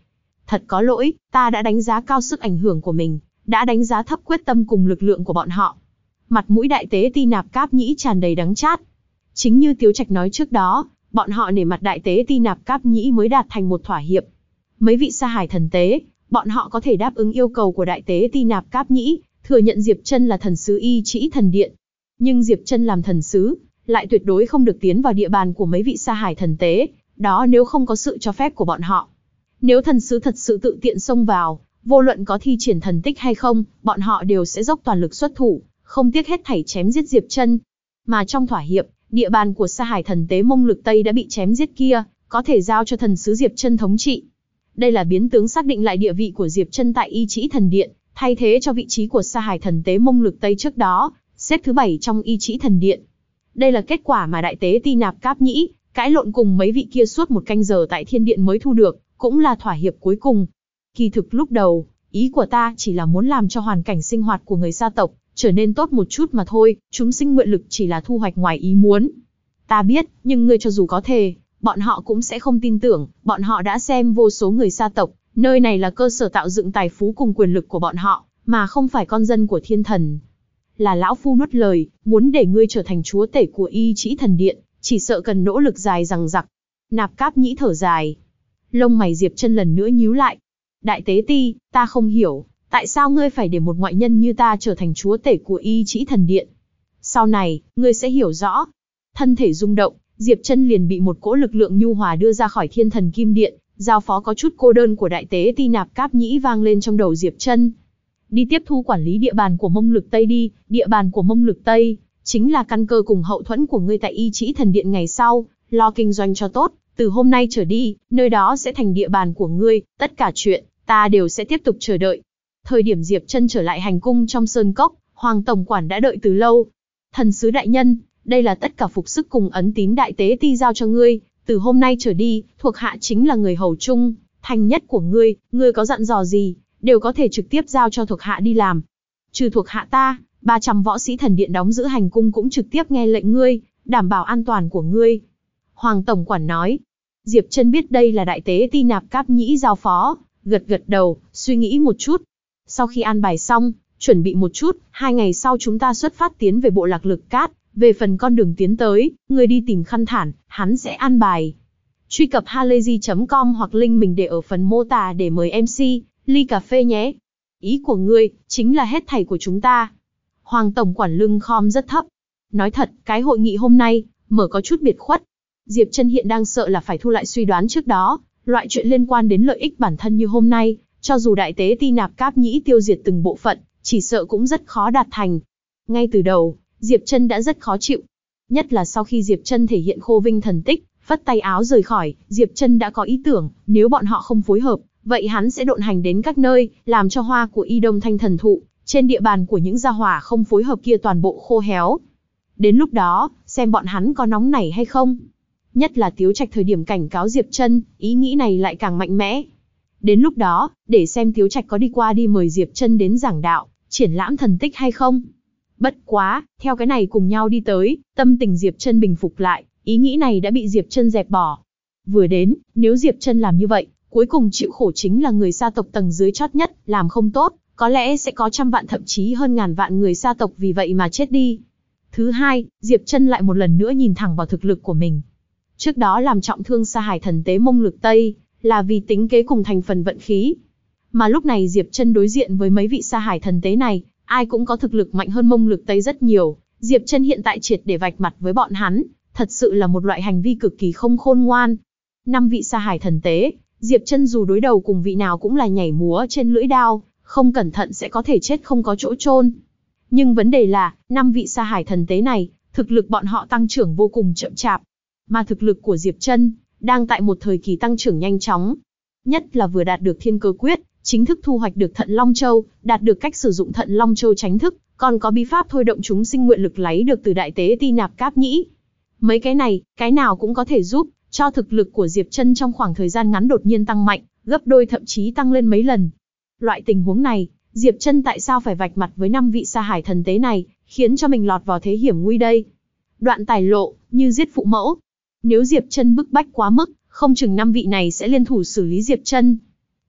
Thật có lỗi, ta đã đánh giá cao sức ảnh hưởng của mình, đã đánh giá thấp quyết tâm cùng lực lượng của bọn họ. Mặt mũi đại tế Ti Nạp Cáp Nhĩ tràn đầy đắng chát. Chính như Tiếu Trạch nói trước đó, bọn họ nể mặt đại tế Ti Nạp Cáp Nhĩ mới đạt thành một thỏa hiệp. Mấy vị sa hải thần tế, bọn họ có thể đáp ứng yêu cầu của đại tế Ti Nạp Cáp Nhĩ, thừa nhận Diệp Chân là thần sứ Y Trĩ Thần Điện. Nhưng Diệp Chân làm thần sứ, lại tuyệt đối không được tiến vào địa bàn của mấy vị sa hải thần tế, đó nếu không có sự cho phép của bọn họ. Nếu thần sứ thật sự tự tiện xông vào, vô luận có thi triển thần tích hay không, bọn họ đều sẽ dốc toàn lực xuất thủ, không tiếc hết thảy chém giết Diệp Chân. Mà trong thỏa hiệp, địa bàn của sa hải thần tế Mông Lực Tây đã bị chém giết kia, có thể giao cho thần sứ Diệp Chân thống trị. Đây là biến tướng xác định lại địa vị của Diệp Chân tại Y Trĩ Thần Điện, thay thế cho vị trí của sa hải thần tế Mông Lực Tây trước đó, xếp thứ 7 trong Y Trĩ Thần Điện. Đây là kết quả mà đại tế Ti Nạp Cáp Nhĩ cãi lộn cùng mấy vị kia suốt một canh giờ tại Thiên Điện mới thu được, cũng là thỏa hiệp cuối cùng. Kỳ thực lúc đầu, ý của ta chỉ là muốn làm cho hoàn cảnh sinh hoạt của người gia tộc trở nên tốt một chút mà thôi, chúng sinh nguyện lực chỉ là thu hoạch ngoài ý muốn. Ta biết, nhưng ngươi cho dù có thể, bọn họ cũng sẽ không tin tưởng, bọn họ đã xem vô số người gia tộc, nơi này là cơ sở tạo dựng tài phú cùng quyền lực của bọn họ, mà không phải con dân của thiên thần. Là lão phu nuốt lời, muốn để ngươi trở thành chúa tể của Y Trĩ Thần Điện, chỉ sợ cần nỗ lực dài dằng dặc. Nạp Cáp Nhĩ thở dài. Lông mày Diệp Chân lần nữa nhíu lại. Đại tế Ti, ta không hiểu, tại sao ngươi phải để một ngoại nhân như ta trở thành chúa tể của Y Trĩ Thần Điện? Sau này, ngươi sẽ hiểu rõ. Thân thể rung động, Diệp Chân liền bị một cỗ lực lượng nhu hòa đưa ra khỏi Thiên Thần Kim Điện, giao phó có chút cô đơn của đại tế Ti Nạp Cáp Nhĩ vang lên trong đầu Diệp Chân. Đi tiếp thu quản lý địa bàn của Mông Lực Tây đi, địa bàn của Mông Lực Tây chính là căn cơ cùng hậu thuẫn của ngươi tại Y Trĩ Thần Điện ngày sau, lo kinh doanh cho tốt, từ hôm nay trở đi, nơi đó sẽ thành địa bàn của ngươi, tất cả chuyện, ta đều sẽ tiếp tục chờ đợi. Thời điểm Diệp Chân trở lại hành cung trong sơn cốc, Hoàng tổng quản đã đợi từ lâu. Thần sứ đại nhân, đây là tất cả phục sức cùng ấn tín đại tế Ti giao cho ngươi, từ hôm nay trở đi, thuộc hạ chính là người hầu trung thành nhất của ngươi, ngươi có dặn dò gì, đều có thể trực tiếp giao cho thuộc hạ đi làm. Trừ thuộc hạ ta, 300 võ sĩ thần điện đóng giữ hành cung cũng trực tiếp nghe lệnh ngươi, đảm bảo an toàn của ngươi. Hoàng tổng quản nói. Diệp Chân biết đây là đại tế Ti Nạp Cáp Nhĩ giao phó, gật gật đầu, suy nghĩ một chút. Sau khi an bài xong, chuẩn bị một chút, 2 ngày sau chúng ta xuất phát tiến về bộ lạc Lực Cát, về phần con đường tiến tới, ngươi đi tìm Khăn Thản, hắn sẽ an bài. Truy cập halayzi.com hoặc link mình để ở phần mô tả để mời MC, ly cà phê nhé. Ý của ngươi, chính là hết thảy của chúng ta. Hoàng tổng quản lưng khom rất thấp. Nói thật, cái hội nghị hôm nay, mở có chút biệt khuất. Diệp Chân hiện đang sợ là phải thu lại suy đoán trước đó, loại chuyện liên quan đến lợi ích bản thân như hôm nay, cho dù đại tế Ti Nạp Cáp Nhĩ tiêu diệt từng bộ phận, chỉ sợ cũng rất khó đạt thành. Ngay từ đầu, Diệp Chân đã rất khó chịu. Nhất là sau khi Diệp Chân thể hiện khô vinh thần tích, phất tay áo rời khỏi, Diệp Chân đã có ý tưởng, nếu bọn họ không phối hợp, vậy hắn sẽ độn hành đến các nơi, làm cho hoa của Y Đông Thanh Thần Thụ, trên địa bàn của những gia hỏa không phối hợp kia toàn bộ khô héo. Đến lúc đó, xem bọn hắn có nóng nảy hay không. Nhất là Tiếu Trạch thời điểm cảnh cáo Diệp Chân, ý nghĩ này lại càng mạnh mẽ. Đến lúc đó, để xem Tiếu Trạch có đi qua đi mời Diệp Chân đến giảng đạo, triển lãm thần tích hay không. Bất quá, theo cái này cùng nhau đi tới, tâm tình Diệp Chân bình phục lại, ý nghĩ này đã bị Diệp Chân dẹp bỏ. Vừa đến, nếu Diệp Chân làm như vậy, cuối cùng chịu khổ chính là người gia tộc tầng dưới chót nhất, làm không tốt, có lẽ sẽ có trăm vạn thậm chí hơn ngàn vạn người gia tộc vì vậy mà chết đi. Thứ hai, Diệp Chân lại một lần nữa nhìn thẳng vào thực lực của mình. Trước đó làm trọng thương sa hải thần tế Mông Lực Tây, là vì tính kế cùng thành phần vận khí. Mà lúc này Diệp Chân đối diện với mấy vị sa hải thần tế này, ai cũng có thực lực mạnh hơn Mông Lực Tây rất nhiều. Diệp Chân hiện tại triệt để vạch mặt với bọn hắn, thật sự là một loại hành vi cực kỳ không khôn ngoan. 5 vị sa hải thần tế, Diệp Chân dù đối đầu cùng vị nào cũng là nhảy múa trên lưỡi đao, không cẩn thận sẽ có thể chết không có chỗ chôn. Nhưng vấn đề là, 5 vị sa hải thần tế này, thực lực bọn họ tăng trưởng vô cùng chậm chạp. Mà thực lực của Diệp Chân đang tại một thời kỳ tăng trưởng nhanh chóng. Nhất là vừa đạt được Thiên Cơ Quyết, chính thức thu hoạch được Thận Long Châu, đạt được cách sử dụng Thận Long Châu tránh thức, còn có bí pháp thôi động chúng sinh nguyện lực lấy được từ đại tế Ti Nạp Cáp Nhĩ. Mấy cái này, cái nào cũng có thể giúp cho thực lực của Diệp Chân trong khoảng thời gian ngắn đột nhiên tăng mạnh, gấp đôi thậm chí tăng lên mấy lần. Loại tình huống này, Diệp Chân tại sao phải vạch mặt với 5 vị sa hải thần tế này, khiến cho mình lọt vào thế hiểm nguy đây? Đoạn tài lộ, như giết phụ mẫu. Nếu Diệp Chân bức bách quá mức, không chừng 5 vị này sẽ liên thủ xử lý Diệp Chân.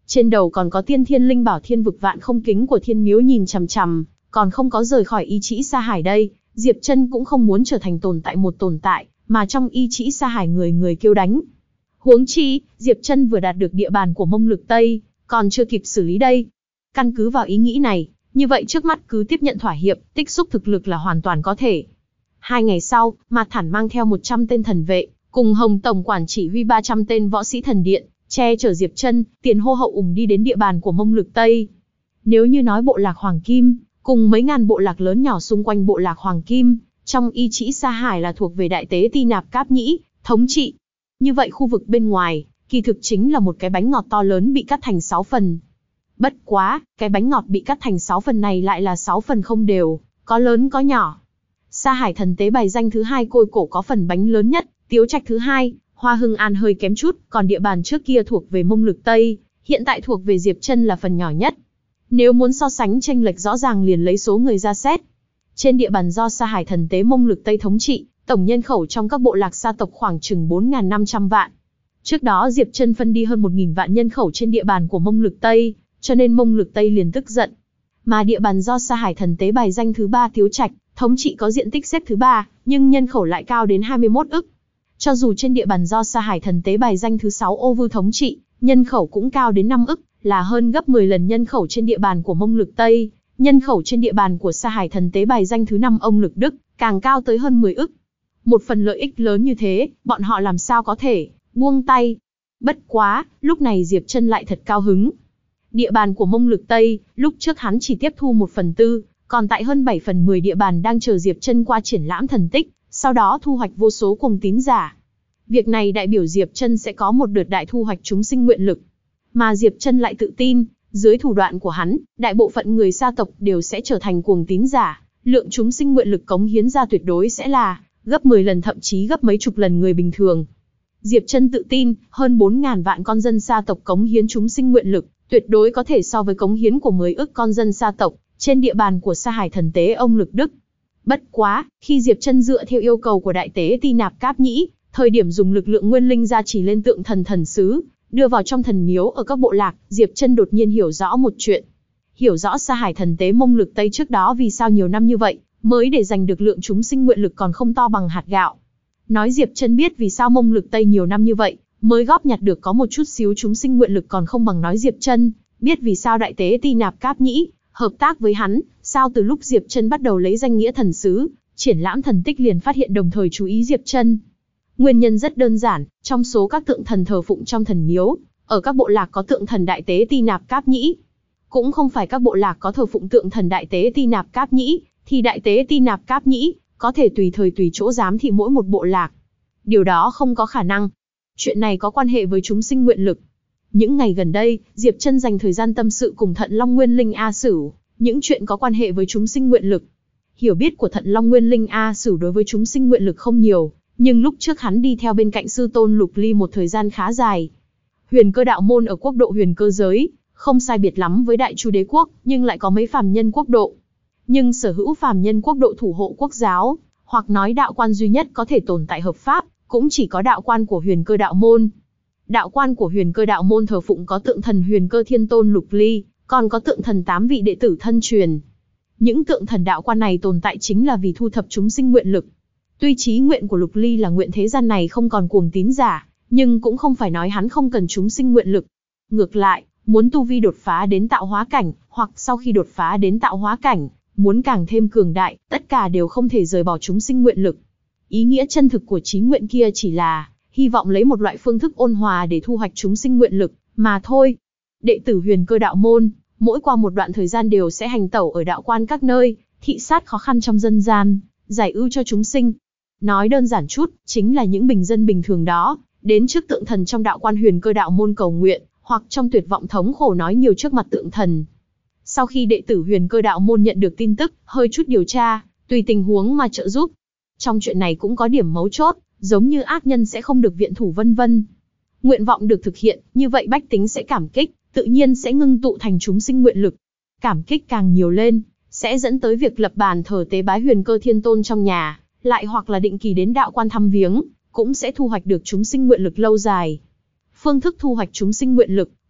Trên đầu còn có tiên thiên linh bảo thiên vực vạn không kính của thiên miếu nhìn chằm chằm, còn không có rời khỏi ý chí Sa Hải đây, Diệp Chân cũng không muốn trở thành một tồn tại, mà trong ý chí Sa Hải người người kêu đánh. Huống chi, Diệp Chân vừa đạt được địa bàn của Mông Lực Tây, còn chưa kịp xử lý đây. Căn cứ vào ý nghĩ này, như vậy trước mắt cứ tiếp nhận thỏa hiệp, tích xúc thực lực là hoàn toàn có thể. 2 ngày sau, Mạt Thản mang theo 100 tên thần vệ, cùng Hồng Tổng quản chỉ huy 300 tên võ sĩ thần điện, che chở Diệp Chân, tiền hô hậu ủng đi đến địa bàn của Mông Lực Tây. Nếu như nói bộ lạc Hoàng Kim, cùng mấy ngàn bộ lạc lớn nhỏ xung quanh bộ lạc Hoàng Kim, trong ý chí Sa Hải là thuộc về Đại Tế Ti Nạp Cáp Nhĩ, thống trị. Như vậy khu vực bên ngoài, kỳ thực chính là một cái bánh ngọt to lớn bị cắt thành 6 phần. Bất quá, cái bánh ngọt bị cắt thành 6 phần này lại là 6 phần không đều, có lớn có nhỏ. Sa Hải thần tế bài danh thứ 2 Côi Cổ có phần bánh lớn nhất, Tiếu Trạch thứ 2, Hoa Hưng An hơi kém chút, còn địa bàn trước kia thuộc về Mông Lực Tây, hiện tại thuộc về Diệp Chân là phần nhỏ nhất. Nếu muốn so sánh chênh lệch rõ ràng liền lấy số người ra xét. Trên địa bàn do Sa Hải thần tế Mông Lực Tây thống trị, tổng nhân khẩu trong các bộ lạc sa tộc khoảng chừng 4.500 vạn. Trước đó Diệp Chân phân đi hơn 1.000 vạn nhân khẩu trên địa bàn của Mông Lực Tây, cho nên Mông Lực Tây liền tức giận. Mà địa bàn do Sa Hải thần tế bài danh thứ 3 Tiếu Trạch thống trị có diện tích xếp thứ 3, nhưng nhân khẩu lại cao đến 21 ức. Cho dù trên địa bàn do Sa Hải thần tế bài danh thứ 6 Ô Vư thống trị, nhân khẩu cũng cao đến 5 ức, là hơn gấp 10 lần nhân khẩu trên địa bàn của Mông Lực Tây. Nhân khẩu trên địa bàn của Sa Hải thần tế bài danh thứ 5 Ông Lực Đức, càng cao tới hơn 10 ức. Một phần lợi ích lớn như thế, bọn họ làm sao có thể buông tay. Bất quá, lúc này Diệp Chân lại thật cao hứng. Địa bàn của Mông Lực Tây, lúc trước hắn chỉ tiếp thu 1/4, còn tại hơn 7/10 địa bàn đang chờ Diệp Chân qua triển lãm thần tích, sau đó thu hoạch vô số cuồng tín giả. Việc này đại biểu Diệp Chân sẽ có một đợt đại thu hoạch chúng sinh nguyện lực. Mà Diệp Chân lại tự tin, dưới thủ đoạn của hắn, đại bộ phận người sa tộc đều sẽ trở thành cuồng tín giả, lượng chúng sinh nguyện lực cống hiến ra tuyệt đối sẽ là gấp 10 lần thậm chí gấp mấy chục lần người bình thường. Diệp Chân tự tin, hơn 4.000 vạn con dân sa tộc cống hiến chúng sinh nguyện lực, tuyệt đối có thể so với cống hiến của 10 ức con dân sa tộc trên địa bàn của Sa Hải thần tế Ông Lực Đức. Bất quá, khi Diệp Chân dựa theo yêu cầu của Đại Tế Ti Nạp Cáp Nhĩ, thời điểm dùng lực lượng nguyên linh gia trì lên tượng thần thần sứ, đưa vào trong thần miếu ở các bộ lạc, Diệp Chân đột nhiên hiểu rõ một chuyện. Hiểu rõ Sa Hải thần tế Mông Lực Tây trước đó vì sao nhiều năm như vậy, mới để giành được lượng chúng sinh nguyện lực còn không to bằng hạt gạo. Nói Diệp Chân biết vì sao Mông Lực Tây nhiều năm như vậy, mới góp nhặt được có một chút xíu chúng sinh nguyện lực còn không bằng nói Diệp Chân biết vì sao Đại Tế Ti Nạp Cáp Nhĩ hợp tác với hắn, sao từ lúc Diệp Chân bắt đầu lấy danh nghĩa thần sứ, triển lãm thần tích liền phát hiện đồng thời chú ý Diệp Chân. Nguyên nhân rất đơn giản, trong số các tượng thần thờ phụng trong thần miếu, ở các bộ lạc có tượng thần Đại Tế Ti Nạp Cáp Nhĩ. Cũng không phải các bộ lạc có thờ phụng tượng thần Đại Tế Ti Nạp Cáp Nhĩ, thì Đại Tế Ti Nạp Cáp Nhĩ có thể tùy thời tùy chỗ giám thị mỗi một bộ lạc. Điều đó không có khả năng. Chuyện này có quan hệ với chúng sinh nguyện lực. Những ngày gần đây, Diệp Chân dành thời gian tâm sự cùng Thận Long Nguyên Linh A Sửu, những chuyện có quan hệ với chúng sinh nguyện lực. Hiểu biết của Thận Long Nguyên Linh A Sửu đối với chúng sinh nguyện lực không nhiều, nhưng lúc trước hắn đi theo bên cạnh sư tôn Lục Ly một thời gian khá dài. Huyền Cơ đạo môn ở quốc độ Huyền Cơ giới, không sai biệt lắm với Đại Chu đế quốc, nhưng lại có mấy phàm nhân quốc độ. Nhưng sở hữu phàm nhân quốc độ thủ hộ quốc giáo, hoặc nói đạo quan duy nhất có thể tồn tại hợp pháp, cũng chỉ có đạo quan của Huyền Cơ đạo môn. Đạo quan của Huyền Cơ đạo môn thờ phụng có tượng thần Huyền Cơ Thiên Tôn Lục Ly, còn có tượng thần 8 vị đệ tử thân truyền. Những tượng thần đạo quan này tồn tại chính là vì thu thập chúng sinh nguyện lực. Tuy chí nguyện của Lục Ly là nguyện thế gian này không còn cuồng tín giả, nhưng cũng không phải nói hắn không cần chúng sinh nguyện lực. Ngược lại, muốn tu vi đột phá đến tạo hóa cảnh, hoặc sau khi đột phá đến tạo hóa cảnh, muốn càng thêm cường đại, tất cả đều không thể rời bỏ chúng sinh nguyện lực. Ý nghĩa chân thực của chí nguyện kia chỉ là hy vọng lấy một loại phương thức ôn hòa để thu hoạch chúng sinh nguyện lực, mà thôi. Đệ tử Huyền Cơ đạo môn, mỗi qua một đoạn thời gian đều sẽ hành tẩu ở đạo quan các nơi, thị sát khó khăn trong dân gian, giải ưu cho chúng sinh. Nói đơn giản chút, chính là những bình dân bình thường đó, đến trước tượng thần trong đạo quan Huyền Cơ đạo môn cầu nguyện, hoặc trong tuyệt vọng thống khổ nói nhiều trước mặt tượng thần. Sau khi đệ tử Huyền Cơ đạo môn nhận được tin tức, hơi chút điều tra, tùy tình huống mà trợ giúp. Trong chuyện này cũng có điểm mấu chốt, giống như ác nhân sẽ không được viện thủ vân vân. Nguyện vọng được thực hiện, như vậy bách tính sẽ cảm kích, tự nhiên sẽ ngưng tụ thành chúng sinh nguyện lực. Cảm kích càng nhiều lên, sẽ dẫn tới việc lập bàn thờ tế bái Huyền Cơ Thiên Tôn trong nhà, lại hoặc là định kỳ đến đạo quan thăm viếng, cũng sẽ thu hoạch được chúng sinh nguyện lực lâu dài. Phương thức thu hoạch chúng sinh nguyện lực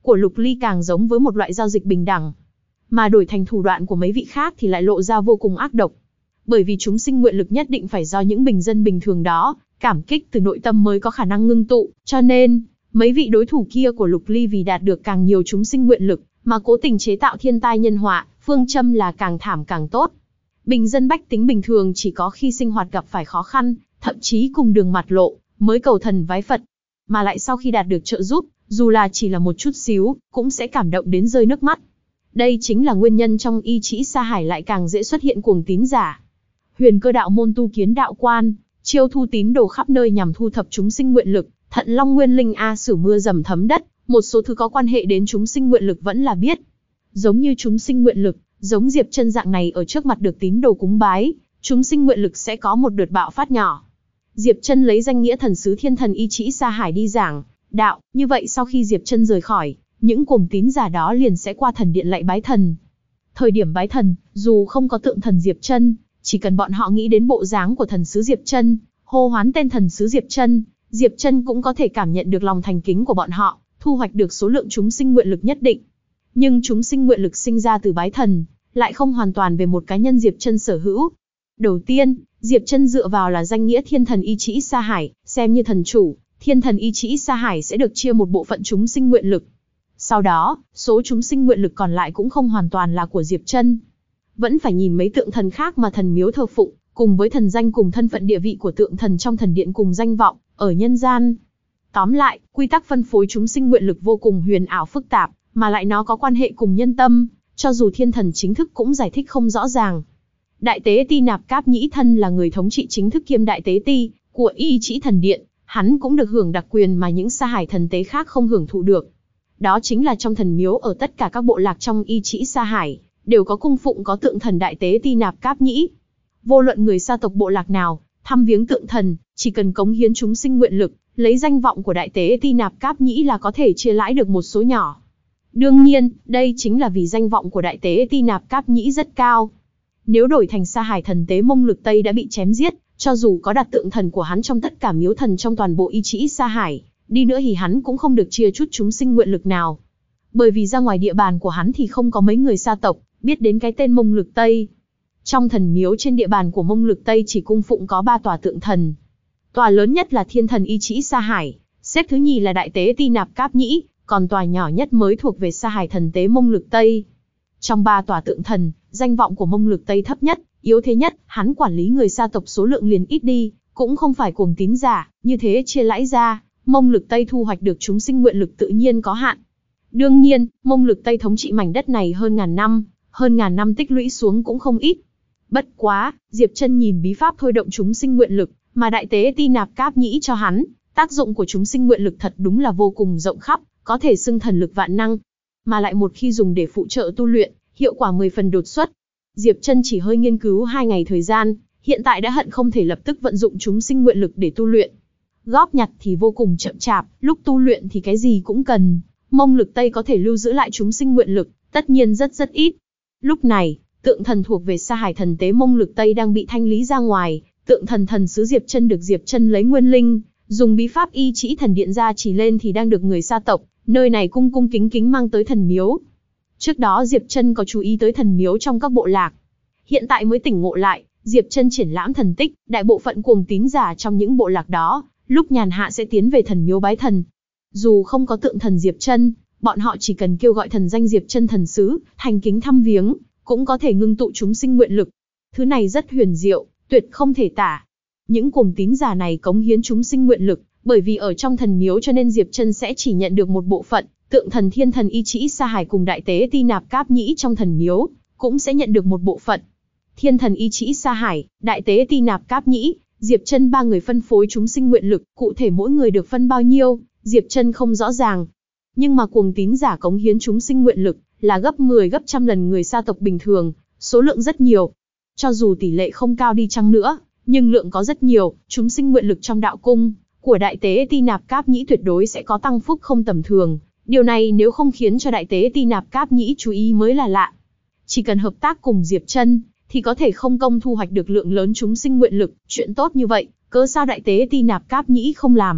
của Lục Ly càng giống với một loại giao dịch bình đẳng. Mà đổi thành thủ đoạn của mấy vị khác thì lại lộ ra vô cùng ác độc. Bởi vì chúng sinh nguyện lực nhất định phải do những bình dân bình thường đó, cảm kích từ nội tâm mới có khả năng ngưng tụ, cho nên, mấy vị đối thủ kia của Lục Ly vì đạt được càng nhiều chúng sinh nguyện lực, mà cố tình chế tạo thiên tai nhân họa, phương châm là càng thảm càng tốt. Bình dân bách tính bình thường chỉ có khi sinh hoạt gặp phải khó khăn, thậm chí cùng đường mặt lộ, mới cầu thần vái Phật. Mà lại sau khi đạt được trợ giúp, dù là chỉ là một chút xíu, cũng sẽ cảm động đến rơi nước mắt. Đây chính là nguyên nhân trong Y Trĩ Sa Hải lại càng dễ xuất hiện cuồng tín giả. Huyền Cơ đạo môn tu kiến đạo quan, chiêu thu tín đồ khắp nơi nhằm thu thập chúng sinh nguyện lực, Thận Long Nguyên Linh A Sử mưa dầm thấm đất, một số thứ có quan hệ đến chúng sinh nguyện lực vẫn là biết. Giống như chúng sinh nguyện lực, giống Diệp Chân dạng này ở trước mặt được tín đồ cúng bái, chúng sinh nguyện lực sẽ có một đợt bạo phát nhỏ. Diệp Chân lấy danh nghĩa thần sứ thiên thần Y Trĩ Sa Hải đi giảng đạo, như vậy sau khi Diệp Chân rời khỏi, những cuồng tín giả đó liền sẽ qua thần điện lạy bái thần. Thời điểm bái thần, dù không có tượng thần Diệp Chân, chỉ cần bọn họ nghĩ đến bộ dáng của thần sứ Diệp Chân, hô hoán tên thần sứ Diệp Chân cũng có thể cảm nhận được lòng thành kính của bọn họ, thu hoạch được số lượng chúng sinh nguyện lực nhất định. Nhưng chúng sinh nguyện lực sinh ra từ bái thần, lại không hoàn toàn về một cá nhân Diệp Chân sở hữu. Đầu tiên, Diệp Chân dựa vào là danh nghĩa thiên thần Y Trĩ Sa Hải, xem như thần chủ, thiên thần Y Trĩ Sa Hải sẽ được chia một bộ phận chúng sinh nguyện lực. Sau đó, số chúng sinh nguyện lực còn lại cũng không hoàn toàn là của Diệp Chân. Vẫn phải nhìn mấy tượng thần khác mà thần miếu thờ phụng, cùng với thần danh cùng thân phận địa vị của tượng thần trong thần điện cùng danh vọng, ở nhân gian. Tóm lại, quy tắc phân phối chúng sinh nguyện lực vô cùng huyền ảo phức tạp, mà lại nó có quan hệ cùng nhân tâm, cho dù thiên thần chính thức cũng giải thích không rõ ràng. Đại tế ti Nạp Cáp Nhĩ thân là người thống trị chính thức kiêm đại tế ti của Y Trĩ thần điện, hắn cũng được hưởng đặc quyền mà những Sa Hải thần tế khác không hưởng thụ được. Đó chính là trong thần miếu ở tất cả các bộ lạc trong Y Trĩ Sa Hải, đều có cung phụng có tượng thần đại tế ti Nạp Cáp Nhĩ. Vô luận người sa tộc bộ lạc nào, thăm viếng tượng thần, chỉ cần cống hiến chúng sinh nguyện lực, lấy danh vọng của đại tế ti Nạp Cáp Nhĩ là có thể chia lãi được một số nhỏ. Đương nhiên, đây chính là vì danh vọng của đại tế ti Nạp Cáp Nhĩ rất cao. Nếu đổi thành Sa Hải thần tế Mông Lực Tây đã bị chém giết, cho dù có đặt tượng thần của hắn trong tất cả miếu thần trong toàn bộ Y Trĩ Sa Hải, đi nữa thì hắn cũng không được chia chút chúng sinh nguyện lực nào. Bởi vì ra ngoài địa bàn của hắn thì không có mấy người sa tộc biết đến cái tên Mông Lực Tây. Trong thần miếu trên địa bàn của Mông Lực Tây chỉ cung phụng có 3 tòa tượng thần. Tòa lớn nhất là thiên thần Y Trĩ Sa Hải, xếp thứ nhì là đại tế ti Nạp Cáp Nhĩ, còn tòa nhỏ nhất mới thuộc về Sa Hải thần tế Mông Lực Tây. Trong 3 tòa tượng thần, danh vọng của Mông Lực Tây thấp nhất, yếu thế nhất, hắn quản lý người sa tộc số lượng liền ít đi, cũng không phải cuồng tín giả, như thế chia lãi ra, Mông Lực Tây thu hoạch được chúng sinh nguyện lực tự nhiên có hạn. Đương nhiên, Mông Lực Tây thống trị mảnh đất này hơn ngàn năm tích lũy xuống cũng không ít. Bất quá, Diệp Chân nhìn bí pháp thôi động chúng sinh nguyện lực, mà đại tế ti Nạp Cáp Nhĩ cho hắn, tác dụng của chúng sinh nguyện lực thật đúng là vô cùng rộng khắp, có thể xưng thần lực vạn năng. Mà lại một khi dùng để phụ trợ tu luyện, hiệu quả 10 phần đột xuất. Diệp Chân chỉ hơi nghiên cứu 2 ngày thời gian, hiện tại đã hận không thể lập tức vận dụng chúng sinh nguyện lực để tu luyện. Góp nhặt thì vô cùng chậm chạp, lúc tu luyện thì cái gì cũng cần. Mông Lực Tây có thể lưu giữ lại chúng sinh nguyện lực, tất nhiên rất ít. Lúc này, tượng thần thuộc về Sa Hải thần tế Mông Lực Tây đang bị thanh lý ra ngoài, tượng thần thần sứ Diệp Chân được Diệp Chân lấy nguyên linh, dùng bí pháp Y Trĩ thần điện ra chỉ lên thì đang được người sa tộc nơi này cung cung kính kính mang tới thần miếu. Trước đó Diệp Chân có chú ý tới thần miếu trong các bộ lạc. Hiện tại mới tỉnh ngộ lại, Diệp Chân triển lãm thần tích, đại bộ phận cuồng tín giả trong những bộ lạc đó, lúc nhàn hạ sẽ tiến về thần miếu bái thần. Dù không có tượng thần Diệp Chân, bọn họ chỉ cần kêu gọi thần danh Diệp Chân thần sứ, thành kính thăm viếng, cũng có thể ngưng tụ chúng sinh nguyện lực. Thứ này rất huyền diệu, tuyệt không thể tả. Những cuồng tín giả này cống hiến chúng sinh nguyện lực, bởi vì ở trong thần miếu cho nên Diệp Chân sẽ chỉ nhận được một bộ phận, tượng thần thiên thần Y Trĩ Sa Hải cùng đại tế ti Nạp Cáp Nhĩ trong thần miếu, cũng sẽ nhận được một bộ phận. Thiên thần Y Trĩ Sa Hải, đại tế ti Nạp Cáp Nhĩ, Diệp Chân 3 người phân phối chúng sinh nguyện lực, cụ thể mỗi người được phân bao nhiêu, Diệp Chân không rõ ràng. Nhưng mà cuồng tín giả cống hiến chúng sinh nguyện lực là gấp 10 gấp trăm lần người sa tộc bình thường, số lượng rất nhiều. Cho dù tỷ lệ không cao đi chăng nữa, nhưng lượng có rất nhiều, chúng sinh nguyện lực trong đạo cung của đại tế ti Nạp Cáp Nhĩ tuyệt đối sẽ có tăng phúc không tầm thường. Điều này nếu không khiến cho đại tế ti Nạp Cáp Nhĩ chú ý mới là lạ. Chỉ cần hợp tác cùng Diệp Chân, thì có thể không công thu hoạch được lượng lớn chúng sinh nguyện lực, chuyện tốt như vậy, cớ sao đại tế ti Nạp Cáp Nhĩ không làm?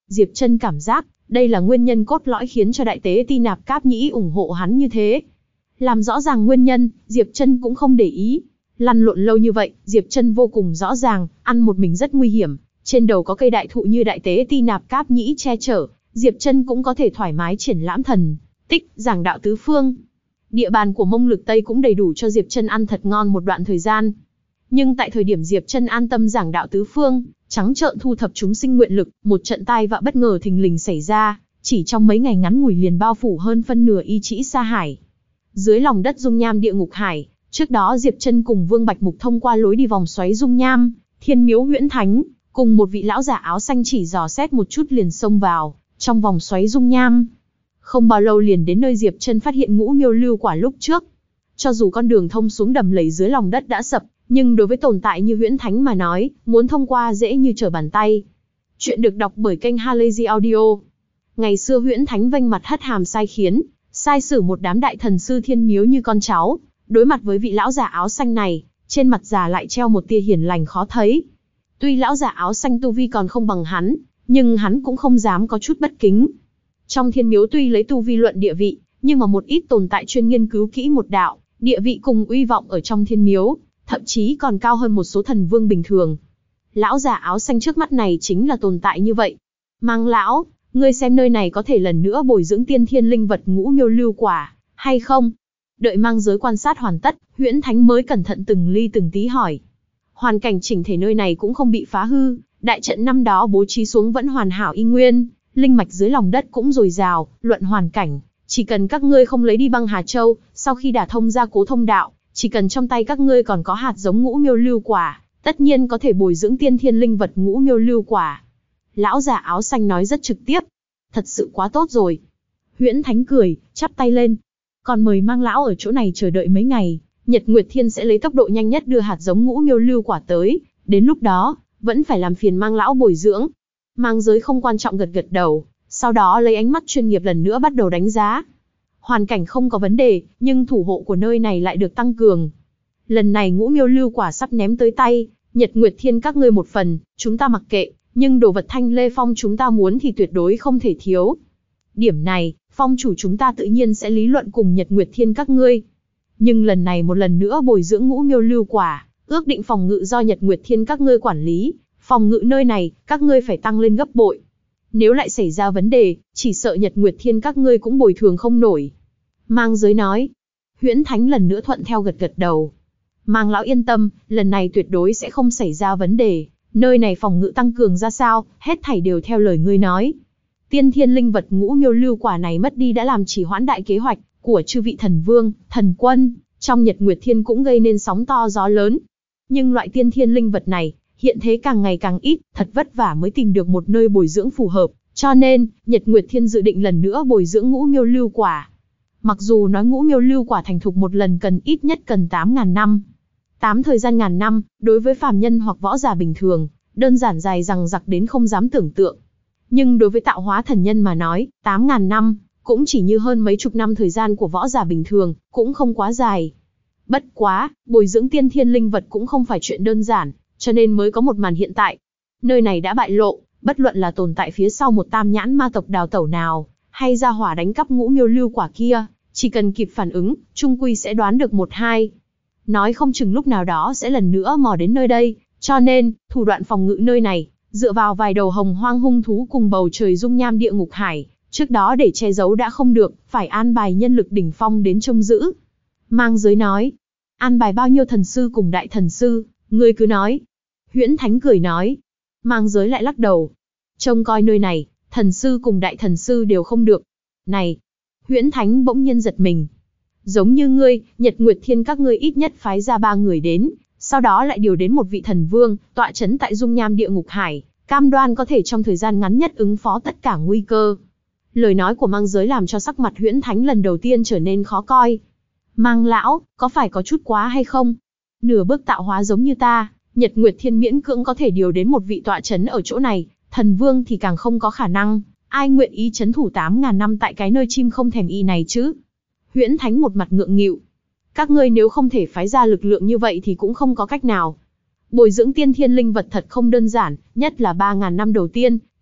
Diệp Trân cảm giác, đây là nguyên nhân cốt lõi khiến cho đại tế Ti Nạp Cáp Nhĩ ủng hộ hắn như thế. Làm rõ ràng nguyên nhân, Diệp Trân cũng không để ý. Lăn lộn lâu như vậy, Diệp Trân vô cùng rõ ràng, ăn một mình rất nguy hiểm. Trên đầu có cây đại thụ như đại tế Ti Nạp Cáp Nhĩ che chở, Diệp Trân cũng có thể thoải mái triển lãm thần tích, giảng đạo tứ phương. Địa bàn của Mông Lực Tây cũng đầy đủ cho Diệp Trân ăn thật ngon một đoạn thời gian. Nhưng tại thời điểm Diệp Trân an tâm giảng đạo tứ phương, trắng trợn thu thập chúng sinh nguyện lực, một trận tai vạ bất ngờ thình lình xảy ra, chỉ trong mấy ngày ngắn ngủi liền bao phủ hơn phân nửa Y Trĩ Sa Hải. Dưới lòng đất dung nham địa ngục hải, trước đó Diệp Trân cùng Vương Bạch Mục thông qua lối đi vòng xoáy dung nham, Thiên Miếu Huyễn Thánh, cùng một vị lão giả áo xanh chỉ dò xét một chút liền xông vào trong vòng xoáy dung nham. Không bao lâu liền đến nơi Diệp Trân phát hiện Ngũ Miêu Lưu Quả lúc trước. Cho dù con đường thông xuống đầm lầy dưới lòng đất đã sập, nhưng đối với tồn tại như Huyễn Thánh mà nói, muốn thông qua dễ như trở bàn tay. Chuyện được đọc bởi kênh Halazy Audio. Ngày xưa Huyễn Thánh vênh mặt hất hàm sai khiến, sai sử một đám đại thần sư Thiên Miếu như con cháu. Đối mặt với vị lão giả áo xanh này, trên mặt già lại treo một tia hiền lành khó thấy. Tuy lão giả áo xanh tu vi còn không bằng hắn, nhưng hắn cũng không dám có chút bất kính. Trong Thiên Miếu tuy lấy tu vi luận địa vị, nhưng mà một ít tồn tại chuyên nghiên cứu kỹ một đạo, địa vị cùng uy vọng ở trong Thiên Miếu, thậm chí còn cao hơn một số thần vương bình thường. Lão giả áo xanh trước mắt này chính là tồn tại như vậy. Mang lão, ngươi xem nơi này có thể lần nữa bồi dưỡng tiên thiên linh vật Ngũ Miêu Lưu Quả, hay không? Đợi Mang Giới quan sát hoàn tất, Huyễn Thánh mới cẩn thận từng ly từng tí hỏi. Hoàn cảnh chỉnh thể nơi này cũng không bị phá hư, đại trận năm đó bố trí xuống vẫn hoàn hảo y nguyên, linh mạch dưới lòng đất cũng dồi dào, luận hoàn cảnh, chỉ cần các ngươi không lấy đi Băng Hà Châu, sau khi đả thông gia cố thông đạo, chỉ cần trong tay các ngươi còn có hạt giống Ngũ Miêu Lưu Quả, tất nhiên có thể bồi dưỡng tiên thiên linh vật Ngũ Miêu Lưu Quả. Lão già áo xanh nói rất trực tiếp. Thật sự quá tốt rồi. Huyễn Thánh cười, chắp tay lên. Còn mời Mang lão ở chỗ này chờ đợi mấy ngày, Nhật Nguyệt Thiên sẽ lấy tốc độ nhanh nhất đưa hạt giống Ngũ Miêu Lưu Quả tới, đến lúc đó, vẫn phải làm phiền Mang lão bồi dưỡng. Mang Giới không quan trọng gật gật đầu, sau đó lấy ánh mắt chuyên nghiệp lần nữa bắt đầu đánh giá. Hoàn cảnh không có vấn đề, nhưng thủ hộ của nơi này lại được tăng cường. Lần này Ngũ Miêu Lưu Quả sắp ném tới tay, Nhật Nguyệt Thiên các ngươi một phần, chúng ta mặc kệ, nhưng đồ vật Thanh Lê Phong chúng ta muốn thì tuyệt đối không thể thiếu. Điểm này, phong chủ chúng ta tự nhiên sẽ lý luận cùng Nhật Nguyệt Thiên các ngươi. Nhưng lần này một lần nữa bồi dưỡng Ngũ Miêu Lưu Quả, ước định phòng ngự do Nhật Nguyệt Thiên các ngươi quản lý, phòng ngự nơi này, các ngươi phải tăng lên gấp bội. Nếu lại xảy ra vấn đề, chỉ sợ Nhật Nguyệt Thiên các ngươi cũng bồi thường không nổi. Mang Giới nói. Huyễn Thánh lần nữa thuận theo gật gật đầu. Mang lão yên tâm, lần này tuyệt đối sẽ không xảy ra vấn đề. Nơi này phòng ngự tăng cường ra sao, hết thảy đều theo lời ngươi nói. Tiên thiên linh vật Ngũ Miêu Lưu Quả này mất đi đã làm trì hoãn đại kế hoạch của chư vị thần vương, thần quân, trong Nhật Nguyệt Thiên cũng gây nên sóng to gió lớn. Nhưng loại tiên thiên linh vật này, hiện thế càng ngày càng ít, thật vất vả mới tìm được một nơi bồi dưỡng phù hợp, cho nên, Nhật Nguyệt Thiên dự định lần nữa bồi dưỡng Ngũ Miêu Lưu Quả. Mặc dù nói Ngũ Miêu Lưu Quả thành thục một lần cần ít nhất cần 8.000 năm. 8 thời gian ngàn năm, đối với phàm nhân hoặc võ giả bình thường, đơn giản dài dằng dặc đến không dám tưởng tượng. Nhưng đối với tạo hóa thần nhân mà nói, 8.000 năm, cũng chỉ như hơn mấy chục năm thời gian của võ giả bình thường, cũng không quá dài. Bất quá, bồi dưỡng tiên thiên linh vật cũng không phải chuyện đơn giản, cho nên mới có một màn hiện tại. Nơi này đã bại lộ, bất luận là tồn tại phía sau một tam nhãn ma tộc đào tẩu nào, hay ra hỏa đánh cắp Ngũ Miêu Lưu Quả kia, chỉ cần kịp phản ứng, chung quy sẽ đoán được một hai. Nói không chừng lúc nào đó sẽ lần nữa mò đến nơi đây, cho nên, thủ đoạn phòng ngự nơi này, dựa vào vài đầu hồng hoang hung thú cùng bầu trời dung nham địa ngục hải, trước đó để che giấu đã không được, phải an bài nhân lực đỉnh phong đến trông giữ. Mang Giới nói, an bài bao nhiêu thần sư cùng đại thần sư, ngươi cứ nói. Huyễn Thánh cười nói, Mang Giới lại lắc đầu. Trông coi nơi này, thần sư cùng đại thần sư đều không được. Này, Huyễn Thánh bỗng nhiên giật mình. Giống như ngươi, Nhật Nguyệt Thiên các ngươi ít nhất phái ra 3 người đến, sau đó lại điều đến một vị thần vương, tọa chấn tại dung nham địa ngục hải, cam đoan có thể trong thời gian ngắn nhất ứng phó tất cả nguy cơ. Lời nói của Mang Giới làm cho sắc mặt Huyễn Thánh lần đầu tiên trở nên khó coi. Mang lão, có phải có chút quá hay không? Nửa bước tạo hóa giống như ta, Nhật Nguyệt Thiên miễn cưỡng có thể điều đến một vị tọa chấn ở chỗ này, thần vương thì càng không có khả năng. Ai nguyện ý chấn thủ 8.000 năm tại cái nơi chim không thèm y này chứ? Huyễn Thánh một mặt ngượng nghịu. Các ngươi nếu không thể phái ra lực lượng như vậy thì cũng không có cách nào. Bồi dưỡng tiên thiên linh vật thật không đơn giản, nhất là 3.000 năm đầu tiên,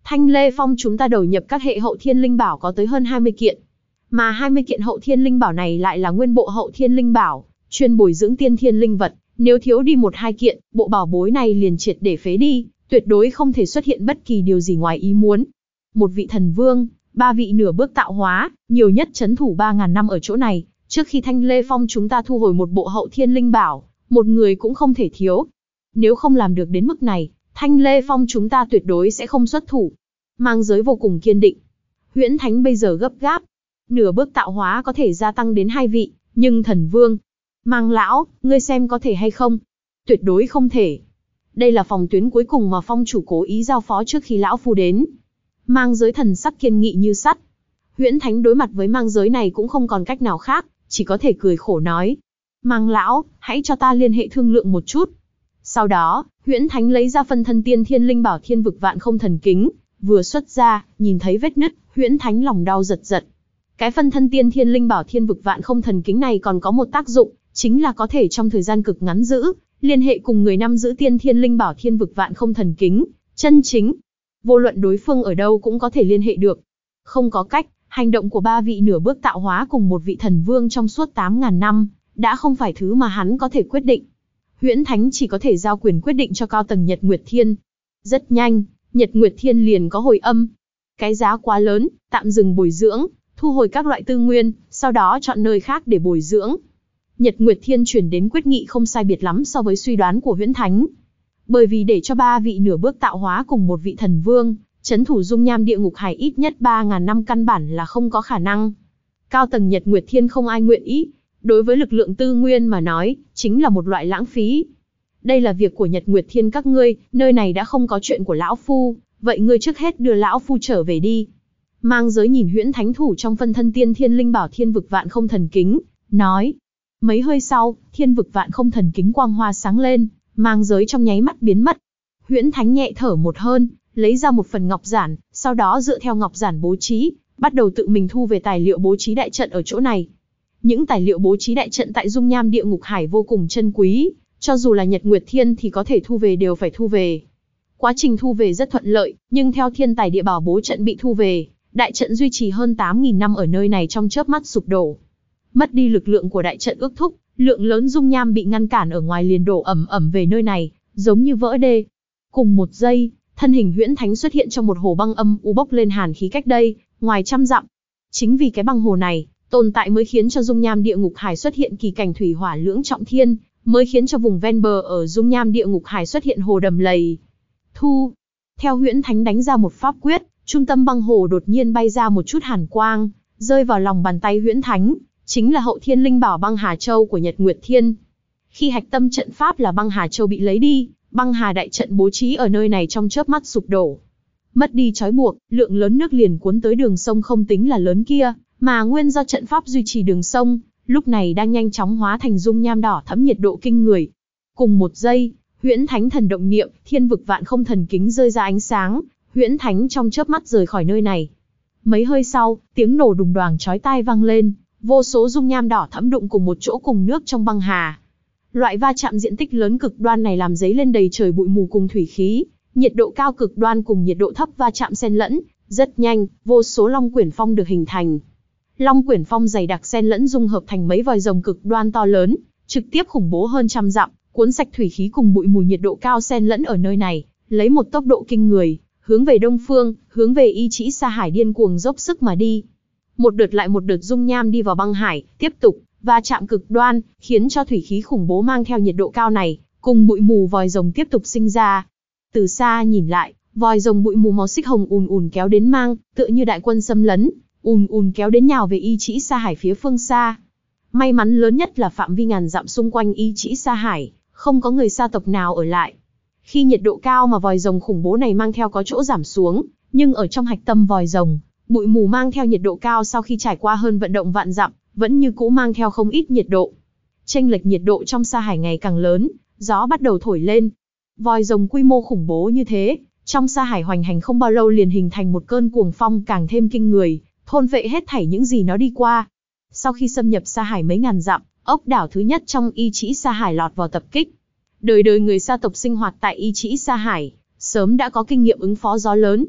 Thanh Lê Phong chúng ta đầu nhập các hệ hậu thiên linh bảo có tới hơn 20 kiện. Mà 20 kiện hậu thiên linh bảo này lại là nguyên bộ hậu thiên linh bảo, chuyên bồi dưỡng tiên thiên linh vật. Nếu thiếu đi một hai kiện, bộ bảo bối này liền triệt để phế đi, tuyệt đối không thể xuất hiện bất kỳ điều gì ngoài ý muốn. Một vị thần vương, 3 vị nửa bước tạo hóa, nhiều nhất trấn thủ 3.000 năm ở chỗ này, trước khi Thanh Lê Phong chúng ta thu hồi một bộ hậu thiên linh bảo, một người cũng không thể thiếu. Nếu không làm được đến mức này, Thanh Lê Phong chúng ta tuyệt đối sẽ không xuất thủ. Mang giới vô cùng kiên định. Huyễn Thánh bây giờ gấp gáp. Nửa bước tạo hóa có thể gia tăng đến 2 vị, nhưng thần vương. Mang lão, ngươi xem có thể hay không? Tuyệt đối không thể. Đây là phòng tuyến cuối cùng mà Phong chủ cố ý giao phó trước khi lão phu đến. Mang giới thần sắc kiên nghị như sắt. Huyễn Thánh đối mặt với mang giới này cũng không còn cách nào khác, chỉ có thể cười khổ nói. Mang lão, hãy cho ta liên hệ thương lượng một chút. Sau đó, Huyễn Thánh lấy ra phân thân tiên thiên linh bảo Thiên Vực Vạn Không Thần Kính, vừa xuất ra, nhìn thấy vết nứt, Huyễn Thánh lòng đau giật giật. Cái phân thân tiên thiên linh bảo Thiên Vực Vạn Không Thần Kính này còn có một tác dụng, chính là có thể trong thời gian cực ngắn liên hệ cùng người nắm giữ tiên thiên linh bảo Thiên Vực Vạn Không Thần Kính, chân chính. Vô luận đối phương ở đâu cũng có thể liên hệ được. Không có cách, hành động của 3 vị nửa bước tạo hóa cùng một vị thần vương trong suốt 8.000 năm, đã không phải thứ mà hắn có thể quyết định. Huyễn Thánh chỉ có thể giao quyền quyết định cho cao tầng Nhật Nguyệt Thiên. Rất nhanh, Nhật Nguyệt Thiên liền có hồi âm. Cái giá quá lớn, tạm dừng bồi dưỡng, thu hồi các loại tư nguyên, sau đó chọn nơi khác để bồi dưỡng. Nhật Nguyệt Thiên chuyển đến quyết nghị không sai biệt lắm so với suy đoán của Huyễn Thánh. Bởi vì để cho 3 vị nửa bước tạo hóa cùng một vị thần vương, trấn thủ dung nham địa ngục hải ít nhất 3.000 năm căn bản là không có khả năng. Cao tầng Nhật Nguyệt Thiên không ai nguyện ý. Đối với lực lượng tư nguyên mà nói, chính là một loại lãng phí. Đây là việc của Nhật Nguyệt Thiên các ngươi, nơi này đã không có chuyện của lão phu, vậy ngươi trước hết đưa lão phu trở về đi. Mang giới nhìn Huyễn Thánh thủ trong phân thân tiên thiên linh bảo Thiên Vực Vạn Không Thần Kính, nói. Mấy hơi sau, Thiên Vực Vạn Không Thần Kính quang hoa sáng lên, mang giới trong nháy mắt biến mất. Huyễn Thánh nhẹ thở một hơi, lấy ra một phần ngọc giản, sau đó dựa theo ngọc giản bố trí, bắt đầu tự mình thu về tài liệu bố trí đại trận ở chỗ này. Những tài liệu bố trí đại trận tại dung nham địa ngục hải vô cùng chân quý, cho dù là Nhật Nguyệt Thiên thì có thể thu về đều phải thu về. Quá trình thu về rất thuận lợi, nhưng theo thiên tài địa bảo bố trận bị thu về, đại trận duy trì hơn 8.000 năm ở nơi này trong chớp mắt sụp đổ. Mất đi lực lượng của đại trận ước thúc, lượng lớn dung nham bị ngăn cản ở ngoài liền đổ ẩm ẩm về nơi này, giống như vỡ đê. Cùng một giây, thân hình Huyễn Thánh xuất hiện trong một hồ băng âm u bốc lên hàn khí cách đây, ngoài trăm dặm. Chính vì cái băng hồ này, tồn tại mới khiến cho dung nham địa ngục hải xuất hiện kỳ cảnh thủy hỏa lưỡng trọng thiên, mới khiến cho vùng ven bờ ở dung nham địa ngục hải xuất hiện hồ đầm lầy. Thu. Theo Huyễn Thánh đánh ra một pháp quyết, trung tâm băng hồ đột nhiên bay ra một chút hàn quang, rơi vào lòng bàn tay Huyễn Thánh, chính là hậu thiên linh bảo băng Hà Châu của Nhật Nguyệt Thiên. Khi hạch tâm trận pháp là băng Hà Châu bị lấy đi, băng Hà đại trận bố trí ở nơi này trong chớp mắt sụp đổ. Mất đi trói buộc, lượng lớn nước liền cuốn tới đường sông không tính là lớn kia, mà nguyên do trận pháp duy trì đường sông, lúc này đang nhanh chóng hóa thành dung nham đỏ thẫm nhiệt độ kinh người. Cùng một giây, Huyễn Thánh thần động niệm, Thiên Vực Vạn Không Thần Kính rơi ra ánh sáng, Huyễn Thánh trong chớp mắt rời khỏi nơi này. Mấy hơi sau, tiếng nổ đùng đoàng chói tai vang lên, vô số dung nham đỏ thẫm đụng cùng một chỗ cùng nước trong băng hà. Loại va chạm diện tích lớn cực đoan này làm dấy lên đầy trời bụi mù cùng thủy khí, nhiệt độ cao cực đoan cùng nhiệt độ thấp va chạm xen lẫn, rất nhanh, vô số long quyển phong được hình thành. Long quyển phong dày đặc xen lẫn dung hợp thành mấy vòi rồng cực đoan to lớn, trực tiếp khủng bố hơn trăm dặm, cuốn sạch thủy khí cùng bụi mù nhiệt độ cao xen lẫn ở nơi này, lấy một tốc độ kinh người, hướng về đông phương, hướng về Y Trĩ Sa Hải điên cuồng dốc sức mà đi. Một đợt lại một đợt dung nham đi vào băng hải, tiếp tục va chạm cực đoan, khiến cho thủy khí khủng bố mang theo nhiệt độ cao này, cùng bụi mù vòi rồng tiếp tục sinh ra. Từ xa nhìn lại, vòi rồng bụi mù màu xích hồng ùn ùn kéo đến mang, tựa như đại quân xâm lấn, ùn ùn kéo đến nhào về Y Trĩ Sa Hải phía phương xa. May mắn lớn nhất là phạm vi ngàn dặm xung quanh Y Trĩ Sa Hải, không có người sa tộc nào ở lại. Khi nhiệt độ cao mà vòi rồng khủng bố này mang theo có chỗ giảm xuống, nhưng ở trong hạch tâm vòi rồng, bụi mù mang theo nhiệt độ cao sau khi trải qua hơn vận động vạn dặm, vẫn như cũ mang theo không ít nhiệt độ. Chênh lệch nhiệt độ trong Sa Hải ngày càng lớn, gió bắt đầu thổi lên. Vòi rồng quy mô khủng bố như thế, trong Sa Hải hoành hành không bao lâu liền hình thành một cơn cuồng phong càng thêm kinh người, thôn vệ hết thảy những gì nó đi qua. Sau khi xâm nhập Sa Hải mấy ngàn dặm, ốc đảo thứ nhất trong Y Trĩ Sa Hải lọt vào tập kích. Đời đời người sa tộc sinh hoạt tại Y Trĩ Sa Hải, sớm đã có kinh nghiệm ứng phó gió lớn.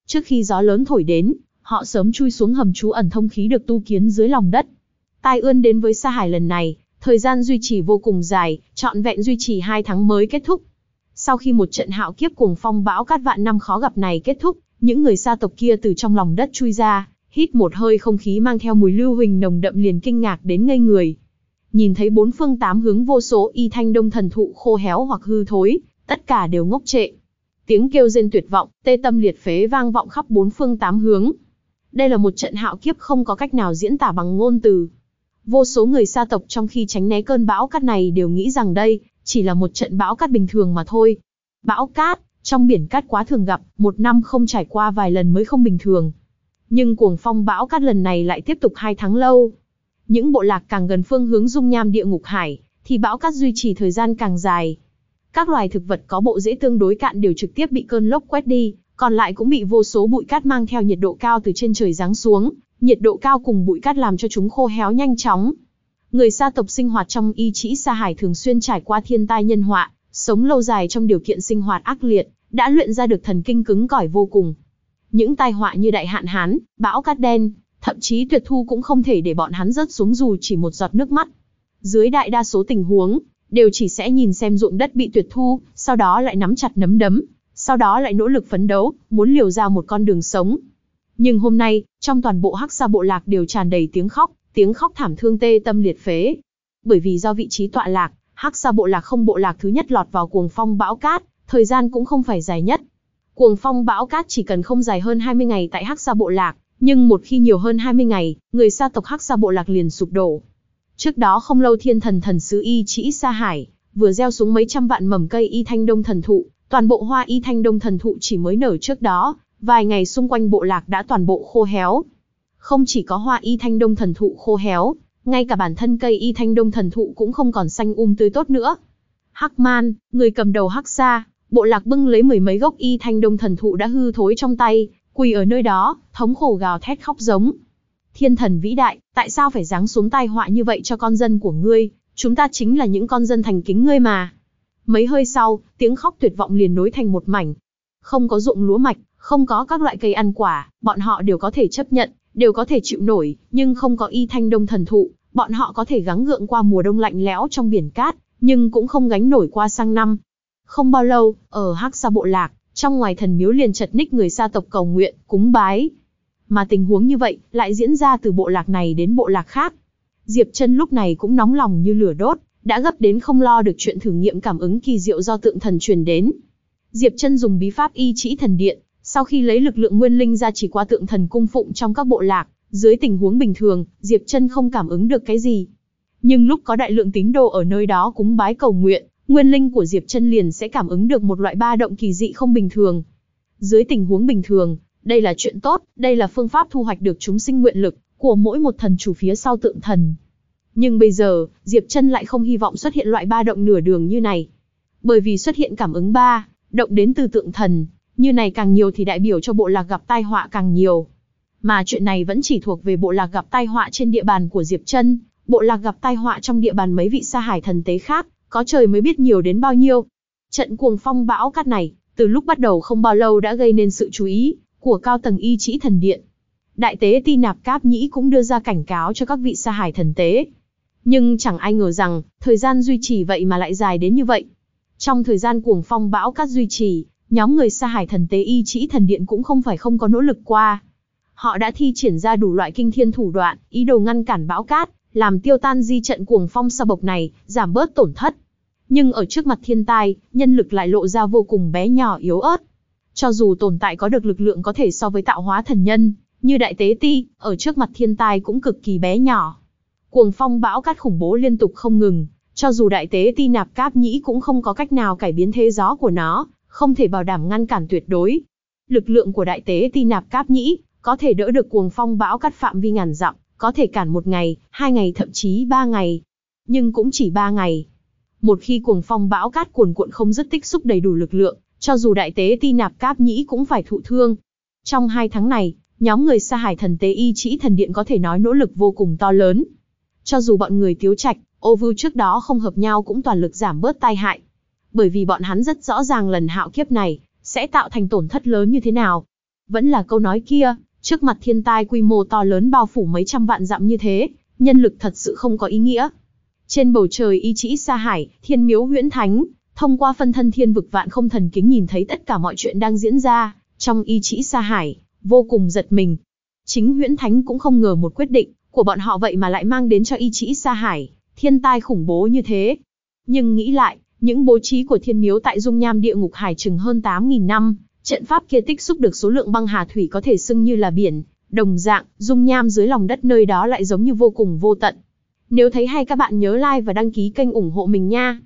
Trước khi gió lớn thổi đến, họ sớm chui xuống hầm trú ẩn thông khí được tu kiến dưới lòng đất. Tai ương đến với Sa Hải lần này, thời gian duy trì vô cùng dài, trọn vẹn duy trì 2 tháng mới kết thúc. Sau khi một trận hạo kiếp cuồng phong bão cát vạn năm khó gặp này kết thúc, những người Sa tộc kia từ trong lòng đất chui ra, hít một hơi không khí mang theo mùi lưu huỳnh nồng đậm liền kinh ngạc đến ngây người. Nhìn thấy 4 phương 8 hướng vô số y thanh đông thần thụ khô héo hoặc hư thối, tất cả đều ngốc trệ. Tiếng kêu rên tuyệt vọng, tê tâm liệt phế vang vọng khắp 4 phương 8 hướng. Đây là một trận hạo kiếp không có cách nào diễn tả bằng ngôn từ. Vô số người Sa tộc trong khi tránh né cơn bão cát này đều nghĩ rằng đây chỉ là một trận bão cát bình thường mà thôi. Bão cát, trong biển cát quá thường gặp, một năm không trải qua vài lần mới không bình thường. Nhưng cuồng phong bão cát lần này lại tiếp tục 2 tháng lâu. Những bộ lạc càng gần phương hướng dung nham địa ngục hải, thì bão cát duy trì thời gian càng dài. Các loài thực vật có bộ rễ tương đối cạn đều trực tiếp bị cơn lốc quét đi, còn lại cũng bị vô số bụi cát mang theo nhiệt độ cao từ trên trời giáng xuống. Nhiệt độ cao cùng bụi cát làm cho chúng khô héo nhanh chóng. Người Sa tộc sinh hoạt trong y trĩ Sa Hải thường xuyên trải qua thiên tai nhân họa, sống lâu dài trong điều kiện sinh hoạt ác liệt, đã luyện ra được thần kinh cứng cỏi vô cùng. Những tai họa như đại hạn hán, bão cát đen, thậm chí tuyệt thu cũng không thể để bọn hắn rớt xuống dù chỉ một giọt nước mắt. Dưới đại đa số tình huống, đều chỉ sẽ nhìn xem ruộng đất bị tuyệt thu, sau đó lại nắm chặt nắm đấm, sau đó lại nỗ lực phấn đấu, muốn liều ra một con đường sống. Nhưng hôm nay, trong toàn bộ Hắc Sa bộ lạc đều tràn đầy tiếng khóc thảm thương tê tâm liệt phế. Bởi vì do vị trí tọa lạc, Hắc Sa bộ lạc không bộ lạc thứ nhất lọt vào cuồng phong bão cát, thời gian cũng không phải dài nhất. Cuồng phong bão cát chỉ cần không dài hơn 20 ngày tại Hắc Sa bộ lạc, nhưng một khi nhiều hơn 20 ngày, người Sa tộc Hắc Sa bộ lạc liền sụp đổ. Trước đó không lâu thiên thần thần sứ y trĩ Sa Hải vừa gieo xuống mấy trăm vạn mầm cây y thanh đông thần thụ, toàn bộ hoa y thanh đông thần thụ chỉ mới nở trước đó, vài ngày xung quanh bộ lạc đã toàn bộ khô héo. Không chỉ có hoa y thanh đông thần thụ khô héo, ngay cả bản thân cây y thanh đông thần thụ cũng không còn xanh tươi tốt nữa. Hắc Man, người cầm đầu Hắc Sa bộ lạc bưng lấy mười mấy gốc y thanh đông thần thụ đã hư thối trong tay, quỳ ở nơi đó, thống khổ gào thét khóc giống. Thiên thần vĩ đại, tại sao phải giáng xuống tai họa như vậy cho con dân của ngươi? Chúng ta chính là những con dân thành kính ngươi mà. Mấy hơi sau, tiếng khóc tuyệt vọng liền nối thành một mảnh. Không có ruộng lúa mạch, không có các loại cây ăn quả, bọn họ đều có thể chấp nhận, đều có thể chịu nổi, nhưng không có y thanh đông thần thụ, bọn họ có thể gắng gượng qua mùa đông lạnh lẽo trong biển cát, nhưng cũng không gánh nổi qua sang năm. Không bao lâu, ở Hắc Sa bộ lạc, trong ngoài thần miếu liền chật ních người Sa tộc cầu nguyện, cúng bái. Mà tình huống như vậy, lại diễn ra từ bộ lạc này đến bộ lạc khác. Diệp Trân lúc này cũng nóng lòng như lửa đốt, đã gấp đến không lo được chuyện thử nghiệm cảm ứng kỳ diệu do tượng thần truyền đến. Diệp Trân dùng bí pháp y trĩ thần điện, sau khi lấy lực lượng nguyên linh ra chỉ qua tượng thần cung phụng trong các bộ lạc, dưới tình huống bình thường, Diệp Trân không cảm ứng được cái gì. Nhưng lúc có đại lượng tín đồ ở nơi đó cúng bái cầu nguyện, nguyên linh của Diệp Trân liền sẽ cảm ứng được một loại ba động kỳ dị không bình thường. Dưới tình huống bình thường, đây là chuyện tốt, đây là phương pháp thu hoạch được chúng sinh nguyện lực của mỗi một thần chủ phía sau tượng thần. Nhưng bây giờ, Diệp Trân lại không hy vọng xuất hiện loại ba động nửa đường như này. Bởi vì xuất hiện cảm ứng ba động đến từ tượng thần, như này càng nhiều thì đại biểu cho bộ lạc gặp tai họa càng nhiều. Mà chuyện này vẫn chỉ thuộc về bộ lạc gặp tai họa trên địa bàn của Diệp Trân, bộ lạc gặp tai họa trong địa bàn mấy vị Sa Hải thần tế khác, có trời mới biết nhiều đến bao nhiêu. Trận cuồng phong bão cát này, từ lúc bắt đầu không bao lâu đã gây nên sự chú ý của cao tầng y trĩ thần điện. Đại tế Ti Nạp Cáp Nhĩ cũng đưa ra cảnh cáo cho các vị Sa Hải thần tế. Nhưng chẳng ai ngờ rằng, thời gian duy trì vậy mà lại dài đến như vậy. Trong thời gian cuồng phong bão cát duy trì, nhóm người Sa Hải thần tế y trĩ thần điện cũng không phải không có nỗ lực qua. Họ đã thi triển ra đủ loại kinh thiên thủ đoạn, ý đồ ngăn cản bão cát, làm tiêu tan di trận cuồng phong sa bộc này, giảm bớt tổn thất. Nhưng ở trước mặt thiên tai, nhân lực lại lộ ra vô cùng bé nhỏ yếu ớt. Cho dù tồn tại có được lực lượng có thể so với tạo hóa thần nhân, như Đại Tế Ti, ở trước mặt thiên tai cũng cực kỳ bé nhỏ. Cuồng phong bão cát khủng bố liên tục không ngừng, cho dù Đại Tế Ti Nạp Cáp Nhĩ cũng không có cách nào cải biến thế gió của nó, không thể bảo đảm ngăn cản tuyệt đối. Lực lượng của Đại Tế Ti Nạp Cáp Nhĩ có thể đỡ được cuồng phong bão cát phạm vi ngàn dặm, có thể cản 1 ngày, 2 ngày thậm chí 3 ngày. Nhưng cũng chỉ 3 ngày. Một khi cuồng phong bão cát cuồn cuộn không dứt tích xúc đầy đủ lực lượng, cho dù Đại Tế Ti Nạp Cáp Nhĩ cũng phải thụ thương. Trong 2 tháng này, nhóm người Sa Hải thần tế y trĩ thần điện có thể nói nỗ lực vô cùng to lớn. Cho dù bọn người Tiếu Trạch, Ô Vưu trước đó không hợp nhau cũng toàn lực giảm bớt tai hại. Bởi vì bọn hắn rất rõ ràng lần hạo kiếp này sẽ tạo thành tổn thất lớn như thế nào. Vẫn là câu nói kia, trước mặt thiên tai quy mô to lớn bao phủ mấy trăm vạn dặm như thế, nhân lực thật sự không có ý nghĩa. Trên bầu trời Y Trĩ Sa Hải, Thiên Miếu Huyễn Thánh, thông qua phân thân thiên vực vạn không thần kính nhìn thấy tất cả mọi chuyện đang diễn ra, trong Y Trĩ Sa Hải, vô cùng giật mình. Chính Huyễn Thánh cũng không ngờ một quyết định của bọn họ vậy mà lại mang đến cho Y Trĩ Sa Hải, thiên tai khủng bố như thế. Nhưng nghĩ lại, những bố trí của thiên miếu tại dung nham địa ngục hải chừng hơn 8.000 năm, trận pháp kia tích xúc được số lượng băng hà thủy có thể xưng như là biển, đồng dạng, dung nham dưới lòng đất nơi đó lại giống như vô cùng vô tận. Nếu thấy hay các bạn nhớ like và đăng ký kênh ủng hộ mình nha.